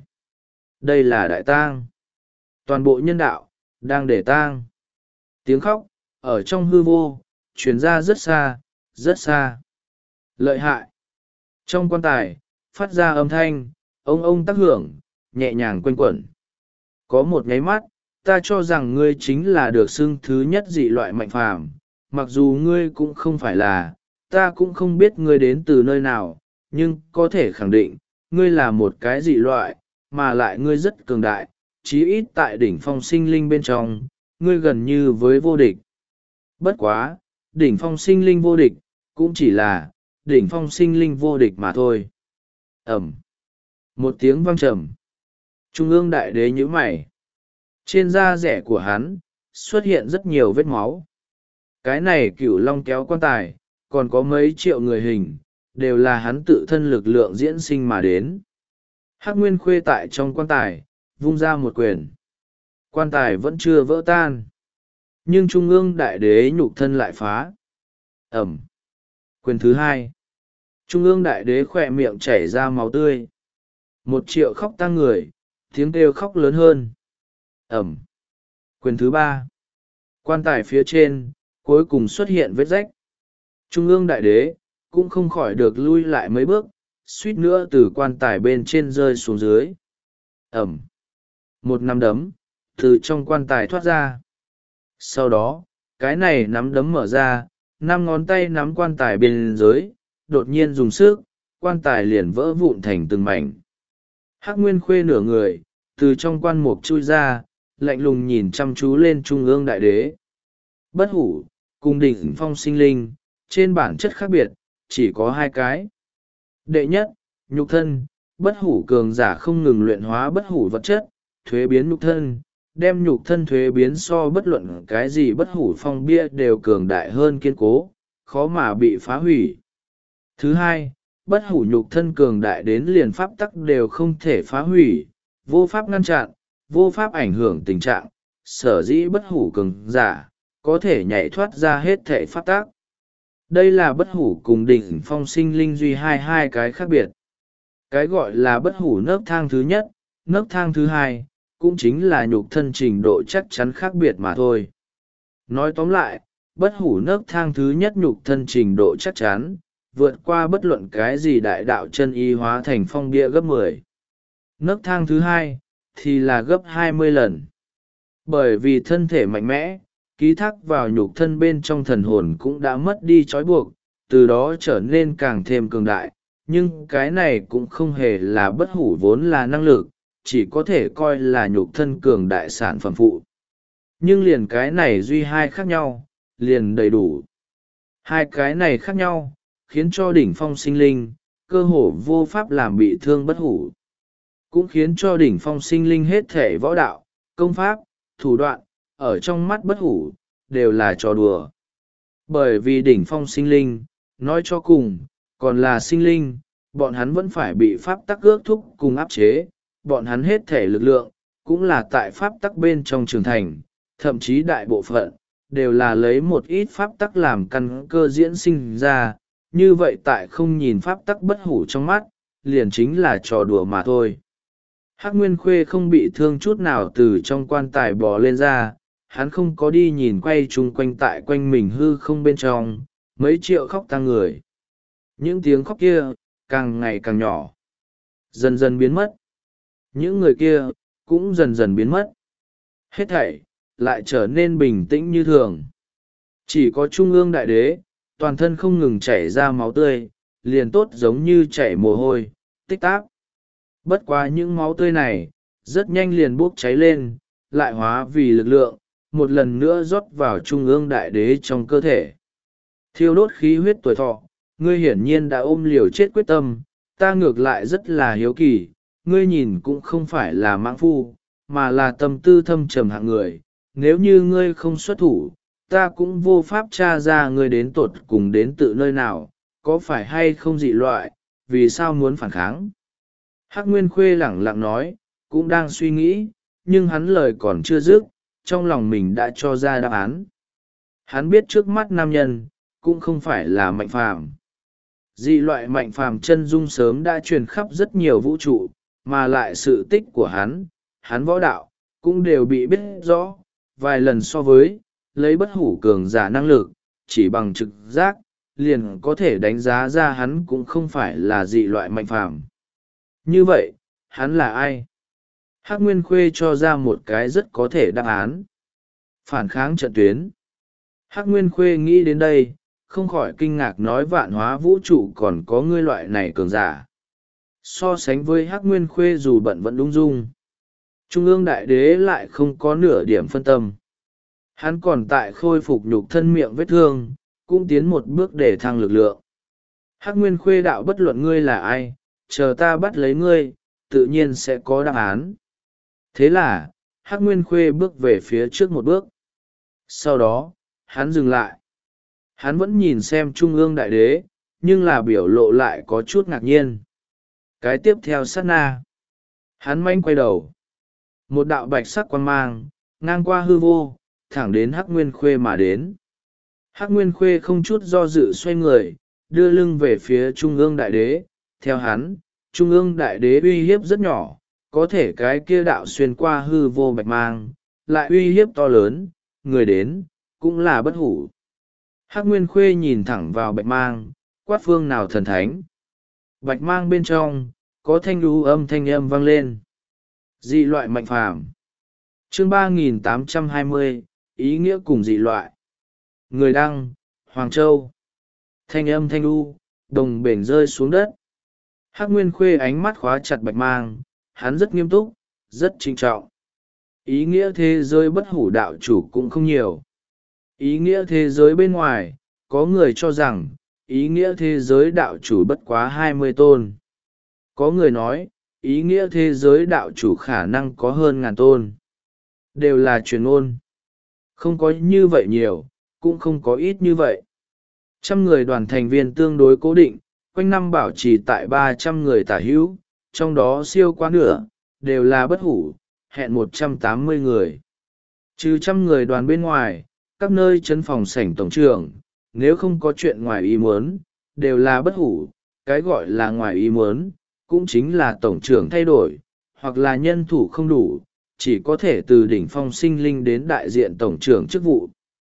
Speaker 1: Đây là đại tang, toàn bộ nhân đạo đang để tang. Tiếng khóc ở trong hư vô truyền ra rất xa, rất xa. Lợi hại. Trong quan tài phát ra âm thanh ông tác hưởng, nhẹ nhàng quanh quẩn. Có một nháy mắt ta cho rằng ngươi chính là được xưng thứ nhất dị loại mạnh phàm, mặc dù ngươi cũng không phải là, ta cũng không biết ngươi đến từ nơi nào, nhưng có thể khẳng định ngươi là một cái dị loại, mà lại ngươi rất cường đại, chí ít tại đỉnh phong sinh linh bên trong, ngươi gần như với vô địch. Bất quá, đỉnh phong sinh linh vô địch, cũng chỉ là đỉnh phong sinh linh vô địch mà thôi. Ẩm. Một tiếng vang trầm. Trung ương đại đế nhíu mày. Trên da rẻ của hắn xuất hiện rất nhiều vết máu. Cái này Cửu Long kéo quan tài, còn có mấy triệu người hình, đều là hắn tự thân lực lượng diễn sinh mà đến. Hắc Nguyên Khuê tại trong quan tài vung ra một quyền. Quan tài vẫn chưa vỡ tan, nhưng trung ương đại đế nhục thân lại phá. Ẩm. Quyền thứ hai. Trung ương đại đế khỏe miệng chảy ra máu tươi. 1 triệu khóc tang người, tiếng kêu khóc lớn hơn. Ẩm. Quyền thứ ba. Quan tài phía trên cuối cùng xuất hiện vết rách. Trung ương đại đế cũng không khỏi được lui lại mấy bước, suýt nữa từ quan tài bên trên rơi xuống dưới. Ẩm. Một nắm đấm từ trong quan tài thoát ra. Sau đó cái này nắm đấm mở ra, 5 ngón tay nắm quan tài bên dưới, đột nhiên dùng sức, quan tài liền vỡ vụn thành từng mảnh. Hắc Nguyên Khuê nửa người từ trong quan mục chui ra, lạnh lùng nhìn chăm chú lên trung ương đại đế. Bất hủ cùng đỉnh phong sinh linh, trên bản chất khác biệt, chỉ có 2 cái. Đệ nhất, nhục thân, bất hủ cường giả không ngừng luyện hóa bất hủ vật chất, thuế biến nhục thân, đem nhục thân thuế biến so bất luận cái gì bất hủ phong bia đều cường đại hơn kiên cố, khó mà bị phá hủy. Thứ hai, bất hủ nhục thân cường đại đến liền pháp tắc đều không thể phá hủy, vô pháp ngăn chặn, vô pháp ảnh hưởng tình trạng, sở dĩ bất hủ cường giả, có thể nhảy thoát ra hết thể pháp tắc. Đây là bất hủ cùng đỉnh phong sinh linh duy hai cái khác biệt. Cái gọi là bất hủ nấc thang thứ nhất, nấc thang thứ hai, cũng chính là nhục thân trình độ chắc chắn khác biệt mà thôi. Nói tóm lại, bất hủ nấc thang thứ nhất nhục thân trình độ chắc chắn, vượt qua bất luận cái gì đại đạo chân y hóa thành phong bia gấp 10. Nấc thang thứ hai, thì là gấp 20 lần. Bởi vì thân thể mạnh mẽ, ký thác vào nhục thân bên trong thần hồn cũng đã mất đi trói buộc, từ đó trở nên càng thêm cường đại, nhưng cái này cũng không hề là bất hủ vốn là năng lực, chỉ có thể coi là nhục thân cường đại sản phẩm phụ. Nhưng liền cái này duy hai khác nhau, liền đầy đủ. Hai cái này khác nhau, khiến cho đỉnh phong sinh linh, cơ hồ vô pháp làm bị thương bất hủ. Cũng khiến cho đỉnh phong sinh linh hết thể võ đạo, công pháp, thủ đoạn, ở trong mắt bất hủ, đều là trò đùa. Bởi vì đỉnh phong sinh linh, nói cho cùng, còn là sinh linh, bọn hắn vẫn phải bị pháp tắc ước thúc cùng áp chế, bọn hắn hết thể lực lượng, cũng là tại pháp tắc bên trong trưởng thành, thậm chí đại bộ phận, đều là lấy một ít pháp tắc làm căn cơ diễn sinh ra, như vậy tại không nhìn pháp tắc bất hủ trong mắt, liền chính là trò đùa mà thôi. Hắc Nguyên Khuê không bị thương chút nào từ trong quan tài bò lên ra, hắn không có đi nhìn quay chung quanh tại quanh mình hư không bên trong, mấy triệu khóc tang người. Những tiếng khóc kia, càng ngày càng nhỏ, dần dần biến mất. Những người kia, cũng dần dần biến mất. Hết thảy, lại trở nên bình tĩnh như thường. Chỉ có trung ương đại đế, toàn thân không ngừng chảy ra máu tươi, liền tốt giống như chảy mồ hôi, tích tắc. Bất quá những máu tươi này, rất nhanh liền bốc cháy lên, lại hóa vì lực lượng, một lần nữa rót vào trung ương đại đế trong cơ thể. Thiêu đốt khí huyết tuổi thọ, ngươi hiển nhiên đã ôm liều chết quyết tâm, ta ngược lại rất là hiếu kỳ, ngươi nhìn cũng không phải là mãng phu, mà là tâm tư thâm trầm hạng người, nếu như ngươi không xuất thủ, ta cũng vô pháp tra ra ngươi đến tột cùng đến tự nơi nào, có phải hay không dị loại, vì sao muốn phản kháng. Hắc Nguyên Khuê lẳng lặng nói, cũng đang suy nghĩ, nhưng hắn lời còn chưa dứt, trong lòng mình đã cho ra đáp án. Hắn biết trước mắt nam nhân cũng không phải là Mạnh Phàm. Dị loại Mạnh Phàm chân dung sớm đã truyền khắp rất nhiều vũ trụ, mà lại sự tích của hắn võ đạo cũng đều bị biết rõ. Vài lần so với lấy bất hủ cường giả năng lực, chỉ bằng trực giác liền có thể đánh giá ra hắn cũng không phải là dị loại Mạnh Phàm. Như vậy hắn là ai? Hắc Nguyên Khuê cho ra một cái rất có thể đáp án. Phản kháng trận tuyến. Hắc Nguyên Khuê nghĩ đến đây, không khỏi kinh ngạc nói vạn hóa vũ trụ còn có ngươi loại này cường giả. So sánh với Hắc Nguyên Khuê dù bận vẫn ung dung. Trung ương đại đế lại không có nửa điểm phân tâm. Hắn còn tại khôi phục nhục thân miệng vết thương, cũng tiến một bước để thăng lực lượng. Hắc Nguyên Khuê đạo bất luận ngươi là ai, chờ ta bắt lấy ngươi, tự nhiên sẽ có đáp án. Thế là, Hắc Nguyên Khuê bước về phía trước một bước. Sau đó, hắn dừng lại. Hắn vẫn nhìn xem Trung ương đại đế, nhưng là biểu lộ lại có chút ngạc nhiên. Cái tiếp theo sát na. Hắn manh quay đầu. Một đạo bạch sắc quang mang, ngang qua hư vô, thẳng đến Hắc Nguyên Khuê mà đến. Hắc Nguyên Khuê không chút do dự xoay người, đưa lưng về phía Trung ương đại đế. Theo hắn, Trung ương đại đế uy hiếp rất nhỏ, có thể cái kia đạo xuyên qua hư vô bạch mang, lại uy hiếp to lớn, người đến, cũng là bất hủ. Hắc Nguyên Khuê nhìn thẳng vào bạch mang, quát phương nào thần thánh. Bạch mang bên trong, có thanh lưu thanh âm vang lên. Dị loại Mạnh Phàm. Chương 3820, ý nghĩa cùng dị loại. Người đăng, Hoàng Châu. Thanh âm thanh lưu, đồng bền rơi xuống đất. Hắc Nguyên Khuê ánh mắt khóa chặt bạch mang, hắn rất nghiêm túc, rất trinh trọng. Ý nghĩa thế giới bất hủ đạo chủ cũng không nhiều. Ý nghĩa thế giới bên ngoài, có người cho rằng, ý nghĩa thế giới đạo chủ bất quá 20 tôn. Có người nói, ý nghĩa thế giới đạo chủ khả năng có hơn 1000 tôn. Đều là truyền ngôn. Không có như vậy nhiều, cũng không có ít như vậy. 100 người đoàn thành viên tương đối cố định, quanh năm bảo trì tại 300 người tả hữu, trong đó siêu quá nửa, đều là bất hủ, hẹn 180 người. Trừ 100 người đoàn bên ngoài, các nơi chấn phòng sảnh tổng trưởng, nếu không có chuyện ngoài ý muốn, đều là bất hủ. Cái gọi là ngoài ý muốn, cũng chính là tổng trưởng thay đổi, hoặc là nhân thủ không đủ, chỉ có thể từ đỉnh phong sinh linh đến đại diện tổng trưởng chức vụ.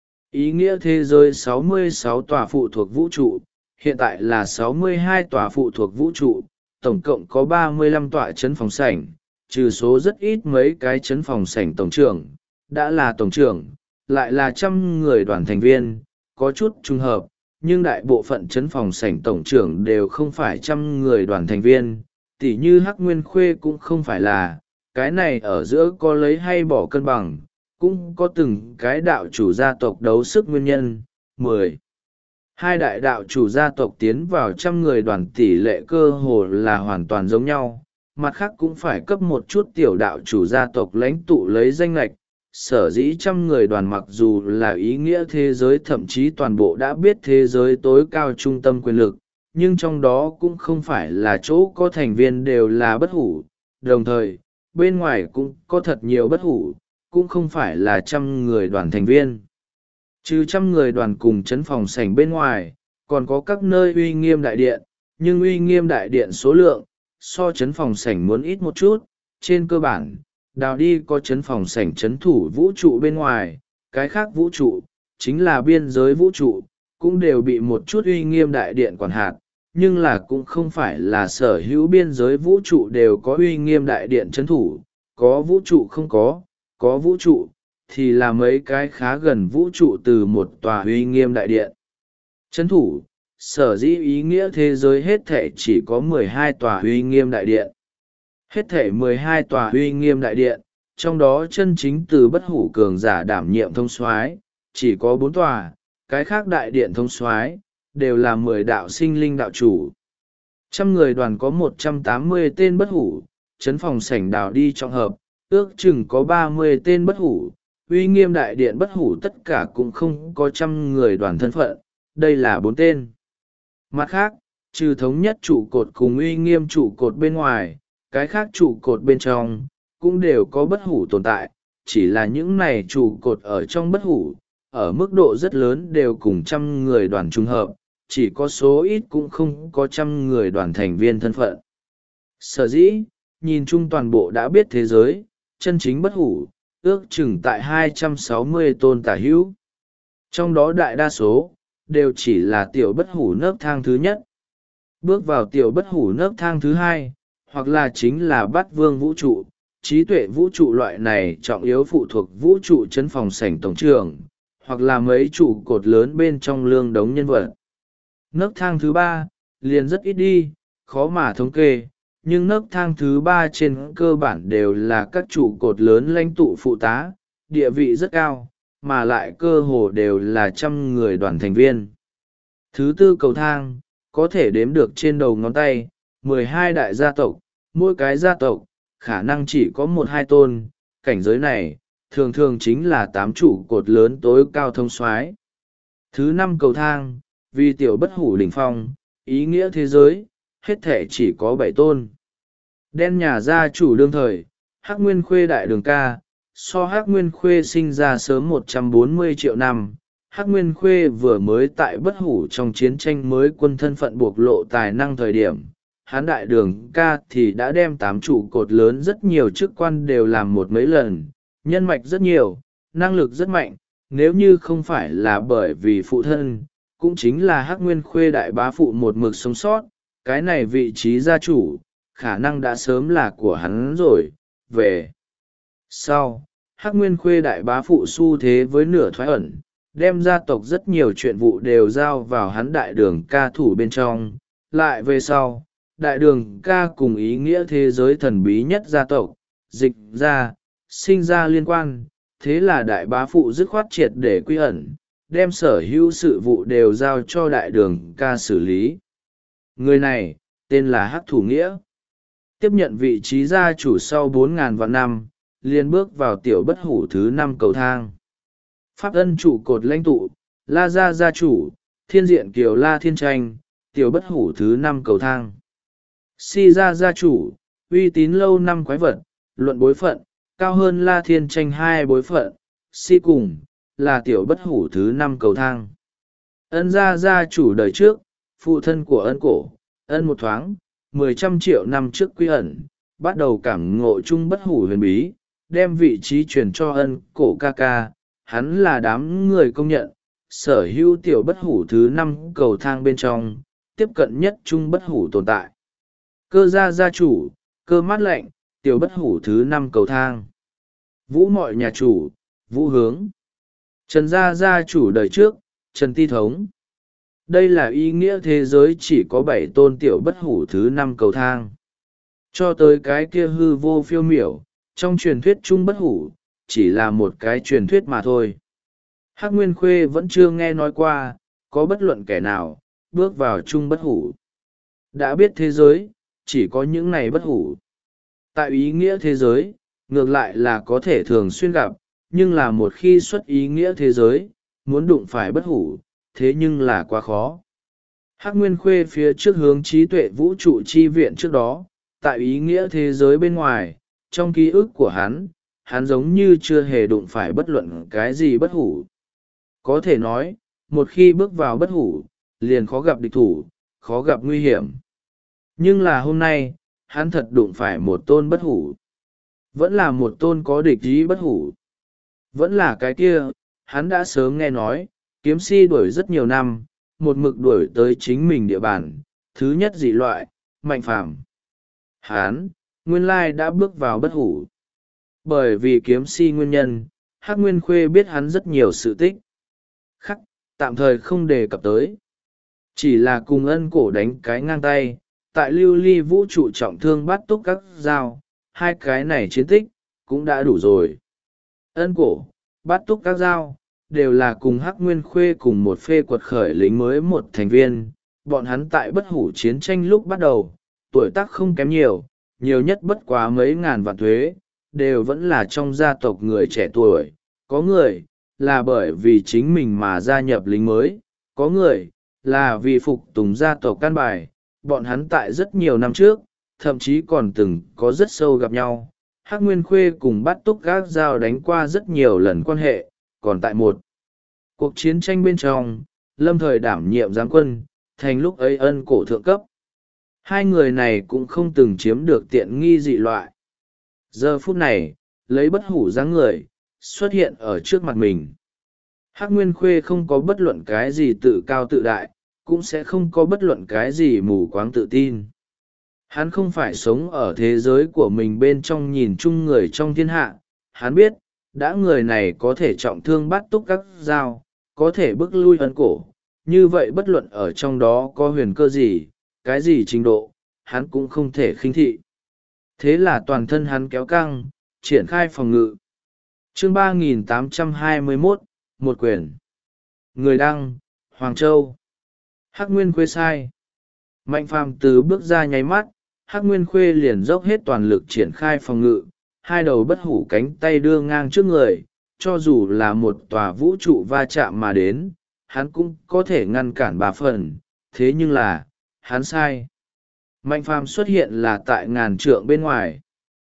Speaker 1: Ý nghĩa thế giới 66 tòa phụ thuộc vũ trụ, hiện tại là 62 tòa phụ thuộc vũ trụ, tổng cộng có 35 tòa chấn phòng sảnh, trừ số rất ít mấy cái chấn phòng sảnh tổng trưởng, đã là tổng trưởng, lại là 100 người đoàn thành viên, có chút trùng hợp, nhưng đại bộ phận chấn phòng sảnh tổng trưởng đều không phải 100 người đoàn thành viên, tỉ như Hắc Nguyên Khuê cũng không phải là, cái này ở giữa có lấy hay bỏ cân bằng, cũng có từng cái đạo chủ gia tộc đấu sức nguyên nhân. 10. Hai đại đạo chủ gia tộc tiến vào 100 người đoàn tỷ lệ cơ hồ là hoàn toàn giống nhau, mặt khác cũng phải cấp một chút tiểu đạo chủ gia tộc lãnh tụ lấy danh lệch. Sở dĩ 100 người đoàn mặc dù là ý nghĩa thế giới thậm chí toàn bộ đã biết thế giới tối cao trung tâm quyền lực, nhưng trong đó cũng không phải là chỗ có thành viên đều là bất hủ, đồng thời, bên ngoài cũng có thật nhiều bất hủ, cũng không phải là 100 người đoàn thành viên. Trừ 100 người đoàn cùng chấn phòng sảnh bên ngoài, còn có các nơi uy nghiêm đại điện, nhưng uy nghiêm đại điện số lượng, so chấn phòng sảnh muốn ít một chút, trên cơ bản, đào đi có chấn phòng sảnh chấn thủ vũ trụ bên ngoài, cái khác vũ trụ, chính là biên giới vũ trụ, cũng đều bị một chút uy nghiêm đại điện quản hạt, nhưng là cũng không phải là sở hữu biên giới vũ trụ đều có uy nghiêm đại điện chấn thủ, có vũ trụ không có vũ trụ, thì là mấy cái khá gần vũ trụ từ một tòa uy nghiêm đại điện. Chấn thủ, sở dĩ ý nghĩa thế giới hết thể chỉ có 12 tòa uy nghiêm đại điện. Hết thể 12 tòa uy nghiêm đại điện, trong đó chân chính từ bất hủ cường giả đảm nhiệm thông soái chỉ có 4 tòa, cái khác đại điện thông soái đều là 10 đạo sinh linh đạo chủ. 100 người đoàn có 180 tên bất hủ, chấn phòng sảnh đào đi trong hợp, ước chừng có 30 tên bất hủ, uy nghiêm đại điện bất hủ tất cả cũng không có 100 người đoàn thân phận, đây là 4 tên. Mặt khác, trừ thống nhất trụ cột cùng uy nghiêm trụ cột bên ngoài, cái khác trụ cột bên trong, cũng đều có bất hủ tồn tại, chỉ là những này trụ cột ở trong bất hủ, ở mức độ rất lớn đều cùng 100 người đoàn trùng hợp, chỉ có số ít cũng không có 100 người đoàn thành viên thân phận. Sở dĩ, nhìn chung toàn bộ đã biết thế giới, chân chính bất hủ, ước chừng tại 260 tôn tả hữu. Trong đó đại đa số, đều chỉ là tiểu bất hủ nấc thang thứ nhất. Bước vào tiểu bất hủ nấc thang thứ hai, hoặc là chính là bát vương vũ trụ, trí tuệ vũ trụ loại này trọng yếu phụ thuộc vũ trụ chấn phòng sảnh tổng trường, hoặc là mấy trụ cột lớn bên trong lương đống nhân vật. Nấc thang thứ ba, liền rất ít đi, khó mà thống kê, nhưng nấc thang thứ ba trên cơ bản đều là các trụ cột lớn lãnh tụ phụ tá, địa vị rất cao, mà lại cơ hồ đều là 100 người đoàn thành viên. Thứ tư cầu thang, có thể đếm được trên đầu ngón tay, 12 đại gia tộc, mỗi cái gia tộc, khả năng chỉ có 1-2 tôn, cảnh giới này, thường thường chính là 8 trụ cột lớn tối cao thông soái. Thứ năm cầu thang, vì tiểu bất hủ đỉnh phong, ý nghĩa thế giới, hết thể chỉ có 7 tôn. Đen nhà gia chủ đương thời, Hắc Nguyên Khuê đại đường ca, so Hắc Nguyên Khuê sinh ra sớm 140 triệu năm. Hắc Nguyên Khuê vừa mới tại bất hủ trong chiến tranh mới quân thân phận bộc lộ tài năng thời điểm. Hán đại đường ca thì đã đem 8 trụ cột lớn rất nhiều chức quan đều làm một mấy lần, nhân mạch rất nhiều, năng lực rất mạnh, nếu như không phải là bởi vì phụ thân, cũng chính là Hắc Nguyên Khuê đại bá phụ một mực sống sót, cái này vị trí gia chủ, khả năng đã sớm là của hắn rồi. Về sau, Hắc Nguyên Khuê đại bá phụ xu thế với nửa thoái ẩn, đem gia tộc rất nhiều chuyện vụ đều giao vào hắn đại đường ca thủ bên trong. Lại về sau, đại đường ca cùng ý nghĩa thế giới thần bí nhất gia tộc, dịch ra, sinh ra liên quan, thế là đại bá phụ dứt khoát triệt để quy ẩn, đem sở hữu sự vụ đều giao cho đại đường ca xử lý. Người này, tên là Hắc Thủ Nghĩa. Tiếp nhận vị trí gia chủ sau 4.000 vạn năm, liền bước vào tiểu bất hủ thứ 5 cầu thang. Pháp ân trụ cột lãnh tụ, La Gia gia chủ, thiên diện kiều La Thiên Tranh, tiểu bất hủ thứ 5 cầu thang. Si Gia gia chủ, uy tín lâu năm quái vật, luận bối phận, cao hơn La Thiên Tranh 2 bối phận, Si cùng, là tiểu bất hủ thứ 5 cầu thang. Ân Gia gia chủ đời trước, phụ thân của ân cổ, ân một thoáng, 10 triệu năm trước quy ẩn, bắt đầu cảm ngộ chung bất hủ huyền bí, đem vị trí truyền cho ân cổ ca ca, hắn là đám người công nhận, sở hữu tiểu bất hủ thứ 5 cầu thang bên trong, tiếp cận nhất chung bất hủ tồn tại. Cơ gia gia chủ, cơ mát lạnh, tiểu bất hủ thứ 5 cầu thang. Vũ mọi nhà chủ, vũ hướng. Trần gia gia chủ đời trước, Trần Ti Thống. Đây là ý nghĩa thế giới chỉ có 7 tôn tiểu bất hủ thứ 5 cầu thang. Cho tới cái kia hư vô phiêu miểu, trong truyền thuyết chung bất hủ, chỉ là một cái truyền thuyết mà thôi. Hắc Nguyên Khuê vẫn chưa nghe nói qua, có bất luận kẻ nào, bước vào chung bất hủ. Đã biết thế giới, chỉ có những này bất hủ. Tại ý nghĩa thế giới, ngược lại là có thể thường xuyên gặp, nhưng là một khi xuất ý nghĩa thế giới, muốn đụng phải bất hủ, thế nhưng là quá khó. Hắc Nguyên Khuê phía trước hướng trí tuệ vũ trụ chi viện trước đó, tại ý nghĩa thế giới bên ngoài, trong ký ức của hắn giống như chưa hề đụng phải bất luận cái gì bất hủ. Có thể nói, một khi bước vào bất hủ, liền khó gặp địch thủ, khó gặp nguy hiểm. Nhưng là hôm nay, hắn thật đụng phải một tôn bất hủ. Vẫn là một tôn có địch ý bất hủ. Vẫn là cái kia, hắn đã sớm nghe nói, kiếm si đuổi rất nhiều năm, một mực đuổi tới chính mình địa bàn, thứ nhất dị loại, mạnh phàm. Hắn, nguyên lai đã bước vào bất hủ. Bởi vì kiếm si nguyên nhân, Hắc Nguyên Khuê biết hắn rất nhiều sự tích. Khắc, tạm thời không đề cập tới. Chỉ là cùng ân cổ đánh cái ngang tay, tại lưu ly vũ trụ trọng thương bắt túc các dao, hai cái này chiến tích, cũng đã đủ rồi. Ân cổ, bắt túc các dao, đều là cùng Hắc Nguyên Khuê cùng một phê quật khởi lính mới một thành viên. Bọn hắn tại bất hủ chiến tranh lúc bắt đầu, tuổi tác không kém nhiều, nhiều nhất bất quá mấy ngàn vạn thuế, đều vẫn là trong gia tộc người trẻ tuổi, có người là bởi vì chính mình mà gia nhập lính mới, có người là vì phục tùng gia tộc căn bài. Bọn hắn tại rất nhiều năm trước thậm chí còn từng có rất sâu gặp nhau. Hắc Nguyên Khuê cùng Bát Túc Gác Dao đánh qua rất nhiều lần quan hệ, còn tại một cuộc chiến tranh bên trong, lâm thời đảm nhiệm giáng quân, thành lúc ấy ân cổ thượng cấp. Hai người này cũng không từng chiếm được tiện nghi dị loại. Giờ phút này, lấy bất hủ dáng người, xuất hiện ở trước mặt mình. Hắc Nguyên Khuê không có bất luận cái gì tự cao tự đại, cũng sẽ không có bất luận cái gì mù quáng tự tin. Hắn không phải sống ở thế giới của mình bên trong nhìn chung người trong thiên hạ. Hắn biết, đã người này có thể trọng thương Bát Túc Gác Dao, có thể bức lui ân cổ, như vậy bất luận ở trong đó có huyền cơ gì, cái gì trình độ, hắn cũng không thể khinh thị. Thế là toàn thân hắn kéo căng, triển khai phòng ngự. Chương 3821, một quyền. Người đăng, Hoàng Châu. Hắc Nguyên Khuê sai. Mạnh Phàm từ bước ra nháy mắt, Hắc Nguyên Khuê liền dốc hết toàn lực triển khai phòng ngự, hai đầu bất hủ cánh tay đưa ngang trước người, cho dù là một tòa vũ trụ va chạm mà đến, hắn cũng có thể ngăn cản 3 phần, thế nhưng là, hắn sai. Mạnh Phàm xuất hiện là tại ngàn trượng bên ngoài.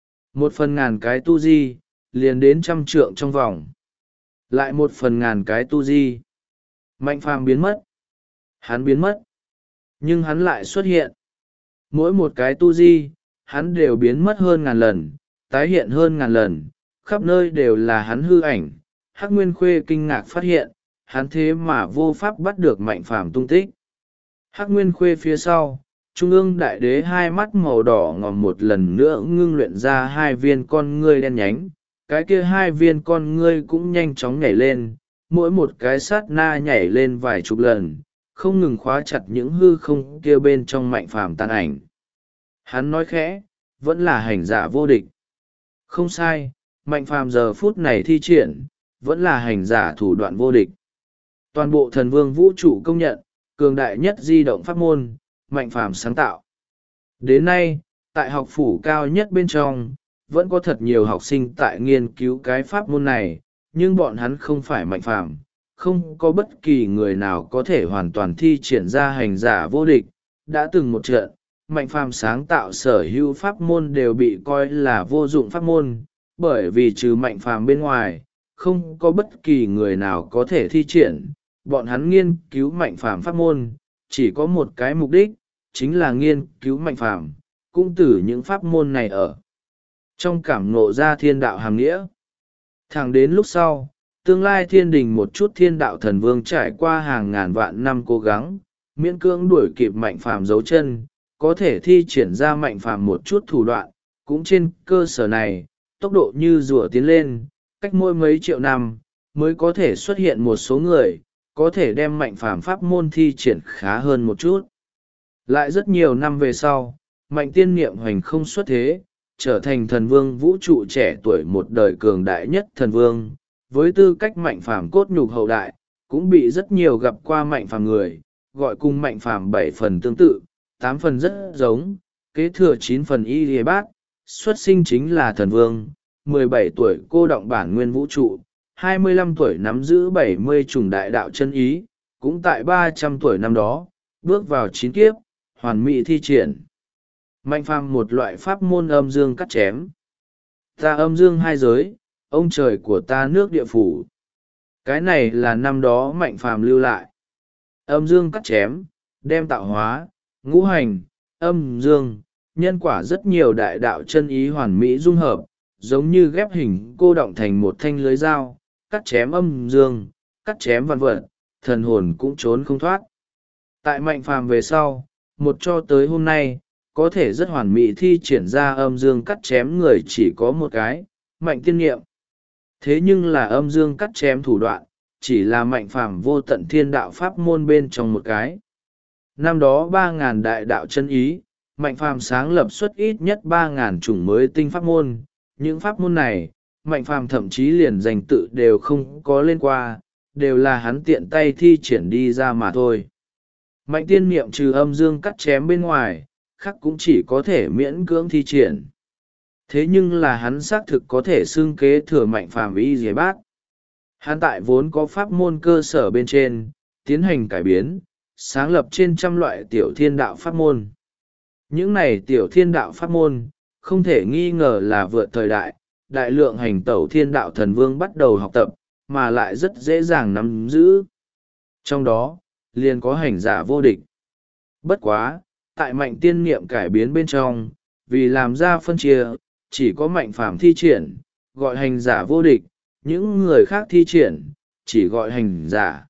Speaker 1: 1/1000 cái tu di, liền đến 100 trượng trong vòng. Lại 1/1000 cái tu di. Mạnh Phàm biến mất. Hắn biến mất. Nhưng hắn lại xuất hiện. Mỗi một cái tu di, hắn đều biến mất hơn 1000 lần, tái hiện hơn 1000 lần, khắp nơi đều là hắn hư ảnh. Hắc Nguyên Khuê kinh ngạc phát hiện, hắn thế mà vô pháp bắt được Mạnh Phàm tung tích. Hắc Nguyên Khuê phía sau, Trung ương Đại Đế hai mắt màu đỏ ngòm một lần nữa ngưng luyện ra 2 viên con ngươi đen nhánh, cái kia 2 viên con ngươi cũng nhanh chóng nhảy lên, mỗi một cái sát na nhảy lên vài chục lần, không ngừng khóa chặt những hư không kia bên trong Mạnh Phàm tàn ảnh. Hắn nói khẽ, vẫn là hành giả vô địch. Không sai, Mạnh Phàm giờ phút này thi triển, vẫn là hành giả thủ đoạn vô địch. Toàn bộ thần vương vũ trụ công nhận, cường đại nhất di động pháp môn, Mạnh Phàm sáng tạo. Đến nay, tại học phủ cao nhất bên trong, vẫn có thật nhiều học sinh tại nghiên cứu cái pháp môn này, nhưng bọn hắn không phải Mạnh Phàm, không có bất kỳ người nào có thể hoàn toàn thi triển ra hành giả vô địch. Đã từng một trận, Mạnh Phàm sáng tạo sở hữu pháp môn đều bị coi là vô dụng pháp môn, bởi vì trừ Mạnh Phàm bên ngoài, không có bất kỳ người nào có thể thi triển. Bọn hắn nghiên cứu Mạnh Phàm pháp môn, chỉ có một cái mục đích, chính là nghiên cứu Mạnh Phàm, cũng từ những pháp môn này ở trong cảm ngộ ra thiên đạo hàm nghĩa. Thẳng đến lúc sau, tương lai thiên đình một chút thiên đạo thần vương trải qua hàng ngàn vạn năm cố gắng, miễn cưỡng đuổi kịp Mạnh Phàm dấu chân, có thể thi triển ra Mạnh Phàm một chút thủ đoạn, cũng trên cơ sở này, tốc độ như rùa tiến lên, cách mỗi mấy triệu năm, mới có thể xuất hiện một số người, có thể đem Mạnh Phàm pháp môn thi triển khá hơn một chút. Lại rất nhiều năm về sau, Mạnh Tiên Niệm hoành không xuất thế, trở thành thần vương vũ trụ trẻ tuổi một đời cường đại nhất thần vương, với tư cách Mạnh Phàm cốt nhục hậu đại, cũng bị rất nhiều gặp qua Mạnh Phàm người, gọi cùng Mạnh Phàm 7 phần tương tự, 8 phần rất giống, kế thừa 9 phần y lìa bát, xuất sinh chính là thần vương, 17 tuổi cô đọng bản nguyên vũ trụ, 25 tuổi nắm giữ 70 chủng đại đạo chân ý, cũng tại 300 tuổi năm đó, bước vào 9 kiếp, hoàn mỹ thi triển. Mạnh Phàm một loại pháp môn âm dương cắt chém. Ta âm dương hai giới, ông trời của ta nước địa phủ. Cái này là năm đó Mạnh Phàm lưu lại. Âm dương cắt chém, đem tạo hóa, ngũ hành, âm dương, nhân quả rất nhiều đại đạo chân ý hoàn mỹ dung hợp, giống như ghép hình cô đọng thành một thanh lưới dao, cắt chém âm dương, cắt chém vạn vật, thần hồn cũng trốn không thoát. Tại Mạnh Phàm về sau, một cho tới hôm nay, có thể rất hoàn mỹ thi triển ra âm dương cắt chém người chỉ có một cái, Mạnh Tiên Niệm. Thế nhưng là âm dương cắt chém thủ đoạn, chỉ là Mạnh Phàm vô tận thiên đạo pháp môn bên trong một cái. Năm đó 3.000 đại đạo chân ý, Mạnh Phàm sáng lập xuất ít nhất 3.000 chủng mới tinh pháp môn. Những pháp môn này, Mạnh Phàm thậm chí liền danh tự đều không có lên qua, đều là hắn tiện tay thi triển đi ra mà thôi. Mạnh Tiên Niệm trừ âm dương cắt chém bên ngoài, khác cũng chỉ có thể miễn cưỡng thi triển. Thế nhưng là hắn xác thực có thể xưng kế thừa Mạnh Phàm y dề bát. Hắn tại vốn có pháp môn cơ sở bên trên, tiến hành cải biến, sáng lập trên trăm loại tiểu thiên đạo pháp môn. Những này tiểu thiên đạo pháp môn, không thể nghi ngờ là vượt thời đại, đại lượng hành tẩu thiên đạo thần vương bắt đầu học tập, mà lại rất dễ dàng nắm giữ. Trong đó, liền có hành giả vô địch. Bất quá, tại mạnh tiên niệm cải biến bên trong, vì làm ra phân chia, chỉ có mạnh phàm thi triển, gọi hành giả vô địch, những người khác thi triển, chỉ gọi hành giả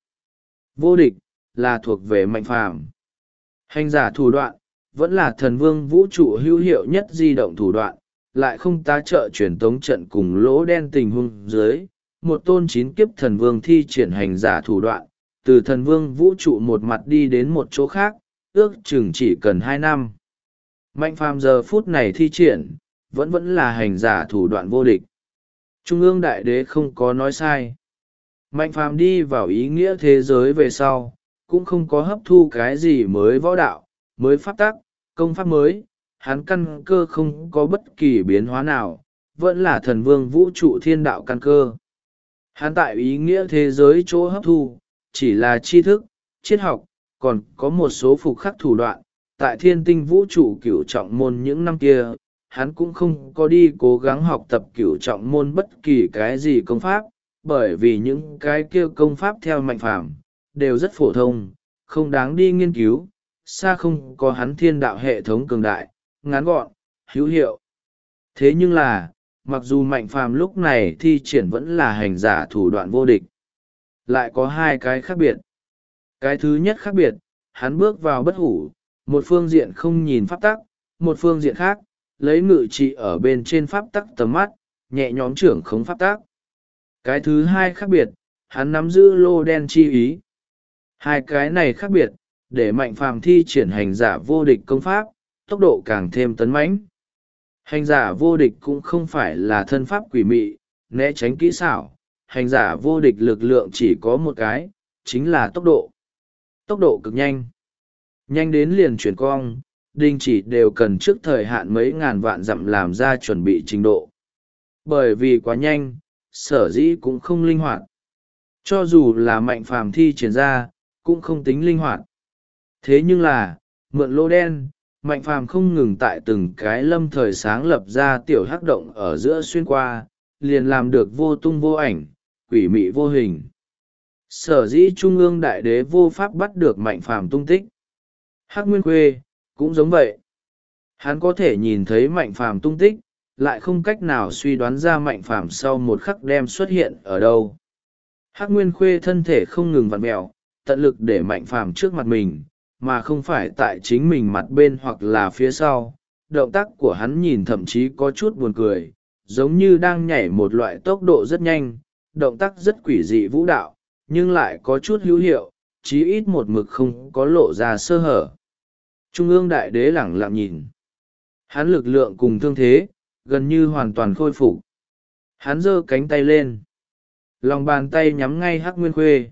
Speaker 1: vô địch, là thuộc về mạnh phàm. Hành giả thủ đoạn, vẫn là thần vương vũ trụ hữu hiệu nhất di động thủ đoạn, lại không tá trợ truyền tống trận cùng lỗ đen tình huống dưới. Một tôn 9 kiếp thần vương thi triển hành giả thủ đoạn, từ thần vương vũ trụ một mặt đi đến một chỗ khác, ước chừng chỉ cần 2 năm. Mạnh phàm giờ phút này thi triển, vẫn là hành giả thủ đoạn vô địch. Trung ương đại đế không có nói sai. Mạnh phàm đi vào ý nghĩa thế giới về sau, cũng không có hấp thu cái gì mới võ đạo, mới pháp tắc, công pháp mới, hắn căn cơ không có bất kỳ biến hóa nào, vẫn là thần vương vũ trụ thiên đạo căn cơ. Hắn tại ý nghĩa thế giới chỗ hấp thu, chỉ là tri thức, triết học, còn có một số phục khắc thủ đoạn. Tại thiên tinh vũ trụ cửu trọng môn những năm kia, hắn cũng không có đi cố gắng học tập cửu trọng môn bất kỳ cái gì công pháp, bởi vì những cái kia công pháp theo mạnh phàm đều rất phổ thông, không đáng đi nghiên cứu, xa không có hắn thiên đạo hệ thống cường đại, ngắn gọn, hữu hiệu. Thế nhưng là, mặc dù mạnh phàm lúc này thi triển vẫn là hành giả thủ đoạn vô địch, lại có hai cái khác biệt. Cái thứ nhất khác biệt, hắn bước vào bất hủ, một phương diện không nhìn pháp tắc, một phương diện khác, lấy ngự trị ở bên trên pháp tắc tầm mắt, nhẹ nhõm trưởng khống pháp tắc. Cái thứ hai khác biệt, hắn nắm giữ lô đen chi ý. Hai cái này khác biệt, để mạnh phàm thi triển hành giả vô địch công pháp, tốc độ càng thêm tấn mãnh. Hành giả vô địch cũng không phải là thân pháp quỷ mị, né tránh kỹ xảo, hành giả vô địch lực lượng chỉ có một cái, chính là tốc độ. Tốc độ cực nhanh. Nhanh đến liền chuyển cong, đình chỉ đều cần trước thời hạn mấy ngàn vạn dặm làm ra chuẩn bị trình độ. Bởi vì quá nhanh, sở dĩ cũng không linh hoạt. Cho dù là mạnh phàm thi triển ra, cũng không tính linh hoạt. Thế nhưng là, mượn lô đen, mạnh phàm không ngừng tại từng cái lâm thời sáng lập ra tiểu hắc động ở giữa xuyên qua, liền làm được vô tung vô ảnh, quỷ mị vô hình. Sở dĩ trung ương đại đế vô pháp bắt được mạnh phàm tung tích. Hắc Nguyên Khuê cũng giống vậy. Hắn có thể nhìn thấy mạnh phàm tung tích, lại không cách nào suy đoán ra mạnh phàm sau một khắc đem xuất hiện ở đâu. Hắc Nguyên Khuê thân thể không ngừng vặn mẹo, tận lực để mạnh phàm trước mặt mình, mà không phải tại chính mình mặt bên hoặc là phía sau. Động tác của hắn nhìn thậm chí có chút buồn cười, giống như đang nhảy một loại tốc độ rất nhanh, động tác rất quỷ dị vũ đạo, nhưng lại có chút hữu hiệu, chí ít một mực không có lộ ra sơ hở. Trung ương đại đế lẳng lặng nhìn. Hắn lực lượng cùng thương thế, gần như hoàn toàn khôi phục. Hắn giơ cánh tay lên. Lòng bàn tay nhắm ngay Hắc Nguyên Khuê.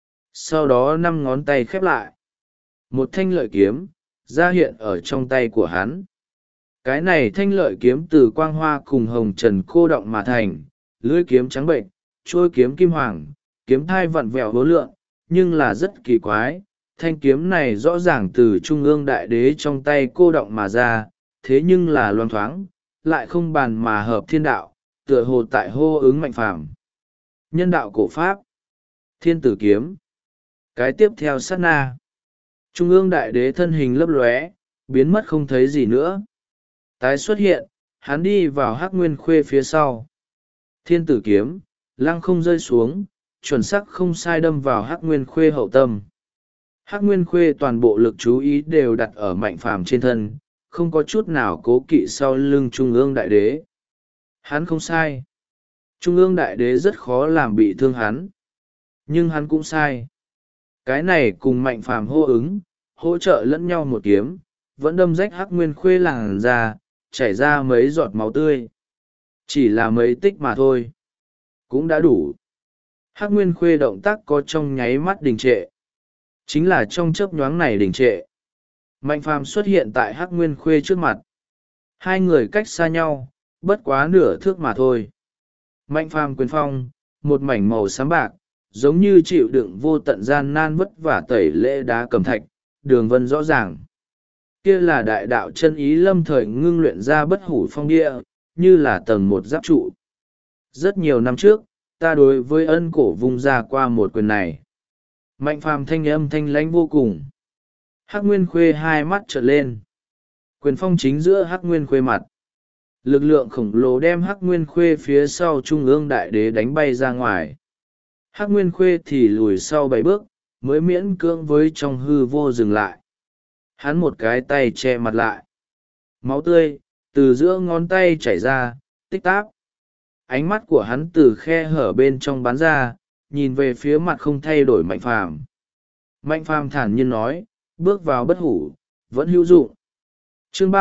Speaker 1: Sau đó 5 ngón tay khép lại. Một thanh lợi kiếm, ra hiện ở trong tay của hắn. Cái này thanh lợi kiếm từ quang hoa cùng hồng trần cô động mà thành, lưỡi kiếm trắng bệnh, trôi kiếm kim hoàng, kiếm thai vặn vẹo hố lượng, nhưng là rất kỳ quái. Thanh kiếm này rõ ràng từ trung ương đại đế trong tay cô động mà ra, thế nhưng là loan thoáng, lại không bàn mà hợp thiên đạo, tựa hồ tại hô ứng mạnh phàm. Nhân đạo cổ pháp, thiên tử kiếm. Cái tiếp theo sát na, trung ương đại đế thân hình lấp lóe, biến mất không thấy gì nữa. Tái xuất hiện, hắn đi vào Hắc Nguyên Khuê phía sau. Thiên tử kiếm, lăng không rơi xuống, chuẩn xác không sai đâm vào Hắc Nguyên Khuê hậu tâm. Hắc Nguyên Khuê toàn bộ lực chú ý đều đặt ở mạnh phàm trên thân, không có chút nào cố kỵ sau lưng trung ương đại đế. Hắn không sai. Trung ương đại đế rất khó làm bị thương hắn. Nhưng hắn cũng sai. Cái này cùng mạnh phàm hô ứng, hỗ trợ lẫn nhau một kiếm, vẫn đâm rách Hắc Nguyên Khuê làn ra, chảy ra mấy giọt máu tươi. Chỉ là mấy tích mà thôi. Cũng đã đủ. Hắc Nguyên Khuê động tác có trong nháy mắt đình trệ. Chính là trong chớp nhoáng này đình trệ. Mạnh phàm xuất hiện tại Hắc Nguyên Khuê trước mặt. Hai người cách xa nhau, bất quá nửa thước mà thôi. Mạnh phàm quyền phong, một mảnh màu xám bạc, giống như chịu đựng vô tận gian nan vất vả tẩy lễ đá cẩm thạch, đường vân rõ ràng. Kia là đại đạo chân ý lâm thời ngưng luyện ra bất hủ phong địa, như là tầng một giáp trụ. Rất nhiều năm trước, ta đối với ân cổ vung ra qua một quyền này. Mạnh phàm thanh âm thanh lãnh vô cùng. Hắc Nguyên Khuê hai mắt trợn lên. Quyền phong chính giữa Hắc Nguyên Khuê mặt. Lực lượng khổng lồ đem Hắc Nguyên Khuê phía sau trung ương đại đế đánh bay ra ngoài. Hắc Nguyên Khuê thì lùi sau 7 bước, mới miễn cưỡng với trong hư vô dừng lại. Hắn một cái tay che mặt lại. Máu tươi từ giữa ngón tay chảy ra, tích táp. Ánh mắt của hắn từ khe hở bên trong bắn ra, nhìn về phía mặt không thay đổi Mạnh phàm. Mạnh phàm thản nhiên nói, bước vào bất hủ, vẫn hữu dụng. Chương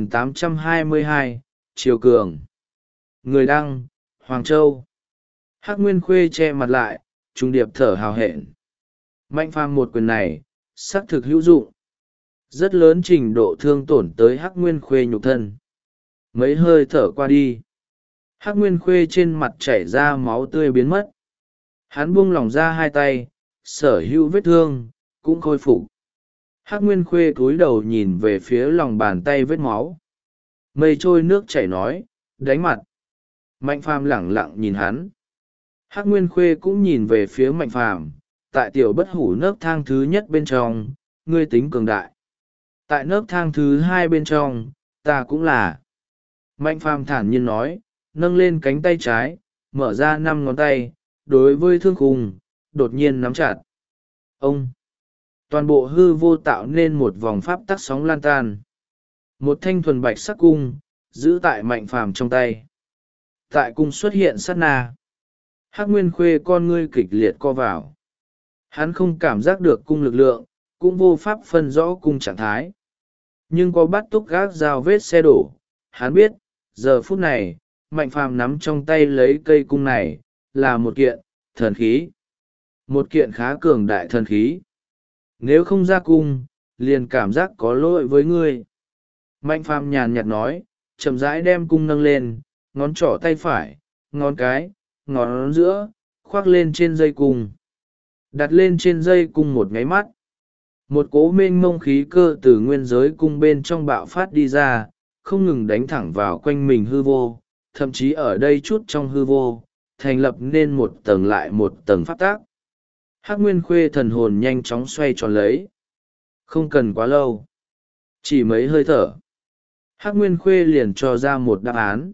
Speaker 1: 3822, Triều Cường. Người đăng, Hoàng Châu. Hắc Nguyên Khuê che mặt lại, trung điệp thở hào hẹn. Mạnh phàm một quyền này, xác thực hữu dụng. Rất lớn trình độ thương tổn tới Hắc Nguyên Khuê nhục thân. Mấy hơi thở qua đi. Hắc Nguyên Khuê trên mặt chảy ra máu tươi biến mất. Hắn buông lỏng ra hai tay, sở hữu vết thương, cũng khôi phục. Hắc Nguyên Khuê cúi đầu nhìn về phía lòng bàn tay vết máu. Mây trôi nước chảy nói, đánh mặt. Mạnh phàm lẳng lặng nhìn hắn. Hắc Nguyên Khuê cũng nhìn về phía Mạnh phàm, tại tiểu bất hủ nấc thang thứ nhất bên trong, ngươi tính cường đại. Tại nấc thang thứ hai bên trong, ta cũng là. Mạnh phàm thản nhiên nói, nâng lên cánh tay trái, mở ra 5 ngón tay, đối với thương khung, đột nhiên nắm chặt. Ông! Toàn bộ hư vô tạo nên một vòng pháp tắc sóng lan tan. Một thanh thuần bạch sắc cung, giữ tại Mạnh phàm trong tay. Tại cung xuất hiện sát na. Hắc Nguyên Khuê con ngươi kịch liệt co vào. Hắn không cảm giác được cung lực lượng, cũng vô pháp phân rõ cung trạng thái. Nhưng có bắt túc gác dao vết xe đổ, hắn biết, giờ phút này, Mạnh phàm nắm trong tay lấy cây cung này, là một kiện, thần khí. Một kiện khá cường đại thần khí. Nếu không ra cung, liền cảm giác có lỗi với ngươi. Mạnh phàm nhàn nhạt nói, chậm rãi đem cung nâng lên, ngón trỏ tay phải, ngón cái, ngón giữa, khoác lên trên dây cung. Đặt lên trên dây cung một nháy mắt. Một cỗ mênh mông khí cơ từ nguyên giới cung bên trong bạo phát đi ra, không ngừng đánh thẳng vào quanh mình hư vô, thậm chí ở đây chút trong hư vô, thành lập nên một tầng lại một tầng pháp tác. Hắc Nguyên Khuê thần hồn nhanh chóng xoay tròn lấy. Không cần quá lâu. Chỉ mấy hơi thở. Hắc Nguyên Khuê liền cho ra một đáp án.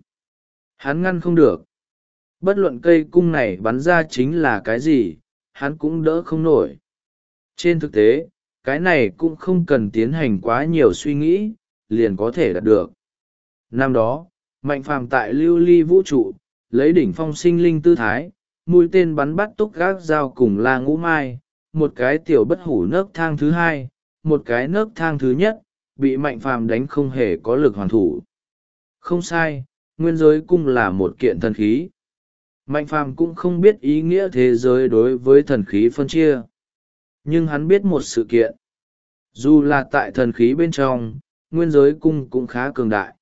Speaker 1: Hắn ngăn không được. Bất luận cây cung này bắn ra chính là cái gì, hắn cũng đỡ không nổi. Trên thực tế, cái này cũng không cần tiến hành quá nhiều suy nghĩ, liền có thể đạt được. Năm đó, Mạnh phàm tại lưu ly vũ trụ, lấy đỉnh phong sinh linh tư thái, mũi tên bắn bắt túc gác dao cùng La Ngũ Mai, một cái tiểu bất hủ nấc thang thứ hai, một cái nấc thang thứ nhất, bị Mạnh phàm đánh không hề có lực hoàn thủ. Không sai, nguyên giới cung là một kiện thần khí. Mạnh phàm cũng không biết ý nghĩa thế giới đối với thần khí phân chia. Nhưng hắn biết một sự kiện. Dù là tại thần khí bên trong, nguyên giới cung cũng khá cường đại.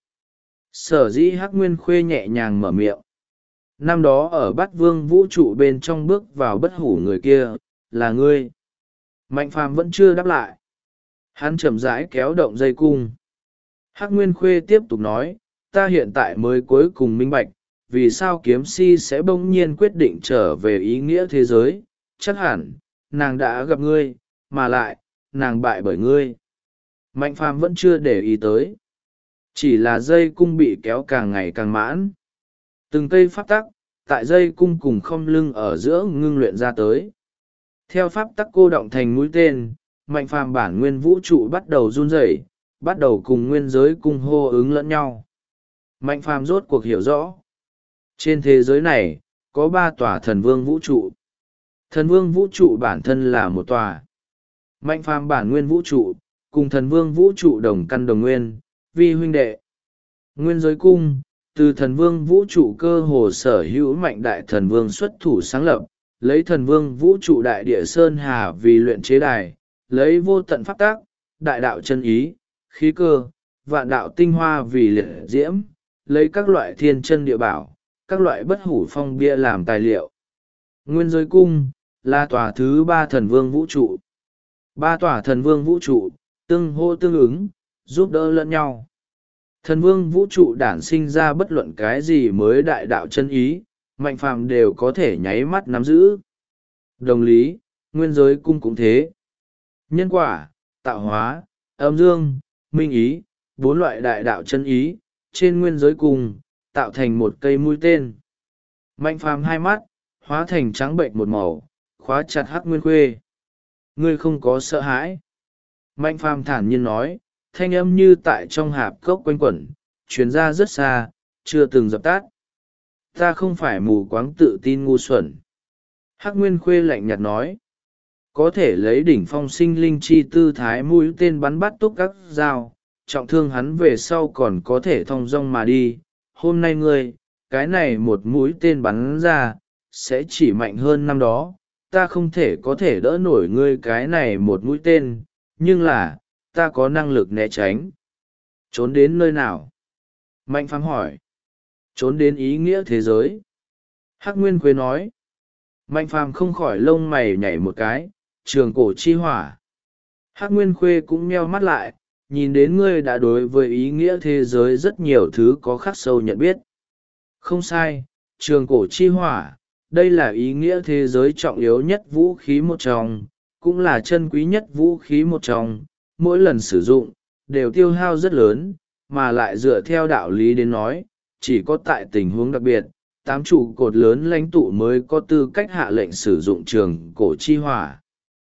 Speaker 1: Sở dĩ Hắc Nguyên Khuê nhẹ nhàng mở miệng. Năm đó ở Bát Vương vũ trụ bên trong bước vào bất hủ người kia, là ngươi. Mạnh phàm vẫn chưa đáp lại. Hắn chậm rãi kéo động dây cung. Hắc Nguyên Khuê tiếp tục nói, ta hiện tại mới cuối cùng minh bạch, vì sao kiếm si sẽ bỗng nhiên quyết định trở về ý nghĩa thế giới. Chắc hẳn, nàng đã gặp ngươi, mà lại, nàng bại bởi ngươi. Mạnh phàm vẫn chưa để ý tới. Chỉ là dây cung bị kéo càng ngày càng mãn. Từng cây pháp tắc, tại dây cung cùng không lưng ở giữa ngưng luyện ra tới. Theo pháp tắc cô động thành mũi tên, Mạnh phàm bản nguyên vũ trụ bắt đầu run rẩy, bắt đầu cùng nguyên giới cung hô ứng lẫn nhau. Mạnh phàm rốt cuộc hiểu rõ. Trên thế giới này, có 3 tòa thần vương vũ trụ. Thần vương vũ trụ bản thân là một tòa. Mạnh phàm bản nguyên vũ trụ, cùng thần vương vũ trụ đồng căn đồng nguyên, vi huynh đệ. Nguyên giới cung, từ thần vương vũ trụ cơ hồ sở hữu mạnh đại thần vương xuất thủ sáng lập, lấy thần vương vũ trụ đại địa sơn hà vì luyện chế đài, lấy vô tận pháp tác, đại đạo chân ý, khí cơ, vạn đạo tinh hoa vì liệt diễm, lấy các loại thiên chân địa bảo, các loại bất hủ phong bia làm tài liệu. Nguyên giới cung là tòa thứ ba thần vương vũ trụ. Ba tòa thần vương vũ trụ tương hô tương ứng, giúp đỡ lẫn nhau. Thần vương vũ trụ đản sinh ra bất luận cái gì mới đại đạo chân ý, Mạnh Phàm đều có thể nháy mắt nắm giữ. Đồng lý, nguyên giới cung cũng thế. Nhân quả, tạo hóa, âm dương, minh ý, bốn loại đại đạo chân ý, trên nguyên giới cung, tạo thành một cây mũi tên. Mạnh Phàm hai mắt, hóa thành trắng bệnh một màu, khóa chặt Hắc Nguyên Khuê. Ngươi không có sợ hãi. Mạnh Phàm thản nhiên nói, thanh âm như tại trong hạp cốc quanh quẩn, truyền ra rất xa, chưa từng dập tắt. Ta không phải mù quáng tự tin ngu xuẩn. Hắc Nguyên Khuê lạnh nhạt nói, có thể lấy đỉnh phong sinh linh chi tư thái mũi tên bắn bắt túc các dao, trọng thương hắn về sau còn có thể thong dong mà đi. Hôm nay ngươi, cái này một mũi tên bắn ra, sẽ chỉ mạnh hơn năm đó. Ta không thể có thể đỡ nổi ngươi cái này một mũi tên, nhưng là, ta có năng lực né tránh. Trốn đến nơi nào? Mạnh Phàm hỏi. Trốn đến ý nghĩa thế giới. Hắc Nguyên Khuê nói. Mạnh Phàm không khỏi lông mày nhảy một cái, trường cổ chi hỏa. Hắc Nguyên Khuê cũng meo mắt lại, nhìn đến ngươi đã đối với ý nghĩa thế giới rất nhiều thứ có khắc sâu nhận biết. Không sai, trường cổ chi hỏa, đây là ý nghĩa thế giới trọng yếu nhất vũ khí một trong, cũng là chân quý nhất vũ khí một trong, mỗi lần sử dụng, đều tiêu hao rất lớn, mà lại dựa theo đạo lý đến nói, chỉ có tại tình huống đặc biệt, 8 trụ cột lớn lãnh tụ mới có tư cách hạ lệnh sử dụng trường cổ chi hỏa.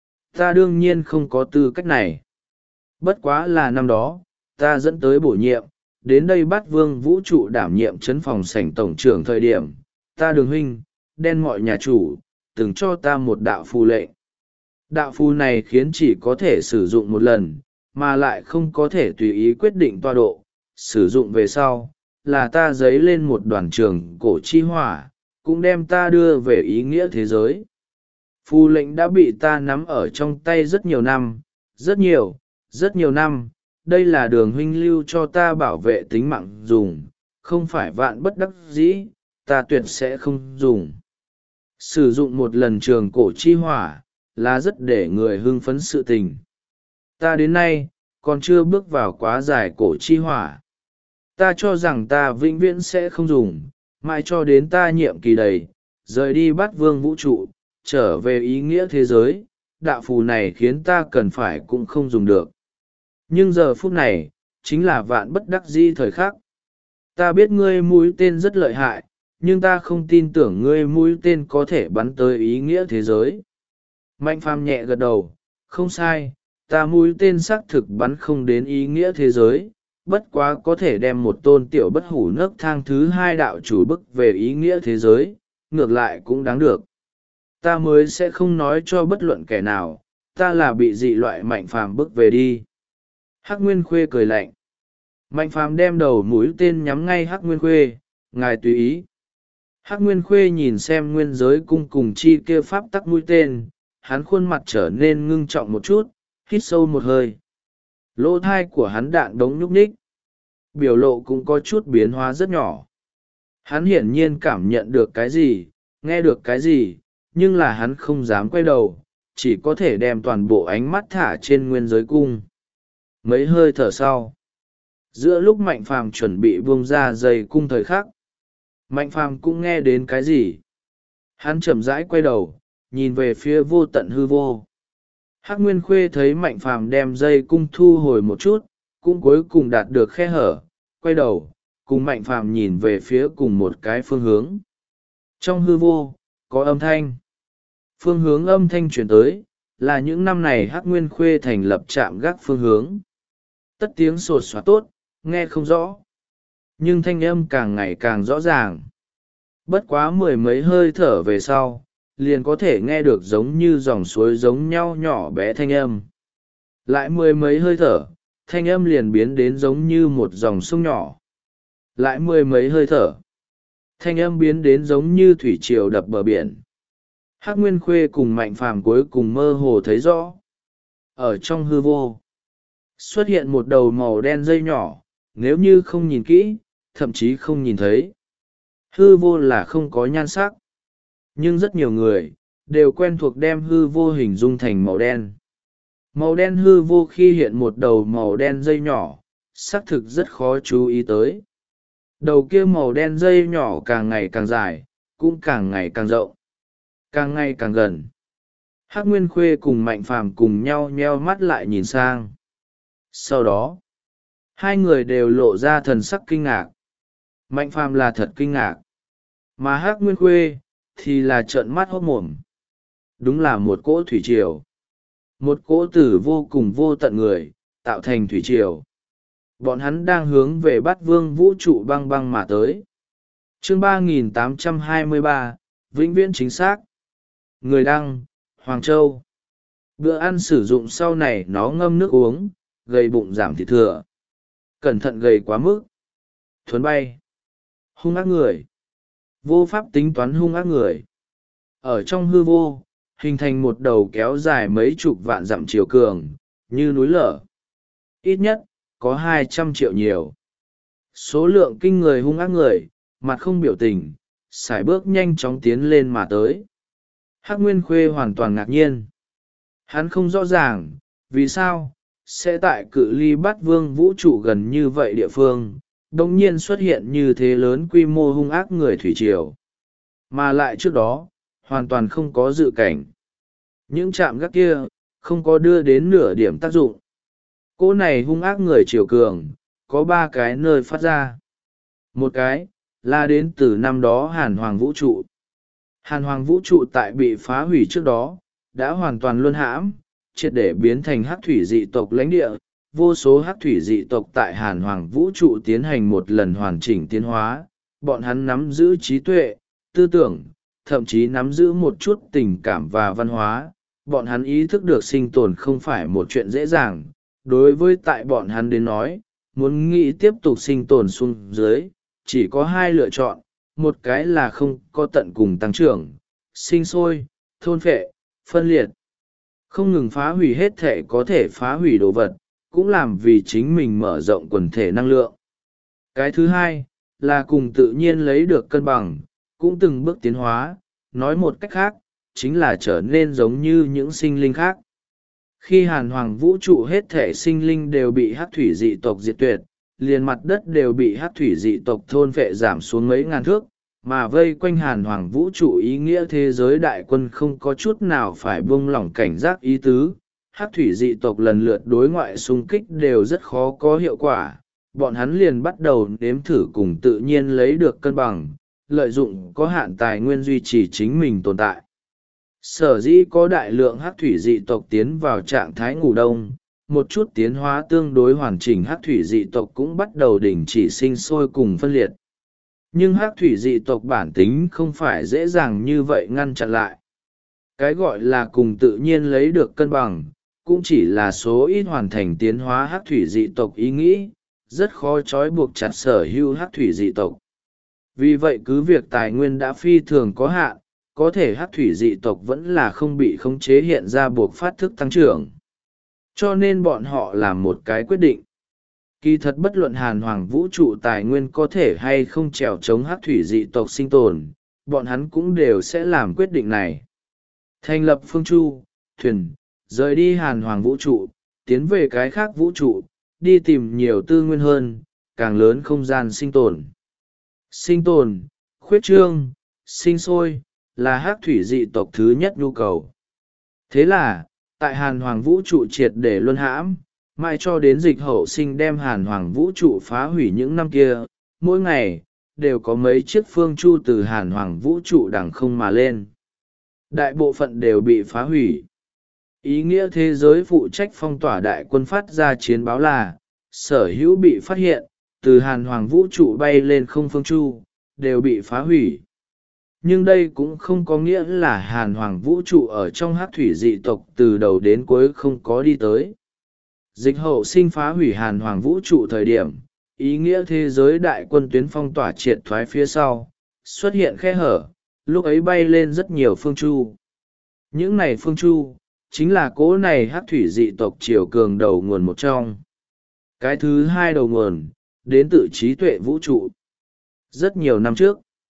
Speaker 1: Ta đương nhiên không có tư cách này. Bất quá là năm đó, ta dẫn tới bổ nhiệm, đến đây bắt vương vũ trụ đảm nhiệm trấn phòng sảnh tổng trưởng thời điểm, ta Đường huynh, đen mọi nhà chủ, từng cho ta một đạo phù lệnh. Đạo phù này khiến chỉ có thể sử dụng một lần, mà lại không có thể tùy ý quyết định tọa độ, sử dụng về sau, là ta dấy lên một đoàn trường cổ chi hỏa, cũng đem ta đưa về ý nghĩa thế giới. Phù lệnh đã bị ta nắm ở trong tay rất nhiều năm, rất nhiều năm, đây là Đường huynh lưu cho ta bảo vệ tính mạng dùng, không phải vạn bất đắc dĩ, ta tuyệt sẽ không dùng. Sử dụng một lần trường cổ chi hỏa, là rất để người hưng phấn sự tình. Ta đến nay, còn chưa bước vào quá dài cổ chi hỏa. Ta cho rằng ta vĩnh viễn sẽ không dùng, mãi cho đến ta nhiệm kỳ đầy, rời đi bắt vương vũ trụ, trở về ý nghĩa thế giới, đạo phù này khiến ta cần phải cũng không dùng được. Nhưng giờ phút này, chính là vạn bất đắc dĩ thời khắc. Ta biết ngươi mũi tên rất lợi hại, nhưng ta không tin tưởng ngươi mũi tên có thể bắn tới ý nghĩa thế giới. Mạnh Phàm nhẹ gật đầu, không sai, ta mũi tên xác thực bắn không đến ý nghĩa thế giới, bất quá có thể đem một tôn tiểu bất hủ nấc thang thứ hai đạo chủ bức về ý nghĩa thế giới, ngược lại cũng đáng được. Ta mới sẽ không nói cho bất luận kẻ nào, ta là bị dị loại Mạnh Phàm bức về đi. Hắc Nguyên Khuê cười lạnh. Mạnh Phàm đem đầu mũi tên nhắm ngay Hắc Nguyên Khuê, ngài tùy ý. Hắc Nguyên Khuê nhìn xem nguyên giới cung cùng chi kia pháp tắc mũi tên, hắn khuôn mặt trở nên ngưng trọng một chút, hít sâu một hơi. Lỗ thai của hắn đạn đống nhúc nhích. Biểu lộ cũng có chút biến hóa rất nhỏ. Hắn hiển nhiên cảm nhận được cái gì, nghe được cái gì, nhưng là hắn không dám quay đầu, chỉ có thể đem toàn bộ ánh mắt thả trên nguyên giới cung. Mấy hơi thở sau, giữa lúc Mạnh Phàm chuẩn bị buông ra dây cung thời khắc, Mạnh Phàm cũng nghe đến cái gì. Hắn chậm rãi quay đầu, nhìn về phía vô tận hư vô. Hắc Nguyên Khuê thấy Mạnh Phàm đem dây cung thu hồi một chút, cũng cuối cùng đạt được khe hở, quay đầu, cùng Mạnh Phàm nhìn về phía cùng một cái phương hướng. Trong hư vô, có âm thanh. Phương hướng âm thanh chuyển tới, là những năm này Hắc Nguyên Khuê thành lập trạm gác phương hướng. Tất tiếng sột soạt tốt, nghe không rõ. Nhưng thanh âm càng ngày càng rõ ràng. Bất quá mười mấy hơi thở về sau, liền có thể nghe được giống như dòng suối giống nhau nhỏ bé thanh âm. Lại mười mấy hơi thở, thanh âm liền biến đến giống như một dòng sông nhỏ. Lại mười mấy hơi thở, thanh âm biến đến giống như thủy triều đập bờ biển. Hắc Nguyên Khuê cùng Mạnh Phàm cuối cùng mơ hồ thấy rõ. Ở trong hư vô, xuất hiện một đầu màu đen dây nhỏ, nếu như không nhìn kỹ, thậm chí không nhìn thấy. Hư vô là không có nhan sắc. nhưng rất nhiều người đều quen thuộc đem hư vô hình dung thành màu đen. Màu đen hư vô khi hiện một đầu màu đen dây nhỏ xác thực rất khó chú ý tới. Đầu kia màu đen dây nhỏ càng ngày càng dài, cũng càng ngày càng rộng, càng ngày càng gần. Hắc Nguyên Khuê cùng Mạnh Phàm cùng nhau nheo mắt lại nhìn sang. Sau đó hai người đều lộ ra thần sắc kinh ngạc. Mạnh Phàm là thật kinh ngạc, mà Hắc Nguyên Khuê thì là trợn mắt hốt mồm. Đúng là một cỗ thủy triều, một cỗ tử vô cùng vô tận người tạo thành thủy triều. Bọn hắn đang hướng về Bát Vương vũ trụ băng băng mà tới. Chương 3823, vĩnh viễn chính xác. Người đăng, Hoàng Châu. Bữa ăn sử dụng sau này nó ngâm nước uống, gây bụng giảm thịt thừa. Cẩn thận gầy quá mức. Thuấn bay. Hung ác người. Vô pháp tính toán hung ác người. Ở trong hư vô, hình thành một đầu kéo dài mấy chục vạn dặm chiều cường, như núi lở. Ít nhất, có 200 triệu nhiều. Số lượng kinh người hung ác người, mặt không biểu tình, sải bước nhanh chóng tiến lên mà tới. Hắc Nguyên Khuê hoàn toàn ngạc nhiên. Hắn không rõ ràng, vì sao, sẽ tại cự ly Bát Vương vũ trụ gần như vậy địa phương, đồng nhiên xuất hiện như thế lớn quy mô hung ác người thủy triều. Mà lại trước đó, hoàn toàn không có dự cảnh. Những trạm gác kia, không có đưa đến nửa điểm tác dụng. Cỗ này hung ác người triều cường, có 3 cái nơi phát ra. Một cái, là đến từ năm đó Hàn Hoàng vũ trụ. Hàn Hoàng vũ trụ tại bị phá hủy trước đó, đã hoàn toàn luân hãm, triệt để biến thành hắc thủy dị tộc lãnh địa. Vô số hắc thủy dị tộc tại Hàn Hoàng vũ trụ tiến hành một lần hoàn chỉnh tiến hóa, bọn hắn nắm giữ trí tuệ, tư tưởng, thậm chí nắm giữ một chút tình cảm và văn hóa. Bọn hắn ý thức được sinh tồn không phải một chuyện dễ dàng. Đối với tại bọn hắn đến nói, muốn nghĩ tiếp tục sinh tồn xuống dưới, chỉ có 2 lựa chọn, một cái là không có tận cùng tăng trưởng, sinh sôi, thôn phệ, phân liệt. Không ngừng phá hủy hết thể có thể phá hủy đồ vật, cũng làm vì chính mình mở rộng quần thể năng lượng. Cái thứ hai, là cùng tự nhiên lấy được cân bằng, cũng từng bước tiến hóa, nói một cách khác, chính là trở nên giống như những sinh linh khác. Khi Hàn Hoàng vũ trụ hết thể sinh linh đều bị hắc thủy dị tộc diệt tuyệt, liền mặt đất đều bị hắc thủy dị tộc thôn phệ giảm xuống mấy ngàn thước, mà vây quanh Hàn Hoàng vũ trụ ý nghĩa thế giới đại quân không có chút nào phải buông lỏng cảnh giác ý tứ. Hắc thủy dị tộc lần lượt đối ngoại xung kích đều rất khó có hiệu quả, bọn hắn liền bắt đầu nếm thử cùng tự nhiên lấy được cân bằng, lợi dụng có hạn tài nguyên duy trì chính mình tồn tại. Sở dĩ có đại lượng hắc thủy dị tộc tiến vào trạng thái ngủ đông, một chút tiến hóa tương đối hoàn chỉnh hắc thủy dị tộc cũng bắt đầu đình chỉ sinh sôi cùng phân liệt. Nhưng hắc thủy dị tộc bản tính không phải dễ dàng như vậy ngăn chặn lại. Cái gọi là cùng tự nhiên lấy được cân bằng, cũng chỉ là số ít hoàn thành tiến hóa hắc thủy dị tộc ý nghĩ, rất khó trói buộc chặt sở hữu hắc thủy dị tộc. Vì vậy cứ việc tài nguyên đã phi thường có hạn, có thể hắc thủy dị tộc vẫn là không bị khống chế hiện ra buộc phát thức tăng trưởng. Cho nên bọn họ làm một cái quyết định. Kỳ thật bất luận Hàn Hoàng vũ trụ tài nguyên có thể hay không trèo chống hắc thủy dị tộc sinh tồn, bọn hắn cũng đều sẽ làm quyết định này. Thành lập phương chu, thuyền, rời đi Hàn Hoàng vũ trụ, tiến về cái khác vũ trụ, đi tìm nhiều tư nguyên hơn, càng lớn không gian sinh tồn. Sinh tồn, khuyết trương, sinh sôi, là hắc thủy dị tộc thứ nhất nhu cầu. Thế là, tại Hàn Hoàng vũ trụ triệt để luân hãm, mãi cho đến Dịch Hậu Sinh đem Hàn Hoàng vũ trụ phá hủy những năm kia, mỗi ngày, đều có mấy chiếc phương chu từ Hàn Hoàng vũ trụ đằng không mà lên. Đại bộ phận đều bị phá hủy. Ý nghĩa thế giới phụ trách phong tỏa đại quân phát ra chiến báo là, sở hữu bị phát hiện, từ Hàn Hoàng vũ trụ bay lên không phương chu, đều bị phá hủy. Nhưng đây cũng không có nghĩa là Hàn Hoàng vũ trụ ở trong hắc thủy dị tộc từ đầu đến cuối không có đi tới. Dịch Hậu Sinh phá hủy Hàn Hoàng vũ trụ thời điểm, ý nghĩa thế giới đại quân tuyến phong tỏa triệt thoái phía sau, xuất hiện khe hở, lúc ấy bay lên rất nhiều phương chu. Những này phương chu, chính là cỗ này hắc thủy dị tộc triều cường đầu nguồn một trong. Cái thứ hai đầu nguồn, đến từ trí tuệ vũ trụ. Rất nhiều năm trước,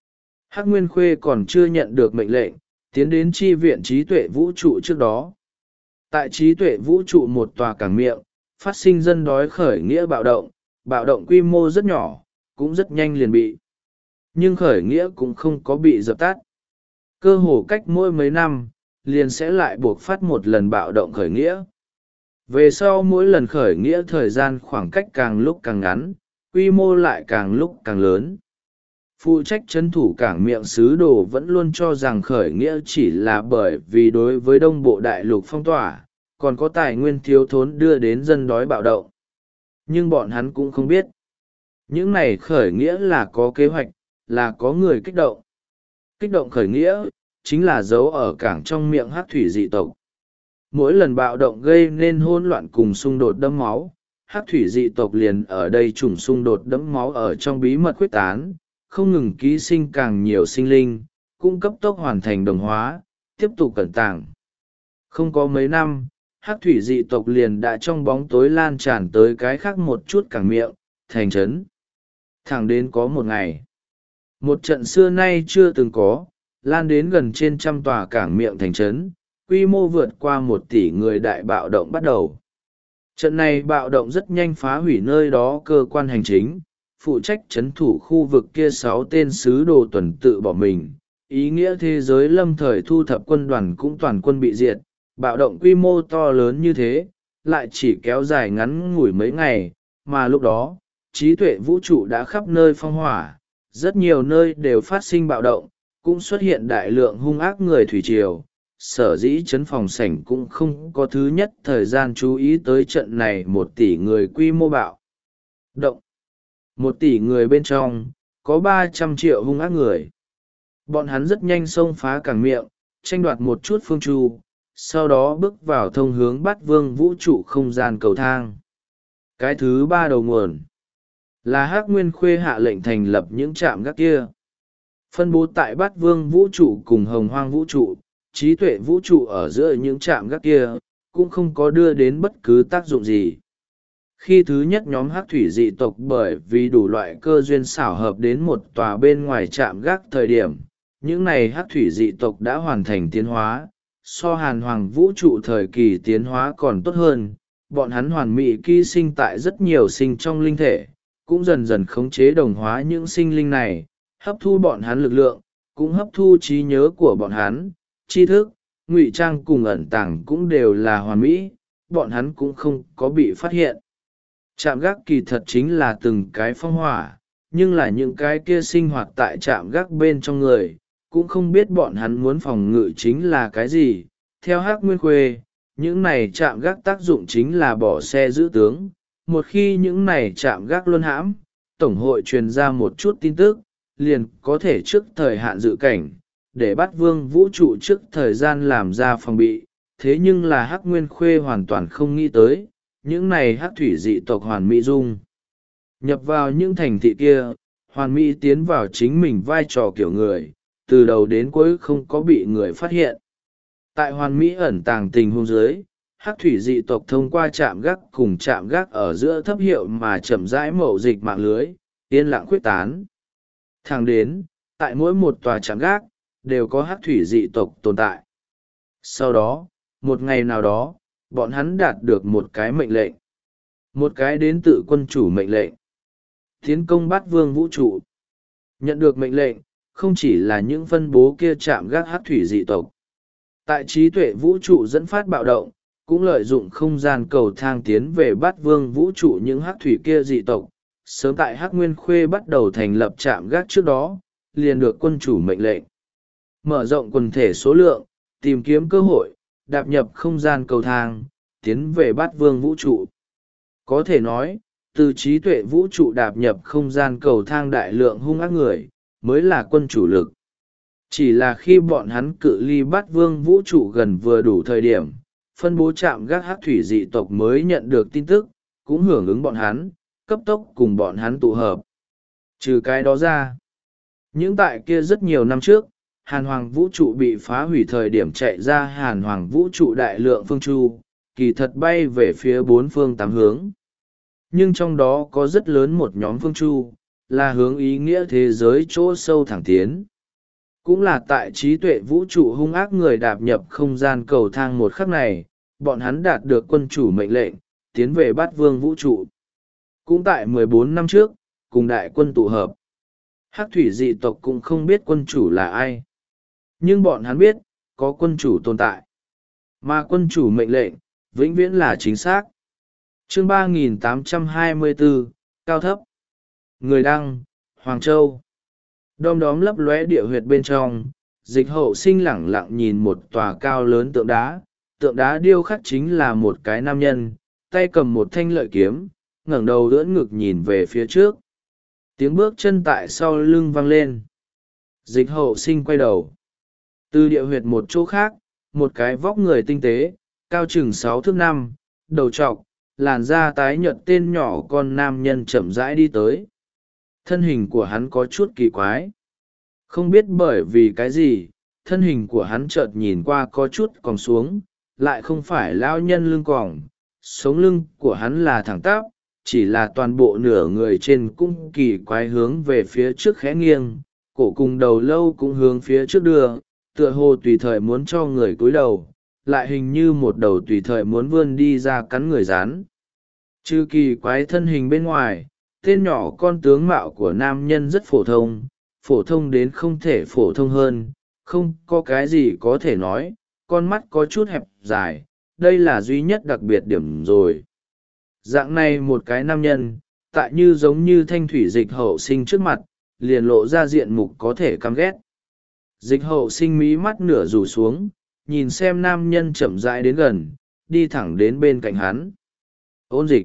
Speaker 1: Hắc Nguyên Khuê còn chưa nhận được mệnh lệnh tiến đến chi viện trí tuệ vũ trụ trước đó. Tại trí tuệ vũ trụ một tòa cảng miệng, phát sinh dân đói khởi nghĩa bạo động quy mô rất nhỏ, cũng rất nhanh liền bị. Nhưng khởi nghĩa cũng không có bị dập tắt. Cơ hồ cách mỗi mấy năm, liền sẽ lại buộc phát một lần bạo động khởi nghĩa. Về sau mỗi lần khởi nghĩa thời gian khoảng cách càng lúc càng ngắn, quy mô lại càng lúc càng lớn. Phụ trách trấn thủ cảng miệng sứ đồ vẫn luôn cho rằng khởi nghĩa chỉ là bởi vì đối với đông bộ đại lục phong tỏa, còn có tài nguyên thiếu thốn đưa đến dân đói bạo động. Nhưng bọn hắn cũng không biết. Những này khởi nghĩa là có kế hoạch, là có người kích động. Kích động khởi nghĩa, chính là giấu ở cảng trong miệng hắc thủy dị tộc. Mỗi lần bạo động gây nên hỗn loạn cùng xung đột đẫm máu, hắc thủy dị tộc liền ở đây trùng xung đột đẫm máu ở trong bí mật quyết tán, không ngừng ký sinh càng nhiều sinh linh, cũng cấp tốc hoàn thành đồng hóa, tiếp tục cẩn tàng. Không có mấy năm, hắc thủy dị tộc liền đã trong bóng tối lan tràn tới cái khác một chút cảng miệng, thành trấn. Thẳng đến có một ngày, một trận xưa nay chưa từng có, lan đến gần trên 100 tòa cảng miệng thành trấn, quy mô vượt qua 1 tỷ người đại bạo động bắt đầu. Trận này bạo động rất nhanh phá hủy nơi đó cơ quan hành chính, phụ trách trấn thủ khu vực kia 6 tên sứ đồ tuần tự bỏ mình, ý nghĩa thế giới lâm thời thu thập quân đoàn cũng toàn quân bị diệt. Bạo động quy mô to lớn như thế, lại chỉ kéo dài ngắn ngủi mấy ngày, mà lúc đó, trí tuệ vũ trụ đã khắp nơi phong hỏa, rất nhiều nơi đều phát sinh bạo động, cũng xuất hiện đại lượng hung ác người thủy triều. Sở dĩ trấn phòng sảnh cũng không có thứ nhất thời gian chú ý tới trận này 1 tỷ người quy mô bạo động. 1 tỷ người bên trong, có 300 triệu hung ác người. Bọn hắn rất nhanh xông phá cảng miệng, tranh đoạt một chút phương chu, sau đó bước vào thông hướng Bát Vương vũ trụ không gian cầu thang. Cái thứ 3 đầu nguồn là Hắc Nguyên Khuê hạ lệnh thành lập những trạm gác kia. Phân bố tại Bát Vương vũ trụ cùng Hồng Hoang vũ trụ, trí tuệ vũ trụ ở giữa những trạm gác kia, cũng không có đưa đến bất cứ tác dụng gì. Khi thứ nhất nhóm hắc thủy dị tộc bởi vì đủ loại cơ duyên xảo hợp đến một tòa bên ngoài trạm gác thời điểm, những này hắc thủy dị tộc đã hoàn thành tiến hóa, so Hàn Hoàng vũ trụ thời kỳ tiến hóa còn tốt hơn. Bọn hắn hoàn mỹ ký sinh tại rất nhiều sinh trong linh thể, cũng dần dần khống chế đồng hóa những sinh linh này, hấp thu bọn hắn lực lượng, cũng hấp thu trí nhớ của bọn hắn, tri thức, ngụy trang cùng ẩn tàng cũng đều là hoàn mỹ, bọn hắn cũng không có bị phát hiện. Trạm gác kỳ thật chính là từng cái phong hỏa, nhưng là những cái kia sinh hoạt tại trạm gác bên trong người, cũng không biết bọn hắn muốn phòng ngự chính là cái gì. Theo Hắc Nguyên Khuê, những này trạm gác tác dụng chính là bỏ xe giữ tướng. Một khi những này trạm gác luân hãm, Tổng hội truyền ra một chút tin tức, liền có thể trước thời hạn dự cảnh, để Bát Vương vũ trụ trước thời gian làm ra phòng bị. Thế nhưng là Hắc Nguyên Khuê hoàn toàn không nghĩ tới, những này hắc thủy dị tộc hoàn mỹ dung nhập vào những thành thị kia, hoàn mỹ tiến vào chính mình vai trò kiểu người, từ đầu đến cuối không có bị người phát hiện. Tại hoàn mỹ ẩn tàng tình huống dưới, hắc thủy dị tộc thông qua trạm gác cùng trạm gác ở giữa thấp hiệu mà chậm rãi mậu dịch mạng lưới, yên lặng khuyết tán. Thẳng đến, tại mỗi một tòa trạm gác, đều có hắc thủy dị tộc tồn tại. Sau đó, một ngày nào đó, bọn hắn đạt được một cái mệnh lệnh. Một cái đến tự quân chủ mệnh lệnh. Tiến công Bát Vương vũ trụ. Nhận được mệnh lệnh, không chỉ là những phân bố kia chạm gác hắc thủy dị tộc. Tại trí tuệ vũ trụ dẫn phát bạo động, cũng lợi dụng không gian cầu thang tiến về Bát Vương vũ trụ những hắc thủy kia dị tộc. Sớm tại Hắc Nguyên Khuê bắt đầu thành lập trạm gác trước đó, liền được quân chủ mệnh lệnh. Mở rộng quần thể số lượng, tìm kiếm cơ hội, đạp nhập không gian cầu thang, tiến về Bát Vương vũ trụ. Có thể nói, từ trí tuệ vũ trụ đạp nhập không gian cầu thang đại lượng hung ác người, mới là quân chủ lực. Chỉ là khi bọn hắn cự ly Bát Vương vũ trụ gần vừa đủ thời điểm, phân bố trạm gác hắc thủy dị tộc mới nhận được tin tức, cũng hưởng ứng bọn hắn, cấp tốc cùng bọn hắn tụ hợp. Trừ cái đó ra, những tại kia rất nhiều năm trước, Hàn Hoàng vũ trụ bị phá hủy thời điểm chạy ra Hàn Hoàng vũ trụ đại lượng phương chu, kỳ thật bay về phía 4 phương 8 hướng. Nhưng trong đó có rất lớn một nhóm phương chu, là hướng ý nghĩa thế giới chỗ sâu thẳng tiến. Cũng là tại trí tuệ vũ trụ hung ác người đạp nhập không gian cầu thang một khắc này, bọn hắn đạt được quân chủ mệnh lệnh, tiến về bát vương vũ trụ. Cũng tại 14 năm trước, cùng đại quân tụ hợp. Hắc thủy dị tộc cũng không biết quân chủ là ai. Nhưng bọn hắn biết, có quân chủ tồn tại. Mà quân chủ mệnh lệnh, vĩnh viễn là chính xác. Chương 3824, Cao thấp. Người đăng, Hoàng Châu. Đom đóm lấp lóe địa huyệt bên trong, Dịch Hậu Sinh lẳng lặng nhìn một tòa cao lớn tượng đá điêu khắc chính là một cái nam nhân, tay cầm một thanh lợi kiếm, ngẩng đầu ưỡn ngực nhìn về phía trước. Tiếng bước chân tại sau lưng vang lên. Dịch Hậu Sinh quay đầu. Từ địa huyệt một chỗ khác, một cái vóc người tinh tế, cao chừng 6 thước 5, đầu trọc, làn da tái nhợt tên nhỏ con nam nhân chậm rãi đi tới. Thân hình của hắn có chút kỳ quái. Không biết bởi vì cái gì, thân hình của hắn chợt nhìn qua có chút còng xuống, lại không phải lão nhân lưng còng. Sống lưng của hắn là thẳng tắp, chỉ là toàn bộ nửa người trên cũng kỳ quái hướng về phía trước khẽ nghiêng, cổ cùng đầu lâu cũng hướng phía trước đưa, tựa hồ tùy thời muốn cho người cúi đầu, lại hình như một đầu tùy thời muốn vươn đi ra cắn người rán. Trừ kỳ quái thân hình bên ngoài, tên nhỏ con tướng mạo của nam nhân rất phổ thông đến không thể phổ thông hơn, không có cái gì có thể nói, con mắt có chút hẹp dài, đây là duy nhất đặc biệt điểm rồi. Dạng này một cái nam nhân, tại như giống như thanh thủy Dịch Hậu Sinh trước mặt, liền lộ ra diện mục có thể căm ghét. Dịch Hậu Sinh mí mắt nửa rủ xuống, nhìn xem nam nhân chậm rãi đến gần, đi thẳng đến bên cạnh hắn. Ôn Dịch.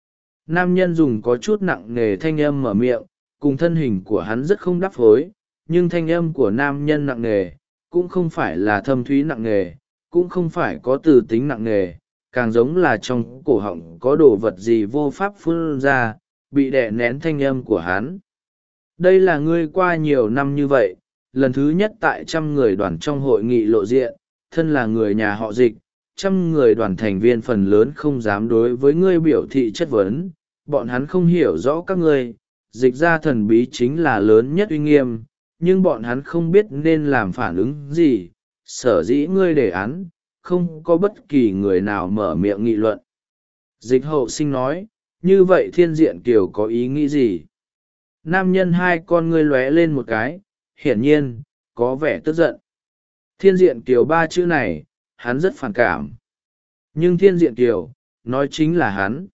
Speaker 1: Nam nhân dùng có chút nặng nề thanh âm mở miệng, cùng thân hình của hắn rất không đắp phối, nhưng thanh âm của nam nhân nặng nề, cũng không phải là thâm thúy nặng nề, cũng không phải có từ tính nặng nề, càng giống là trong cổ họng có đồ vật gì vô pháp phun ra, bị đè nén thanh âm của hắn. Đây là ngươi qua nhiều năm như vậy, lần thứ nhất tại 100 người đoàn trong hội nghị lộ diện, thân là người nhà họ Dịch, 100 người đoàn thành viên phần lớn không dám đối với ngươi biểu thị chất vấn, bọn hắn không hiểu rõ các ngươi, Dịch ra thần bí chính là lớn nhất uy nghiêm, nhưng bọn hắn không biết nên làm phản ứng gì, sở dĩ ngươi đề án, không có bất kỳ người nào mở miệng nghị luận. Dịch Hậu Sinh nói, như vậy Thiên Diện Kiều có ý nghĩ gì? Nam nhân hai con ngươi lóe lên một cái, hiển nhiên, có vẻ tức giận. Thiên Diện Kiều ba chữ này, hắn rất phản cảm. Nhưng Thiên Diện Kiều, nói chính là hắn.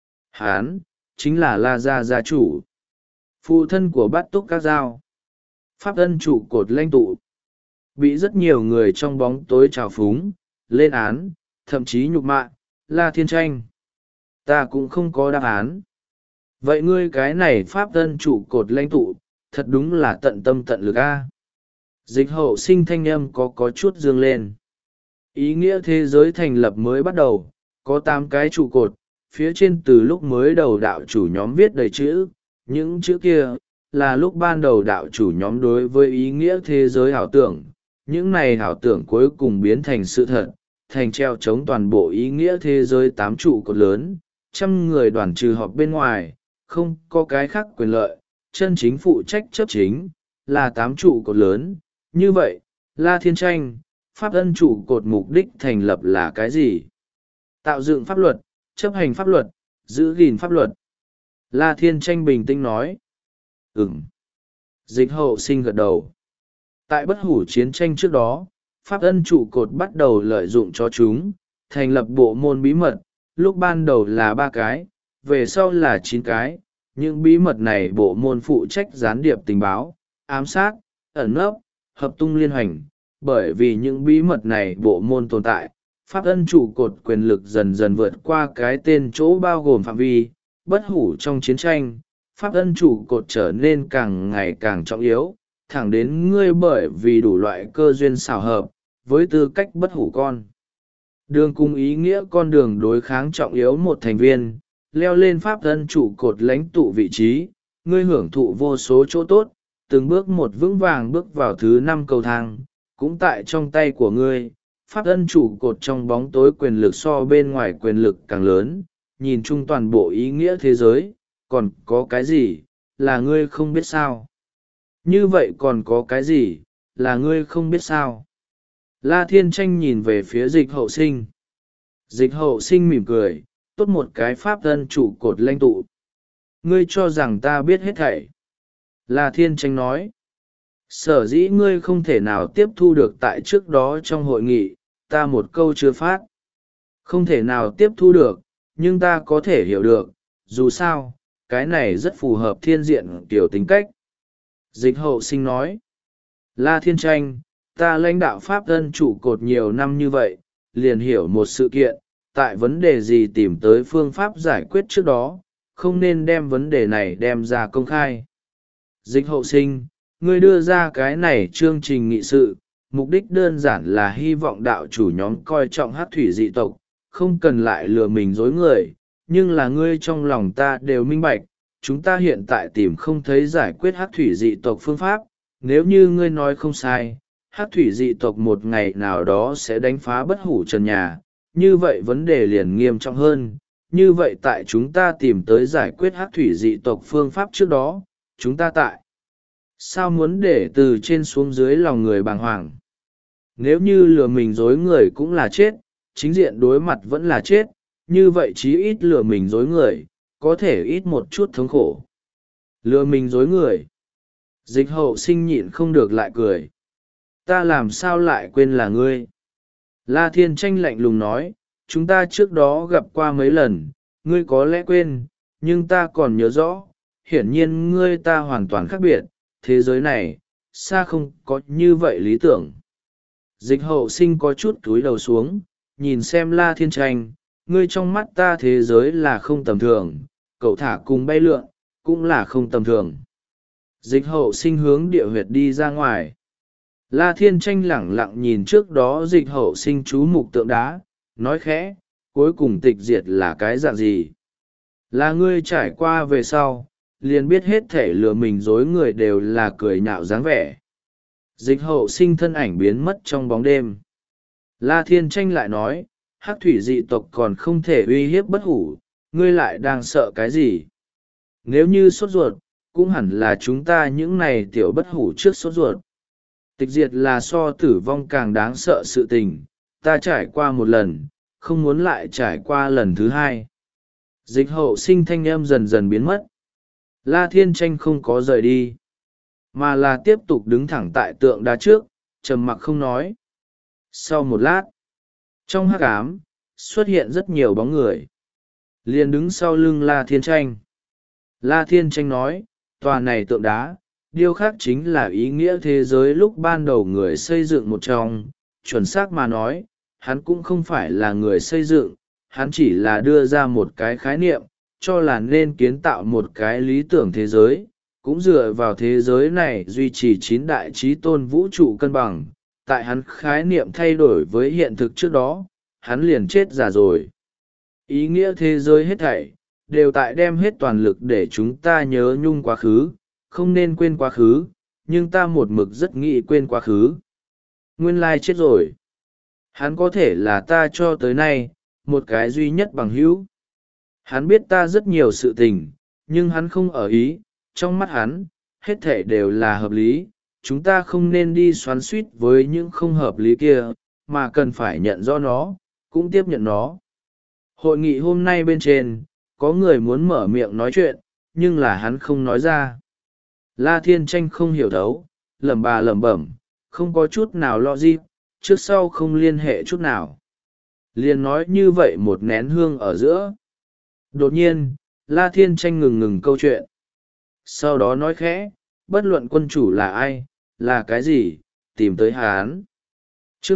Speaker 1: Hắn, chính là La Gia gia chủ. Phụ thân của Bát Túc Các Giao. Pháp ân trụ cột lãnh tụ. Bị rất nhiều người trong bóng tối trào phúng, lên án, thậm chí nhục mạ, La Thiên Tranh. Ta cũng không có đáp án. Vậy ngươi cái này Pháp ân trụ cột lãnh tụ, thật đúng là tận tâm tận lực a. Dịch Hậu Sinh thanh âm có chút dương lên. Ý nghĩa thế giới thành lập mới bắt đầu, có 8 cái trụ cột, phía trên từ lúc mới đầu đạo chủ nhóm viết đầy chữ, những chữ kia, là lúc ban đầu đạo chủ nhóm đối với ý nghĩa thế giới ảo tưởng, những này ảo tưởng cuối cùng biến thành sự thật, thành treo chống toàn bộ ý nghĩa thế giới 8 trụ cột lớn, 100 người đoàn trừ họp bên ngoài, không có cái khác quyền lợi, chân chính phụ trách chấp chính, là 8 trụ cột lớn. Như vậy, La Thiên Tranh, Pháp ân trụ cột mục đích thành lập là cái gì? Tạo dựng pháp luật, chấp hành pháp luật, giữ gìn pháp luật. La Thiên Tranh bình tĩnh nói. Dịch Hậu Sinh gật đầu. Tại bất hủ chiến tranh trước đó, Pháp ân trụ cột bắt đầu lợi dụng cho chúng, thành lập bộ môn bí mật, lúc ban đầu là 3 cái, về sau là 9 cái. Những bí mật này bộ môn phụ trách gián điệp tình báo, ám sát, ẩn nấp, hợp tung liên hoành. Bởi vì những bí mật này bộ môn tồn tại, Pháp ân trụ cột quyền lực dần dần vượt qua cái tên chỗ bao gồm phạm vi, bất hủ trong chiến tranh, Pháp ân trụ cột trở nên càng ngày càng trọng yếu, thẳng đến ngươi bởi vì đủ loại cơ duyên xảo hợp, với tư cách bất hủ con. Đường cùng ý nghĩa con đường đối kháng trọng yếu một thành viên, leo lên Pháp ân trụ cột lãnh tụ vị trí, ngươi hưởng thụ vô số chỗ tốt, từng bước một vững vàng bước vào thứ 5 cầu thang, cũng tại trong tay của ngươi. Pháp ân trụ cột trong bóng tối quyền lực so bên ngoài quyền lực càng lớn, nhìn chung toàn bộ ý nghĩa thế giới, còn có cái gì, là ngươi không biết sao? Như vậy còn có cái gì, là ngươi không biết sao? La Thiên Tranh nhìn về phía Dịch Hậu Sinh. Dịch Hậu Sinh mỉm cười, tốt một cái pháp thân trụ cột lãnh tụ. Ngươi cho rằng ta biết hết thảy. La Thiên Tranh nói. Sở dĩ ngươi không thể nào tiếp thu được tại trước đó trong hội nghị, ta một câu chưa phát. Không thể nào tiếp thu được, nhưng ta có thể hiểu được, dù sao, cái này rất phù hợp thiên diện kiểu tính cách. Dịch Hậu Sinh nói. La Thiên Tranh, ta lãnh đạo pháp thân trụ cột nhiều năm như vậy, liền hiểu một sự kiện, tại vấn đề gì tìm tới phương pháp giải quyết trước đó, không nên đem vấn đề này đem ra công khai. Dịch Hậu Sinh, ngươi đưa ra cái này chương trình nghị sự, mục đích đơn giản là hy vọng đạo chủ nhóm coi trọng hắc thủy dị tộc, không cần lại lừa mình dối người, nhưng là ngươi trong lòng ta đều minh bạch, chúng ta hiện tại tìm không thấy giải quyết hắc thủy dị tộc phương pháp, nếu như ngươi nói không sai, hắc thủy dị tộc một ngày nào đó sẽ đánh phá bất hủ trần nhà, như vậy vấn đề liền nghiêm trọng hơn. Như vậy tại chúng ta tìm tới giải quyết hắc thủy dị tộc phương pháp trước đó, chúng ta tại sao muốn để từ trên xuống dưới lòng người bàng hoàng? Nếu như lừa mình dối người cũng là chết, chính diện đối mặt vẫn là chết, như vậy chí ít lừa mình dối người, có thể ít một chút thống khổ. Lừa mình dối người. Dịch Hậu Sinh nhịn không được lại cười. Ta làm sao lại quên là ngươi? La Thiên Tranh lạnh lùng nói, chúng ta trước đó gặp qua mấy lần, ngươi có lẽ quên, nhưng ta còn nhớ rõ, hiển nhiên ngươi ta hoàn toàn khác biệt, thế giới này, xa không có như vậy lý tưởng. Dịch Hậu Sinh có chút cúi đầu xuống, nhìn xem La Thiên Tranh, ngươi trong mắt ta thế giới là không tầm thường, cậu thả cùng bay lượn, cũng là không tầm thường. Dịch Hậu Sinh hướng địa huyệt đi ra ngoài. La Thiên Tranh lẳng lặng nhìn trước đó Dịch Hậu Sinh chú mục tượng đá, nói khẽ, cuối cùng tịch diệt là cái dạng gì? Là ngươi trải qua về sau, liền biết hết thể lừa mình dối người đều là cười nhạo dáng vẻ. Dịch Hậu Sinh thân ảnh biến mất trong bóng đêm. La Thiên Tranh lại nói, hắc thủy dị tộc còn không thể uy hiếp bất hủ, ngươi lại đang sợ cái gì? Nếu như sốt ruột, cũng hẳn là chúng ta những này tiểu bất hủ trước sốt ruột. Tịch diệt là so tử vong càng đáng sợ sự tình, ta trải qua một lần, không muốn lại trải qua lần thứ hai. Dịch Hậu Sinh thanh âm dần dần biến mất. La Thiên Tranh không có rời đi, mà là tiếp tục đứng thẳng tại tượng đá trước, trầm mặc không nói. Sau một lát, trong hắc ám, xuất hiện rất nhiều bóng người. Liền đứng sau lưng La Thiên Tranh. La Thiên Tranh nói, tòa này tượng đá, điêu khắc chính là ý nghĩa thế giới lúc ban đầu người xây dựng một trong, chuẩn xác mà nói, hắn cũng không phải là người xây dựng, hắn chỉ là đưa ra một cái khái niệm, cho là nên kiến tạo một cái lý tưởng thế giới, cũng dựa vào thế giới này duy trì 9 đại trí tôn vũ trụ cân bằng. Tại hắn khái niệm thay đổi với hiện thực trước đó, hắn liền chết già rồi. Ý nghĩa thế giới hết thảy, đều tại đem hết toàn lực để chúng ta nhớ nhung quá khứ, không nên quên quá khứ, nhưng ta một mực rất nghĩ quên quá khứ. Nguyên lai chết rồi. Hắn có thể là ta cho tới nay, một cái duy nhất bằng hữu. Hắn biết ta rất nhiều sự tình, nhưng hắn không ở ý, trong mắt hắn, hết thể đều là hợp lý, chúng ta không nên đi xoắn suýt với những không hợp lý kia, mà cần phải nhận rõ nó, cũng tiếp nhận nó. Hội nghị hôm nay bên trên, có người muốn mở miệng nói chuyện, nhưng là hắn không nói ra. La Thiên Tranh không hiểu thấu, lẩm bà lẩm bẩm, không có chút nào logic, trước sau không liên hệ chút nào. Liền nói như vậy một nén hương ở giữa. Đột nhiên, La Thiên Tranh ngừng câu chuyện. Sau đó nói khẽ, bất luận quân chủ là ai, là cái gì, tìm tới hắn. Chương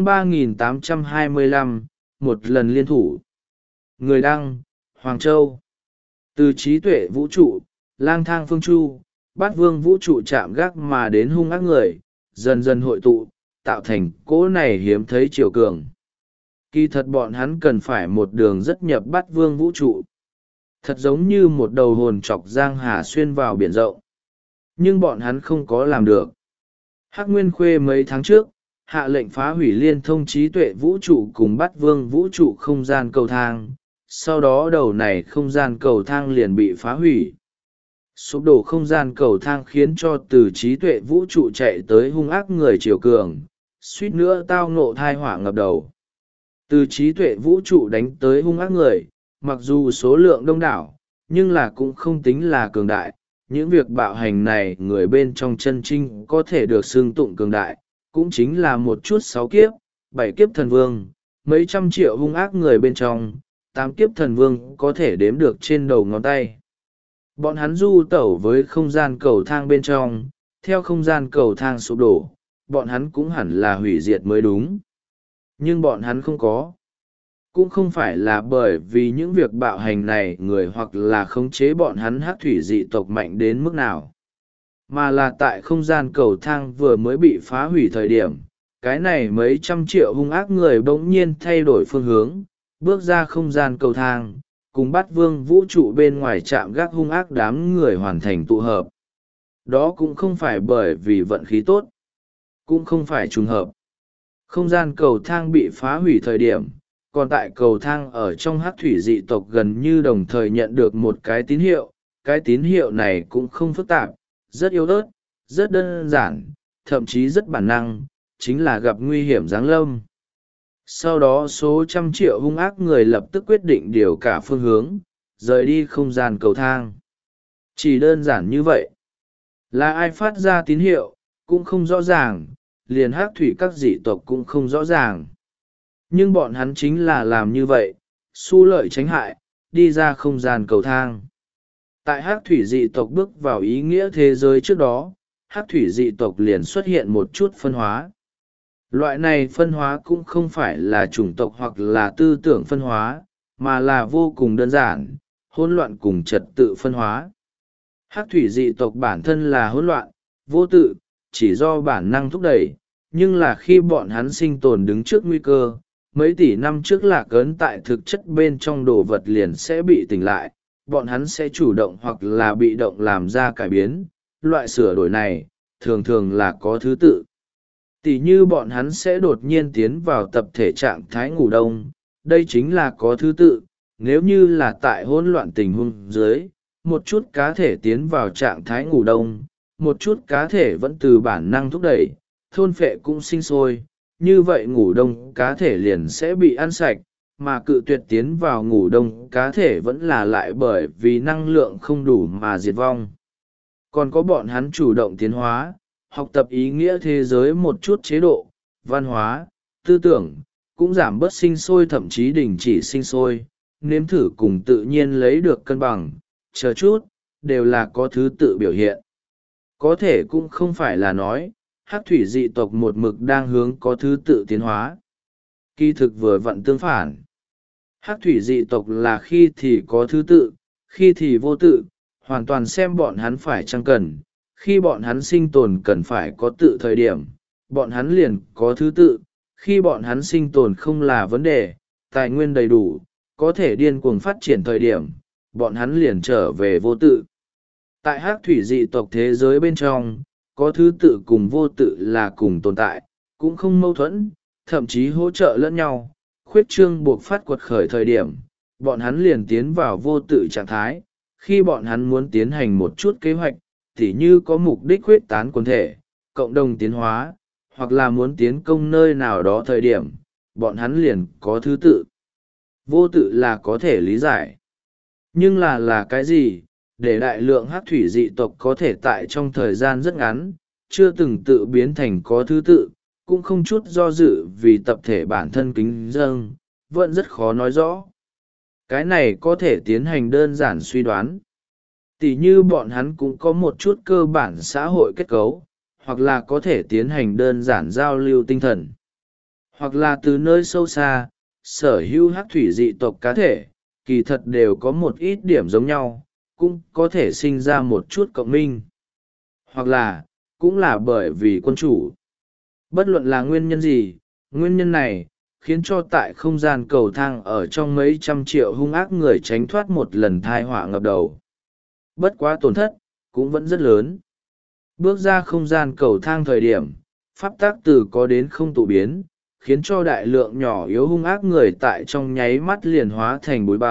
Speaker 1: 3825, một lần liên thủ. Người đăng, Hoàng Châu. Từ trí tuệ vũ trụ, lang thang phương chu, bát vương vũ trụ chạm gác mà đến hung ác người, dần dần hội tụ, tạo thành cỗ này hiếm thấy triều cường. Kỳ thật bọn hắn cần phải một đường rất nhập bát vương vũ trụ. Thật giống như một đầu hồn chọc giang hà xuyên vào biển rộng. Nhưng bọn hắn không có làm được. Hắc Nguyên Khuê mấy tháng trước, hạ lệnh phá hủy liên thông trí tuệ vũ trụ cùng bát vương vũ trụ không gian cầu thang. Sau đó đầu này không gian cầu thang liền bị phá hủy. Sụp đổ không gian cầu thang khiến cho từ trí tuệ vũ trụ chạy tới hung ác người triều cường, suýt nữa tao ngộ thai họa ngập đầu. Từ trí tuệ vũ trụ đánh tới hung ác người, mặc dù số lượng đông đảo, nhưng là cũng không tính là cường đại. Những việc bạo hành này người bên trong chân trinh có thể được xưng tụng cường đại, cũng chính là một chút 6 kiếp, 7 kiếp thần vương, mấy trăm triệu hung ác người bên trong, 8 kiếp thần vương có thể đếm được trên đầu ngón tay. Bọn hắn du tẩu với không gian cầu thang bên trong, theo không gian cầu thang sụp đổ, bọn hắn cũng hẳn là hủy diệt mới đúng. Nhưng bọn hắn không có. Cũng không phải là bởi vì những việc bạo hành này người hoặc là khống chế bọn hắn hắc thủy dị tộc mạnh đến mức nào, mà là tại không gian cầu thang vừa mới bị phá hủy thời điểm, cái này mấy trăm triệu hung ác người bỗng nhiên thay đổi phương hướng, bước ra không gian cầu thang, cùng Bát Vương vũ trụ bên ngoài chạm gác hung ác đám người hoàn thành tụ hợp. Đó cũng không phải bởi vì vận khí tốt, cũng không phải trùng hợp. Không gian cầu thang bị phá hủy thời điểm, còn tại cầu thang ở trong hắc thủy dị tộc gần như đồng thời nhận được một cái tín hiệu. Cái tín hiệu này cũng không phức tạp, rất yếu ớt, rất đơn giản, thậm chí rất bản năng, chính là gặp nguy hiểm giáng lâm. Sau đó số trăm triệu hung ác người lập tức quyết định điều cả phương hướng, rời đi không gian cầu thang. Chỉ đơn giản như vậy. Là ai phát ra tín hiệu, cũng không rõ ràng, liền hắc thủy các dị tộc cũng không rõ ràng. Nhưng bọn hắn chính là làm như vậy, xu lợi tránh hại, đi ra không gian cầu thang. Tại hắc thủy dị tộc bước vào ý nghĩa thế giới trước đó, hắc thủy dị tộc liền xuất hiện một chút phân hóa. Loại này phân hóa cũng không phải là chủng tộc hoặc là tư tưởng phân hóa, mà là vô cùng đơn giản, hỗn loạn cùng trật tự phân hóa. Hắc thủy dị tộc bản thân là hỗn loạn, vô tự, chỉ do bản năng thúc đẩy, nhưng là khi bọn hắn sinh tồn đứng trước nguy cơ, mấy tỷ năm trước lạc ấn tại thực chất bên trong đồ vật liền sẽ bị tỉnh lại, bọn hắn sẽ chủ động hoặc là bị động làm ra cải biến. Loại sửa đổi này, thường thường là có thứ tự. Tỷ như bọn hắn sẽ đột nhiên tiến vào tập thể trạng thái ngủ đông, đây chính là có thứ tự. Nếu như là tại hỗn loạn tình huống dưới, một chút cá thể tiến vào trạng thái ngủ đông, một chút cá thể vẫn từ bản năng thúc đẩy, thôn phệ cũng sinh sôi, như vậy ngủ đông cá thể liền sẽ bị ăn sạch, mà cự tuyệt tiến vào ngủ đông cá thể vẫn là lại bởi vì năng lượng không đủ mà diệt vong. Còn có bọn hắn chủ động tiến hóa, học tập ý nghĩa thế giới một chút chế độ, văn hóa, tư tưởng, cũng giảm bớt sinh sôi thậm chí đình chỉ sinh sôi, nếm thử cùng tự nhiên lấy được cân bằng, chờ chút, đều là có thứ tự biểu hiện. Có thể cũng không phải là nói, hắc thủy dị tộc một mực đang hướng có thứ tự tiến hóa. Kỳ thực vừa vặn tương phản. Hắc thủy dị tộc là khi thì có thứ tự, khi thì vô tự, hoàn toàn xem bọn hắn phải chăng cần. Khi bọn hắn sinh tồn cần phải có tự thời điểm, bọn hắn liền có thứ tự. Khi bọn hắn sinh tồn không là vấn đề, tài nguyên đầy đủ, có thể điên cuồng phát triển thời điểm, bọn hắn liền trở về vô tự. Tại hắc thủy dị tộc thế giới bên trong, có thứ tự cùng vô tự là cùng tồn tại, cũng không mâu thuẫn, thậm chí hỗ trợ lẫn nhau. Khuyết trương buộc phát quật khởi thời điểm, bọn hắn liền tiến vào vô tự trạng thái. Khi bọn hắn muốn tiến hành một chút kế hoạch, tỉ như có mục đích khuyết tán quần thể, cộng đồng tiến hóa, hoặc là muốn tiến công nơi nào đó thời điểm, bọn hắn liền có thứ tự. Vô tự là có thể lý giải. Nhưng là cái gì? Để đại lượng hắc thủy dị tộc có thể tại trong thời gian rất ngắn, chưa từng tự biến thành có thứ tự, cũng không chút do dự vì tập thể bản thân kính dâng, vẫn rất khó nói rõ. Cái này có thể tiến hành đơn giản suy đoán. Tỉ như bọn hắn cũng có một chút cơ bản xã hội kết cấu, hoặc là có thể tiến hành đơn giản giao lưu tinh thần. Hoặc là từ nơi sâu xa, sở hữu hắc thủy dị tộc cá thể, kỳ thật đều có một ít điểm giống nhau, cũng có thể sinh ra một chút cộng minh. Hoặc là, cũng là bởi vì quân chủ. Bất luận là nguyên nhân gì, nguyên nhân này, khiến cho tại không gian cầu thang ở trong mấy trăm triệu hung ác người tránh thoát một lần thai họa ngập đầu. Bất quá tổn thất, cũng vẫn rất lớn. Bước ra không gian cầu thang thời điểm, pháp tác từ có đến không tụ biến, khiến cho đại lượng nhỏ yếu hung ác người tại trong nháy mắt liền hóa thành bụi bặm,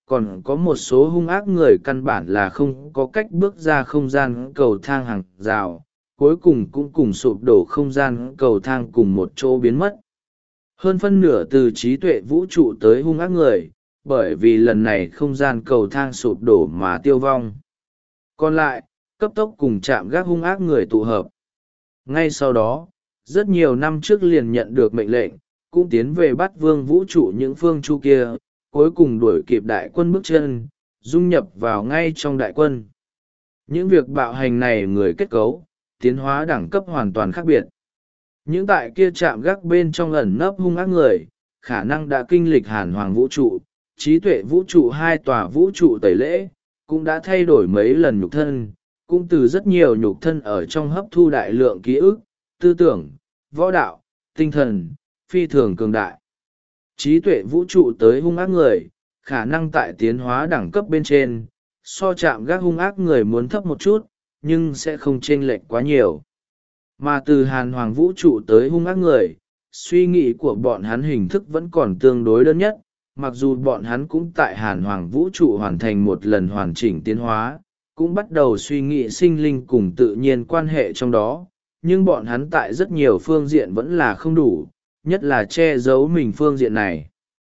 Speaker 1: còn có một số hung ác người căn bản là không có cách bước ra không gian cầu thang hàng rào, cuối cùng cũng cùng sụp đổ không gian cầu thang cùng một chỗ biến mất. Hơn phân nửa từ trí tuệ vũ trụ tới hung ác người, bởi vì lần này không gian cầu thang sụp đổ mà tiêu vong. Còn lại, cấp tốc cùng chạm gác hung ác người tụ hợp. Ngay sau đó, rất nhiều năm trước liền nhận được mệnh lệnh, cũng tiến về bắt vương vũ trụ những phương chu kia, cuối cùng đuổi kịp đại quân bước chân, dung nhập vào ngay trong đại quân. Những việc bạo hành này người kết cấu, tiến hóa đẳng cấp hoàn toàn khác biệt. Những tại kia chạm gác bên trong ẩn nấp hung ác người, khả năng đã kinh lịch hàn hoàng vũ trụ, trí tuệ vũ trụ hai tòa vũ trụ tẩy lễ, cũng đã thay đổi mấy lần nhục thân, cũng từ rất nhiều nhục thân ở trong hấp thu đại lượng ký ức, tư tưởng, võ đạo, tinh thần, phi thường cường đại. Trí tuệ vũ trụ tới hung ác người, khả năng tại tiến hóa đẳng cấp bên trên, so chạm gác hung ác người muốn thấp một chút, nhưng sẽ không chênh lệch quá nhiều. Mà từ hàn hoàng vũ trụ tới hung ác người, suy nghĩ của bọn hắn hình thức vẫn còn tương đối đơn nhất, mặc dù bọn hắn cũng tại hàn hoàng vũ trụ hoàn thành một lần hoàn chỉnh tiến hóa, cũng bắt đầu suy nghĩ sinh linh cùng tự nhiên quan hệ trong đó, nhưng bọn hắn tại rất nhiều phương diện vẫn là không đủ, nhất là che giấu mình phương diện này.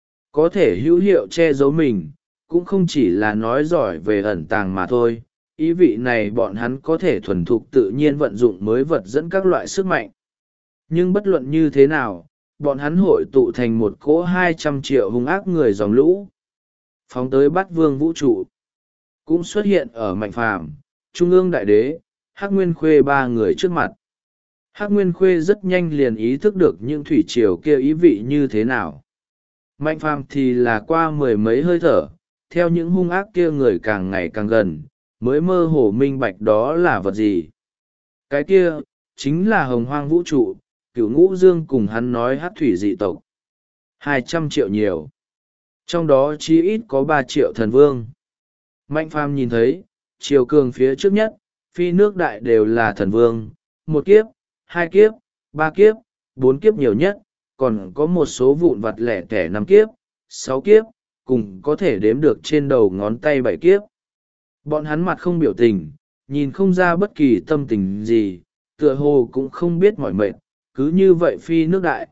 Speaker 1: Có thể hữu hiệu che giấu mình, cũng không chỉ là nói giỏi về ẩn tàng mà thôi, ý vị này bọn hắn có thể thuần thục tự nhiên vận dụng mới vật dẫn các loại sức mạnh. Nhưng bất luận như thế nào, bọn hắn hội tụ thành một cỗ 200 triệu hung ác người dòng lũ. Phóng tới bắt vương vũ trụ. Cũng xuất hiện ở Mạnh Phàm, Trung ương Đại Đế, Hắc Nguyên Khuê ba người trước mặt. Hắc Nguyên Khuê rất nhanh liền ý thức được những thủy triều kia ý vị như thế nào. Mạnh Phàm thì là qua mười mấy hơi thở, theo những hung ác kia người càng ngày càng gần, mới mơ hồ minh bạch đó là vật gì. Cái kia, chính là hồng hoang vũ trụ, Cửu Ngũ Dương cùng hắn nói hắc thủy dị tộc. 200 triệu nhiều. Trong đó chí ít có 3 triệu thần vương. Mạnh Phàm nhìn thấy, triều cường phía trước nhất, phi nước đại đều là thần vương, một kiếp, hai kiếp, ba kiếp, bốn kiếp nhiều nhất, còn có một số vụn vặt lẻ tẻ 5 kiếp, 6 kiếp, cùng có thể đếm được trên đầu ngón tay 7 kiếp. Bọn hắn mặt không biểu tình, nhìn không ra bất kỳ tâm tình gì, tựa hồ cũng không biết mỏi mệt, cứ như vậy phi nước đại,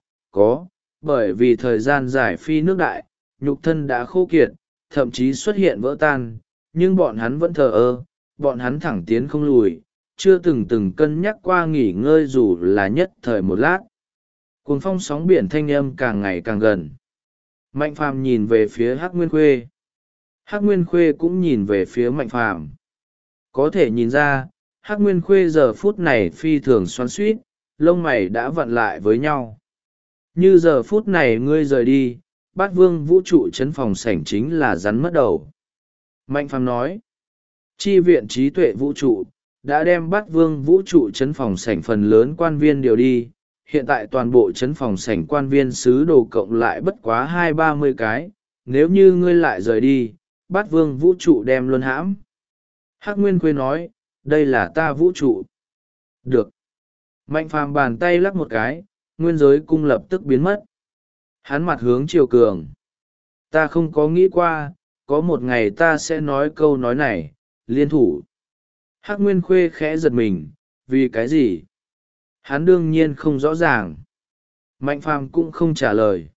Speaker 1: bởi vì thời gian dài phi nước đại, nhục thân đã khô kiệt, thậm chí xuất hiện vỡ tan, nhưng bọn hắn vẫn thờ ơ, bọn hắn thẳng tiến không lùi, chưa từng cân nhắc qua nghỉ ngơi dù là nhất thời một lát. Cuồng phong sóng biển thanh âm càng ngày càng gần. Mạnh Phàm nhìn về phía Hắc Nguyên Khuê. Hắc Nguyên Khuê cũng nhìn về phía Mạnh Phàm. Có thể nhìn ra, Hắc Nguyên Khuê giờ phút này phi thường xoắn xuýt, lông mày đã vặn lại với nhau. Như giờ phút này ngươi rời đi, bát vương vũ trụ chấn phòng sảnh chính là rắn mất đầu. Mạnh Phàm nói, chi viện trí tuệ vũ trụ, đã đem bát vương vũ trụ chấn phòng sảnh phần lớn quan viên điều đi, hiện tại toàn bộ chấn phòng sảnh quan viên sứ đồ cộng lại bất quá 20-30 cái, nếu như ngươi lại rời đi, bát vương vũ trụ đem luân hãm. Hắc Nguyên Khuê nói, đây là ta vũ trụ. Được. Mạnh Phàm bàn tay lắc một cái, nguyên giới cung lập tức biến mất. Hắn mặt hướng Triều Cường. Ta không có nghĩ qua, có một ngày ta sẽ nói câu nói này, liên thủ. Hắc Nguyên Khuê khẽ giật mình, vì cái gì? Hắn đương nhiên không rõ ràng. Mạnh Phàm cũng không trả lời.